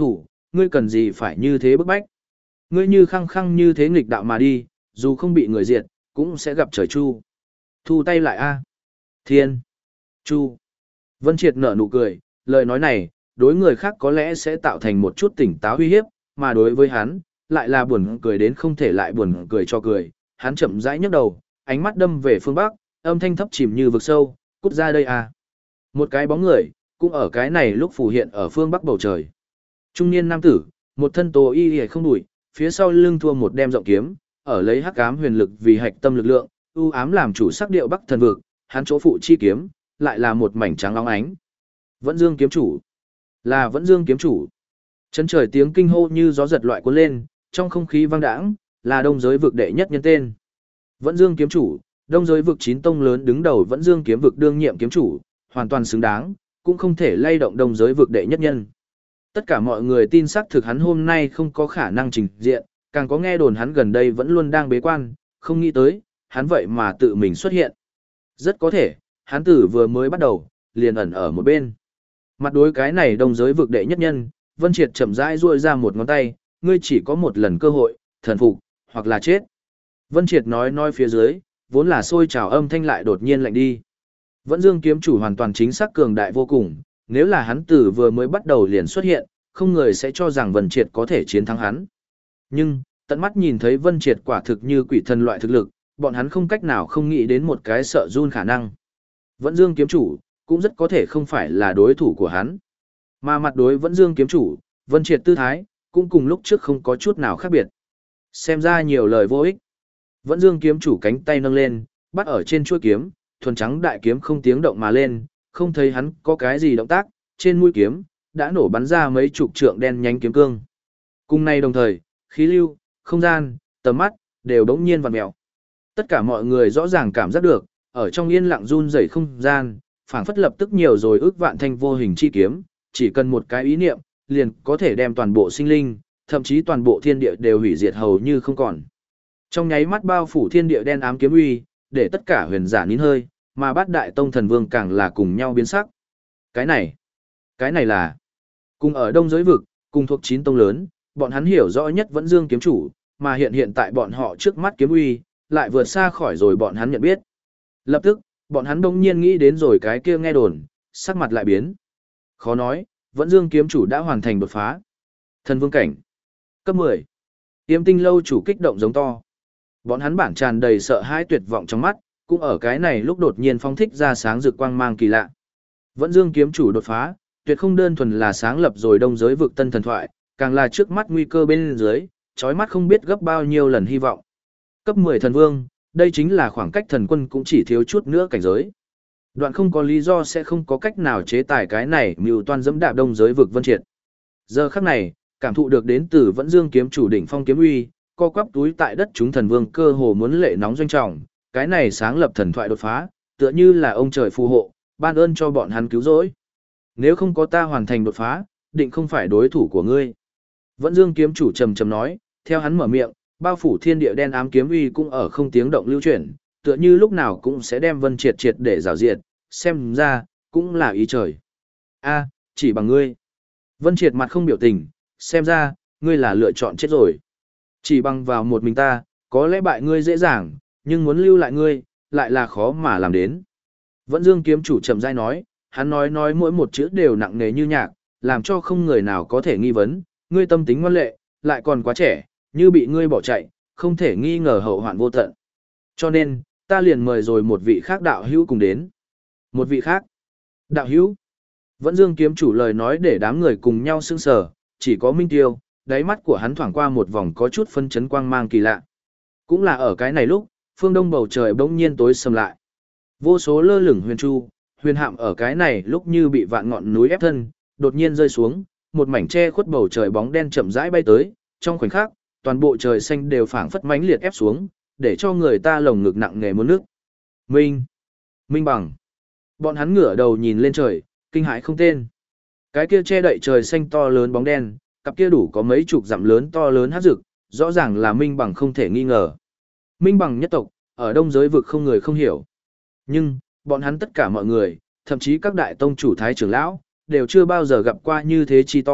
ngươi cần gì phải như thế bức bách. Ngươi như khăng khăng như thế nghịch đạo mà đi, dù không bị người diệt, cũng sẽ gặp trời chu. Thu tay lại a. Thiên. Chu. Vân Triệt nở nụ cười, lời nói này, đối người khác có lẽ sẽ tạo thành một chút tỉnh táo uy hiếp, mà đối với hắn, lại là buồn cười đến không thể lại buồn cười cho cười. Hắn chậm rãi nhấc đầu, ánh mắt đâm về phương Bắc, âm thanh thấp chìm như vực sâu, cút ra đây a. Một cái bóng người, cũng ở cái này lúc phù hiện ở phương Bắc bầu trời. Trung niên nam tử, một thân tố y y không đuổi, phía sau lưng thua một đem rộng kiếm, ở lấy hắc ám huyền lực vì hạch tâm lực lượng, ưu ám làm chủ sắc điệu Bắc thần vực, hắn chỗ phụ chi kiếm, lại là một mảnh trắng óng ánh. Vẫn Dương kiếm chủ, là Vẫn Dương kiếm chủ. Chấn trời tiếng kinh hô như gió giật loại cuốn lên, trong không khí vang đãng, là đông giới vực đệ nhất nhân tên. Vẫn Dương kiếm chủ, đông giới vực chín tông lớn đứng đầu Vẫn Dương kiếm vực đương nhiệm kiếm chủ, hoàn toàn xứng đáng, cũng không thể lay động đông giới vực đệ nhất nhân. Tất cả mọi người tin xác thực hắn hôm nay không có khả năng trình diện, càng có nghe đồn hắn gần đây vẫn luôn đang bế quan, không nghĩ tới, hắn vậy mà tự mình xuất hiện. Rất có thể, hắn tử vừa mới bắt đầu, liền ẩn ở một bên. Mặt đối cái này đông giới vực đệ nhất nhân, Vân Triệt chậm rãi duỗi ra một ngón tay, ngươi chỉ có một lần cơ hội, thần phục, hoặc là chết. Vân Triệt nói nói phía dưới, vốn là sôi trào âm thanh lại đột nhiên lạnh đi. Vẫn Dương kiếm chủ hoàn toàn chính xác cường đại vô cùng, nếu là hắn tử vừa mới bắt đầu liền xuất hiện, không người sẽ cho rằng Vân Triệt có thể chiến thắng hắn. Nhưng, tận mắt nhìn thấy Vân Triệt quả thực như quỷ thần loại thực lực, bọn hắn không cách nào không nghĩ đến một cái sợ run khả năng. Vẫn Dương kiếm chủ, cũng rất có thể không phải là đối thủ của hắn. Mà mặt đối Vẫn Dương kiếm chủ, Vân Triệt tư thái, cũng cùng lúc trước không có chút nào khác biệt. Xem ra nhiều lời vô ích. Vẫn Dương kiếm chủ cánh tay nâng lên, bắt ở trên chuôi kiếm, thuần trắng đại kiếm không tiếng động mà lên, không thấy hắn có cái gì động tác, trên mũi kiếm, đã nổ bắn ra mấy chục trượng đen nhánh kiếm cương. Cùng này đồng thời, khí lưu, không gian, tầm mắt, đều đống nhiên vặn mèo. Tất cả mọi người rõ ràng cảm giác được, ở trong yên lặng run rẩy không gian, phảng phất lập tức nhiều rồi ước vạn thanh vô hình chi kiếm, chỉ cần một cái ý niệm, liền có thể đem toàn bộ sinh linh, thậm chí toàn bộ thiên địa đều hủy diệt hầu như không còn. Trong nháy mắt bao phủ thiên địa đen ám kiếm uy, để tất cả huyền giả nín hơi, mà bát đại tông thần vương càng là cùng nhau biến sắc. Cái này, cái này là cùng ở đông giới vực, cùng thuộc chín tông lớn, bọn hắn hiểu rõ nhất Vẫn Dương kiếm chủ, mà hiện hiện tại bọn họ trước mắt kiếm uy, lại vượt xa khỏi rồi bọn hắn nhận biết. Lập tức, bọn hắn đông nhiên nghĩ đến rồi cái kia nghe đồn, sắc mặt lại biến. Khó nói, Vẫn Dương kiếm chủ đã hoàn thành đột phá. Thần vương cảnh. Cấp mười. Tiêm Tinh lâu chủ kích động giống to. Bọn hắn bản tràn đầy sợ hãi tuyệt vọng trong mắt, cũng ở cái này lúc đột nhiên phong thích ra sáng rực quang mang kỳ lạ. Vẫn Dương kiếm chủ đột phá, tuyệt không đơn thuần là sáng lập rồi đông giới vực tân thần thoại, càng là trước mắt nguy cơ bên dưới, chói mắt không biết gấp bao nhiêu lần hy vọng. Cấp mười thần vương, đây chính là khoảng cách thần quân cũng chỉ thiếu chút nữa cảnh giới. Đoạn không có lý do sẽ không có cách nào chế tài cái này mưu toan dẫm đạp đông giới vực Vân Triệt. Giờ khắc này, cảm thụ được đến từ Vẫn Dương kiếm chủ đỉnh phong kiếm uy, co quắp túi tại đất chúng thần vương cơ hồ muốn lệ nóng doanh trọng, cái này sáng lập thần thoại đột phá, tựa như là ông trời phù hộ, ban ơn cho bọn hắn cứu rỗi. Nếu không có ta hoàn thành đột phá, định không phải đối thủ của ngươi. Vẫn Dương kiếm chủ trầm trầm nói, theo hắn mở miệng, bao phủ thiên địa đen ám kiếm uy cũng ở không tiếng động lưu chuyển, tựa như lúc nào cũng sẽ đem Vân Triệt triệt để rào diệt, xem ra, cũng là ý trời. A, chỉ bằng ngươi. Vân Triệt mặt không biểu tình, xem ra, ngươi là lựa chọn chết rồi. Chỉ bằng vào một mình ta, có lẽ bại ngươi dễ dàng, nhưng muốn lưu lại ngươi, lại là khó mà làm đến. Vẫn Dương kiếm chủ trầm rãi nói, hắn nói nói mỗi một chữ đều nặng nề như nhạc, làm cho không người nào có thể nghi vấn, ngươi tâm tính ngoan lệ, lại còn quá trẻ, như bị ngươi bỏ chạy, không thể nghi ngờ hậu hoạn vô tận. Cho nên, ta liền mời rồi một vị khác đạo hữu cùng đến. Một vị khác? Đạo hữu? Vẫn Dương kiếm chủ lời nói để đám người cùng nhau sững sờ, chỉ có Minh Tiêu, đáy mắt của hắn thoảng qua một vòng có chút phân chấn quang mang kỳ lạ. Cũng là ở cái này lúc, phương đông bầu trời bỗng nhiên tối sầm lại. Vô số lơ lửng huyền chu, huyền hạm ở cái này lúc như bị vạn ngọn núi ép thân, đột nhiên rơi xuống, một mảnh che khuất bầu trời bóng đen chậm rãi bay tới, trong khoảnh khắc, toàn bộ trời xanh đều phảng phất mãnh liệt ép xuống, để cho người ta lồng ngực nặng nề muốn nước. Minh, Minh bằng. Bọn hắn ngửa đầu nhìn lên trời, kinh hãi không tên. Cái kia che đậy trời xanh to lớn bóng đen, cặp kia đủ có mấy chục dặm lớn to lớn hắc rực, rõ ràng là Minh bằng không thể nghi ngờ. Minh bằng nhất tộc, ở đông giới vực không người không hiểu. Nhưng, bọn hắn tất cả mọi người, thậm chí các đại tông chủ thái trưởng lão, đều chưa bao giờ gặp qua như thế chi to,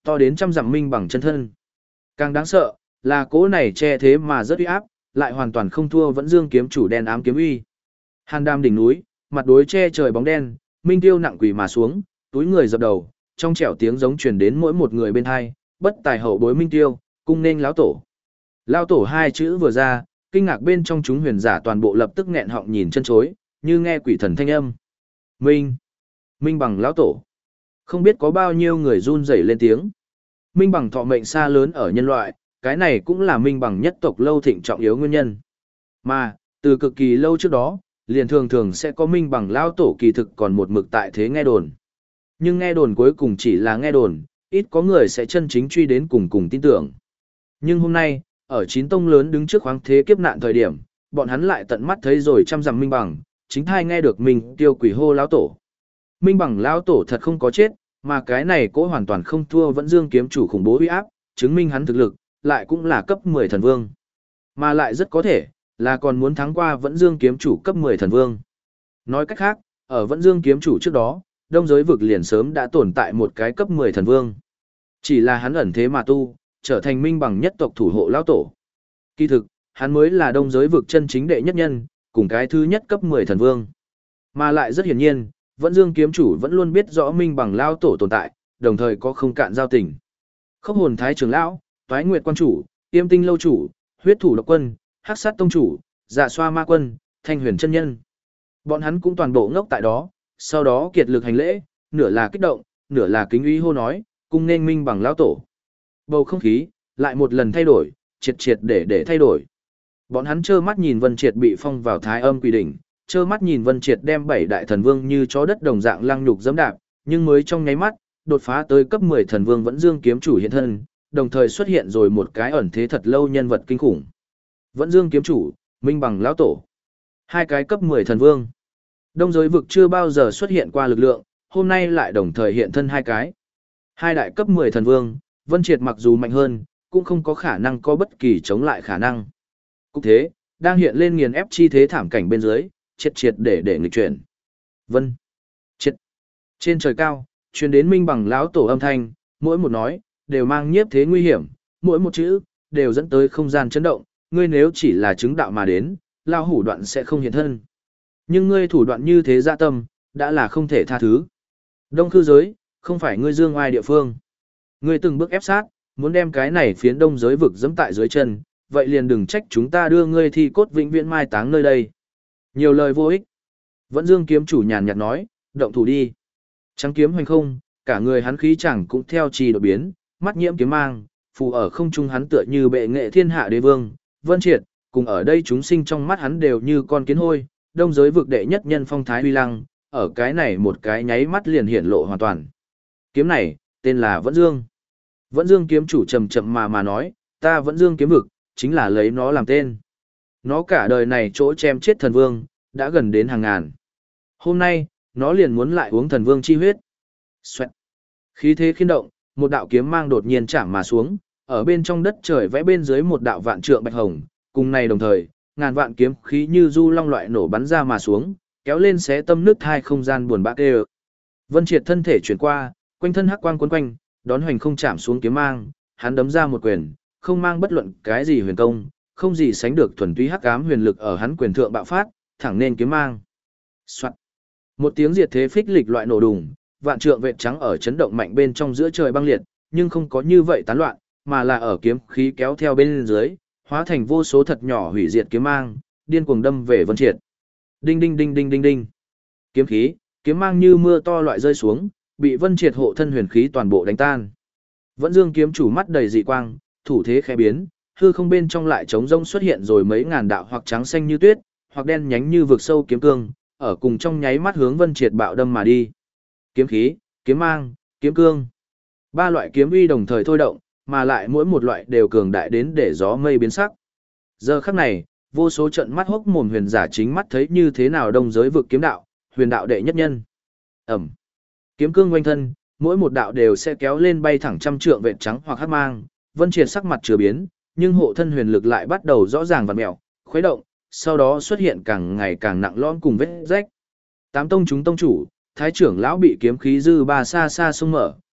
to đến trăm dặm minh bằng chân thân. Càng đáng sợ, là cỗ này che thế mà rất uy áp, lại hoàn toàn không thua vẫn dương kiếm chủ đen ám kiếm uy. Hàn Đam đỉnh núi, mặt đối che trời bóng đen, Minh Tiêu nặng quỳ mà xuống, túi người dập đầu, trong trẻo tiếng giống truyền đến mỗi một người bên hai, bất tài hậu bối Minh Tiêu, cung nên lão tổ. Lão tổ hai chữ vừa ra, kinh ngạc bên trong chúng huyền giả toàn bộ lập tức nghẹn họng nhìn chân chối, như nghe quỷ thần thanh âm. Minh, Minh bằng lão tổ. Không biết có bao nhiêu người run rẩy lên tiếng. Minh bằng thọ mệnh xa lớn ở nhân loại, cái này cũng là minh bằng nhất tộc lâu thịnh trọng yếu nguyên nhân. Mà, từ cực kỳ lâu trước đó, liền thường thường sẽ có minh bằng lão tổ kỳ thực còn một mực tại thế nghe đồn. Nhưng nghe đồn cuối cùng chỉ là nghe đồn, ít có người sẽ chân chính truy đến cùng cùng tin tưởng. Nhưng hôm nay, ở chín tông lớn đứng trước khoáng thế kiếp nạn thời điểm, bọn hắn lại tận mắt thấy rồi trăm dặm minh bằng, chính thai nghe được mình tiêu quỷ hô lão tổ. Minh bằng lão tổ thật không có chết, mà cái này cố hoàn toàn không thua vẫn dương kiếm chủ khủng bố uy áp, chứng minh hắn thực lực, lại cũng là cấp mười thần vương. Mà lại rất có thể, là còn muốn thắng qua vẫn dương kiếm chủ cấp mười thần vương. Nói cách khác, ở vẫn dương kiếm chủ trước đó, đông giới vực liền sớm đã tồn tại một cái cấp mười thần vương. Chỉ là hắn ẩn thế mà tu, trở thành minh bằng nhất tộc thủ hộ lão tổ. Kỳ thực, hắn mới là đông giới vực chân chính đệ nhất nhân, cùng cái thứ nhất cấp mười thần vương. Mà lại rất hiển nhiên, vẫn dương kiếm chủ vẫn luôn biết rõ minh bằng lão tổ tồn tại, đồng thời có không cạn giao tình. Khốc hồn thái trưởng lão, toái nguyệt quan chủ, tiêm tinh lâu chủ, huyết thủ độc quân, hắc sát tông chủ, dạ xoa ma quân, thanh huyền chân nhân. Bọn hắn cũng toàn bộ ngốc tại đó, sau đó kiệt lực hành lễ, nửa là kích động, nửa là kính uy hô nói, cung nên minh bằng lão tổ. Bầu không khí, lại một lần thay đổi, triệt triệt để để thay đổi. Bọn hắn trơ mắt nhìn Vân Triệt bị phong vào thái âm quỷ đỉnh, trơ mắt nhìn Vân Triệt đem bảy đại thần vương như chó đất đồng dạng lăng nhục dẫm đạp, nhưng mới trong nháy mắt, đột phá tới cấp mười thần vương vẫn dương kiếm chủ hiện thân, đồng thời xuất hiện rồi một cái ẩn thế thật lâu nhân vật kinh khủng. Vẫn dương kiếm chủ, minh bằng lão tổ. Hai cái cấp mười thần vương. Đông giới vực chưa bao giờ xuất hiện qua lực lượng, hôm nay lại đồng thời hiện thân hai cái. Hai đại cấp mười thần vương, Vân Triệt mặc dù mạnh hơn, cũng không có khả năng có bất kỳ chống lại khả năng. Cục thế, đang hiện lên nghiền ép chi thế thảm cảnh bên dưới, triệt triệt để để nghịch chuyển. Vân. Triệt. Trên trời cao, truyền đến minh bằng lão tổ âm thanh, mỗi một nói, đều mang nhiếp thế nguy hiểm, mỗi một chữ, đều dẫn tới không gian chấn động, ngươi nếu chỉ là chứng đạo mà đến, lao hủ đoạn sẽ không hiện thân. Nhưng ngươi thủ đoạn như thế dạ tâm, đã là không thể tha thứ. Đông khư giới, không phải ngươi dương oai địa phương. Ngươi từng bước ép sát, muốn đem cái này phiến đông giới vực dẫm tại dưới chân, vậy liền đừng trách chúng ta đưa ngươi thi cốt vĩnh viễn mai táng nơi đây. Nhiều lời vô ích. Vẫn dương kiếm chủ nhàn nhạt nói, động thủ đi. Trắng kiếm hoành không, cả người hắn khí chẳng cũng theo trì đột biến, mắt nhiễm kiếm mang, phù ở không trung hắn tựa như bệ nghệ thiên hạ đế vương, Vân Triệt, cùng ở đây chúng sinh trong mắt hắn đều như con kiến hôi, đông giới vực đệ nhất nhân phong thái uy lăng, ở cái này một cái nháy mắt liền hiển lộ hoàn toàn. Kiếm này, tên là Vẫn Dương. Vẫn Dương kiếm chủ chậm chậm mà mà nói, ta Vẫn Dương kiếm vực, chính là lấy nó làm tên. Nó cả đời này chỗ chém chết thần vương, đã gần đến hàng ngàn. Hôm nay, nó liền muốn lại uống thần vương chi huyết. Xoẹt. Khí thế khiên động, một đạo kiếm mang đột nhiên chạm mà xuống, ở bên trong đất trời vẽ bên dưới một đạo vạn trượng bạch hồng, cùng này đồng thời, ngàn vạn kiếm khí như du long loại nổ bắn ra mà xuống, kéo lên xé tâm nước hai không gian buồn bã kêu. Vân Triệt thân thể chuyển qua, quanh thân hắc quang quấn quanh, đón hoành không chạm xuống kiếm mang, hắn đấm ra một quyền, không mang bất luận cái gì huyền công, không gì sánh được thuần túy hắc ám huyền lực ở hắn quyền thượng bạo phát, thẳng nên kiếm mang. Soạt. Một tiếng diệt thế phích lịch loại nổ đùng, vạn trượng vệt trắng ở chấn động mạnh bên trong giữa trời băng liệt, nhưng không có như vậy tán loạn, mà là ở kiếm khí kéo theo bên dưới, hóa thành vô số thật nhỏ hủy diệt kiếm mang, điên cuồng đâm về Vân Triệt. Đinh đinh đinh đinh đinh đinh. Kiếm khí, kiếm mang như mưa to loại rơi xuống, bị Vân Triệt hộ thân huyền khí toàn bộ đánh tan. Vẫn Dương kiếm chủ mắt đầy dị quang, thủ thế khẽ biến, hư không bên trong lại trống rỗng xuất hiện rồi mấy ngàn đạo hoặc trắng xanh như tuyết, hoặc đen nhánh như vực sâu kiếm cương, ở cùng trong nháy mắt hướng Vân Triệt bạo đâm mà đi. Kiếm khí, kiếm mang, kiếm cương. Ba loại kiếm uy đồng thời thôi động, mà lại mỗi một loại đều cường đại đến để gió mây biến sắc. Giờ khắc này, vô số trận mắt hốc mồm huyền giả chính mắt thấy như thế nào đông giới vực kiếm đạo, huyền đạo đệ nhất nhân. Ẩm. Kiếm cương quanh thân, mỗi một đạo đều sẽ kéo lên bay thẳng trăm trượng vệt trắng hoặc hắc mang, Vân Triệt sắc mặt chưa biến, nhưng hộ thân huyền lực lại bắt đầu rõ ràng vặn mèo, khuấy động, sau đó xuất hiện càng ngày càng nặng lõm cùng vết rách. Tám tông chúng tông chủ, thái trưởng lão bị kiếm khí dư ba xa xa xông mở,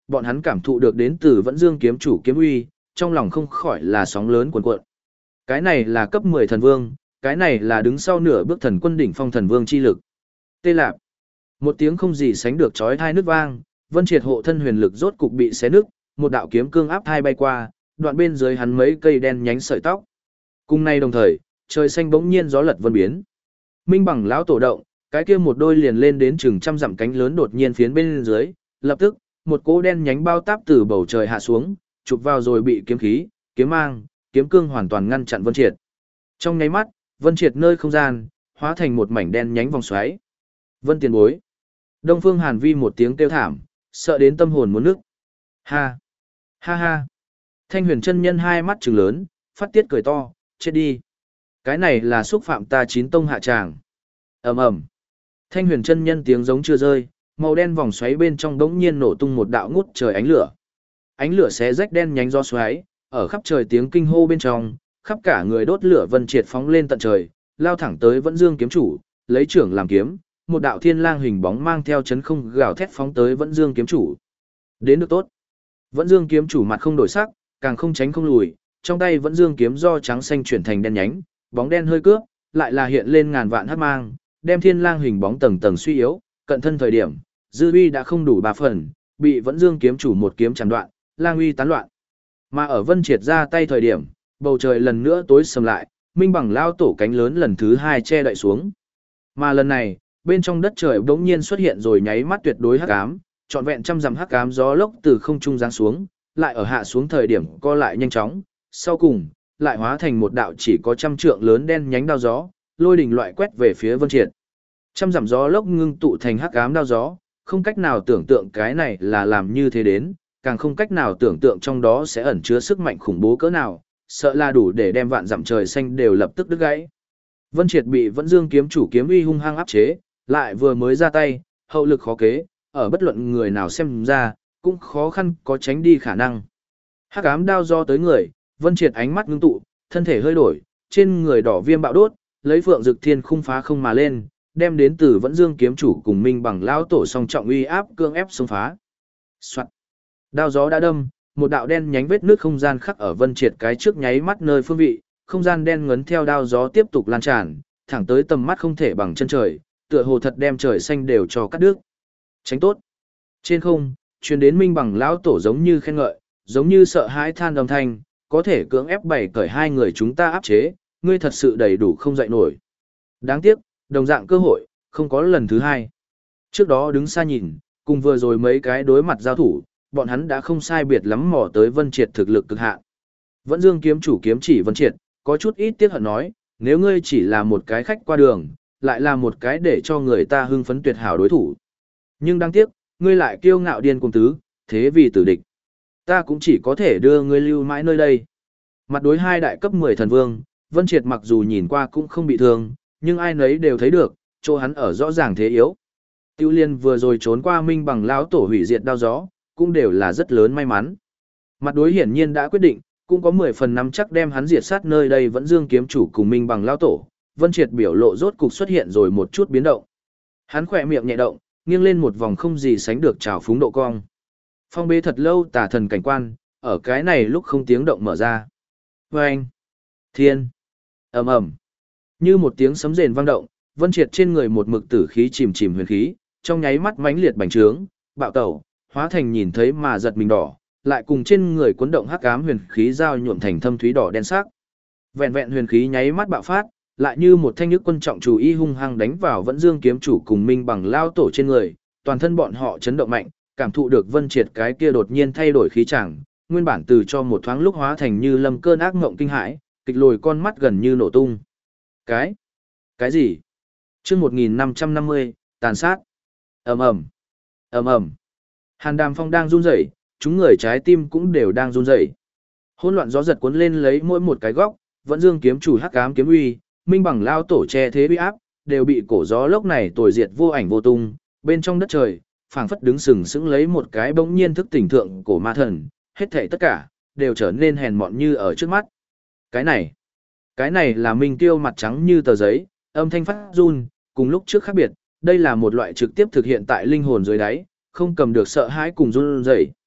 bọn hắn cảm thụ được đến từ Vẫn Dương kiếm chủ kiếm uy, trong lòng không khỏi là sóng lớn cuồn cuộn. Cái này là cấp mười thần vương, cái này là đứng sau nửa bước thần quân đỉnh phong thần vương chi lực. Tê lạp. Một tiếng không gì sánh được chói tai nứt vang, Vân Triệt hộ thân huyền lực rốt cục bị xé nứt, một đạo kiếm cương áp thai bay qua, đoạn bên dưới hắn mấy cây đen nhánh sợi tóc. Cùng nay đồng thời, trời xanh bỗng nhiên gió lật vân biến. Minh bằng lão tổ động, cái kia một đôi liền lên đến chừng trăm dặm cánh lớn đột nhiên phiến bên dưới, lập tức, một cỗ đen nhánh bao táp từ bầu trời hạ xuống, chụp vào rồi bị kiếm khí, kiếm mang, kiếm cương hoàn toàn ngăn chặn Vân Triệt. Trong nháy mắt, Vân Triệt nơi không gian, hóa thành một mảnh đen nhánh vòng xoáy. Vân tiền bối. Đông Phương Hàn Vi một tiếng kêu thảm, sợ đến tâm hồn muốn nức. Ha! Ha ha! Thanh huyền chân nhân hai mắt trừng lớn, phát tiết cười to, chết đi. Cái này là xúc phạm ta chín tông hạ tràng. Ầm ầm. Thanh huyền chân nhân tiếng giống chưa rơi, màu đen vòng xoáy bên trong đống nhiên nổ tung một đạo ngút trời ánh lửa. Ánh lửa xé rách đen nhánh gió xoáy, ở khắp trời tiếng kinh hô bên trong, khắp cả người đốt lửa Vân Triệt phóng lên tận trời, lao thẳng tới Vẫn Dương kiếm chủ, lấy trưởng làm kiếm, một đạo thiên lang hình bóng mang theo chấn không gào thét phóng tới Vẫn Dương kiếm chủ. Đến được tốt. Vẫn Dương kiếm chủ mặt không đổi sắc, càng không tránh không lùi, trong tay Vẫn Dương kiếm do trắng xanh chuyển thành đen nhánh, bóng đen hơi cướp, lại là hiện lên ngàn vạn hắc mang, đem thiên lang hình bóng tầng tầng suy yếu, cận thân thời điểm, dư uy đã không đủ ba phần, bị Vẫn Dương kiếm chủ một kiếm chặn đoạn, lang uy tán loạn. Mà ở Vân Triệt ra tay thời điểm, bầu trời lần nữa tối sầm lại, Minh bằng lao tổ cánh lớn lần thứ hai che đậy xuống. Mà lần này, bên trong đất trời bỗng nhiên xuất hiện rồi nháy mắt tuyệt đối hắc ám, trọn vẹn trăm dặm hắc ám gió lốc từ không trung giáng xuống, lại ở hạ xuống thời điểm co lại nhanh chóng, sau cùng, lại hóa thành một đạo chỉ có trăm trượng lớn đen nhánh đao gió, lôi đình loại quét về phía Vân Triệt. Trăm dặm gió lốc ngưng tụ thành hắc ám đao gió, không cách nào tưởng tượng cái này là làm như thế đến, càng không cách nào tưởng tượng trong đó sẽ ẩn chứa sức mạnh khủng bố cỡ nào, sợ là đủ để đem vạn dặm trời xanh đều lập tức đứt gãy. Vân Triệt bị Vẫn Dương kiếm chủ kiếm uy hung hăng áp chế, lại vừa mới ra tay, hậu lực khó kế, ở bất luận người nào xem ra, cũng khó khăn có tránh đi khả năng. Hắc ám đao do tới người, Vân Triệt ánh mắt ngưng tụ, thân thể hơi đổi, trên người đỏ viêm bạo đốt, lấy Phượng Dực Thiên khung phá không mà lên, đem đến từ Vẫn Dương kiếm chủ cùng Minh bằng lão tổ song trọng uy áp cương ép xông phá. Soạt. Đao gió đã đâm, một đạo đen nhánh vết nước không gian khắc ở Vân Triệt cái trước nháy mắt nơi phương vị, không gian đen ngấn theo đao gió tiếp tục lan tràn, thẳng tới tầm mắt không thể bằng chân trời, tựa hồ thật đem trời xanh đều cho cắt đứt. Tránh tốt. Trên không, truyền đến Minh bằng lão tổ giống như khen ngợi, giống như sợ hãi than đồng thanh, có thể cưỡng ép bảy cởi hai người chúng ta áp chế, ngươi thật sự đầy đủ không dậy nổi. Đáng tiếc, đồng dạng cơ hội, không có lần thứ hai. Trước đó đứng xa nhìn, cùng vừa rồi mấy cái đối mặt giao thủ, bọn hắn đã không sai biệt lắm mò tới Vân Triệt thực lực cực hạn. Vẫn Dương kiếm chủ kiếm chỉ Vân Triệt, có chút ít tiếc hận nói, nếu ngươi chỉ là một cái khách qua đường, lại là một cái để cho người ta hưng phấn tuyệt hảo đối thủ. Nhưng đáng tiếc, ngươi lại kiêu ngạo điên cuồng tứ, thế vì tử địch. Ta cũng chỉ có thể đưa ngươi lưu mãi nơi đây. Mặt đối hai đại cấp mười thần vương, Vân Triệt mặc dù nhìn qua cũng không bị thương, nhưng ai nấy đều thấy được, chỗ hắn ở rõ ràng thế yếu. Tiêu Liên vừa rồi trốn qua Minh bằng lão tổ hủy diệt đao gió, cũng đều là rất lớn may mắn. Mặt đối hiển nhiên đã quyết định, cũng có mười phần nắm chắc đem hắn diệt sát nơi đây Vẫn Dương kiếm chủ cùng Minh bằng lão tổ. Vân Triệt biểu lộ rốt cục xuất hiện rồi một chút biến động. Hắn khỏe miệng nhẹ động, nghiêng lên một vòng không gì sánh được trào phúng độ cong. Phong bế thật lâu tà thần cảnh quan, ở cái này lúc không tiếng động mở ra. Vâng! Thiên! Ầm ầm! Như một tiếng sấm rền vang động, Vân Triệt trên người một mực tử khí chìm chìm huyền khí, trong nháy mắt mãnh liệt bành trướng, bạo tẩu, hóa thành nhìn thấy mà giật mình đỏ, lại cùng trên người cuốn động hắc ám huyền khí giao nhuộm thành thâm thúy đỏ đen sắc. Vẹn vẹn huyền khí nháy mắt bạo phát, lại như một thanh nhức quân trọng chủ y hung hăng đánh vào Vẫn Dương kiếm chủ cùng Minh bằng lao tổ trên người, toàn thân bọn họ chấn động mạnh, cảm thụ được Vân Triệt cái kia đột nhiên thay đổi khí chẳng, nguyên bản từ cho một thoáng lúc hóa thành như lâm cơn ác ngộng kinh hãi, kịch lồi con mắt gần như nổ tung. Cái? Cái gì? Chương một nghìn năm trăm năm mươi, tàn sát. Ầm ầm. Ầm ầm. Hàn Đàm Phong đang run rẩy, chúng người trái tim cũng đều đang run rẩy. Hỗn loạn gió giật cuốn lên lấy mỗi một cái góc, Vẫn Dương kiếm chủ hắc ám kiếm uy, Minh bằng lao tổ che thế uy áp, đều bị cổ gió lốc này tồi diệt vô ảnh vô tung, bên trong đất trời, phảng phất đứng sừng sững lấy một cái bỗng nhiên thức tỉnh thượng cổ ma thần, hết thảy tất cả đều trở nên hèn mọn như ở trước mắt. Cái này, cái này là Minh Tiêu mặt trắng như tờ giấy, âm thanh phát run, cùng lúc trước khác biệt, đây là một loại trực tiếp thực hiện tại linh hồn dưới đáy, không cầm được sợ hãi cùng run rẩy.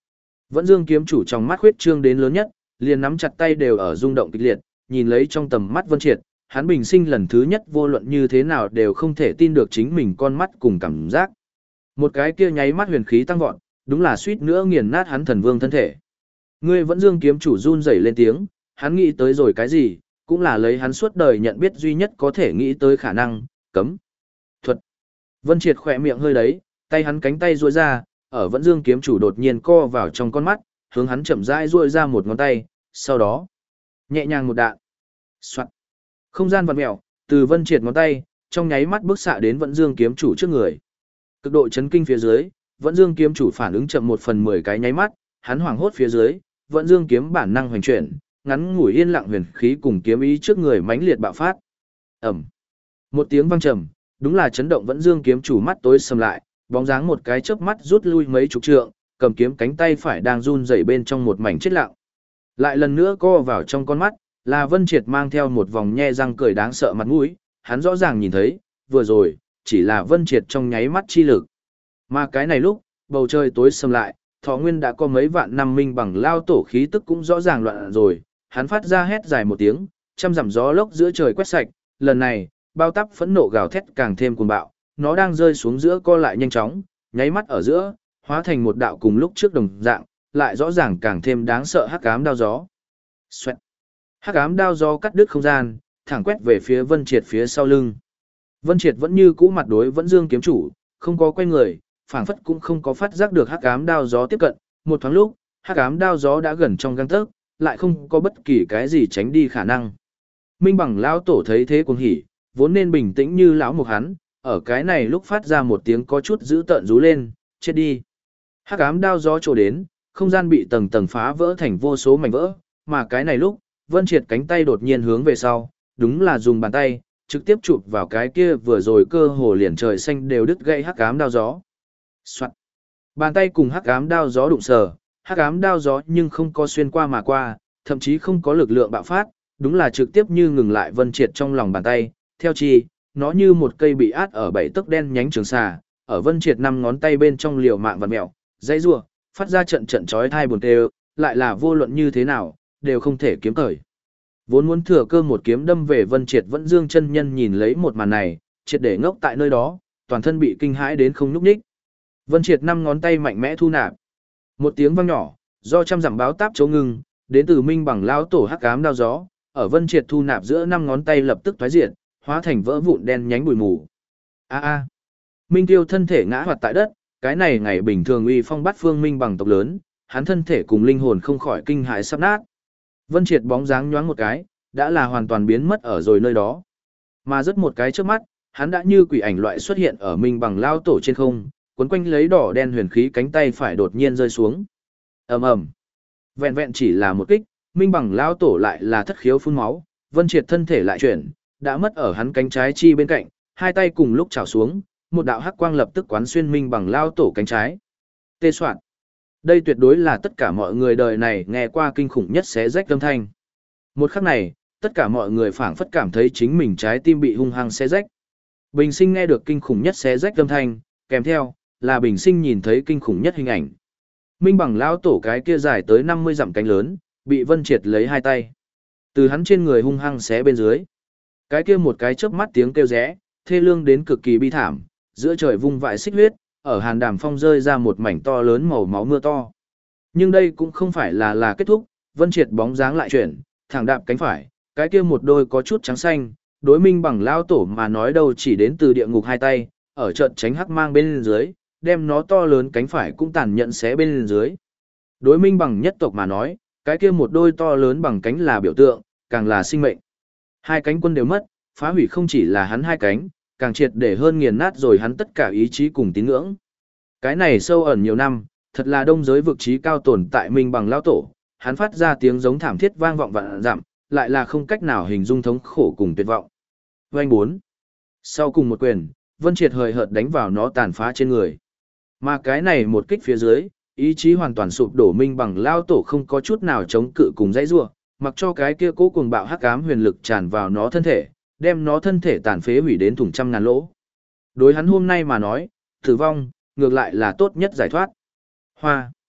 Vẫn Dương kiếm chủ trong mắt khuyết trương đến lớn nhất, liền nắm chặt tay đều ở rung động kịch liệt, nhìn lấy trong tầm mắt Vân Triệt, hắn bình sinh lần thứ nhất vô luận như thế nào đều không thể tin được chính mình con mắt cùng cảm giác. Một cái kia nháy mắt huyền khí tăng vọt, đúng là suýt nữa nghiền nát hắn thần vương thân thể. Ngươi Vẫn Dương kiếm chủ run rẩy lên tiếng, hắn nghĩ tới rồi cái gì, cũng là lấy hắn suốt đời nhận biết duy nhất có thể nghĩ tới khả năng, cấm. Thuật. Vân Triệt khỏe miệng hơi đấy, tay hắn cánh tay duỗi ra, ở Vẫn Dương kiếm chủ đột nhiên co vào trong con mắt, hướng hắn chậm rãi duỗi ra một ngón tay, sau đó nhẹ nhàng một đạn. Soạt. Không gian vặn mèo, từ Vân Triệt ngón tay, trong nháy mắt bước xạ đến Vẫn Dương kiếm chủ trước người. Cực độ chấn kinh phía dưới, Vẫn Dương kiếm chủ phản ứng chậm một phần mười cái nháy mắt, hắn hoảng hốt phía dưới, Vẫn Dương kiếm bản năng hoành chuyển, ngắn ngủi yên lặng huyền khí cùng kiếm ý trước người mãnh liệt bạo phát. Ầm. Một tiếng vang trầm, đúng là chấn động Vẫn Dương kiếm chủ mắt tối sầm lại, bóng dáng một cái chớp mắt rút lui mấy chục trượng, cầm kiếm cánh tay phải đang run rẩy bên trong một mảnh chết lặng. Lại lần nữa co vào trong con mắt, là Vân Triệt mang theo một vòng nhe răng cười đáng sợ mặt mũi, hắn rõ ràng nhìn thấy, vừa rồi, chỉ là Vân Triệt trong nháy mắt chi lực. Mà cái này lúc, bầu trời tối sầm lại, Thọ Nguyên đã có mấy vạn năm minh bằng lao tổ khí tức cũng rõ ràng loạn rồi, hắn phát ra hét dài một tiếng, trăm dặm gió lốc giữa trời quét sạch, lần này, bao táp phẫn nộ gào thét càng thêm cuồng bạo, nó đang rơi xuống giữa co lại nhanh chóng, nháy mắt ở giữa, hóa thành một đạo cùng lúc trước đồng dạng, lại rõ ràng càng thêm đáng sợ hắc ám đao gió. Xoẹt. Hắc ám đao gió cắt đứt không gian, thẳng quét về phía Vân Triệt phía sau lưng. Vân Triệt vẫn như cũ mặt đối Vẫn Dương kiếm chủ, không có quay người, phảng phất cũng không có phát giác được hắc ám đao gió tiếp cận, một thoáng lúc, hắc ám đao gió đã gần trong gang tấc, lại không có bất kỳ cái gì tránh đi khả năng. Minh Bằng lão tổ thấy thế cuồng hỉ, vốn nên bình tĩnh như lão mục hắn, ở cái này lúc phát ra một tiếng có chút dữ tợn rú lên, chết đi. Hắc ám đao gió trổ đến, không gian bị tầng tầng phá vỡ thành vô số mảnh vỡ, mà cái này lúc, Vân Triệt cánh tay đột nhiên hướng về sau, đúng là dùng bàn tay, trực tiếp chụp vào cái kia vừa rồi cơ hồ liền trời xanh đều đứt gãy hắc ám đao gió. Soạt. Bàn tay cùng hắc ám đao gió đụng sờ, hắc ám đao gió nhưng không có xuyên qua mà qua, thậm chí không có lực lượng bạo phát, đúng là trực tiếp như ngừng lại Vân Triệt trong lòng bàn tay, theo chi, nó như một cây bị át ở bảy tấc đen nhánh trường xà, ở Vân Triệt năm ngón tay bên trong liều mạng vặn mèo, dãy rủa, phát ra trận trận chói tai buồn tê, lại là vô luận như thế nào, đều không thể kiếm cởi. Vốn muốn thừa cơ một kiếm đâm về Vân Triệt Vẫn Dương chân nhân nhìn lấy một màn này, triệt để ngốc tại nơi đó, toàn thân bị kinh hãi đến không nhúc nhích. Vân Triệt năm ngón tay mạnh mẽ thu nạp. Một tiếng vang nhỏ, do trăm dặm báo táp chấu ngưng, đến từ Minh Bằng lão tổ hắc ám đao gió, ở Vân Triệt thu nạp giữa năm ngón tay lập tức thoái diệt, hóa thành vỡ vụn đen nhánh bụi mù. A a. Minh Tiêu thân thể ngã hoạt tại đất, cái này ngày bình thường uy phong bắt phương Minh Bằng tộc lớn, hắn thân thể cùng linh hồn không khỏi kinh hãi sắp nát. Vân Triệt bóng dáng nhoáng một cái, đã là hoàn toàn biến mất ở rồi nơi đó. Mà rất một cái trước mắt, hắn đã như quỷ ảnh loại xuất hiện ở Minh Bằng lao tổ trên không, cuốn quanh lấy đỏ đen huyền khí cánh tay phải đột nhiên rơi xuống. Ầm ầm. Vẹn vẹn chỉ là một kích, Minh Bằng lao tổ lại là thất khiếu phun máu, Vân Triệt thân thể lại chuyển, đã mất ở hắn cánh trái chi bên cạnh, hai tay cùng lúc chảo xuống, một đạo hắc quang lập tức quán xuyên Minh Bằng lao tổ cánh trái. Tê soạn. Đây tuyệt đối là tất cả mọi người đời này nghe qua kinh khủng nhất xé rách âm thanh. Một khắc này, tất cả mọi người phảng phất cảm thấy chính mình trái tim bị hung hăng xé rách. Bình sinh nghe được kinh khủng nhất xé rách âm thanh, kèm theo là bình sinh nhìn thấy kinh khủng nhất hình ảnh. Minh Bằng lão tổ cái kia dài tới năm mươi dặm cánh lớn, bị Vân Triệt lấy hai tay từ hắn trên người hung hăng xé bên dưới. Cái kia một cái chớp mắt tiếng kêu rẽ, thê lương đến cực kỳ bi thảm, giữa trời vung vãi xích huyết, ở Hàn Đàm Phong rơi ra một mảnh to lớn màu máu mưa to. Nhưng đây cũng không phải là là kết thúc, Vân Triệt bóng dáng lại chuyển, thẳng đạp cánh phải, cái kia một đôi có chút trắng xanh, đối Minh Bằng lao tổ mà nói đâu chỉ đến từ địa ngục hai tay, ở trận tránh hắc mang bên dưới, đem nó to lớn cánh phải cũng tàn nhẫn xé bên dưới. Đối Minh Bằng nhất tộc mà nói, cái kia một đôi to lớn bằng cánh là biểu tượng, càng là sinh mệnh. Hai cánh quân đều mất, phá hủy không chỉ là hắn hai cánh, càng triệt để hơn nghiền nát rồi hắn tất cả ý chí cùng tín ngưỡng. Cái này sâu ẩn nhiều năm, thật là đông giới vực trí cao tồn tại Minh Bằng lao tổ, hắn phát ra tiếng giống thảm thiết vang vọng vạn dặm, lại là không cách nào hình dung thống khổ cùng tuyệt vọng. Vành bốn. Sau cùng một quyền, Vân Triệt hời hợt đánh vào nó tàn phá trên người. Mà cái này một kích phía dưới, ý chí hoàn toàn sụp đổ Minh Bằng lao tổ không có chút nào chống cự cùng dãy rủa, mặc cho cái kia cố cuồng bạo hắc ám huyền lực tràn vào nó thân thể, đem nó thân thể tàn phế hủy đến thủng trăm ngàn lỗ. Đối hắn hôm nay mà nói, tử vong, ngược lại là tốt nhất giải thoát. Hoa.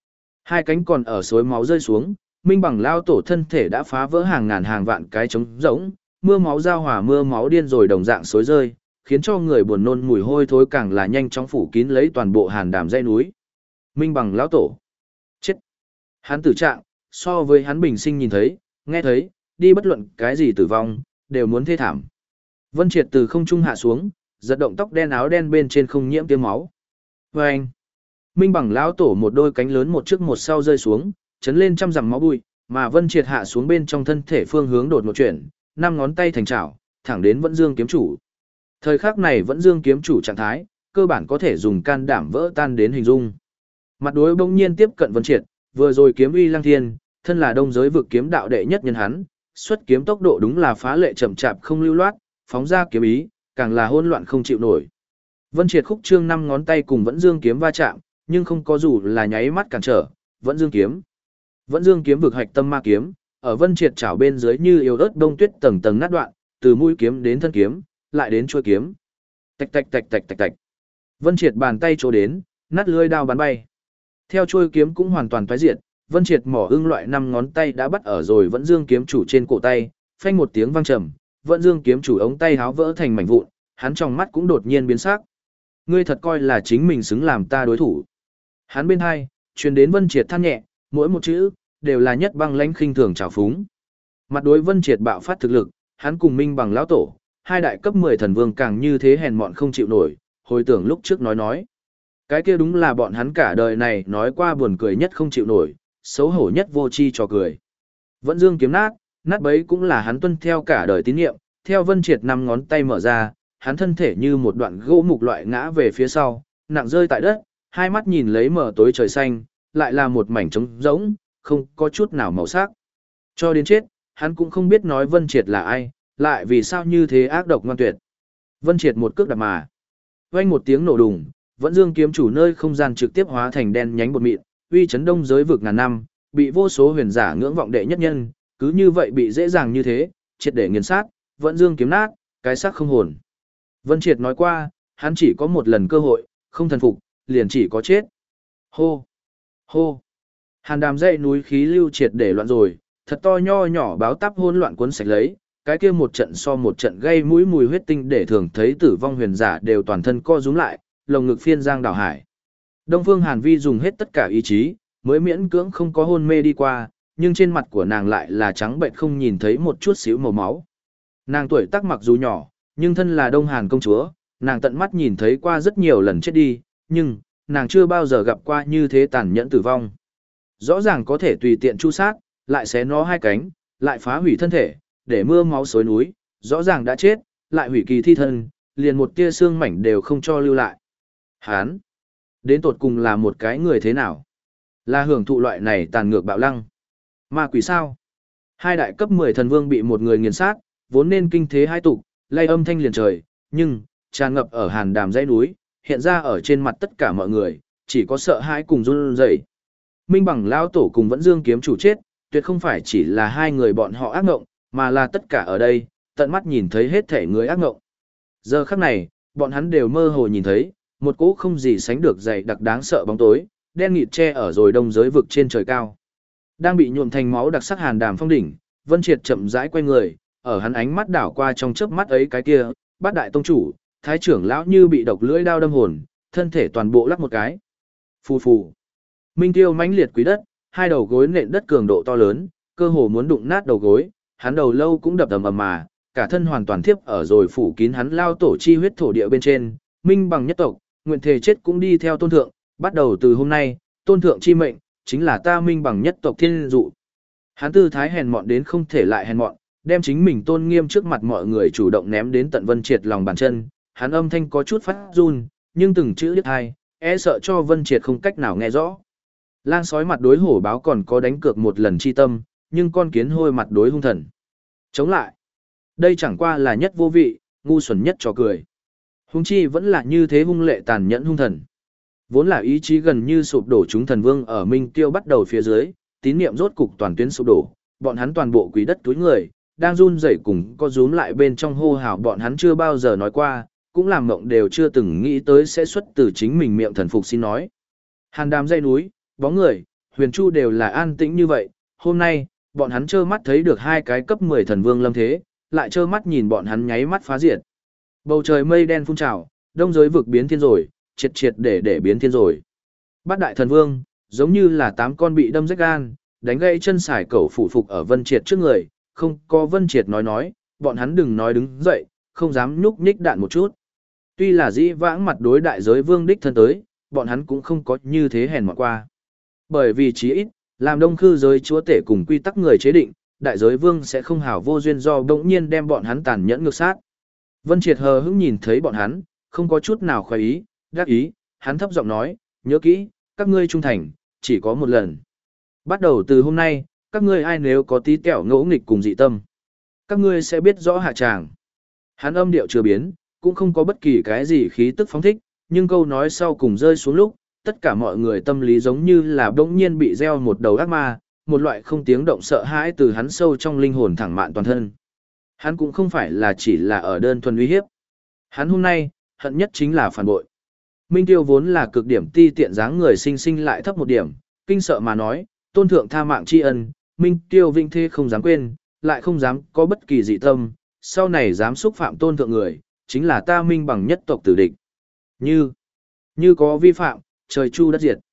Hai cánh còn ở suối máu rơi xuống, Minh Bằng lao tổ thân thể đã phá vỡ hàng ngàn hàng vạn cái trống rỗng, mưa máu giao hòa mưa máu điên rồi đồng dạng xối rơi, khiến cho người buồn nôn mùi hôi thối càng là nhanh chóng phủ kín lấy toàn bộ hàn đàm dãy núi. Minh Bằng lão tổ. Chết. Hắn tử trạng, so với hắn bình sinh nhìn thấy, nghe thấy, đi bất luận cái gì tử vong, đều muốn thê thảm. Vân Triệt từ không trung hạ xuống, giật động tóc đen áo đen bên trên không nhiễm tiêm máu. Và anh. Minh Bằng lão tổ một đôi cánh lớn một trước một sau rơi xuống, chấn lên trăm dặm máu bụi, mà Vân Triệt hạ xuống bên trong thân thể phương hướng đột một chuyển, năm ngón tay thành chảo, thẳng đến Vẫn Dương kiếm chủ. Thời khắc này Vẫn Dương kiếm chủ trạng thái, cơ bản có thể dùng can đảm vỡ tan đến hình dung. Mặt đối bỗng nhiên tiếp cận Vân Triệt, vừa rồi kiếm uy lăng thiên, thân là đông giới vực kiếm đạo đệ nhất nhân hắn, xuất kiếm tốc độ đúng là phá lệ chậm chạp không lưu loát, phóng ra kiếm ý, càng là hỗn loạn không chịu nổi. Vân Triệt khúc trương năm ngón tay cùng Vẫn Dương kiếm va chạm, nhưng không có dù là nháy mắt cản trở, Vẫn Dương kiếm. Vẫn Dương kiếm vực hạch tâm ma kiếm, ở Vân Triệt chảo bên dưới như yếu ớt đông tuyết tầng tầng nát đoạn, từ mũi kiếm đến thân kiếm, lại đến chuôi kiếm. Tạch tạch tạch tạch tạch tạch. Vân Triệt bàn tay chỗ đến, nát lưỡi đao bắn bay. Theo chuôi kiếm cũng hoàn toàn phá diệt, Vân Triệt mỏ ưng loại năm ngón tay đã bắt ở rồi Vẫn Dương kiếm chủ trên cổ tay, phanh một tiếng vang trầm, Vẫn Dương kiếm chủ ống tay háo vỡ thành mảnh vụn, hắn trong mắt cũng đột nhiên biến sắc. Ngươi thật coi là chính mình xứng làm ta đối thủ? Hắn bên hai, truyền đến Vân Triệt than nhẹ, mỗi một chữ đều là nhất băng lãnh khinh thường trào phúng. Mặt đối Vân Triệt bạo phát thực lực, hắn cùng Minh Bằng lão tổ, hai đại cấp mười thần vương càng như thế hèn mọn không chịu nổi, hồi tưởng lúc trước nói nói. Cái kia đúng là bọn hắn cả đời này nói qua buồn cười nhất không chịu nổi, xấu hổ nhất vô chi trò cười. Vẫn Dương kiếm nát, nát bấy cũng là hắn tuân theo cả đời tín nhiệm, theo Vân Triệt năm ngón tay mở ra, hắn thân thể như một đoạn gỗ mục loại ngã về phía sau, nặng rơi tại đất, hai mắt nhìn lấy mở tối trời xanh, lại là một mảnh trống rỗng, không có chút nào màu sắc. Cho đến chết, hắn cũng không biết nói Vân Triệt là ai, lại vì sao như thế ác độc ngoan tuyệt. Vân Triệt một cước đạp mà. Vang một tiếng nổ đùng, Vẫn Dương kiếm chủ nơi không gian trực tiếp hóa thành đen nhánh bột mịn, uy chấn đông giới vực ngàn năm, bị vô số huyền giả ngưỡng vọng đệ nhất nhân, cứ như vậy bị dễ dàng như thế, triệt để nghiền sát, Vẫn Dương kiếm nát, cái xác không hồn. Vân Triệt nói qua, hắn chỉ có một lần cơ hội, không thần phục, liền chỉ có chết. Hô! Hô! Hàn đàm dãy núi khí lưu triệt để loạn rồi, thật to nho nhỏ báo táp hỗn loạn cuốn sạch lấy, cái kia một trận so một trận gây mũi mùi huyết tinh để thường thấy tử vong huyền giả đều toàn thân co rúm lại, lồng ngực phiên giang đảo hải. Đông Phương Hàn Vi dùng hết tất cả ý chí, mới miễn cưỡng không có hôn mê đi qua, nhưng trên mặt của nàng lại là trắng bệnh không nhìn thấy một chút xíu màu máu. Nàng tuổi tác mặc dù nhỏ, nhưng thân là Đông Hàn công chúa, nàng tận mắt nhìn thấy qua rất nhiều lần chết đi, nhưng nàng chưa bao giờ gặp qua như thế tàn nhẫn tử vong. Rõ ràng có thể tùy tiện chu sát, lại xé nó hai cánh, lại phá hủy thân thể, để mưa máu xối núi, rõ ràng đã chết, lại hủy kỳ thi thân, liền một tia xương mảnh đều không cho lưu lại. Hán, đến tột cùng là một cái người thế nào? Là hưởng thụ loại này tàn ngược bạo lăng. Ma quỷ sao? Hai đại cấp mười thần vương bị một người nghiền sát, vốn nên kinh thế hai tục, lay âm thanh liền trời, nhưng tràn ngập ở hàn đàm dãy núi, hiện ra ở trên mặt tất cả mọi người, chỉ có sợ hãi cùng run rẩy. Minh Bằng lão tổ cùng Vẫn Dương kiếm chủ chết, tuyệt không phải chỉ là hai người bọn họ ác ngộng, mà là tất cả ở đây, tận mắt nhìn thấy hết thể người ác ngộng. Giờ khắc này, bọn hắn đều mơ hồ nhìn thấy, một cỗ không gì sánh được dày đặc đáng sợ bóng tối, đen nghịt che ở rồi đông giới vực trên trời cao. Đang bị nhuộm thành máu đặc sắc hàn đàm phong đỉnh, Vân Triệt chậm rãi quay người, ở hắn ánh mắt đảo qua trong chớp mắt ấy cái kia, Bát đại tông chủ, thái trưởng lão như bị độc lưỡi đao đâm hồn, thân thể toàn bộ lắc một cái. Phù phù. Minh Tiêu mãnh liệt quý đất, hai đầu gối nện đất cường độ to lớn, cơ hồ muốn đụng nát đầu gối, hắn đầu lâu cũng đập ầm ầm mà, cả thân hoàn toàn thiếp ở rồi phủ kín hắn lao tổ chi huyết thổ địa bên trên, Minh Bằng nhất tộc, nguyện thể chết cũng đi theo tôn thượng, bắt đầu từ hôm nay, tôn thượng chi mệnh, chính là ta Minh Bằng nhất tộc thiên dụ. Hắn tư thái hèn mọn đến không thể lại hèn mọn, đem chính mình tôn nghiêm trước mặt mọi người chủ động ném đến tận Vân Triệt lòng bàn chân, hắn âm thanh có chút phát run, nhưng từng chữ đứt hai, e sợ cho Vân Triệt không cách nào nghe rõ. Lang sói mặt đối hổ báo còn có đánh cược một lần chi tâm, nhưng con kiến hôi mặt đối hung thần. Chống lại. Đây chẳng qua là nhất vô vị, ngu xuẩn nhất trò cười. Hung chi vẫn là như thế hung lệ tàn nhẫn hung thần. Vốn là ý chí gần như sụp đổ chúng thần vương ở Minh Tiêu bắt đầu phía dưới, tín niệm rốt cục toàn tuyến sụp đổ, bọn hắn toàn bộ quý đất túi người, đang run rẩy cùng có rúm lại bên trong hô hào bọn hắn chưa bao giờ nói qua, cũng làm mộng đều chưa từng nghĩ tới sẽ xuất từ chính mình miệng thần phục xin nói. Hàn đàm dây núi, bóng người, huyền chu đều là an tĩnh như vậy, hôm nay, bọn hắn trơ mắt thấy được hai cái cấp mười thần vương lâm thế, lại trơ mắt nhìn bọn hắn nháy mắt phá diệt. Bầu trời mây đen phun trào, đông giới vực biến thiên rồi, triệt triệt để để biến thiên rồi. Bát đại thần vương, giống như là tám con bị đâm rách gan, đánh gãy chân sải cẩu phủ phục ở Vân Triệt trước người, không có Vân Triệt nói nói, bọn hắn đừng nói đứng dậy, không dám nhúc nhích đạn một chút. Tuy là dĩ vãng mặt đối đại giới vương đích thân tới, bọn hắn cũng không có như thế hèn mọn qua. Bởi vì chí ít, làm đông khư giới chúa tể cùng quy tắc người chế định, đại giới vương sẽ không hảo vô duyên do đống nhiên đem bọn hắn tàn nhẫn ngược sát. Vân Triệt hờ hững nhìn thấy bọn hắn, không có chút nào khoái ý, đắc ý, hắn thấp giọng nói, nhớ kỹ, các ngươi trung thành, chỉ có một lần. Bắt đầu từ hôm nay, các ngươi ai nếu có tí kẹo ngỗ nghịch cùng dị tâm, các ngươi sẽ biết rõ hạ tràng. Hắn âm điệu chưa biến, cũng không có bất kỳ cái gì khí tức phóng thích, nhưng câu nói sau cùng rơi xuống lúc, tất cả mọi người tâm lý giống như là bỗng nhiên bị gieo một đầu ác ma, một loại không tiếng động sợ hãi từ hắn sâu trong linh hồn thẳng mạn toàn thân. Hắn cũng không phải là chỉ là ở đơn thuần uy hiếp. Hắn hôm nay, hận nhất chính là phản bội. Minh Tiêu vốn là cực điểm ti tiện dáng người sinh sinh lại thấp một điểm, kinh sợ mà nói, tôn thượng tha mạng tri ân, Minh Tiêu vinh thế không dám quên, lại không dám có bất kỳ dị tâm, sau này dám xúc phạm tôn thượng người, chính là ta Minh bằng nhất tộc tử địch. Như, như có vi phạm, trời chu đất diệt.